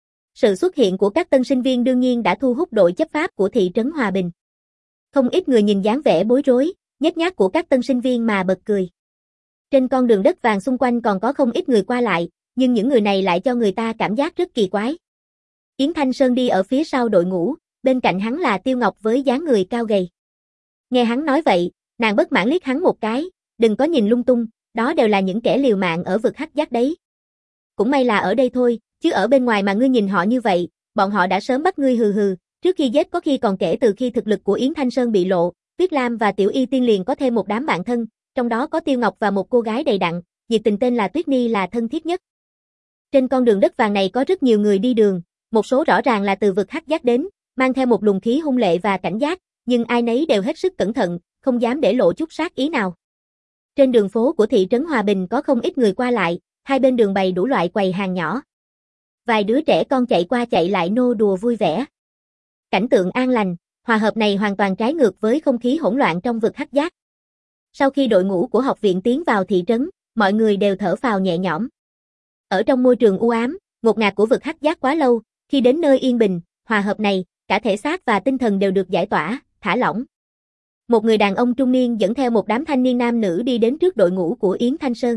Sự xuất hiện của các tân sinh viên đương nhiên đã thu hút đội chấp pháp của thị trấn Hòa Bình. Không ít người nhìn dáng vẻ bối rối, nhếch nhác của các tân sinh viên mà bật cười. Trên con đường đất vàng xung quanh còn có không ít người qua lại, nhưng những người này lại cho người ta cảm giác rất kỳ quái. Yến Thanh Sơn đi ở phía sau đội ngũ, bên cạnh hắn là Tiêu Ngọc với dáng người cao gầy. Nghe hắn nói vậy, nàng bất mãn liếc hắn một cái, đừng có nhìn lung tung, đó đều là những kẻ liều mạng ở vực Hắc Giác đấy. Cũng may là ở đây thôi, chứ ở bên ngoài mà ngươi nhìn họ như vậy, bọn họ đã sớm bắt ngươi hừ hừ, trước khi giết có khi còn kể từ khi thực lực của Yến Thanh Sơn bị lộ, Tuyết Lam và Tiểu Y Tiên liền có thêm một đám bạn thân, trong đó có Tiêu Ngọc và một cô gái đầy đặn, nhiệt tình tên là Tuyết Ni là thân thiết nhất. Trên con đường đất vàng này có rất nhiều người đi đường, một số rõ ràng là từ vực Hắc Giác đến, mang theo một luồng khí hung lệ và cảnh giác, nhưng ai nấy đều hết sức cẩn thận, không dám để lộ chút sát ý nào. Trên đường phố của thị trấn Hòa Bình có không ít người qua lại, hai bên đường bày đủ loại quầy hàng nhỏ. Vài đứa trẻ con chạy qua chạy lại nô đùa vui vẻ. Cảnh tượng an lành, hòa hợp này hoàn toàn trái ngược với không khí hỗn loạn trong vực Hắc Giác. Sau khi đội ngũ của học viện tiến vào thị trấn, mọi người đều thở phào nhẹ nhõm. Ở trong môi trường u ám, ngột ngạt của vực Hắc Giác quá lâu, khi đến nơi yên bình, hòa hợp này, cả thể xác và tinh thần đều được giải tỏa, thả lỏng. Một người đàn ông trung niên dẫn theo một đám thanh niên nam nữ đi đến trước đội ngũ của Yến Thanh Sơn.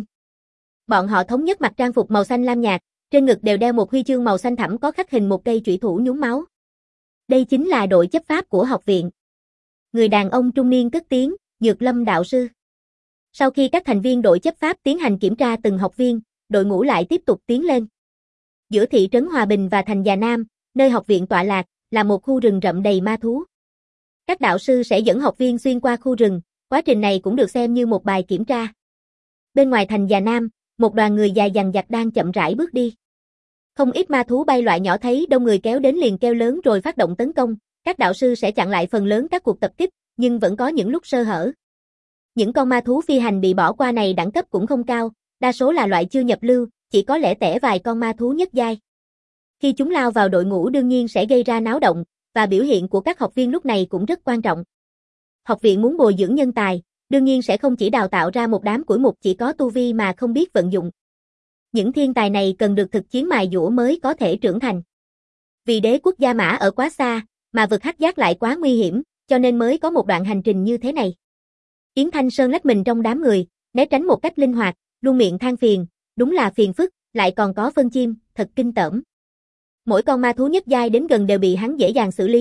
Bọn họ thống nhất mặc trang phục màu xanh lam nhạt, trên ngực đều đeo một huy chương màu xanh thẳm có khắc hình một cây chủy thủ nhuốm máu. Đây chính là đội chấp pháp của học viện. Người đàn ông trung niên cất tiếng, Nhược Lâm đạo sư. Sau khi các thành viên đội chấp pháp tiến hành kiểm tra từng học viên, đội ngũ lại tiếp tục tiến lên. Giữa thị trấn Hòa Bình và thành Già Nam, nơi học viện tọa lạc, là một khu rừng rậm đầy ma thú. Các đạo sư sẽ dẫn học viên xuyên qua khu rừng, quá trình này cũng được xem như một bài kiểm tra. Bên ngoài thành Già Nam, một đoàn người dài dằng dặc đang chậm rãi bước đi. Không ít ma thú bay loại nhỏ thấy đông người kéo đến liền kêu lớn rồi phát động tấn công, các đạo sư sẽ chặn lại phần lớn các cuộc tập kích, nhưng vẫn có những lúc sơ hở. Những con ma thú phi hành bị bỏ qua này đẳng cấp cũng không cao, đa số là loại chưa nhập lưu, chỉ có lẻ tẻ vài con ma thú nhất giai. Khi chúng lao vào đội ngũ đương nhiên sẽ gây ra náo động, và biểu hiện của các học viên lúc này cũng rất quan trọng. Học viện muốn bồi dưỡng nhân tài, đương nhiên sẽ không chỉ đào tạo ra một đám củi mục chỉ có tu vi mà không biết vận dụng. Những thiên tài này cần được thực chiến mài dũa mới có thể trưởng thành. Vì đế quốc Gia Mã ở quá xa, mà vực Hắc Giác lại quá nguy hiểm, cho nên mới có một đoạn hành trình như thế này. Yến Thanh Sơn lách mình trong đám người, né tránh một cách linh hoạt, luôn miệng than phiền, đúng là phiền phức, lại còn có phân chim, thật kinh tởm. Mỗi con ma thú nhất giai đến gần đều bị hắn dễ dàng xử lý,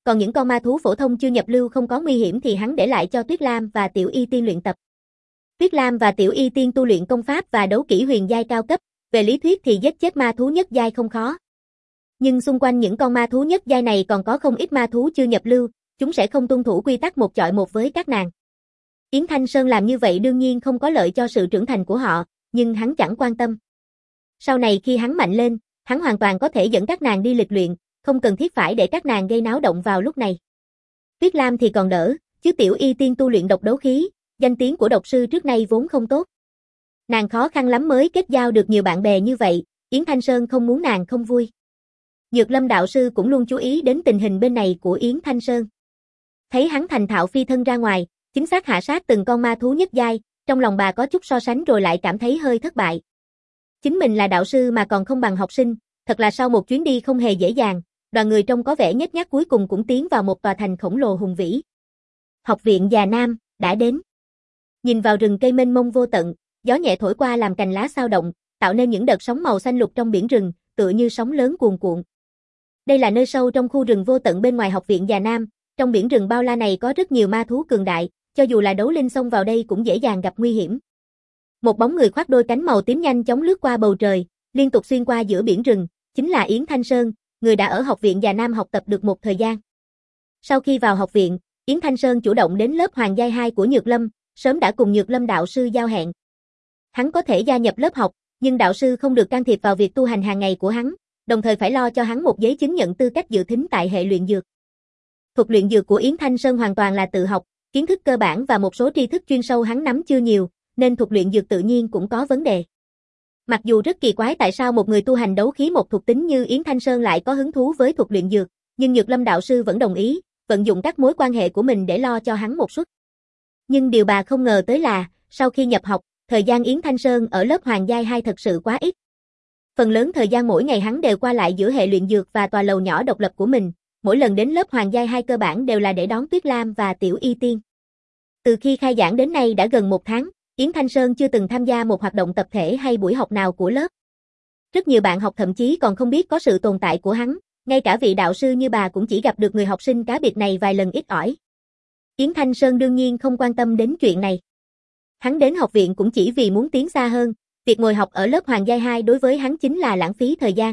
còn những con ma thú phổ thông chưa nhập lưu không có nguy hiểm thì hắn để lại cho Tuyết Lam và Tiểu Y Tiên luyện tập. Tuyết Lam và Tiểu Y Tiên tu luyện công pháp và đấu kỹ huyền giai cao cấp, về lý thuyết thì giết chết ma thú nhất giai không khó. Nhưng xung quanh những con ma thú nhất giai này còn có không ít ma thú chưa nhập lưu, chúng sẽ không tuân thủ quy tắc một chọi một với các nàng. Yến Thanh Sơn làm như vậy đương nhiên không có lợi cho sự trưởng thành của họ, nhưng hắn chẳng quan tâm. Sau này khi hắn mạnh lên, hắn hoàn toàn có thể dẫn các nàng đi lịch luyện, không cần thiết phải để các nàng gây náo động vào lúc này. Tuyết Lam thì còn đỡ, chứ Tiểu Y Tiên tu luyện độc đấu khí, danh tiếng của độc sư trước nay vốn không tốt. Nàng khó khăn lắm mới kết giao được nhiều bạn bè như vậy, Yến Thanh Sơn không muốn nàng không vui. Nhược Lâm đạo sư cũng luôn chú ý đến tình hình bên này của Yến Thanh Sơn. Thấy hắn thành thạo phi thân ra ngoài, chính xác hạ sát từng con ma thú nhất giai, trong lòng bà có chút so sánh rồi lại cảm thấy hơi thất bại. Chính mình là đạo sư mà còn không bằng học sinh, thật là sau một chuyến đi không hề dễ dàng, đoàn người trông có vẻ nhếch nhác cuối cùng cũng tiến vào một tòa thành khổng lồ hùng vĩ. Học viện Già Nam đã đến. Nhìn vào rừng cây mênh mông vô tận, gió nhẹ thổi qua làm cành lá xao động, tạo nên những đợt sóng màu xanh lục trong biển rừng, tựa như sóng lớn cuồn cuộn. Đây là nơi sâu trong khu rừng vô tận bên ngoài học viện Già Nam, trong biển rừng bao la này có rất nhiều ma thú cường đại, cho dù là đấu linh xông vào đây cũng dễ dàng gặp nguy hiểm. Một bóng người khoác đôi cánh màu tím nhanh chóng lướt qua bầu trời, liên tục xuyên qua giữa biển rừng, chính là Yến Thanh Sơn, người đã ở học viện Già Nam học tập được một thời gian. Sau khi vào học viện, Yến Thanh Sơn chủ động đến lớp Hoàng giai hai của Nhược Lâm, sớm đã cùng Nhược Lâm đạo sư giao hẹn. Hắn có thể gia nhập lớp học, nhưng đạo sư không được can thiệp vào việc tu hành hàng ngày của hắn, đồng thời phải lo cho hắn một giấy chứng nhận tư cách dự thính tại hệ luyện dược. Thuật luyện dược của Yến Thanh Sơn hoàn toàn là tự học, kiến thức cơ bản và một số tri thức chuyên sâu hắn nắm chưa nhiều, nên thuật luyện dược tự nhiên cũng có vấn đề. Mặc dù rất kỳ quái tại sao một người tu hành đấu khí một thuộc tính như Yến Thanh Sơn lại có hứng thú với thuật luyện dược, nhưng Nhược Lâm đạo sư vẫn đồng ý, vận dụng các mối quan hệ của mình để lo cho hắn một suất. Nhưng điều bà không ngờ tới là, sau khi nhập học, thời gian Yến Thanh Sơn ở lớp Hoàng giai hai thật sự quá ít. Phần lớn thời gian mỗi ngày hắn đều qua lại giữa hệ luyện dược và tòa lầu nhỏ độc lập của mình, mỗi lần đến lớp Hoàng giai hai cơ bản đều là để đón Tuyết Lam và Tiểu Y Tiên. Từ khi khai giảng đến nay đã gần một tháng, Yến Thanh Sơn chưa từng tham gia một hoạt động tập thể hay buổi học nào của lớp. Rất nhiều bạn học thậm chí còn không biết có sự tồn tại của hắn, ngay cả vị đạo sư như bà cũng chỉ gặp được người học sinh cá biệt này vài lần ít ỏi. Yến Thanh Sơn đương nhiên không quan tâm đến chuyện này. Hắn đến học viện cũng chỉ vì muốn tiến xa hơn, việc ngồi học ở lớp Hoàng giai hai đối với hắn chính là lãng phí thời gian.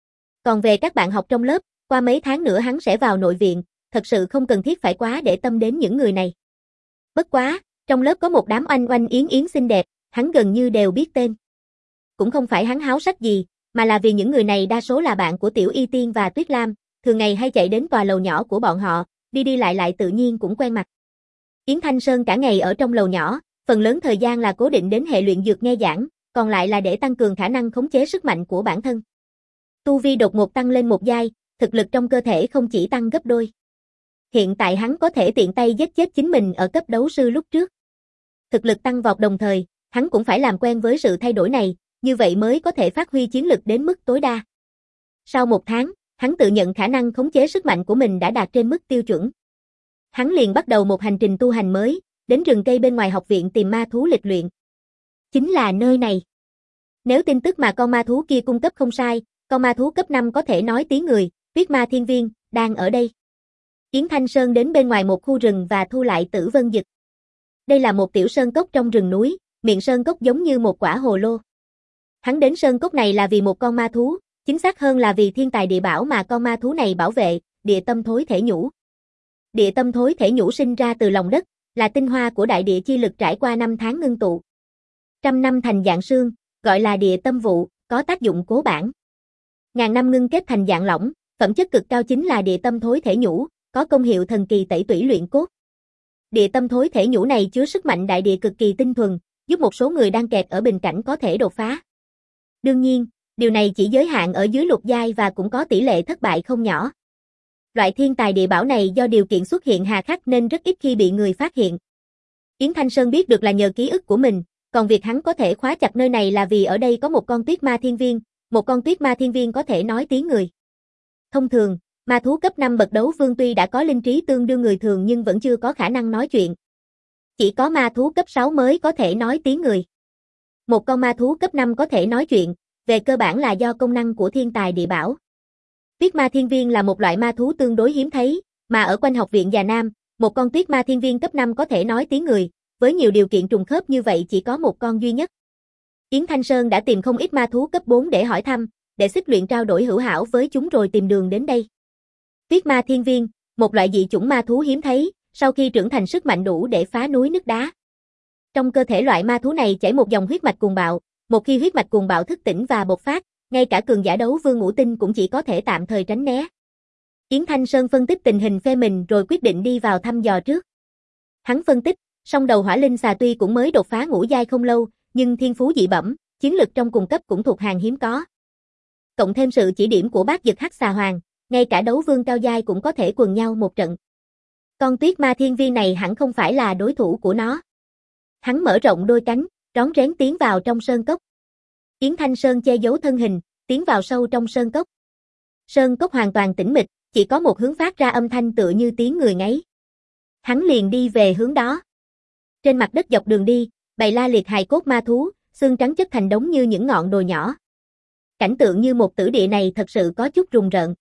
Còn về các bạn học trong lớp, qua mấy tháng nữa hắn sẽ vào nội viện, thật sự không cần thiết phải quá để tâm đến những người này. Bất quá, trong lớp có một đám oanh oanh yến yến xinh đẹp, hắn gần như đều biết tên. Cũng không phải hắn háo sắc gì, mà là vì những người này đa số là bạn của Tiểu Y Tiên và Tuyết Lam, thường ngày hay chạy đến tòa lầu nhỏ của bọn họ, đi đi lại lại tự nhiên cũng quen mặt. Yến Thanh Sơn cả ngày ở trong lầu nhỏ, phần lớn thời gian là cố định đến hệ luyện dược nghe giảng, còn lại là để tăng cường khả năng khống chế sức mạnh của bản thân. Tu vi đột ngột tăng lên một giai, thực lực trong cơ thể không chỉ tăng gấp đôi. Hiện tại hắn có thể tiện tay giết chết chính mình ở cấp đấu sư lúc trước. Thực lực tăng vọt đồng thời, hắn cũng phải làm quen với sự thay đổi này, như vậy mới có thể phát huy chiến lực đến mức tối đa. Sau một tháng, hắn tự nhận khả năng khống chế sức mạnh của mình đã đạt trên mức tiêu chuẩn. Hắn liền bắt đầu một hành trình tu hành mới, đến rừng cây bên ngoài học viện tìm ma thú lịch luyện. Chính là nơi này. Nếu tin tức mà con ma thú kia cung cấp không sai, con ma thú cấp năm có thể nói tiếng người, Tuyết Ma Thiên Viên, đang ở đây. Yến Thanh Sơn đến bên ngoài một khu rừng và thu lại Tử Vân Dực. Đây là một tiểu sơn cốc trong rừng núi, miệng sơn cốc giống như một quả hồ lô. Hắn đến sơn cốc này là vì một con ma thú, chính xác hơn là vì thiên tài địa bảo mà con ma thú này bảo vệ, địa tâm thối thể nhũ. Địa tâm thối thể nhũ sinh ra từ lòng đất, là tinh hoa của đại địa chi lực trải qua năm tháng ngưng tụ. Trăm năm thành dạng sương, gọi là địa tâm vụ, có tác dụng cố bản. Ngàn năm ngưng kết thành dạng lỏng, phẩm chất cực cao chính là địa tâm thối thể nhũ, có công hiệu thần kỳ tẩy tủy luyện cốt. Địa tâm thối thể nhũ này chứa sức mạnh đại địa cực kỳ tinh thuần, giúp một số người đang kẹt ở bình cảnh có thể đột phá. Đương nhiên, điều này chỉ giới hạn ở dưới lục giai và cũng có tỷ lệ thất bại không nhỏ. Loại thiên tài địa bảo này do điều kiện xuất hiện hà khắc nên rất ít khi bị người phát hiện. Yến Thanh Sơn biết được là nhờ ký ức của mình, còn việc hắn có thể khóa chặt nơi này là vì ở đây có một con Tuyết Ma Thiên Viên, một con Tuyết Ma Thiên Viên có thể nói tiếng người. Thông thường, ma thú cấp năm bậc đấu vương tuy đã có linh trí tương đương người thường nhưng vẫn chưa có khả năng nói chuyện. Chỉ có ma thú cấp sáu mới có thể nói tiếng người. Một con ma thú cấp năm có thể nói chuyện, về cơ bản là do công năng của thiên tài địa bảo. Tuyết Ma Thiên Viên là một loại ma thú tương đối hiếm thấy, Mà ở quanh học viện Già Nam, một con tuyết ma thiên viên cấp năm có thể nói tiếng người, với nhiều điều kiện trùng khớp như vậy chỉ có một con duy nhất. Yến Thanh Sơn đã tìm không ít ma thú cấp bốn để hỏi thăm, để xích luyện trao đổi hữu hảo với chúng rồi tìm đường đến đây. Tuyết ma thiên viên, một loại dị chủng ma thú hiếm thấy, sau khi trưởng thành sức mạnh đủ để phá núi nứt đá. Trong cơ thể loại ma thú này chảy một dòng huyết mạch cuồng bạo, một khi huyết mạch cuồng bạo thức tỉnh và bộc phát, ngay cả cường giả đấu vương ngũ tinh cũng chỉ có thể tạm thời tránh né. Yến Thanh Sơn phân tích tình hình phe mình rồi quyết định đi vào thăm dò trước. Hắn phân tích, song đầu hỏa linh xà tuy cũng mới đột phá ngũ giai không lâu, nhưng thiên phú dị bẩm, chiến lực trong cùng cấp cũng thuộc hàng hiếm có. Cộng thêm sự chỉ điểm của bác dực hắc xà hoàng, ngay cả đấu vương cao giai cũng có thể quần nhau một trận. Con tuyết ma thiên viên này hẳn không phải là đối thủ của nó. Hắn mở rộng đôi cánh, rón rén tiến vào trong sơn cốc. Yến Thanh Sơn che giấu thân hình, tiến vào sâu trong sơn cốc. Sơn cốc hoàn toàn tĩnh mịch, chỉ có một hướng phát ra âm thanh tựa như tiếng người ngáy. Hắn liền đi về hướng đó. Trên mặt đất dọc đường đi, bày la liệt hài cốt ma thú, xương trắng chất thành đống như những ngọn đồi nhỏ. Cảnh tượng như một tử địa này thật sự có chút rùng rợn.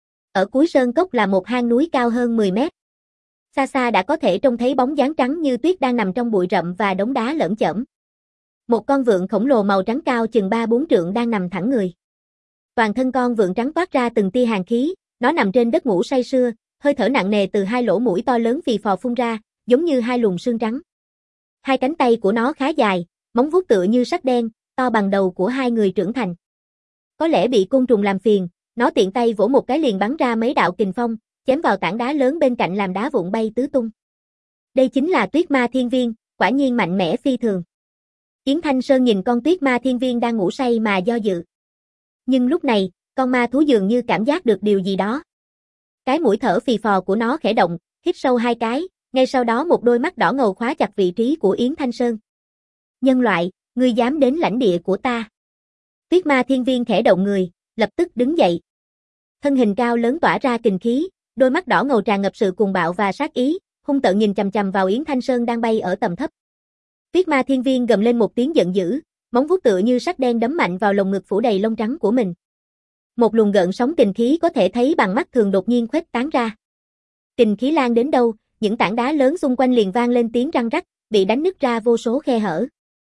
Ở cuối sơn cốc là một hang núi cao hơn mười mét. Xa xa đã có thể trông thấy bóng dáng trắng như tuyết đang nằm trong bụi rậm và đống đá lởm chởm. Một con vượn khổng lồ màu trắng cao chừng ba bốn trượng đang nằm thẳng người. Toàn thân con vượn trắng toát ra từng tia hàn khí, nó nằm trên đất ngủ say sưa, hơi thở nặng nề từ hai lỗ mũi to lớn phì phò phun ra, giống như hai luồng xương trắng. Hai cánh tay của nó khá dài, móng vuốt tựa như sắt đen, to bằng đầu của hai người trưởng thành. Có lẽ bị côn trùng làm phiền, nó tiện tay vỗ một cái liền bắn ra mấy đạo kình phong, chém vào tảng đá lớn bên cạnh làm đá vụn bay tứ tung. Đây chính là tuyết ma thiên viên, quả nhiên mạnh mẽ phi thường. Yến Thanh Sơn nhìn con tuyết ma thiên viên đang ngủ say mà do dự. Nhưng lúc này, con ma thú dường như cảm giác được điều gì đó. Cái mũi thở phì phò của nó khẽ động, hít sâu hai cái, ngay sau đó một đôi mắt đỏ ngầu khóa chặt vị trí của Yến Thanh Sơn. Nhân loại, ngươi dám đến lãnh địa của ta. Tuyết ma thiên viên khẽ động người, lập tức đứng dậy. Thân hình cao lớn tỏa ra kình khí, đôi mắt đỏ ngầu tràn ngập sự cuồng bạo và sát ý, hung tợn nhìn chằm chằm vào Yến Thanh Sơn đang bay ở tầm thấp. Tuyết ma thiên viên gầm lên một tiếng giận dữ, móng vuốt tựa như sắt đen đấm mạnh vào lồng ngực phủ đầy lông trắng của mình. Một luồng gợn sóng kình khí có thể thấy bằng mắt thường đột nhiên khuếch tán ra. Kình khí lan đến đâu, những tảng đá lớn xung quanh liền vang lên tiếng răng rắc, bị đánh nứt ra vô số khe hở.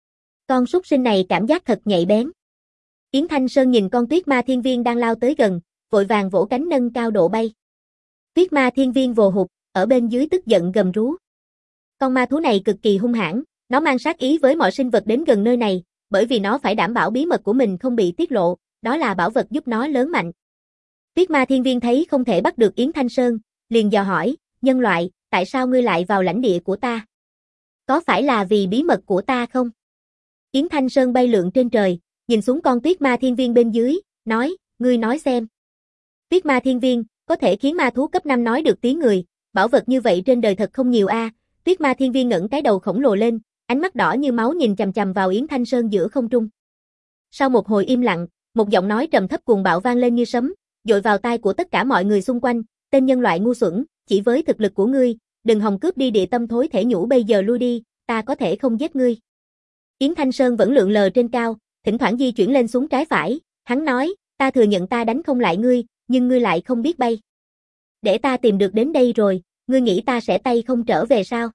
Con súc sinh này cảm giác thật nhạy bén. Yến Thanh Sơn nhìn con tuyết ma thiên viên đang lao tới gần, vội vàng vỗ cánh nâng cao độ bay. Tuyết ma thiên viên vồ hụt, ở bên dưới tức giận gầm rú. Con ma thú này cực kỳ hung hãn, nó mang sát ý với mọi sinh vật đến gần nơi này, bởi vì nó phải đảm bảo bí mật của mình không bị tiết lộ, đó là bảo vật giúp nó lớn mạnh. Tuyết ma thiên viên thấy không thể bắt được Yến Thanh Sơn, liền dò hỏi, nhân loại, tại sao ngươi lại vào lãnh địa của ta? Có phải là vì bí mật của ta không? Yến Thanh Sơn bay lượn trên trời, nhìn xuống con tuyết ma thiên viên bên dưới, nói, ngươi nói xem. Tuyết ma thiên viên, có thể khiến ma thú cấp năm nói được tiếng người, bảo vật như vậy trên đời thật không nhiều a. Tuyết ma thiên viên ngẩng cái đầu khổng lồ lên, ánh mắt đỏ như máu nhìn chằm chằm vào Yến Thanh Sơn giữa không trung. Sau một hồi im lặng, một giọng nói trầm thấp cuồng bạo vang lên như sấm, dội vào tai của tất cả mọi người xung quanh, tên nhân loại ngu xuẩn, chỉ với thực lực của ngươi, đừng hòng cướp đi địa tâm thối thể nhũ, bây giờ lui đi, ta có thể không giết ngươi. Yến Thanh Sơn vẫn lượn lờ trên cao, thỉnh thoảng di chuyển lên xuống trái phải, hắn nói, ta thừa nhận ta đánh không lại ngươi, nhưng ngươi lại không biết bay. Để ta tìm được đến đây rồi, ngươi nghĩ ta sẽ tay không trở về sao?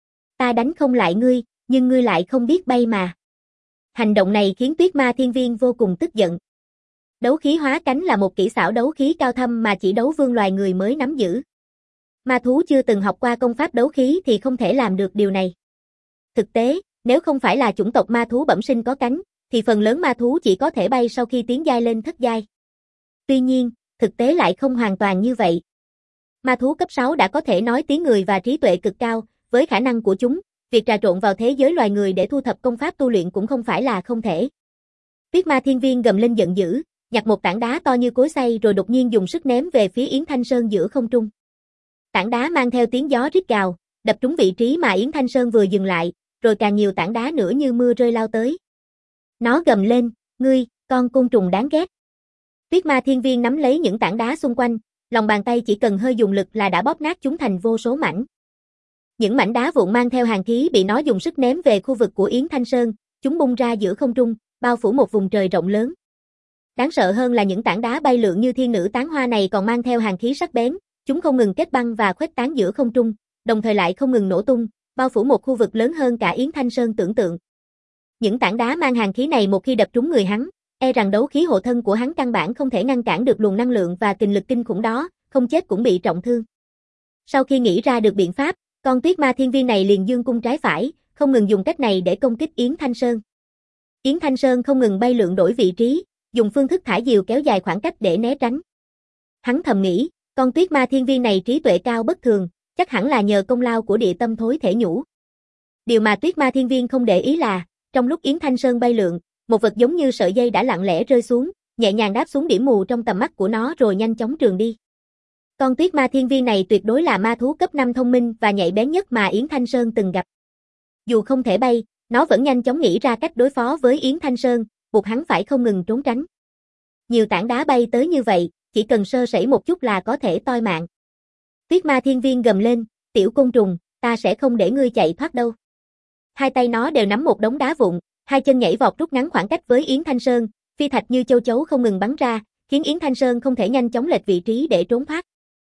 Ta đánh không lại ngươi, nhưng ngươi lại không biết bay mà. Hành động này khiến tuyết ma thiên viên vô cùng tức giận. Đấu khí hóa cánh là một kỹ xảo đấu khí cao thâm mà chỉ đấu vương loài người mới nắm giữ. Ma thú chưa từng học qua công pháp đấu khí thì không thể làm được điều này. Thực tế, nếu không phải là chủng tộc ma thú bẩm sinh có cánh, thì phần lớn ma thú chỉ có thể bay sau khi tiến giai lên thất giai. Tuy nhiên, thực tế lại không hoàn toàn như vậy. Ma thú cấp sáu đã có thể nói tiếng người và trí tuệ cực cao, với khả năng của chúng, việc trà trộn vào thế giới loài người để thu thập công pháp tu luyện cũng không phải là không thể. Tuyết ma thiên viên gầm lên giận dữ, nhặt một tảng đá to như cối xay rồi đột nhiên dùng sức ném về phía Yến Thanh Sơn giữa không trung. Tảng đá mang theo tiếng gió rít gào, đập trúng vị trí mà Yến Thanh Sơn vừa dừng lại, rồi càng nhiều tảng đá nữa như mưa rơi lao tới. Nó gầm lên, ngươi, con côn trùng đáng ghét. Tuyết ma thiên viên nắm lấy những tảng đá xung quanh, lòng bàn tay chỉ cần hơi dùng lực là đã bóp nát chúng thành vô số mảnh. Những mảnh đá vụn mang theo hàn khí bị nó dùng sức ném về khu vực của Yến Thanh Sơn, chúng bung ra giữa không trung, bao phủ một vùng trời rộng lớn. Đáng sợ hơn là những tảng đá bay lượn như thiên nữ tán hoa này còn mang theo hàn khí sắc bén, Chúng không ngừng kết băng và khuếch tán giữa không trung, đồng thời lại không ngừng nổ tung, bao phủ một khu vực lớn hơn cả Yến Thanh Sơn tưởng tượng. Những tảng đá mang hàn khí này một khi đập trúng người hắn, e rằng đấu khí hộ thân của hắn căn bản không thể ngăn cản được luồng năng lượng và kình lực kinh khủng đó, không chết cũng bị trọng thương. Sau khi nghĩ ra được biện pháp, con tuyết ma thiên viên này liền dương cung trái phải, không ngừng dùng cách này để công kích Yến Thanh Sơn. Yến Thanh Sơn không ngừng bay lượn đổi vị trí, dùng phương thức thả diều kéo dài khoảng cách để né tránh. Hắn thầm nghĩ, con tuyết ma thiên viên này trí tuệ cao bất thường, chắc hẳn là nhờ công lao của địa tâm thối thể nhũ. Điều mà tuyết ma thiên viên không để ý là, trong lúc Yến Thanh Sơn bay lượn, một vật giống như sợi dây đã lặng lẽ rơi xuống, nhẹ nhàng đáp xuống điểm mù trong tầm mắt của nó rồi nhanh chóng trườn đi. Con tuyết ma thiên viên này tuyệt đối là ma thú cấp năm thông minh và nhạy bén nhất mà Yến Thanh Sơn từng gặp. Dù không thể bay, nó vẫn nhanh chóng nghĩ ra cách đối phó với Yến Thanh Sơn, buộc hắn phải không ngừng trốn tránh. Nhiều tảng đá bay tới như vậy, chỉ cần sơ sẩy một chút là có thể toi mạng. Tuyết ma thiên viên gầm lên, tiểu côn trùng, ta sẽ không để ngươi chạy thoát đâu. Hai tay nó đều nắm một đống đá vụn, hai chân nhảy vọt rút ngắn khoảng cách với Yến Thanh Sơn, phi thạch như châu chấu không ngừng bắn ra, khiến Yến Thanh Sơn không thể nhanh chóng lệch vị trí để trốn thoát.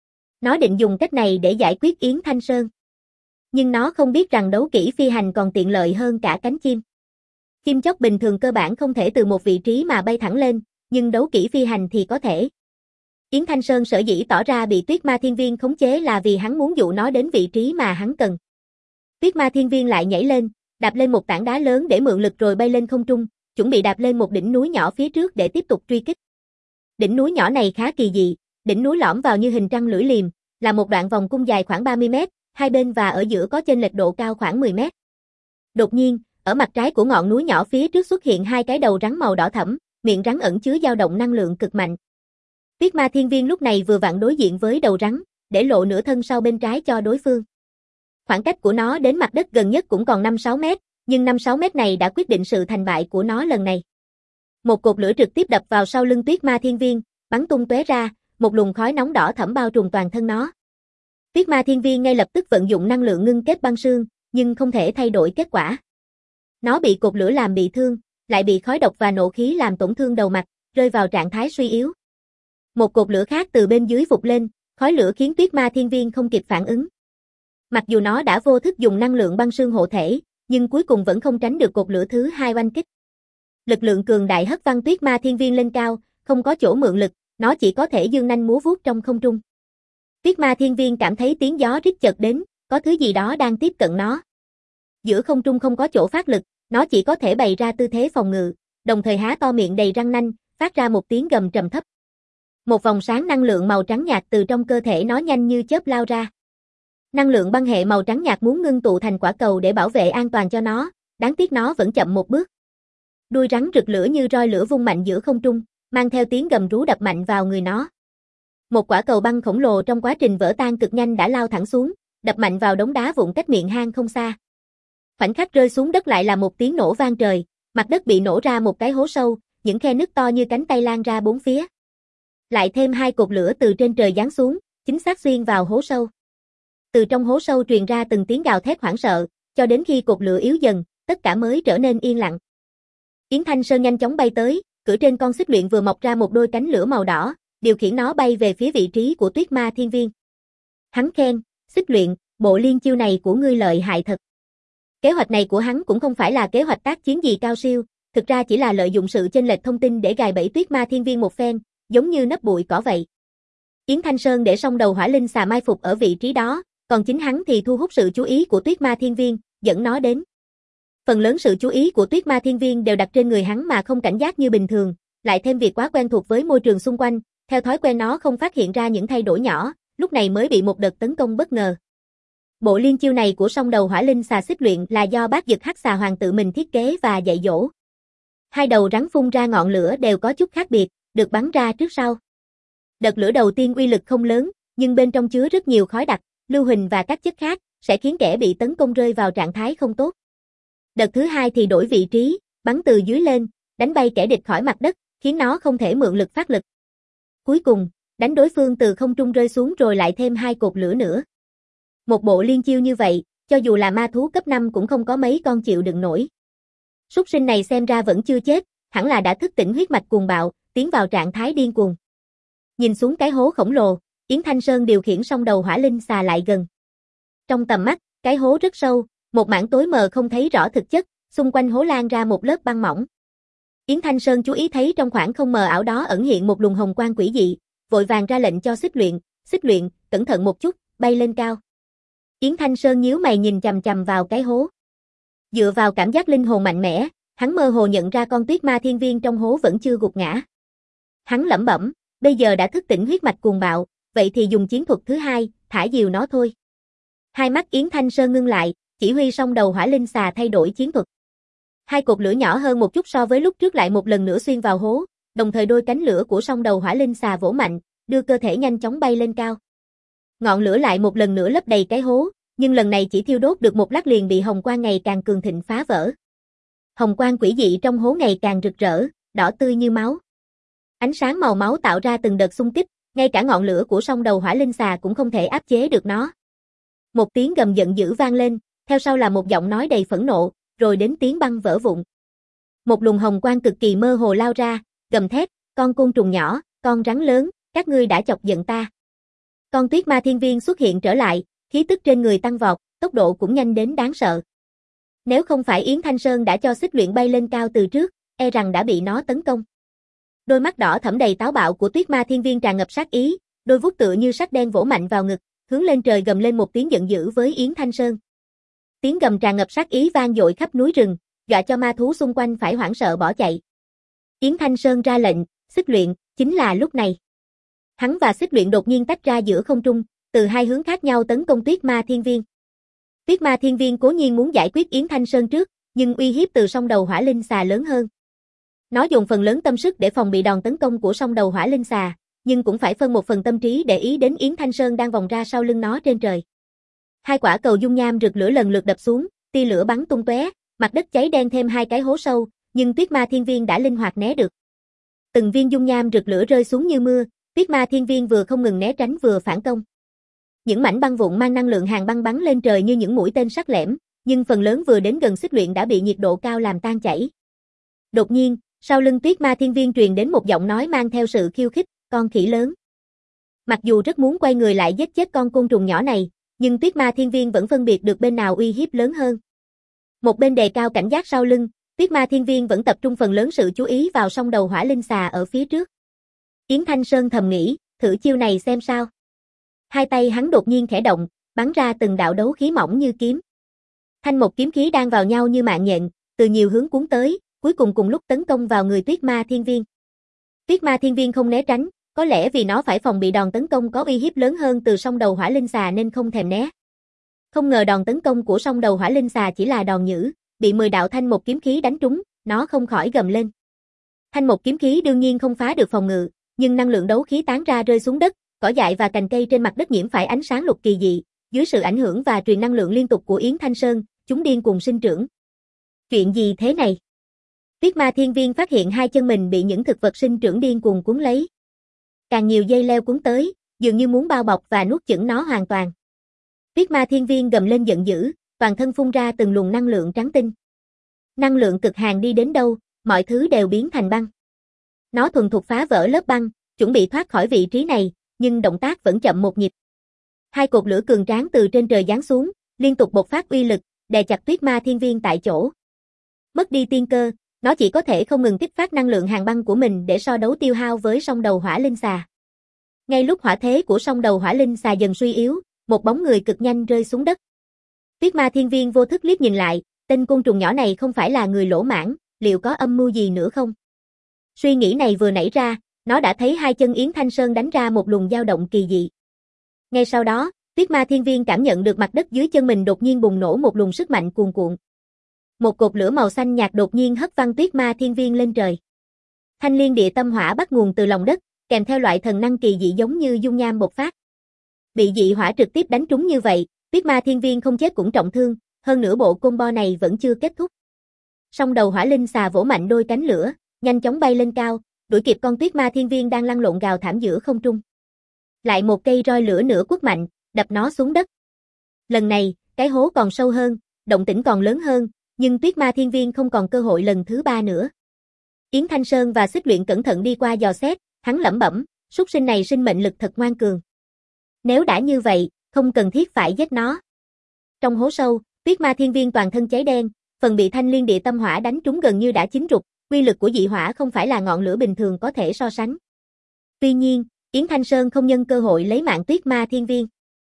Nó định dùng cách này để giải quyết Yến Thanh Sơn. Nhưng nó không biết rằng đấu kỹ phi hành còn tiện lợi hơn cả cánh chim. Chim chóc bình thường cơ bản không thể từ một vị trí mà bay thẳng lên, nhưng đấu kỹ phi hành thì có thể. Yến Thanh Sơn sở dĩ tỏ ra bị tuyết ma thiên viên khống chế là vì hắn muốn dụ nó đến vị trí mà hắn cần. Tuyết ma thiên viên lại nhảy lên, đạp lên một tảng đá lớn để mượn lực rồi bay lên không trung, chuẩn bị đạp lên một đỉnh núi nhỏ phía trước để tiếp tục truy kích. Đỉnh núi nhỏ này khá kỳ dị, đỉnh núi lõm vào như hình trăng lưỡi liềm, là một đoạn vòng cung dài khoảng ba mươi mét, hai bên và ở giữa có chênh lệch độ cao khoảng mười mét. Đột nhiên, ở mặt trái của ngọn núi nhỏ phía trước xuất hiện hai cái đầu rắn màu đỏ thẫm, miệng rắn ẩn chứa dao động năng lượng cực mạnh. Tuyết ma thiên viên lúc này vừa vặn đối diện với đầu rắn, để lộ nửa thân sau bên trái cho đối phương. Khoảng cách của nó đến mặt đất gần nhất cũng còn năm sáu mét, nhưng năm sáu mét này đã quyết định sự thành bại của nó lần này. Một cột lửa trực tiếp đập vào sau lưng tuyết ma thiên viên, bắn tung tóe ra, một luồng khói nóng đỏ thẫm bao trùm toàn thân nó. Tuyết ma thiên viên ngay lập tức vận dụng năng lượng ngưng kết băng sương, nhưng không thể thay đổi kết quả. Nó bị cột lửa làm bị thương, lại bị khói độc và nộ khí làm tổn thương đầu mặt, rơi vào trạng thái suy yếu. Một cột lửa khác từ bên dưới vụt lên, khói lửa khiến tuyết ma thiên viên không kịp phản ứng. Mặc dù nó đã vô thức dùng năng lượng băng sương hộ thể, nhưng cuối cùng vẫn không tránh được cột lửa thứ hai oanh kích. Lực lượng cường đại hất văng tuyết ma thiên viên lên cao, không có chỗ mượn lực, nó chỉ có thể dương nanh múa vuốt trong không trung. Tuyết ma thiên viên cảm thấy tiếng gió rít chợt đến, có thứ gì đó đang tiếp cận nó. Giữa không trung không có chỗ phát lực, nó chỉ có thể bày ra tư thế phòng ngự, đồng thời há to miệng đầy răng nanh, phát ra một tiếng gầm trầm thấp. Một vòng sáng năng lượng màu trắng nhạt từ trong cơ thể nó nhanh như chớp lao ra. Năng lượng băng hệ màu trắng nhạt muốn ngưng tụ thành quả cầu để bảo vệ an toàn cho nó, đáng tiếc nó vẫn chậm một bước. Đuôi rắn rực lửa như roi lửa vung mạnh giữa không trung, mang theo tiếng gầm rú đập mạnh vào người nó. Một quả cầu băng khổng lồ trong quá trình vỡ tan cực nhanh đã lao thẳng xuống, đập mạnh vào đống đá vụn cách miệng hang không xa. Khoảnh khắc rơi xuống đất lại là một tiếng nổ vang trời, mặt đất bị nổ ra một cái hố sâu, những khe nứt to như cánh tay lan ra bốn phía. Lại thêm hai cột lửa từ trên trời giáng xuống, chính xác xuyên vào hố sâu. Từ trong hố sâu truyền ra từng tiếng gào thét hoảng sợ, cho đến khi cột lửa yếu dần, tất cả mới trở nên yên lặng. Yến Thanh Sơn nhanh chóng bay tới, cưỡi trên con xích luyện vừa mọc ra một đôi cánh lửa màu đỏ, điều khiển nó bay về phía vị trí của tuyết ma thiên viên. Hắn khen, xích luyện, bộ liên chiêu này của ngươi lợi hại thật. Kế hoạch này của hắn cũng không phải là kế hoạch tác chiến gì cao siêu, thực ra chỉ là lợi dụng sự chênh lệch thông tin để gài bẫy tuyết ma thiên viên một phen, giống như nấp bụi cỏ vậy. Yến Thanh Sơn để song đầu hỏa linh xà mai phục ở vị trí đó, còn chính hắn thì thu hút sự chú ý của tuyết ma thiên viên, dẫn nó đến. Phần lớn sự chú ý của tuyết ma thiên viên đều đặt trên người hắn mà không cảnh giác như bình thường, lại thêm việc quá quen thuộc với môi trường xung quanh, theo thói quen nó không phát hiện ra những thay đổi nhỏ, lúc này mới bị một đợt tấn công bất ngờ. Bộ liên chiêu này của song đầu hỏa linh xà xích luyện là do bác dực hắc xà hoàng tự mình thiết kế và dạy dỗ. Hai đầu rắn phun ra ngọn lửa đều có chút khác biệt, được bắn ra trước sau. Đợt lửa đầu tiên uy lực không lớn, nhưng bên trong chứa rất nhiều khói đặc, lưu huỳnh và các chất khác, sẽ khiến kẻ bị tấn công rơi vào trạng thái không tốt. Đợt thứ hai thì đổi vị trí, bắn từ dưới lên, đánh bay kẻ địch khỏi mặt đất, khiến nó không thể mượn lực phát lực. Cuối cùng, đánh đối phương từ không trung rơi xuống rồi lại thêm hai cột lửa nữa. Một bộ liên chiêu như vậy, cho dù là ma thú cấp năm cũng không có mấy con chịu đựng nổi. Súc sinh này xem ra vẫn chưa chết, hẳn là đã thức tỉnh huyết mạch cuồng bạo, tiến vào trạng thái điên cuồng. Nhìn xuống cái hố khổng lồ, Yến Thanh Sơn điều khiển song đầu hỏa linh xà lại gần. Trong tầm mắt, cái hố rất sâu, một mảng tối mờ không thấy rõ thực chất, xung quanh hố lan ra một lớp băng mỏng. Yến Thanh Sơn chú ý thấy trong khoảng không mờ ảo đó ẩn hiện một luồng hồng quang quỷ dị, vội vàng ra lệnh cho Xích Luyện, "Xích Luyện, cẩn thận một chút, bay lên cao." Yến Thanh Sơn nhíu mày nhìn chằm chằm vào cái hố. Dựa vào cảm giác linh hồn mạnh mẽ, hắn mơ hồ nhận ra con Tuyết Ma Thiên Viên trong hố vẫn chưa gục ngã. Hắn lẩm bẩm, bây giờ đã thức tỉnh huyết mạch cuồng bạo, vậy thì dùng chiến thuật thứ hai, thả diều nó thôi. Hai mắt Yến Thanh Sơn ngưng lại, chỉ huy song đầu hỏa linh xà thay đổi chiến thuật. Hai cột lửa nhỏ hơn một chút so với lúc trước lại một lần nữa xuyên vào hố, đồng thời đôi cánh lửa của song đầu hỏa linh xà vỗ mạnh, đưa cơ thể nhanh chóng bay lên cao. Ngọn lửa lại một lần nữa lấp đầy cái hố, nhưng lần này chỉ thiêu đốt được một lát liền bị hồng quang ngày càng cường thịnh phá vỡ. Hồng quang quỷ dị trong hố ngày càng rực rỡ, đỏ tươi như máu. Ánh sáng màu máu tạo ra từng đợt xung kích, ngay cả ngọn lửa của song đầu hỏa linh xà cũng không thể áp chế được nó. Một tiếng gầm giận dữ vang lên, theo sau là một giọng nói đầy phẫn nộ, rồi đến tiếng băng vỡ vụn. Một luồng hồng quang cực kỳ mơ hồ lao ra, gầm thét, "Con côn trùng nhỏ, con rắn lớn, các ngươi đã chọc giận ta." Con Tuyết Ma Thiên Viên xuất hiện trở lại, khí tức trên người tăng vọt, tốc độ cũng nhanh đến đáng sợ. Nếu không phải Yến Thanh Sơn đã cho Xích Luyện bay lên cao từ trước, e rằng đã bị nó tấn công. Đôi mắt đỏ thẫm đầy táo bạo của Tuyết Ma Thiên Viên tràn ngập sát ý, đôi vuốt tựa như sắc đen vỗ mạnh vào ngực, hướng lên trời gầm lên một tiếng giận dữ với Yến Thanh Sơn. Tiếng gầm tràn ngập sát ý vang dội khắp núi rừng, dọa cho ma thú xung quanh phải hoảng sợ bỏ chạy. Yến Thanh Sơn ra lệnh, "Xích Luyện." Chính là lúc này, hắn và Xích Luyện đột nhiên tách ra giữa không trung, từ hai hướng khác nhau tấn công Tuyết Ma Thiên Viên. Tuyết Ma Thiên Viên cố nhiên muốn giải quyết Yến Thanh Sơn trước, nhưng uy hiếp từ song đầu hỏa linh xà lớn hơn. Nó dùng phần lớn tâm sức để phòng bị đòn tấn công của song đầu hỏa linh xà, nhưng cũng phải phân một phần tâm trí để ý đến Yến Thanh Sơn đang vòng ra sau lưng nó trên trời. Hai quả cầu dung nham rực lửa lần lượt đập xuống, tia lửa bắn tung tóe, mặt đất cháy đen thêm hai cái hố sâu, nhưng Tuyết Ma Thiên Viên đã linh hoạt né được. Từng viên dung nham rực lửa rơi xuống như mưa, Tuyết Ma Thiên Viên vừa không ngừng né tránh vừa phản công. Những mảnh băng vụn mang năng lượng hàng băng bắn lên trời như những mũi tên sắc lẻm, nhưng phần lớn vừa đến gần Xích Luyện đã bị nhiệt độ cao làm tan chảy. Đột nhiên, sau lưng Tuyết Ma Thiên Viên truyền đến một giọng nói mang theo sự khiêu khích, "Con khỉ lớn." Mặc dù rất muốn quay người lại giết chết con côn trùng nhỏ này, nhưng Tuyết Ma Thiên Viên vẫn phân biệt được bên nào uy hiếp lớn hơn. Một bên đề cao cảnh giác sau lưng, Tuyết Ma Thiên Viên vẫn tập trung phần lớn sự chú ý vào song đầu hỏa linh xà ở phía trước. Yến Thanh Sơn thầm nghĩ, thử chiêu này xem sao. Hai tay hắn đột nhiên khẽ động, bắn ra từng đạo đấu khí mỏng như kiếm. Thanh một kiếm khí đang vào nhau như mạng nhện, từ nhiều hướng cuốn tới, cuối cùng cùng lúc tấn công vào người Tuyết Ma Thiên Viên. Tuyết Ma Thiên Viên không né tránh, có lẽ vì nó phải phòng bị đòn tấn công có uy hiếp lớn hơn từ song đầu hỏa linh xà nên không thèm né. Không ngờ đòn tấn công của song đầu hỏa linh xà chỉ là đòn nhử, bị mười đạo thanh một kiếm khí đánh trúng, nó không khỏi gầm lên. Thanh một kiếm khí đương nhiên không phá được phòng ngự, nhưng năng lượng đấu khí tán ra rơi xuống đất, cỏ dại và cành cây trên mặt đất nhiễm phải ánh sáng lục kỳ dị, dưới sự ảnh hưởng và truyền năng lượng liên tục của Yến Thanh Sơn, chúng điên cuồng sinh trưởng. Chuyện gì thế này? Tuyết Ma Thiên Viên phát hiện hai chân mình bị những thực vật sinh trưởng điên cuồng cuốn lấy. Càng nhiều dây leo cuốn tới, dường như muốn bao bọc và nuốt chửng nó hoàn toàn. Tuyết Ma Thiên Viên gầm lên giận dữ, toàn thân phun ra từng luồng năng lượng trắng tinh. Năng lượng cực hàn đi đến đâu, mọi thứ đều biến thành băng. Nó thuần thục phá vỡ lớp băng, chuẩn bị thoát khỏi vị trí này, nhưng động tác vẫn chậm một nhịp. Hai cột lửa cường tráng từ trên trời giáng xuống, liên tục bộc phát uy lực, đè chặt Tuyết Ma Thiên Viên tại chỗ. Mất đi tiên cơ, nó chỉ có thể không ngừng kích phát năng lượng hàn băng của mình để so đấu tiêu hao với song đầu hỏa linh xà. Ngay lúc hỏa thế của song đầu hỏa linh xà dần suy yếu, một bóng người cực nhanh rơi xuống đất. Tuyết Ma Thiên Viên vô thức liếc nhìn lại, tên côn trùng nhỏ này không phải là người lỗ mãng, liệu có âm mưu gì nữa không? Suy nghĩ này vừa nảy ra, nó đã thấy hai chân Yến Thanh Sơn đánh ra một luồng dao động kỳ dị. Ngay sau đó, Tuyết Ma Thiên Viên cảm nhận được mặt đất dưới chân mình đột nhiên bùng nổ một luồng sức mạnh cuồn cuộn. Một cột lửa màu xanh nhạt đột nhiên hất văng Tuyết Ma Thiên Viên lên trời. Thanh liên địa tâm hỏa bắt nguồn từ lòng đất, kèm theo loại thần năng kỳ dị giống như dung nham bộc phát. Bị dị hỏa trực tiếp đánh trúng như vậy, Tuyết Ma Thiên Viên không chết cũng trọng thương, hơn nữa bộ combo này vẫn chưa kết thúc. Song đầu hỏa linh xà vỗ mạnh đôi cánh lửa, nhanh chóng bay lên cao, đuổi kịp con Tuyết Ma Thiên Viên đang lăn lộn gào thảm giữa không trung. Lại một cây roi lửa nữa quất mạnh, đập nó xuống đất. Lần này, cái hố còn sâu hơn, động tĩnh còn lớn hơn, nhưng Tuyết Ma Thiên Viên không còn cơ hội lần thứ ba nữa. Yến Thanh Sơn và Xích Luyện cẩn thận đi qua dò xét, hắn lẩm bẩm, súc sinh này sinh mệnh lực thật ngoan cường. Nếu đã như vậy, không cần thiết phải giết nó. Trong hố sâu, Tuyết Ma Thiên Viên toàn thân cháy đen, phần bị Thanh Liên Địa Tâm Hỏa đánh trúng gần như đã chín rụt, uy lực của dị hỏa không phải là ngọn lửa bình thường có thể so sánh. Tuy nhiên, Yến Thanh Sơn không nhân cơ hội lấy mạng Tuyết Ma Thiên Viên.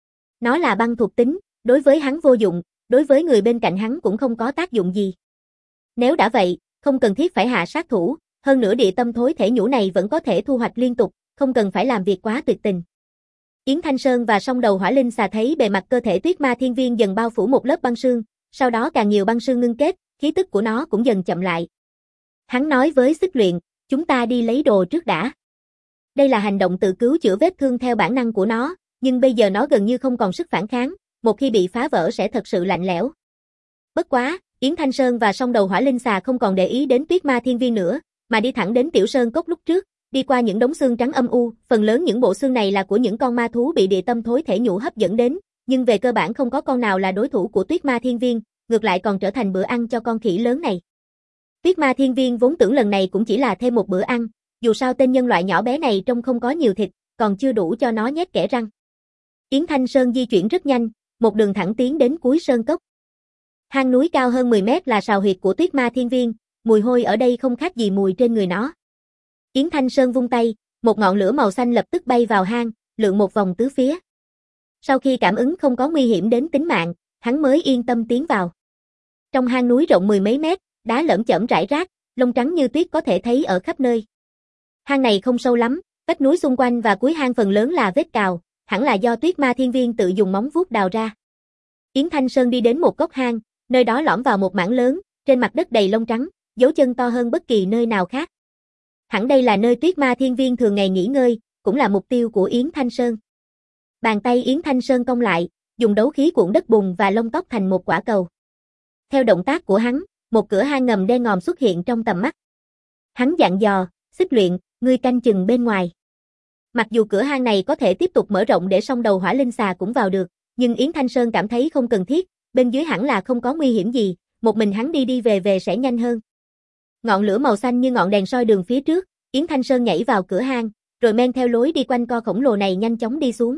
Nó là băng thuộc tính, đối với hắn vô dụng, đối với người bên cạnh hắn cũng không có tác dụng gì. Nếu đã vậy, không cần thiết phải hạ sát thủ, hơn nữa địa tâm thối thể nhũ này vẫn có thể thu hoạch liên tục, không cần phải làm việc quá tuyệt tình. Yến Thanh Sơn và song đầu hỏa linh xà thấy bề mặt cơ thể Tuyết Ma Thiên Viên dần bao phủ một lớp băng sương, sau đó càng nhiều băng sương ngưng kết, khí tức của nó cũng dần chậm lại. Hắn nói với Xích Luyện, chúng ta đi lấy đồ trước đã. Đây là hành động tự cứu chữa vết thương theo bản năng của nó, nhưng bây giờ nó gần như không còn sức phản kháng, một khi bị phá vỡ sẽ thật sự lạnh lẽo. Bất quá, Yến Thanh Sơn và song đầu hỏa linh xà không còn để ý đến Tuyết Ma Thiên Viên nữa, mà đi thẳng đến Tiểu Sơn Cốc lúc trước, đi qua những đống xương trắng âm u, phần lớn những bộ xương này là của những con ma thú bị địa tâm thối thể nhũ hấp dẫn đến, nhưng về cơ bản không có con nào là đối thủ của Tuyết Ma Thiên Viên, ngược lại còn trở thành bữa ăn cho con khỉ lớn này. Tuyết Ma Thiên Viên vốn tưởng lần này cũng chỉ là thêm một bữa ăn, dù sao tên nhân loại nhỏ bé này trông không có nhiều thịt, còn chưa đủ cho nó nhét kẽ răng. Yến Thanh Sơn di chuyển rất nhanh, một đường thẳng tiến đến cuối sơn cốc. Hang núi cao hơn mười mét là sào huyệt của Tuyết Ma Thiên Viên, mùi hôi ở đây không khác gì mùi trên người nó. Yến Thanh Sơn vung tay, một ngọn lửa màu xanh lập tức bay vào hang, lượn một vòng tứ phía. Sau khi cảm ứng không có nguy hiểm đến tính mạng, hắn mới yên tâm tiến vào. Trong hang núi rộng mười mấy mét, đá lởm chởm rải rác, lông trắng như tuyết có thể thấy ở khắp nơi. Hang này không sâu lắm, vách núi xung quanh và cuối hang phần lớn là vết cào, hẳn là do Tuyết Ma Thiên Viên tự dùng móng vuốt đào ra. Yến Thanh Sơn đi đến một góc hang, nơi đó lõm vào một mảng lớn, trên mặt đất đầy lông trắng, dấu chân to hơn bất kỳ nơi nào khác. Hẳn đây là nơi Tuyết Ma Thiên Viên thường ngày nghỉ ngơi, cũng là mục tiêu của Yến Thanh Sơn. Bàn tay Yến Thanh Sơn cong lại, dùng đấu khí cuộn đất bùn và lông tóc thành một quả cầu. Theo động tác của hắn, một cửa hang ngầm đen ngòm xuất hiện trong tầm mắt. Hắn dặn dò, Xích Luyện, ngươi canh chừng bên ngoài. Mặc dù cửa hang này có thể tiếp tục mở rộng để song đầu hỏa linh xà cũng vào được, nhưng Yến Thanh Sơn cảm thấy không cần thiết, bên dưới hẳn là không có nguy hiểm gì, một mình hắn đi đi về về sẽ nhanh hơn. Ngọn lửa màu xanh như ngọn đèn soi đường phía trước, Yến Thanh Sơn nhảy vào cửa hang, rồi men theo lối đi quanh co khổng lồ này nhanh chóng đi xuống.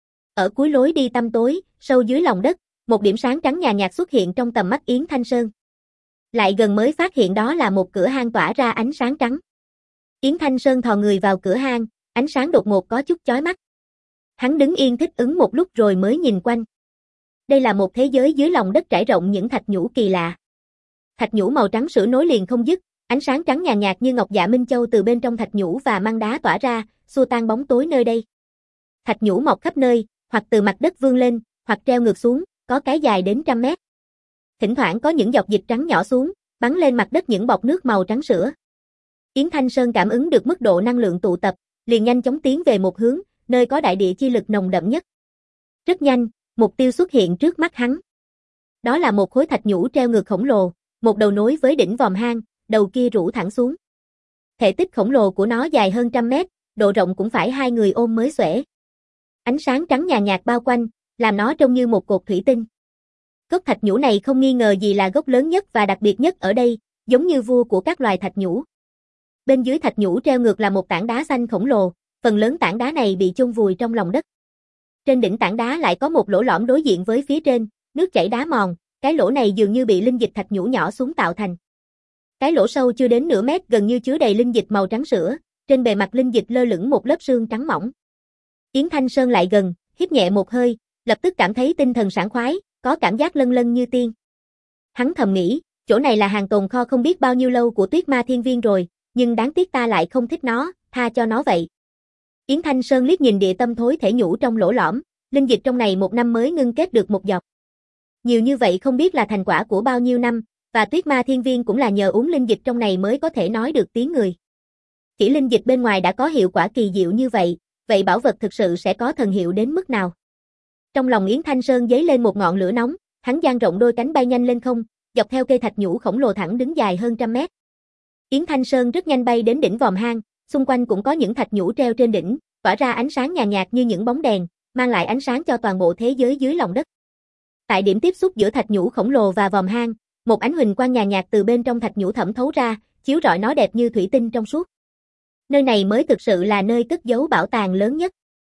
Ở cuối lối đi tăm tối, sâu dưới lòng đất, một điểm sáng trắng nhàn nhạt xuất hiện trong tầm mắt Yến Thanh Sơn. Lại gần mới phát hiện đó là một cửa hang tỏa ra ánh sáng trắng. Yến Thanh Sơn thò người vào cửa hang, ánh sáng đột ngột có chút chói mắt. Hắn đứng yên thích ứng một lúc rồi mới nhìn quanh. Đây là một thế giới dưới lòng đất trải rộng những thạch nhũ kỳ lạ. Thạch nhũ màu trắng sữa nối liền không dứt, ánh sáng trắng nhàn nhạt như ngọc dạ minh châu từ bên trong thạch nhũ và măng đá tỏa ra, xua tan bóng tối nơi đây. Thạch nhũ mọc khắp nơi, hoặc từ mặt đất vươn lên, hoặc treo ngược xuống, có cái dài đến trăm mét. Thỉnh thoảng có những giọt dịch trắng nhỏ xuống, bắn lên mặt đất những bọt nước màu trắng sữa. Yến Thanh Sơn cảm ứng được mức độ năng lượng tụ tập, liền nhanh chóng tiến về một hướng, nơi có đại địa chi lực nồng đậm nhất. Rất nhanh, mục tiêu xuất hiện trước mắt hắn. Đó là một khối thạch nhũ treo ngược khổng lồ, một đầu nối với đỉnh vòm hang, đầu kia rũ thẳng xuống. Thể tích khổng lồ của nó dài hơn trăm mét, độ rộng cũng phải hai người ôm mới xuể. Ánh sáng trắng nhàn nhạt bao quanh, làm nó trông như một cột thủy tinh. Gốc thạch nhũ này không nghi ngờ gì là gốc lớn nhất và đặc biệt nhất ở đây, giống như vua của các loài thạch nhũ. Bên dưới thạch nhũ treo ngược là một tảng đá xanh khổng lồ, phần lớn tảng đá này bị chôn vùi trong lòng đất. Trên đỉnh tảng đá lại có một lỗ lõm đối diện với phía trên, nước chảy đá mòn, cái lỗ này dường như bị linh dịch thạch nhũ nhỏ xuống tạo thành. Cái lỗ sâu chưa đến nửa mét gần như chứa đầy linh dịch màu trắng sữa, trên bề mặt linh dịch lơ lửng một lớp sương trắng mỏng. Yến Thanh Sơn lại gần, hít nhẹ một hơi, lập tức cảm thấy tinh thần sảng khoái, có cảm giác lân lân như tiên. Hắn thầm nghĩ, chỗ này là hàng tồn kho không biết bao nhiêu lâu của Tuyết Ma Thiên Viên rồi, nhưng đáng tiếc ta lại không thích nó, tha cho nó vậy. Yến Thanh Sơn liếc nhìn địa tâm thối thể nhũ trong lỗ lõm, linh dịch trong này một năm mới ngưng kết được một giọt. Nhiều như vậy không biết là thành quả của bao nhiêu năm, và Tuyết Ma Thiên Viên cũng là nhờ uống linh dịch trong này mới có thể nói được tiếng người. Chỉ linh dịch bên ngoài đã có hiệu quả kỳ diệu như vậy, vậy bảo vật thực sự sẽ có thần hiệu đến mức nào? Trong lòng Yến Thanh Sơn dấy lên một ngọn lửa nóng, hắn dang rộng đôi cánh bay nhanh lên không, dọc theo cây thạch nhũ khổng lồ thẳng đứng dài hơn trăm mét. Yến Thanh Sơn rất nhanh bay đến đỉnh vòm hang, xung quanh cũng có những thạch nhũ treo trên đỉnh, tỏa ra ánh sáng nhàn nhạt như những bóng đèn, mang lại ánh sáng cho toàn bộ thế giới dưới lòng đất. Tại điểm tiếp xúc giữa thạch nhũ khổng lồ và vòm hang, một ánh huỳnh quang nhàn nhạt từ bên trong thạch nhũ thẩm thấu ra, chiếu rọi nó đẹp như thủy tinh trong suốt. Nơi này mới thực sự là nơi cất giấu bảo tàng lớn nhất.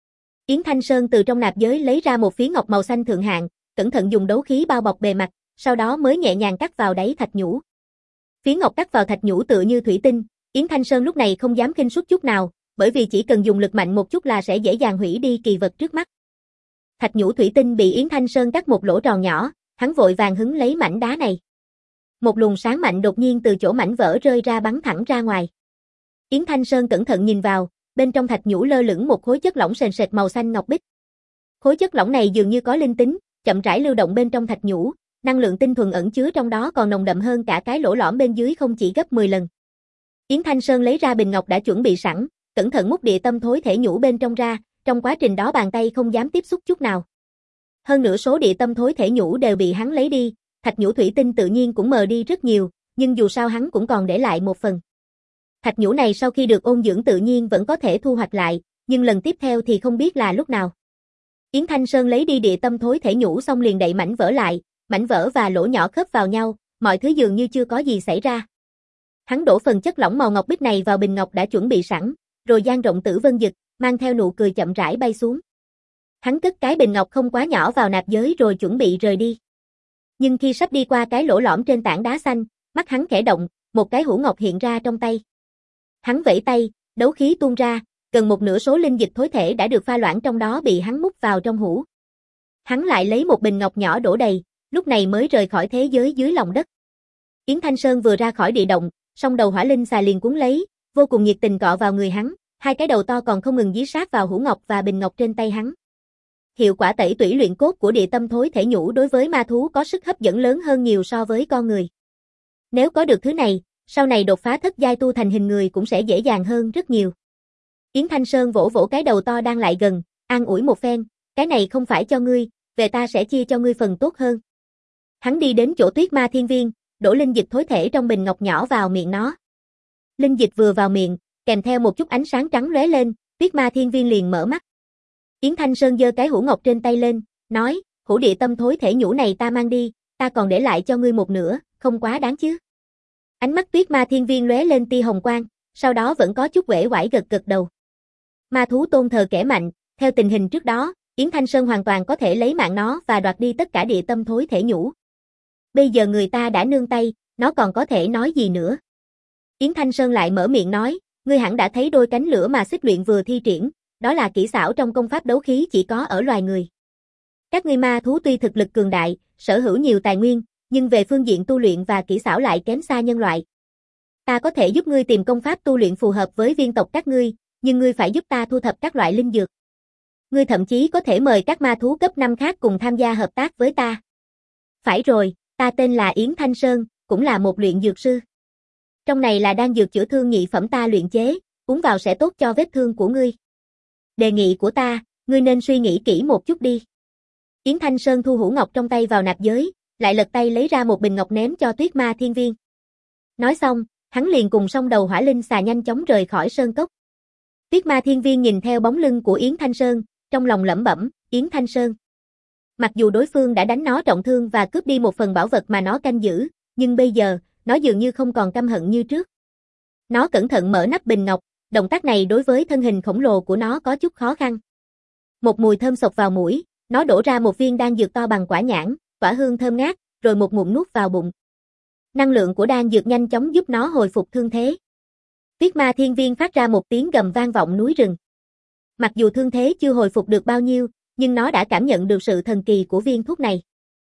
Yến Thanh Sơn từ trong nạp giới lấy ra một phiến ngọc màu xanh thượng hạng, cẩn thận dùng đấu khí bao bọc bề mặt, sau đó mới nhẹ nhàng cắt vào đáy thạch nhũ. Phiến ngọc cắt vào thạch nhũ tựa như thủy tinh, Yến Thanh Sơn lúc này không dám khinh suất chút nào, bởi vì chỉ cần dùng lực mạnh một chút là sẽ dễ dàng hủy đi kỳ vật trước mắt. Thạch nhũ thủy tinh bị Yến Thanh Sơn cắt một lỗ tròn nhỏ, hắn vội vàng hứng lấy mảnh đá này. Một luồng sáng mạnh đột nhiên từ chỗ mảnh vỡ rơi ra bắn thẳng ra ngoài. Yến Thanh Sơn cẩn thận nhìn vào, bên trong thạch nhũ lơ lửng một khối chất lỏng sền sệt màu xanh ngọc bích. Khối chất lỏng này dường như có linh tính, chậm rãi lưu động bên trong thạch nhũ, năng lượng tinh thuần ẩn chứa trong đó còn nồng đậm hơn cả cái lỗ lõm bên dưới không chỉ gấp mười lần. Yến Thanh Sơn lấy ra bình ngọc đã chuẩn bị sẵn, cẩn thận múc địa tâm thối thể nhũ bên trong ra, trong quá trình đó bàn tay không dám tiếp xúc chút nào. Hơn nữa số địa tâm thối thể nhũ đều bị hắn lấy đi, thạch nhũ thủy tinh tự nhiên cũng mờ đi rất nhiều, nhưng dù sao hắn cũng còn để lại một phần. Thạch nhũ này sau khi được ôn dưỡng tự nhiên vẫn có thể thu hoạch lại, nhưng lần tiếp theo thì không biết là lúc nào. Yến Thanh Sơn lấy đi địa tâm thối thể nhũ xong liền đậy mảnh vỡ lại, mảnh vỡ và lỗ nhỏ khớp vào nhau, mọi thứ dường như chưa có gì xảy ra. Hắn đổ phần chất lỏng màu ngọc bích này vào bình ngọc đã chuẩn bị sẵn, rồi dang rộng tử vân dực, mang theo nụ cười chậm rãi bay xuống. Hắn cất cái bình ngọc không quá nhỏ vào nạp giới rồi chuẩn bị rời đi. Nhưng khi sắp đi qua cái lỗ lõm trên tảng đá xanh, mắt hắn khẽ động, một cái hũ ngọc hiện ra trong tay. Hắn vẫy tay, đấu khí tuôn ra, gần một nửa số linh dịch thối thể đã được pha loãng trong đó bị hắn múc vào trong hũ. Hắn lại lấy một bình ngọc nhỏ đổ đầy, lúc này mới rời khỏi thế giới dưới lòng đất. Yến Thanh Sơn vừa ra khỏi địa động, song đầu hỏa linh xà liền cuốn lấy, vô cùng nhiệt tình cọ vào người hắn, hai cái đầu to còn không ngừng dí sát vào hũ ngọc và bình ngọc trên tay hắn. Hiệu quả tẩy tủy luyện cốt của địa tâm thối thể nhũ đối với ma thú có sức hấp dẫn lớn hơn nhiều so với con người. Nếu có được thứ này, sau này đột phá thất giai tu thành hình người cũng sẽ dễ dàng hơn rất nhiều. Yến Thanh Sơn vỗ vỗ cái đầu to đang lại gần, an ủi một phen, cái này không phải cho ngươi, về ta sẽ chia cho ngươi phần tốt hơn. Hắn đi đến chỗ Tuyết Ma Thiên Viên, đổ linh dịch thối thể trong bình ngọc nhỏ vào miệng nó. Linh dịch vừa vào miệng, kèm theo một chút ánh sáng trắng lóe lên, Tuyết Ma Thiên Viên liền mở mắt. Yến Thanh Sơn giơ cái hũ ngọc trên tay lên, nói, hũ địa tâm thối thể nhũ này ta mang đi, ta còn để lại cho ngươi một nửa, không quá đáng chứ. Ánh mắt Tuyết Ma Thiên Viên lóe lên tia hồng quang, sau đó vẫn có chút uể oải gật gật đầu. Ma thú tôn thờ kẻ mạnh, theo tình hình trước đó, Yến Thanh Sơn hoàn toàn có thể lấy mạng nó và đoạt đi tất cả địa tâm thối thể nhũ. Bây giờ người ta đã nương tay, nó còn có thể nói gì nữa. Yến Thanh Sơn lại mở miệng nói, ngươi hẳn đã thấy đôi cánh lửa mà xích luyện vừa thi triển, đó là kỹ xảo trong công pháp đấu khí chỉ có ở loài người. Các ngươi ma thú tuy thực lực cường đại, sở hữu nhiều tài nguyên, nhưng về phương diện tu luyện và kỹ xảo lại kém xa nhân loại. Ta có thể giúp ngươi tìm công pháp tu luyện phù hợp với viên tộc các ngươi, nhưng ngươi phải giúp ta thu thập các loại linh dược. Ngươi thậm chí có thể mời các ma thú cấp năm khác cùng tham gia hợp tác với ta. Phải rồi, ta tên là Yến Thanh Sơn, cũng là một luyện dược sư. Trong này là đan dược chữa thương nhị phẩm ta luyện chế, uống vào sẽ tốt cho vết thương của ngươi. Đề nghị của ta, ngươi nên suy nghĩ kỹ một chút đi. Yến Thanh Sơn thu hũ ngọc trong tay vào nạp giới, lại lật tay lấy ra một bình ngọc ném cho Tuyết Ma Thiên Viên. Nói xong, hắn liền cùng song đầu hỏa linh xà nhanh chóng rời khỏi sơn cốc. Tuyết Ma Thiên Viên nhìn theo bóng lưng của Yến Thanh Sơn, trong lòng lẩm bẩm, Yến Thanh Sơn. Mặc dù đối phương đã đánh nó trọng thương và cướp đi một phần bảo vật mà nó canh giữ, nhưng bây giờ, nó dường như không còn căm hận như trước. Nó cẩn thận mở nắp bình ngọc, động tác này đối với thân hình khổng lồ của nó có chút khó khăn. Một mùi thơm xộc vào mũi, nó đổ ra một viên đan dược to bằng quả nhãn, tỏa hương thơm ngát, rồi một ngụm nuốt vào bụng. Năng lượng của đan dược nhanh chóng giúp nó hồi phục thương thế. Tuyết Ma Thiên Viên phát ra một tiếng gầm vang vọng núi rừng. Mặc dù thương thế chưa hồi phục được bao nhiêu, nhưng nó đã cảm nhận được sự thần kỳ của viên thuốc này.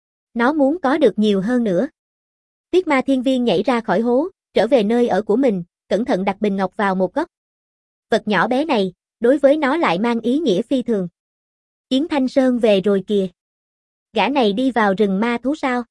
Nó muốn có được nhiều hơn nữa. Tuyết Ma Thiên Viên nhảy ra khỏi hố, trở về nơi ở của mình, cẩn thận đặt bình ngọc vào một góc. Vật nhỏ bé này, đối với nó lại mang ý nghĩa phi thường. Yến Thanh Sơn về rồi kìa. Gã này đi vào rừng ma thú sao?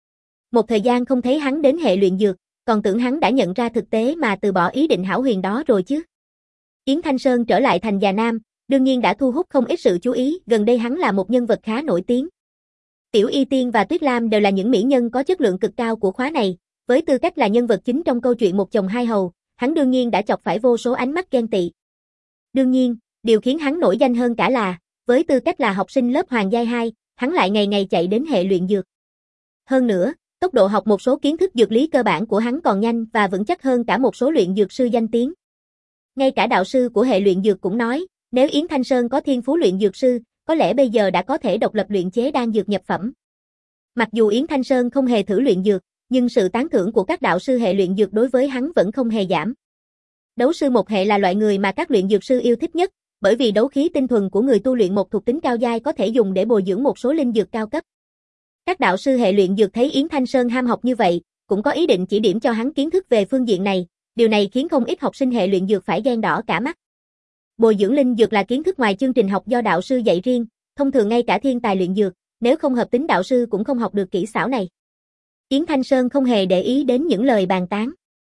Một thời gian không thấy hắn đến hệ luyện dược, còn tưởng hắn đã nhận ra thực tế mà từ bỏ ý định hão huyền đó rồi chứ. Yến Thanh Sơn trở lại thành Già Nam, đương nhiên đã thu hút không ít sự chú ý, gần đây hắn là một nhân vật khá nổi tiếng. Tiểu Y Tiên và Tuyết Lam đều là những mỹ nhân có chất lượng cực cao của khóa này, với tư cách là nhân vật chính trong câu chuyện Một Chồng Hai Hầu, hắn đương nhiên đã chọc phải vô số ánh mắt ghen tị. Đương nhiên, điều khiến hắn nổi danh hơn cả là, với tư cách là học sinh lớp Hoàng Giai hai, hắn lại ngày ngày chạy đến hệ luyện dược. Hơn nữa, tốc độ học một số kiến thức dược lý cơ bản của hắn còn nhanh và vững chắc hơn cả một số luyện dược sư danh tiếng. Ngay cả đạo sư của hệ luyện dược cũng nói, Nếu Yến Thanh Sơn có thiên phú luyện dược sư, có lẽ bây giờ đã có thể độc lập luyện chế đan dược nhập phẩm. Mặc dù Yến Thanh Sơn không hề thử luyện dược, nhưng sự tán thưởng của các đạo sư hệ luyện dược đối với hắn vẫn không hề giảm. Đấu sư một hệ là loại người mà các luyện dược sư yêu thích nhất, bởi vì đấu khí tinh thuần của người tu luyện một thuộc tính cao giai có thể dùng để bồi dưỡng một số linh dược cao cấp. Các đạo sư hệ luyện dược thấy Yến Thanh Sơn ham học như vậy, cũng có ý định chỉ điểm cho hắn kiến thức về phương diện này, điều này khiến không ít học sinh hệ luyện dược phải ghen đỏ cả mắt. Bồi dưỡng linh dược là kiến thức ngoài chương trình học do đạo sư dạy riêng, thông thường ngay cả thiên tài luyện dược, nếu không hợp tính đạo sư cũng không học được kỹ xảo này. Yến Thanh Sơn không hề để ý đến những lời bàn tán.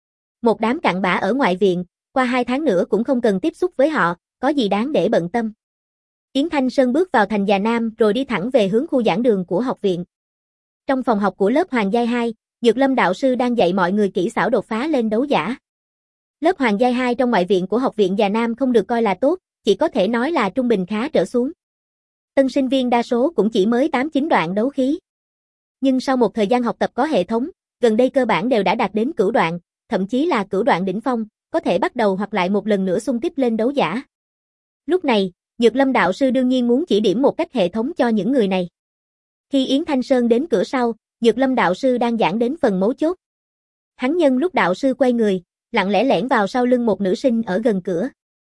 Một đám cặn bã ở ngoại viện, qua hai tháng nữa cũng không cần tiếp xúc với họ, có gì đáng để bận tâm. Yến Thanh Sơn bước vào thành Già Nam rồi đi thẳng về hướng khu giảng đường của học viện. Trong phòng học của lớp Hoàng Giai hai, Nhược Lâm đạo sư đang dạy mọi người kỹ xảo đột phá lên đấu giả. Lớp Hoàng Giai hai trong ngoại viện của học viện Già Nam không được coi là tốt, chỉ có thể nói là trung bình khá trở xuống. Tân sinh viên đa số cũng chỉ mới tám chín đoạn đấu khí. Nhưng sau một thời gian học tập có hệ thống, gần đây cơ bản đều đã đạt đến cửu đoạn, thậm chí là cửu đoạn đỉnh phong, có thể bắt đầu hoặc lại một lần nữa xung kích lên đấu giả. Lúc này, Nhược Lâm đạo sư đương nhiên muốn chỉ điểm một cách hệ thống cho những người này. Khi Yến Thanh Sơn đến cửa sau, Nhược Lâm đạo sư đang giảng đến phần mấu chốt. Hắn nhân lúc đạo sư quay người, lặng lẽ lẻn vào sau lưng một nữ sinh ở gần cửa.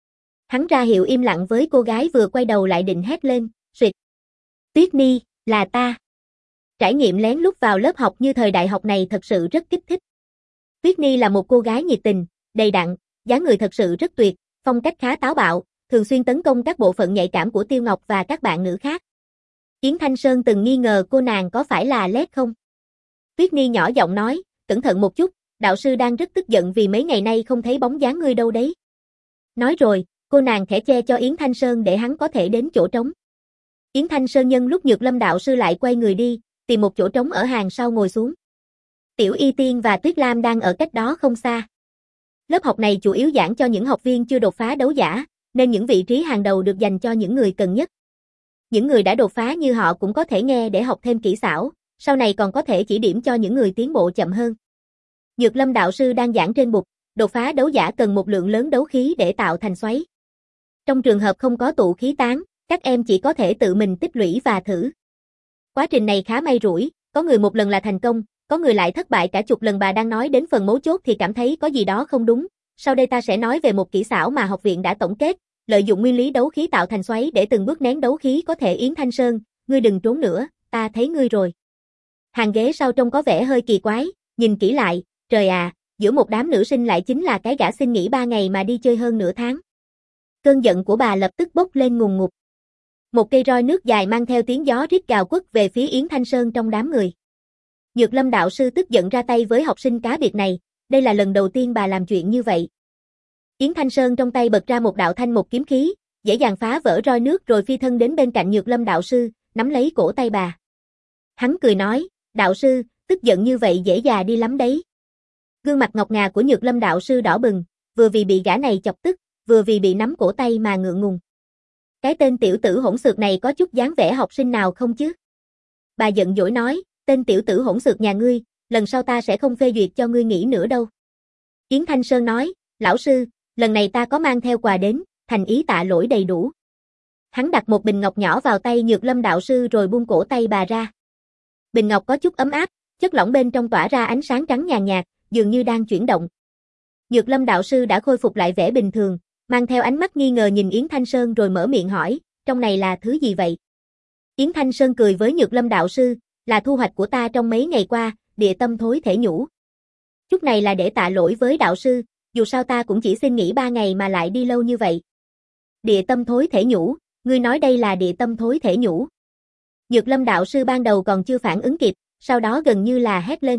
Hắn ra hiệu im lặng với cô gái vừa quay đầu lại định hét lên, "Xuyệt! Tuyết Ni, là ta!" Trải nghiệm lén lút vào lớp học như thời đại học này thật sự rất kích thích. Tuyết Ni là một cô gái nhiệt tình, đầy đặn, dáng người thật sự rất tuyệt, phong cách khá táo bạo, thường xuyên tấn công các bộ phận nhạy cảm của Tiêu Ngọc và các bạn nữ khác. Yến Thanh Sơn từng nghi ngờ cô nàng có phải là lét không? Tuyết Ni nhỏ giọng nói, cẩn thận một chút, đạo sư đang rất tức giận vì mấy ngày nay không thấy bóng dáng ngươi đâu đấy. Nói rồi, cô nàng khẽ che cho Yến Thanh Sơn để hắn có thể đến chỗ trống. Yến Thanh Sơn nhân lúc Nhược Lâm đạo sư lại quay người đi, tìm một chỗ trống ở hàng sau ngồi xuống. Tiểu Y Tiên và Tuyết Lam đang ở cách đó không xa. Lớp học này chủ yếu giảng cho những học viên chưa đột phá đấu giả, nên những vị trí hàng đầu được dành cho những người cần nhất. Những người đã đột phá như họ cũng có thể nghe để học thêm kỹ xảo, sau này còn có thể chỉ điểm cho những người tiến bộ chậm hơn. Nhược Lâm đạo sư đang giảng trên bục, đột phá đấu giả cần một lượng lớn đấu khí để tạo thành xoáy. Trong trường hợp không có tụ khí tán, các em chỉ có thể tự mình tích lũy và thử. Quá trình này khá may rủi, có người một lần là thành công, có người lại thất bại cả chục lần. Bà đang nói đến phần mấu chốt thì cảm thấy có gì đó không đúng. Sau đây ta sẽ nói về một kỹ xảo mà học viện đã tổng kết, lợi dụng nguyên lý đấu khí tạo thành xoáy để từng bước nén đấu khí có thể. Yến Thanh Sơn, ngươi đừng trốn nữa, ta thấy ngươi rồi. Hàng ghế sau trông có vẻ hơi kỳ quái, nhìn kỹ lại, trời à, giữa một đám nữ sinh lại chính là cái gã xin nghỉ ba ngày mà đi chơi hơn nửa tháng. Cơn giận của bà lập tức bốc lên ngùn ngụt. Một cây roi nước dài mang theo tiếng gió rít gào quất về phía Yến Thanh Sơn trong đám người. Nhược Lâm đạo sư tức giận ra tay với học sinh cá biệt này, đây là lần đầu tiên bà làm chuyện như vậy. Yến Thanh Sơn trong tay bật ra một đạo thanh một kiếm khí, dễ dàng phá vỡ roi nước rồi phi thân đến bên cạnh Nhược Lâm đạo sư, nắm lấy cổ tay bà. Hắn cười nói, đạo sư, tức giận như vậy dễ già đi lắm đấy. Gương mặt ngọc ngà của Nhược Lâm đạo sư đỏ bừng, vừa vì bị gã này chọc tức, vừa vì bị nắm cổ tay mà ngượng ngùng. Cái tên tiểu tử hỗn xược này có chút dáng vẻ học sinh nào không chứ? Bà giận dỗi nói, tên tiểu tử hỗn xược nhà ngươi, lần sau ta sẽ không phê duyệt cho ngươi nghỉ nữa đâu. Yến Thanh Sơn nói, lão sư, lần này ta có mang theo quà đến, thành ý tạ lỗi đầy đủ. Hắn đặt một bình ngọc nhỏ vào tay Nhược Lâm đạo sư rồi buông cổ tay bà ra. Bình ngọc có chút ấm áp, chất lỏng bên trong tỏa ra ánh sáng trắng nhàn nhạt, dường như đang chuyển động. Nhược Lâm đạo sư đã khôi phục lại vẻ bình thường, mang theo ánh mắt nghi ngờ nhìn Yến Thanh Sơn rồi mở miệng hỏi, trong này là thứ gì vậy? Yến Thanh Sơn cười với Nhược Lâm đạo sư, là thu hoạch của ta trong mấy ngày qua, địa tâm thối thể nhũ. Chút này là để tạ lỗi với đạo sư, dù sao ta cũng chỉ xin nghỉ ba ngày mà lại đi lâu như vậy. Địa tâm thối thể nhũ, ngươi nói đây là địa tâm thối thể nhũ. Nhược Lâm đạo sư ban đầu còn chưa phản ứng kịp, sau đó gần như là hét lên.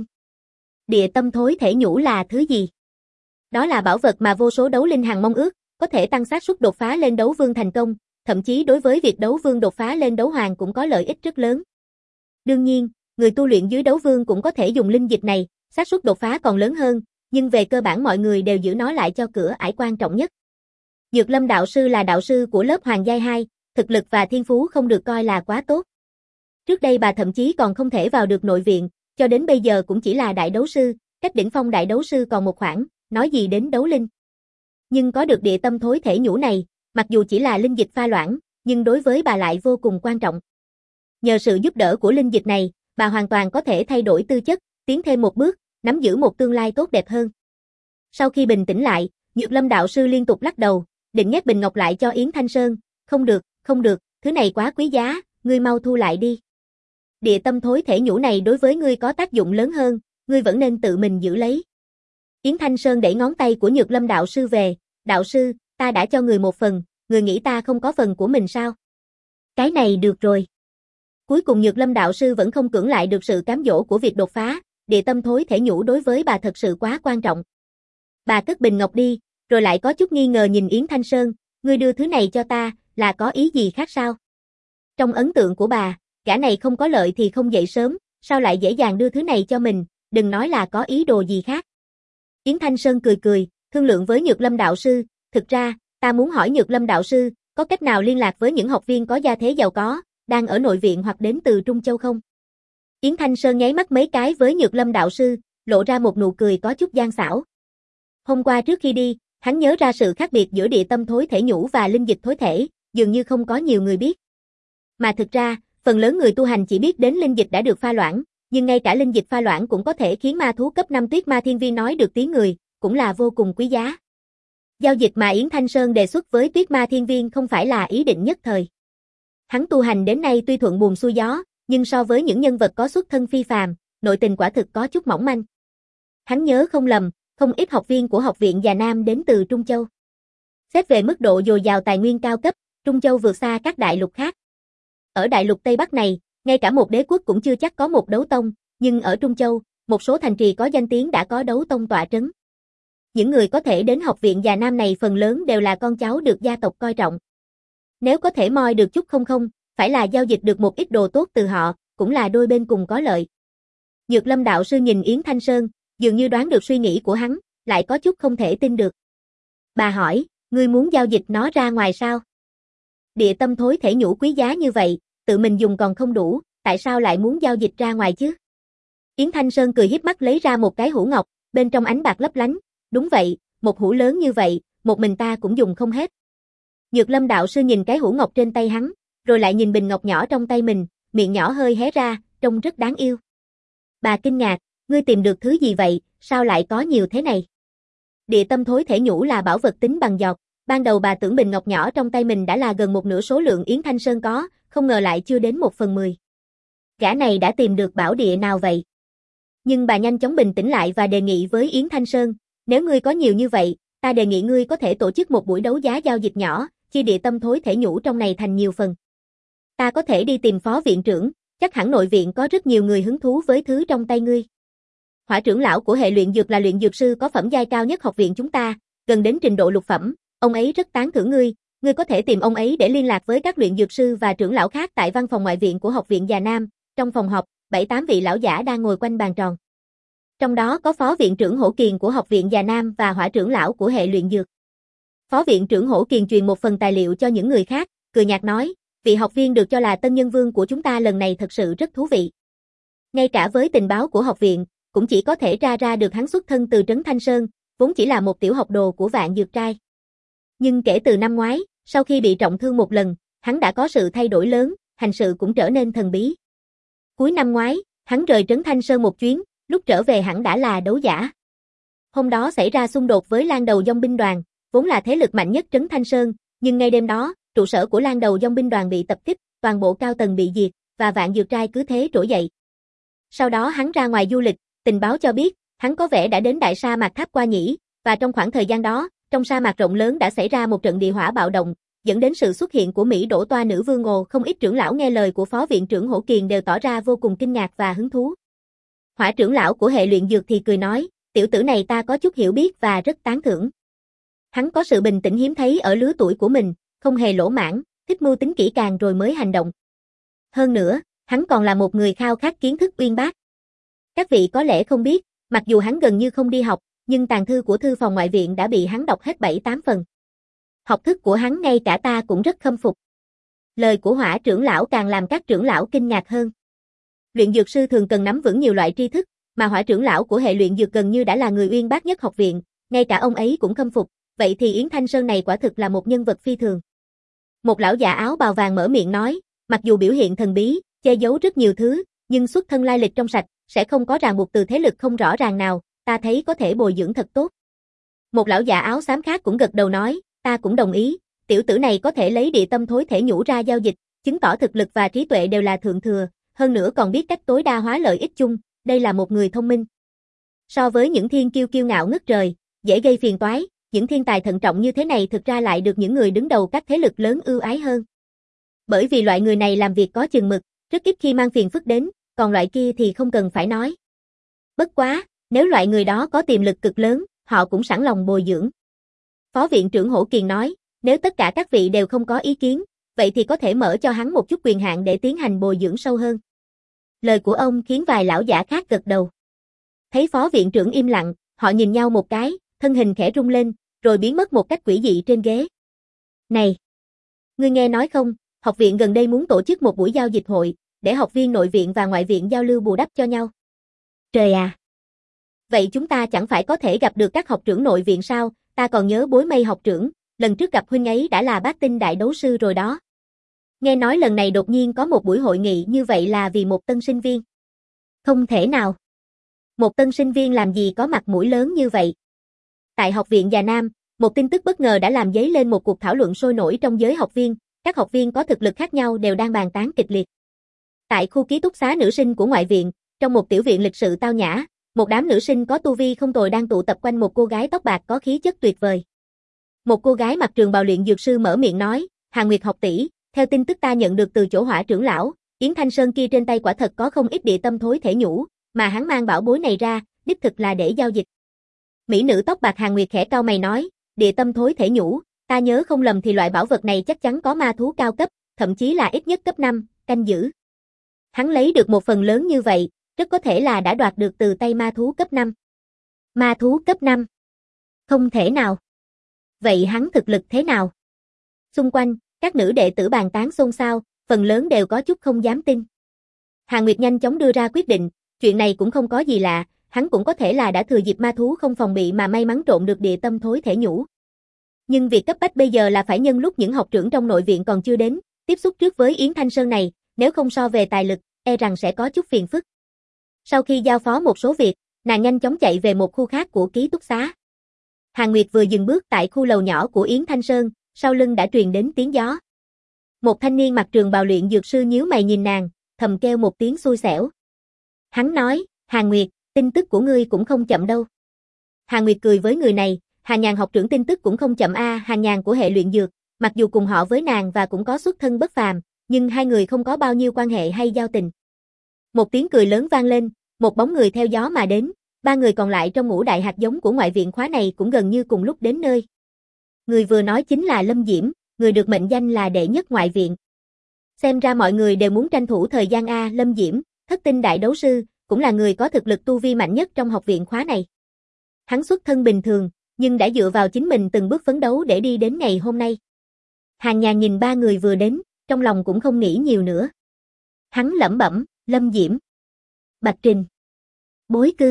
Địa tâm thối thể nhũ là thứ gì? Đó là bảo vật mà vô số đấu linh hằng mong ước, có thể tăng xác suất đột phá lên đấu vương thành công, thậm chí đối với việc đấu vương đột phá lên đấu hoàng cũng có lợi ích rất lớn. Đương nhiên, người tu luyện dưới đấu vương cũng có thể dùng linh dịch này, xác suất đột phá còn lớn hơn, nhưng về cơ bản mọi người đều giữ nó lại cho cửa ải quan trọng nhất. Nhược Lâm đạo sư là đạo sư của lớp Hoàng Giai hai, thực lực và thiên phú không được coi là quá tốt. Trước đây bà thậm chí còn không thể vào được nội viện, cho đến bây giờ cũng chỉ là đại đấu sư, cách đỉnh phong đại đấu sư còn một khoảng, nói gì đến đấu linh. Nhưng có được địa tâm thối thể nhũ này, mặc dù chỉ là linh dịch pha loãng, nhưng đối với bà lại vô cùng quan trọng. Nhờ sự giúp đỡ của linh dịch này, bà hoàn toàn có thể thay đổi tư chất, tiến thêm một bước, nắm giữ một tương lai tốt đẹp hơn. Sau khi bình tĩnh lại, Nhược Lâm đạo sư liên tục lắc đầu, định nhét bình ngọc lại cho Yến Thanh Sơn, không được, không được, thứ này quá quý giá, ngươi mau thu lại đi. Địa tâm thối thể nhũ này đối với ngươi có tác dụng lớn hơn, ngươi vẫn nên tự mình giữ lấy. Yến Thanh Sơn đẩy ngón tay của Nhược Lâm đạo sư về, đạo sư, ta đã cho người một phần, người nghĩ ta không có phần của mình sao? Cái này được rồi. Cuối cùng Nhược Lâm đạo sư vẫn không cưỡng lại được sự cám dỗ của việc đột phá, địa tâm thối thể nhũ đối với bà thật sự quá quan trọng. Bà cất bình ngọc đi, rồi lại có chút nghi ngờ nhìn Yến Thanh Sơn, ngươi đưa thứ này cho ta, là có ý gì khác sao? Trong ấn tượng của bà, gã này không có lợi thì không dậy sớm, sao lại dễ dàng đưa thứ này cho mình, đừng nói là có ý đồ gì khác. Yến Thanh Sơn cười cười, thương lượng với Nhược Lâm đạo sư, thực ra, ta muốn hỏi Nhược Lâm đạo sư, có cách nào liên lạc với những học viên có gia thế giàu có, đang ở nội viện hoặc đến từ Trung Châu không? Yến Thanh Sơn nháy mắt mấy cái với Nhược Lâm đạo sư, lộ ra một nụ cười có chút gian xảo. Hôm qua trước khi đi, hắn nhớ ra sự khác biệt giữa địa tâm thối thể nhũ và linh dịch thối thể, dường như không có nhiều người biết. Mà thực ra, phần lớn người tu hành chỉ biết đến linh dịch đã được pha loãng, nhưng ngay cả linh dịch pha loãng cũng có thể khiến ma thú cấp năm Tuyết Ma Thiên Viên nói được tiếng người, cũng là vô cùng quý giá. Giao dịch mà Yến Thanh Sơn đề xuất với Tuyết Ma Thiên Viên không phải là ý định nhất thời. Hắn tu hành đến nay tuy thuận buồm xuôi gió, nhưng so với những nhân vật có xuất thân phi phàm, nội tình quả thực có chút mỏng manh. Hắn nhớ không lầm, không ít học viên của Học viện Già Nam đến từ Trung Châu. Xét về mức độ dồi dào tài nguyên cao cấp, Trung Châu vượt xa các đại lục khác. Ở đại lục Tây Bắc này, ngay cả một đế quốc cũng chưa chắc có một đấu tông, nhưng ở Trung Châu, một số thành trì có danh tiếng đã có đấu tông tọa trấn. Những người có thể đến Học viện Già Nam này phần lớn đều là con cháu được gia tộc coi trọng. Nếu có thể moi được chút không không, phải là giao dịch được một ít đồ tốt từ họ, cũng là đôi bên cùng có lợi. Nhược Lâm đạo sư nhìn Yến Thanh Sơn, dường như đoán được suy nghĩ của hắn, lại có chút không thể tin được. Bà hỏi, ngươi muốn giao dịch nó ra ngoài sao? Địa tâm thối thể nhũ quý giá như vậy, tự mình dùng còn không đủ, tại sao lại muốn giao dịch ra ngoài chứ? Yến Thanh Sơn cười híp mắt lấy ra một cái hũ ngọc, bên trong ánh bạc lấp lánh, đúng vậy, một hũ lớn như vậy, một mình ta cũng dùng không hết. Nhược Lâm đạo sư nhìn cái hũ ngọc trên tay hắn, rồi lại nhìn bình ngọc nhỏ trong tay mình, miệng nhỏ hơi hé ra, trông rất đáng yêu. Bà kinh ngạc, ngươi tìm được thứ gì vậy, sao lại có nhiều thế này? Địa tâm thối thể nhũ là bảo vật tính bằng giọt, ban đầu bà tưởng bình ngọc nhỏ trong tay mình đã là gần một nửa số lượng Yến Thanh Sơn có, không ngờ lại chưa đến một phần mười. Gã này đã tìm được bảo địa nào vậy? Nhưng bà nhanh chóng bình tĩnh lại và đề nghị với Yến Thanh Sơn, nếu ngươi có nhiều như vậy, ta đề nghị ngươi có thể tổ chức một buổi đấu giá giao dịch nhỏ, chia địa tâm thối thể nhũ trong này thành nhiều phần. Ta có thể đi tìm phó viện trưởng, chắc hẳn nội viện có rất nhiều người hứng thú với thứ trong tay ngươi. Hỏa trưởng lão của hệ luyện dược là luyện dược sư có phẩm giai cao nhất học viện chúng ta, gần đến trình độ lục phẩm, ông ấy rất tán thưởng ngươi, ngươi có thể tìm ông ấy để liên lạc với các luyện dược sư và trưởng lão khác tại văn phòng ngoại viện của Học viện Già Nam, trong phòng họp, bảy tám vị lão giả đang ngồi quanh bàn tròn. Trong đó có phó viện trưởng Hổ Kiền của Học viện Già Nam và hỏa trưởng lão của hệ luyện dược. Phó viện trưởng Hổ Kiền truyền một phần tài liệu cho những người khác, cười nhạt nói, vị học viên được cho là tân nhân vương của chúng ta lần này thật sự rất thú vị. Ngay cả với tình báo của học viện, cũng chỉ có thể tra ra được hắn xuất thân từ trấn Thanh Sơn, vốn chỉ là một tiểu học đồ của Vạn Dược Trai. Nhưng kể từ năm ngoái, sau khi bị trọng thương một lần, hắn đã có sự thay đổi lớn, hành sự cũng trở nên thần bí. Cuối năm ngoái, hắn rời trấn Thanh Sơn một chuyến, lúc trở về hẳn đã là đấu giả. Hôm đó xảy ra xung đột với Lan Đầu Dòng binh đoàn, vốn là thế lực mạnh nhất trấn Thanh Sơn, nhưng ngay đêm đó, trụ sở của Lan Đầu Dòng binh đoàn bị tập kích, toàn bộ cao tầng bị diệt, và Vạn Dược Trai cứ thế trỗi dậy. Sau đó hắn ra ngoài du lịch, tình báo cho biết, hắn có vẻ đã đến đại sa mạc Tháp Qua Nhĩ, và trong khoảng thời gian đó, trong sa mạc rộng lớn đã xảy ra một trận địa hỏa bạo động, dẫn đến sự xuất hiện của Mỹ Đỗ Toa nữ vương Ngô. Không ít trưởng lão nghe lời của phó viện trưởng Hổ Kiền đều tỏ ra vô cùng kinh ngạc và hứng thú. Hỏa trưởng lão của hệ luyện dược thì cười nói, tiểu tử này ta có chút hiểu biết và rất tán thưởng. Hắn có sự bình tĩnh hiếm thấy ở lứa tuổi của mình, không hề lỗ mãng, thích mưu tính kỹ càng rồi mới hành động. Hơn nữa, hắn còn là một người khao khát kiến thức uyên bác. Các vị có lẽ không biết, mặc dù hắn gần như không đi học, nhưng tàng thư của thư phòng ngoại viện đã bị hắn đọc hết bảy tám phần. Học thức của hắn ngay cả ta cũng rất khâm phục. Lời của hỏa trưởng lão càng làm các trưởng lão kinh ngạc hơn. Luyện dược sư thường cần nắm vững nhiều loại tri thức, mà hỏa trưởng lão của hệ luyện dược gần như đã là người uyên bác nhất học viện, ngay cả ông ấy cũng khâm phục, vậy thì Yến Thanh Sơn này quả thực là một nhân vật phi thường. Một lão già áo bào vàng mở miệng nói, mặc dù biểu hiện thần bí, che giấu rất nhiều thứ, nhưng xuất thân lai lịch trong sạch, sẽ không có ràng buộc từ thế lực không rõ ràng nào, ta thấy có thể bồi dưỡng thật tốt. Một lão già áo xám khác cũng gật đầu nói, ta cũng đồng ý, tiểu tử này có thể lấy địa tâm thối thể nhũ ra giao dịch, chứng tỏ thực lực và trí tuệ đều là thượng thừa, hơn nữa còn biết cách tối đa hóa lợi ích chung, đây là một người thông minh. So với những thiên kiêu kiêu ngạo ngất trời, dễ gây phiền toái, những thiên tài thận trọng như thế này thực ra lại được những người đứng đầu các thế lực lớn ưu ái hơn. Bởi vì loại người này làm việc có chừng mực, rất ít khi mang phiền phức đến, còn loại kia thì không cần phải nói. Bất quá, nếu loại người đó có tiềm lực cực lớn, họ cũng sẵn lòng bồi dưỡng. Phó viện trưởng Hổ Kiền nói, nếu tất cả các vị đều không có ý kiến, vậy thì có thể mở cho hắn một chút quyền hạn để tiến hành bồi dưỡng sâu hơn. Lời của ông khiến vài lão giả khác gật đầu. Thấy phó viện trưởng im lặng, họ nhìn nhau một cái, thân hình khẽ rung lên, rồi biến mất một cách quỷ dị trên ghế. Này! Ngươi nghe nói không, học viện gần đây muốn tổ chức một buổi giao dịch hội, để học viên nội viện và ngoại viện giao lưu bù đắp cho nhau. Trời à! Vậy chúng ta chẳng phải có thể gặp được các học trưởng nội viện sao, ta còn nhớ Bối Mây học trưởng, lần trước gặp huynh ấy đã là bát tinh đại đấu sư rồi đó. Nghe nói lần này đột nhiên có một buổi hội nghị như vậy là vì một tân sinh viên. Không thể nào. Một tân sinh viên làm gì có mặt mũi lớn như vậy. Tại học viện Già Nam, một tin tức bất ngờ đã làm dấy lên một cuộc thảo luận sôi nổi trong giới học viên, các học viên có thực lực khác nhau đều đang bàn tán kịch liệt. Tại khu ký túc xá nữ sinh của ngoại viện, trong một tiểu viện lịch sự tao nhã, một đám nữ sinh có tu vi không tồi đang tụ tập quanh một cô gái tóc bạc có khí chất tuyệt vời. Một cô gái mặc trường bào luyện dược sư mở miệng nói, Hàn Nguyệt học tỷ, theo tin tức ta nhận được từ chỗ Hỏa trưởng lão, Yến Thanh Sơn kia trên tay quả thật có không ít địa tâm thối thể nhũ, mà hắn mang bảo bối này ra, đích thực là để giao dịch. Mỹ nữ tóc bạc Hàn Nguyệt khẽ cau mày nói, địa tâm thối thể nhũ, ta nhớ không lầm thì loại bảo vật này chắc chắn có ma thú cao cấp, thậm chí là ít nhất cấp năm, canh giữ. Hắn lấy được một phần lớn như vậy, rất có thể là đã đoạt được từ tay ma thú cấp năm. Ma thú cấp năm? Không thể nào. Vậy hắn thực lực thế nào? Xung quanh, các nữ đệ tử bàn tán xôn xao, phần lớn đều có chút không dám tin. Hàn Nguyệt nhanh chóng đưa ra quyết định, chuyện này cũng không có gì lạ, hắn cũng có thể là đã thừa dịp ma thú không phòng bị mà may mắn trộn được địa tâm thối thể nhũ. Nhưng việc cấp bách bây giờ là phải nhân lúc những học trưởng trong nội viện còn chưa đến, tiếp xúc trước với Yến Thanh Sơn này, nếu không so về tài lực, e rằng sẽ có chút phiền phức. Sau khi giao phó một số việc, nàng nhanh chóng chạy về một khu khác của ký túc xá. Hàn Nguyệt vừa dừng bước tại khu lầu nhỏ của Yến Thanh Sơn, sau lưng đã truyền đến tiếng gió. Một thanh niên mặc trường bào luyện dược sư nhíu mày nhìn nàng, thầm kêu một tiếng xui xẻo. Hắn nói, Hàn Nguyệt, tin tức của ngươi cũng không chậm đâu. Hàn Nguyệt cười với người này, Hàn Nhàn học trưởng tin tức cũng không chậm a, Hàn Nhàn của hệ luyện dược, mặc dù cùng họ với nàng và cũng có xuất thân bất phàm, nhưng hai người không có bao nhiêu quan hệ hay giao tình. Một tiếng cười lớn vang lên, một bóng người theo gió mà đến, ba người còn lại trong ngũ đại hạt giống của ngoại viện khóa này cũng gần như cùng lúc đến nơi. Người vừa nói chính là Lâm Diễm, người được mệnh danh là đệ nhất ngoại viện. Xem ra mọi người đều muốn tranh thủ thời gian a, Lâm Diễm, thất tinh đại đấu sư, cũng là người có thực lực tu vi mạnh nhất trong học viện khóa này. Hắn xuất thân bình thường, nhưng đã dựa vào chính mình từng bước phấn đấu để đi đến ngày hôm nay. Hàn Nhàn nhìn ba người vừa đến, trong lòng cũng không nghĩ nhiều nữa. Hắn lẩm bẩm, Lâm Diễm, Bạch Trình, Bối Cư.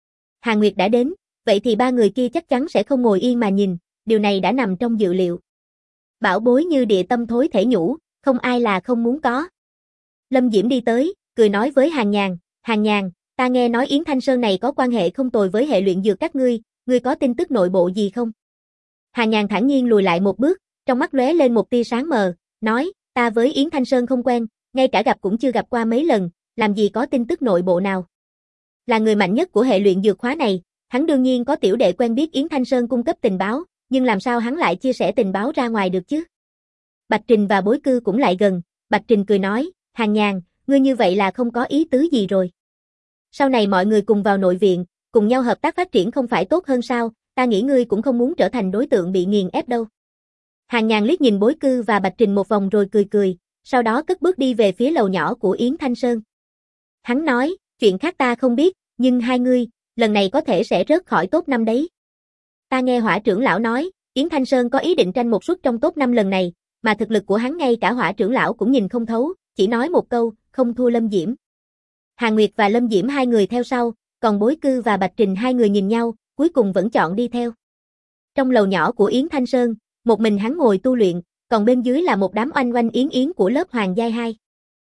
Hàn Nguyệt đã đến, vậy thì ba người kia chắc chắn sẽ không ngồi yên mà nhìn, điều này đã nằm trong dự liệu. Bảo bối như địa tâm thối thể nhũ, không ai là không muốn có. Lâm Diễm đi tới, cười nói với Hàn Nhàn, Hàn Nhàn, ta nghe nói Yến Thanh Sơn này có quan hệ không tồi với hệ luyện dược các ngươi, ngươi có tin tức nội bộ gì không? Hàn Nhàn thản nhiên lùi lại một bước, trong mắt lóe lên một tia sáng mờ, nói, ta với Yến Thanh Sơn không quen, ngay cả gặp cũng chưa gặp qua mấy lần, làm gì có tin tức nội bộ nào. Là người mạnh nhất của hệ luyện dược khóa này, hắn đương nhiên có tiểu đệ quen biết Yến Thanh Sơn cung cấp tình báo, nhưng làm sao hắn lại chia sẻ tình báo ra ngoài được chứ? Bạch Trình và Bối Cư cũng lại gần, Bạch Trình cười nói, Hàn Nhàn, ngươi như vậy là không có ý tứ gì rồi. Sau này mọi người cùng vào nội viện, cùng nhau hợp tác phát triển không phải tốt hơn sao, ta nghĩ ngươi cũng không muốn trở thành đối tượng bị nghiền ép đâu. Hàn Nhàn liếc nhìn Bối Cư và Bạch Trình một vòng rồi cười cười, sau đó cất bước đi về phía lầu nhỏ của Yến Thanh Sơn. Hắn nói, chuyện khác ta không biết, nhưng hai ngươi, lần này có thể sẽ rớt khỏi top năm đấy. Ta nghe Hỏa trưởng lão nói, Yến Thanh Sơn có ý định tranh một suất trong top năm lần này, mà thực lực của hắn ngay cả Hỏa trưởng lão cũng nhìn không thấu, chỉ nói một câu, không thua Lâm Diễm. Hàn Nguyệt và Lâm Diễm hai người theo sau, còn Bối Cư và Bạch Trình hai người nhìn nhau, cuối cùng vẫn chọn đi theo. Trong lầu nhỏ của Yến Thanh Sơn, một mình hắn ngồi tu luyện, còn bên dưới là một đám oanh oanh yến yến của lớp Hoàng giai hai.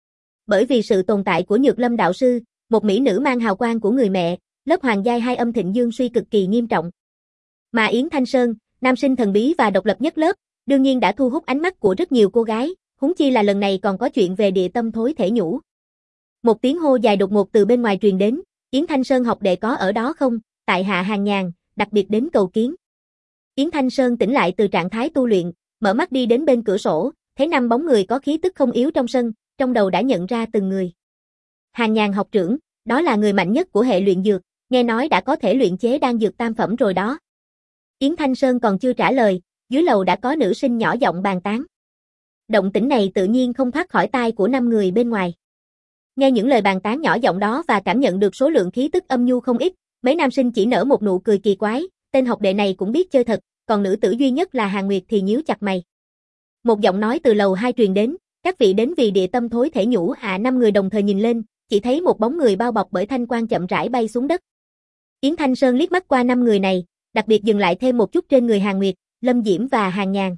Bởi vì sự tồn tại của Nhược Lâm đạo sư, một mỹ nữ mang hào quang của người mẹ, lớp Hoàng giai hai âm thịnh dương suy cực kỳ nghiêm trọng. Mà Yến Thanh Sơn, nam sinh thần bí và độc lập nhất lớp, đương nhiên đã thu hút ánh mắt của rất nhiều cô gái, huống chi là lần này còn có chuyện về địa tâm thối thể nhũ. Một tiếng hô dài đột ngột từ bên ngoài truyền đến, Yến Thanh Sơn học đệ có ở đó không? Tại hạ Hàn Nhàn, đặc biệt đến cầu kiến. Yến Thanh Sơn tỉnh lại từ trạng thái tu luyện, mở mắt đi đến bên cửa sổ, thấy năm bóng người có khí tức không yếu trong sân, trong đầu đã nhận ra từng người. Hàn Nhàn học trưởng, đó là người mạnh nhất của hệ luyện dược, nghe nói đã có thể luyện chế đan dược tam phẩm rồi đó. Yến Thanh Sơn còn chưa trả lời, dưới lầu đã có nữ sinh nhỏ giọng bàn tán. Động tĩnh này tự nhiên không thoát khỏi tai của năm người bên ngoài. Nghe những lời bàn tán nhỏ giọng đó và cảm nhận được số lượng khí tức âm nhu không ít, mấy nam sinh chỉ nở một nụ cười kỳ quái, tên học đệ này cũng biết chơi thật, còn nữ tử duy nhất là Hàn Nguyệt thì nhíu chặt mày. Một giọng nói từ lầu hai truyền đến, các vị đến vì địa tâm thối thể nhũ à. Năm người đồng thời nhìn lên, chỉ thấy một bóng người bao bọc bởi thanh quang chậm rãi bay xuống đất. Yến Thanh Sơn liếc mắt qua năm người này, đặc biệt dừng lại thêm một chút trên người Hàn Nguyệt, Lâm Diễm và Hàn Nhàn.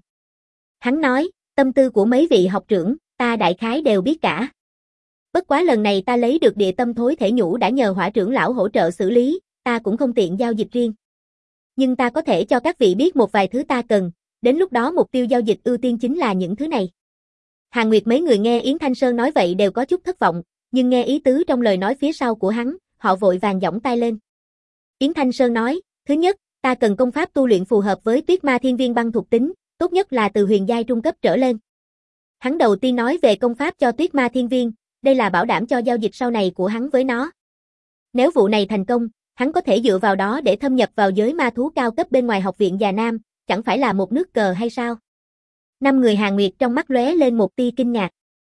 Hắn nói, tâm tư của mấy vị học trưởng, ta đại khái đều biết cả. Bất quá lần này ta lấy được địa tâm thối thể nhũ đã nhờ Hỏa trưởng lão hỗ trợ xử lý, ta cũng không tiện giao dịch riêng. Nhưng ta có thể cho các vị biết một vài thứ ta cần, đến lúc đó mục tiêu giao dịch ưu tiên chính là những thứ này. Hàn Nguyệt mấy người nghe Yến Thanh Sơn nói vậy đều có chút thất vọng, nhưng nghe ý tứ trong lời nói phía sau của hắn, họ vội vàng giỏng tay lên. Yến Thanh Sơn nói, thứ nhất, ta cần công pháp tu luyện phù hợp với Tuyết Ma Thiên Viên băng thuộc tính, tốt nhất là từ huyền giai trung cấp trở lên. Hắn đầu tiên nói về công pháp cho Tuyết Ma Thiên Viên, đây là bảo đảm cho giao dịch sau này của hắn với nó. Nếu vụ này thành công, hắn có thể dựa vào đó để thâm nhập vào giới ma thú cao cấp bên ngoài học viện Già Nam, chẳng phải là một nước cờ hay sao? Năm người Hàn Nguyệt trong mắt lóe lên một tia kinh ngạc.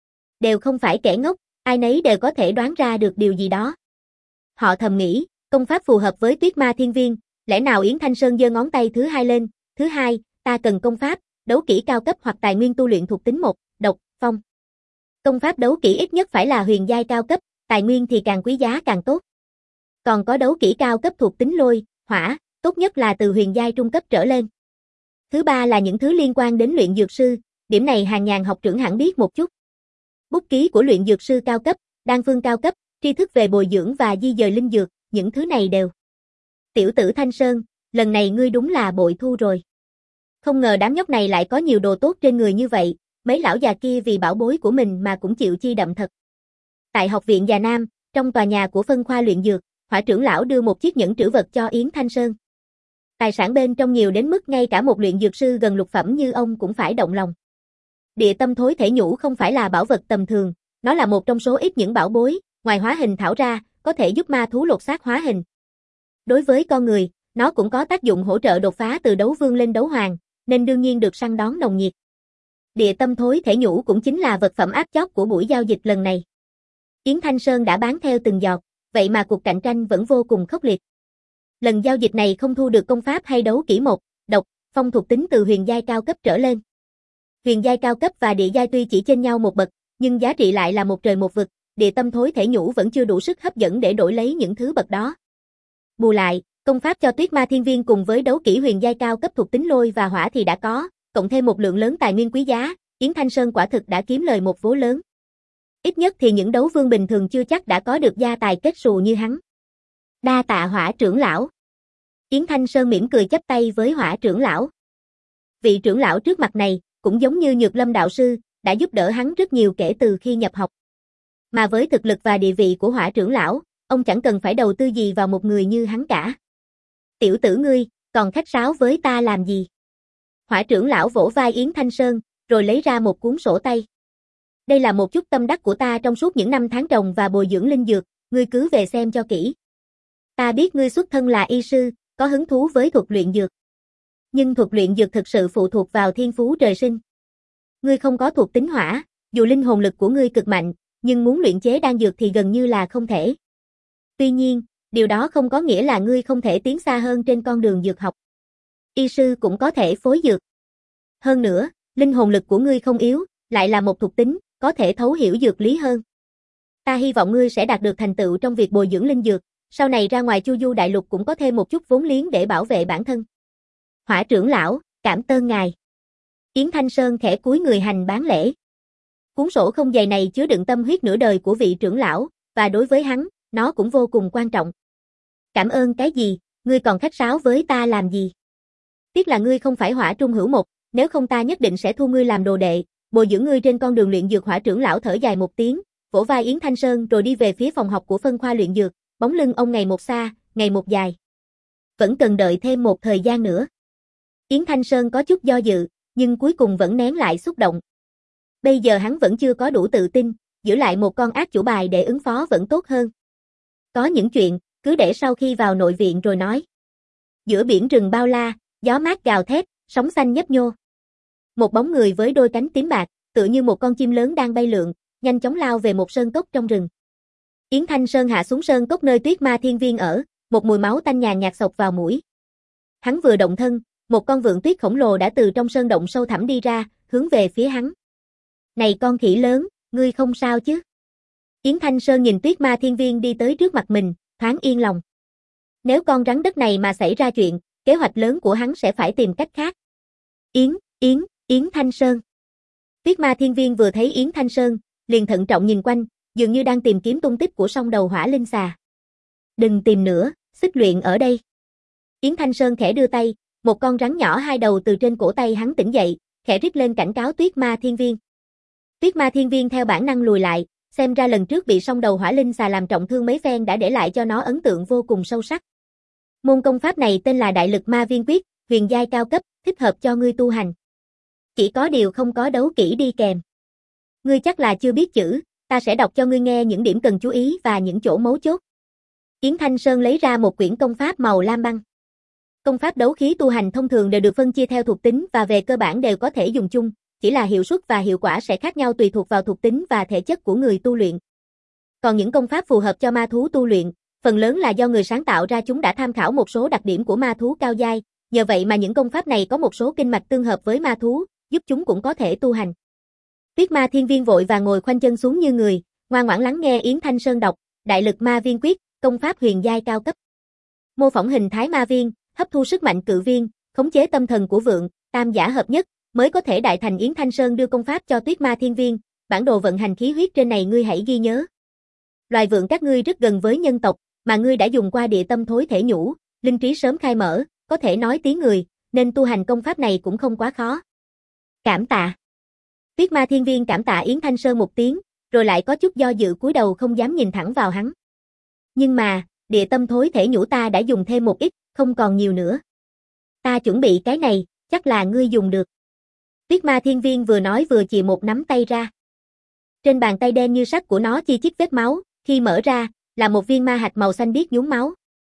Đều không phải kẻ ngốc, ai nấy đều có thể đoán ra được điều gì đó. Họ thầm nghĩ, công pháp phù hợp với Tuyết Ma Thiên Viên, lẽ nào Yến Thanh Sơn giơ ngón tay thứ hai lên, thứ hai, ta cần công pháp, đấu kỹ cao cấp hoặc tài nguyên tu luyện thuộc tính một, độc, phong. Công pháp đấu kỹ ít nhất phải là huyền giai cao cấp, tài nguyên thì càng quý giá càng tốt. Còn có đấu kỹ cao cấp thuộc tính lôi, hỏa, tốt nhất là từ huyền giai trung cấp trở lên. Thứ ba là những thứ liên quan đến luyện dược sư, điểm này Hàn Nhàn học trưởng hẳn biết một chút. Bút ký của luyện dược sư cao cấp, đan phương cao cấp, tri thức về bồi dưỡng và di dời linh dược, những thứ này đều. Tiểu tử Thanh Sơn, lần này ngươi đúng là bội thu rồi. Không ngờ đám nhóc này lại có nhiều đồ tốt trên người như vậy, mấy lão già kia vì bảo bối của mình mà cũng chịu chi đậm thật. Tại học viện Già Nam, trong tòa nhà của phân khoa luyện dược, Hỏa trưởng lão đưa một chiếc nhẫn trữ vật cho Yến Thanh Sơn. Tài sản bên trong nhiều đến mức ngay cả một luyện dược sư gần lục phẩm như ông cũng phải động lòng. Địa tâm thối thể nhũ không phải là bảo vật tầm thường, nó là một trong số ít những bảo bối, ngoài hóa hình thảo ra, có thể giúp ma thú lột xác hóa hình. Đối với con người, nó cũng có tác dụng hỗ trợ đột phá từ đấu vương lên đấu hoàng, nên đương nhiên được săn đón nồng nhiệt. Địa tâm thối thể nhũ cũng chính là vật phẩm áp chót của buổi giao dịch lần này. Yến Thanh Sơn đã bán theo từng giọt, vậy mà cuộc cạnh tranh vẫn vô cùng khốc liệt. Lần giao dịch này không thu được công pháp hay đấu kỹ một, độc, phong thuộc tính từ huyền giai cao cấp trở lên. Huyền giai cao cấp và địa giai tuy chỉ chênh nhau một bậc, nhưng giá trị lại là một trời một vực, địa tâm thối thể nhũ vẫn chưa đủ sức hấp dẫn để đổi lấy những thứ bậc đó. Bù lại, công pháp cho Tuyết Ma Thiên Viên cùng với đấu kỹ huyền giai cao cấp thuộc tính lôi và hỏa thì đã có, cộng thêm một lượng lớn tài nguyên quý giá, Yến Thanh Sơn quả thực đã kiếm lời một vố lớn. Ít nhất thì những đấu vương bình thường chưa chắc đã có được gia tài kết xù như hắn. Đa tạ Hỏa trưởng lão. Yến Thanh Sơn mỉm cười chắp tay với Hỏa trưởng lão. Vị trưởng lão trước mặt này, cũng giống như Nhược Lâm đạo sư, đã giúp đỡ hắn rất nhiều kể từ khi nhập học. Mà với thực lực và địa vị của Hỏa trưởng lão, ông chẳng cần phải đầu tư gì vào một người như hắn cả. Tiểu tử ngươi, còn khách sáo với ta làm gì? Hỏa trưởng lão vỗ vai Yến Thanh Sơn, rồi lấy ra một cuốn sổ tay. Đây là một chút tâm đắc của ta trong suốt những năm tháng trồng và bồi dưỡng linh dược, ngươi cứ về xem cho kỹ. Ta biết ngươi xuất thân là y sư, có hứng thú với thuật luyện dược. Nhưng thuật luyện dược thực sự phụ thuộc vào thiên phú trời sinh. Ngươi không có thuộc tính hỏa, dù linh hồn lực của ngươi cực mạnh, nhưng muốn luyện chế đan dược thì gần như là không thể. Tuy nhiên, điều đó không có nghĩa là ngươi không thể tiến xa hơn trên con đường dược học. Y sư cũng có thể phối dược. Hơn nữa, linh hồn lực của ngươi không yếu, lại là một thuộc tính, có thể thấu hiểu dược lý hơn. Ta hy vọng ngươi sẽ đạt được thành tựu trong việc bồi dưỡng linh dược, sau này ra ngoài Chu Du đại lục cũng có thêm một chút vốn liếng để bảo vệ bản thân. Hỏa trưởng lão, cảm ơn ngài. Yến Thanh Sơn khẽ cúi người hành bán lễ. Cuốn sổ không dày này chứa đựng tâm huyết nửa đời của vị trưởng lão, và đối với hắn, nó cũng vô cùng quan trọng. Cảm ơn cái gì, ngươi còn khách sáo với ta làm gì? Tiếc là ngươi không phải Hỏa Trung Hữu Một, nếu không ta nhất định sẽ thu ngươi làm đồ đệ, bồi dưỡng ngươi trên con đường luyện dược. Hỏa trưởng lão thở dài một tiếng, vỗ vai Yến Thanh Sơn rồi đi về phía phòng học của phân khoa luyện dược, bóng lưng ông ngày một xa, ngày một dài. Vẫn cần đợi thêm một thời gian nữa. Yến Thanh Sơn có chút do dự, nhưng cuối cùng vẫn nén lại xúc động. Bây giờ hắn vẫn chưa có đủ tự tin, giữ lại một con ác chủ bài để ứng phó vẫn tốt hơn. Có những chuyện, cứ để sau khi vào nội viện rồi nói. Giữa biển rừng bao la, gió mát gào thét, sóng xanh nhấp nhô. Một bóng người với đôi cánh tím bạc, tựa như một con chim lớn đang bay lượn, nhanh chóng lao về một sơn cốc trong rừng. Yến Thanh Sơn hạ xuống sơn cốc nơi Tuyết Ma Thiên Viên ở, một mùi máu tanh nhàn nhạt xộc vào mũi. Hắn vừa động thân, một con vượn tuyết khổng lồ đã từ trong sơn động sâu thẳm đi ra, hướng về phía hắn. Này con khỉ lớn, ngươi không sao chứ? Yến Thanh Sơn nhìn Tuyết Ma Thiên Viên đi tới trước mặt mình, thoáng yên lòng. Nếu con rắn đất này mà xảy ra chuyện, kế hoạch lớn của hắn sẽ phải tìm cách khác. Yến, Yến, Yến Thanh Sơn. Tuyết Ma Thiên Viên vừa thấy Yến Thanh Sơn, liền thận trọng nhìn quanh, dường như đang tìm kiếm tung tích của song đầu hỏa linh xà. Đừng tìm nữa, xích luyện ở đây. Yến Thanh Sơn khẽ đưa tay, một con rắn nhỏ hai đầu từ trên cổ tay hắn tỉnh dậy, khẽ rít lên cảnh cáo Tuyết Ma Thiên Viên. Tuyết Ma Thiên Viên theo bản năng lùi lại, xem ra lần trước bị song đầu hỏa linh xà làm trọng thương mấy phen đã để lại cho nó ấn tượng vô cùng sâu sắc. Môn công pháp này tên là Đại Lực Ma Viên Quyết, huyền giai cao cấp, thích hợp cho ngươi tu hành. Chỉ có điều không có đấu kỹ đi kèm. Ngươi chắc là chưa biết chữ, ta sẽ đọc cho ngươi nghe những điểm cần chú ý và những chỗ mấu chốt. Yến Thanh Sơn lấy ra một quyển công pháp màu lam băng. Công pháp đấu khí tu hành thông thường đều được phân chia theo thuộc tính và về cơ bản đều có thể dùng chung, chỉ là hiệu suất và hiệu quả sẽ khác nhau tùy thuộc vào thuộc tính và thể chất của người tu luyện. Còn những công pháp phù hợp cho ma thú tu luyện, phần lớn là do người sáng tạo ra, chúng đã tham khảo một số đặc điểm của ma thú cao giai, nhờ vậy mà những công pháp này có một số kinh mạch tương hợp với ma thú, giúp chúng cũng có thể tu hành. Tuyết Ma Thiên Viên vội và ngồi khoanh chân xuống như người, ngoan ngoãn lắng nghe Yến Thanh Sơn đọc, Đại Lực Ma Viên Quyết, công pháp huyền giai cao cấp. Mô phỏng hình thái ma viên, hấp thu sức mạnh cự viên, khống chế tâm thần của vượn, tam giả hợp nhất, mới có thể đại thành. Yến Thanh Sơn đưa công pháp cho Tuyết Ma Thiên Viên, bản đồ vận hành khí huyết trên này ngươi hãy ghi nhớ. Loài vượn các ngươi rất gần với nhân tộc, mà ngươi đã dùng qua địa tâm thối thể nhũ, linh trí sớm khai mở, có thể nói tiếng người, nên tu hành công pháp này cũng không quá khó. Cảm tạ. Tuyết Ma Thiên Viên cảm tạ Yến Thanh Sơn một tiếng, rồi lại có chút do dự cúi đầu không dám nhìn thẳng vào hắn. Nhưng mà, địa tâm thối thể nhũ ta đã dùng thêm một ít, không còn nhiều nữa. Ta chuẩn bị cái này, chắc là ngươi dùng được. Tuyết Ma Thiên Viên vừa nói vừa chìa một nắm tay ra. Trên bàn tay đen như sắt của nó chi chít vết máu, khi mở ra, là một viên ma hạch màu xanh biếc nhuốm máu.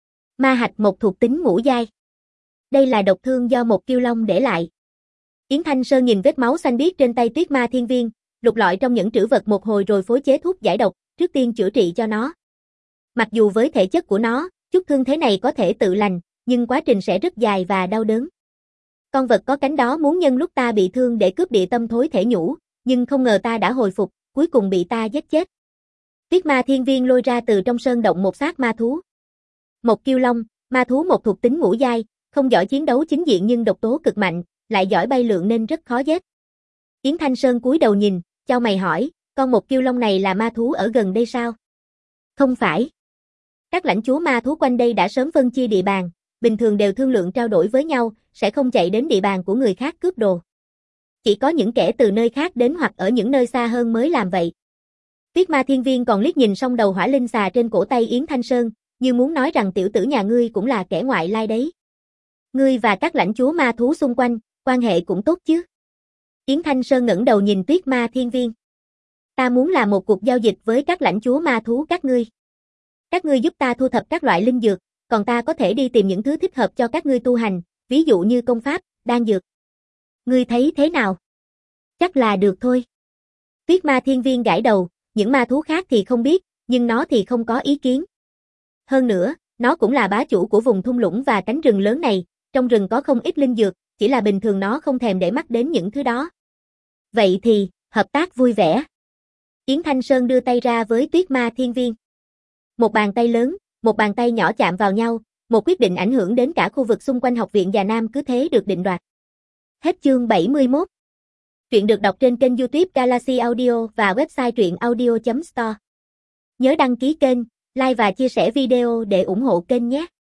Ma hạch một thuộc tính ngũ giai. Đây là độc thương do một kiêu long để lại. Yến Thanh Sơn nhìn vết máu xanh biếc trên tay Tuyết Ma Thiên Viên, lục lọi trong những trữ vật một hồi rồi phối chế thuốc giải độc, trước tiên chữa trị cho nó. Mặc dù với thể chất của nó, chút thương thế này có thể tự lành, nhưng quá trình sẽ rất dài và đau đớn. Con vật có cánh đó muốn nhân lúc ta bị thương để cướp địa tâm thối thể nhũ, nhưng không ngờ ta đã hồi phục, cuối cùng bị ta giết chết. Tuyết Ma Thiên Viên lôi ra từ trong sơn động một xác ma thú. Một kiêu long, ma thú một thuộc tính ngũ giai, không giỏi chiến đấu chính diện nhưng độc tố cực mạnh, lại giỏi bay lượn nên rất khó giết. Yến Thanh Sơn cúi đầu nhìn, chau mày hỏi, con một kiêu long này là ma thú ở gần đây sao? Không phải. Các lãnh chúa ma thú quanh đây đã sớm phân chia địa bàn, bình thường đều thương lượng trao đổi với nhau, sẽ không chạy đến địa bàn của người khác cướp đồ. Chỉ có những kẻ từ nơi khác đến hoặc ở những nơi xa hơn mới làm vậy. Tuyết Ma Thiên Viên còn liếc nhìn song đầu hỏa linh xà trên cổ tay Yến Thanh Sơn, như muốn nói rằng tiểu tử nhà ngươi cũng là kẻ ngoại lai đấy. Ngươi và các lãnh chúa ma thú xung quanh, quan hệ cũng tốt chứ? Yến Thanh Sơn ngẩng đầu nhìn Tuyết Ma Thiên Viên. Ta muốn làm một cuộc giao dịch với các lãnh chúa ma thú các ngươi. Các ngươi giúp ta thu thập các loại linh dược, còn ta có thể đi tìm những thứ thích hợp cho các ngươi tu hành, ví dụ như công pháp, đan dược. Ngươi thấy thế nào? Chắc là được thôi. Tuyết Ma Thiên Viên gãi đầu, những ma thú khác thì không biết, nhưng nó thì không có ý kiến. Hơn nữa, nó cũng là bá chủ của vùng thung lũng và cánh rừng lớn này, trong rừng có không ít linh dược, chỉ là bình thường nó không thèm để mắt đến những thứ đó. Vậy thì, hợp tác vui vẻ. Yến Thanh Sơn đưa tay ra với Tuyết Ma Thiên Viên. Một bàn tay lớn, một bàn tay nhỏ chạm vào nhau, một quyết định ảnh hưởng đến cả khu vực xung quanh học viện Già Nam cứ thế được định đoạt. Hết chương bảy mươi mốt. Truyện được đọc trên kênh YouTube Galaxy Audio và website truyện audio chấm store. Nhớ đăng ký kênh, like và chia sẻ video để ủng hộ kênh nhé.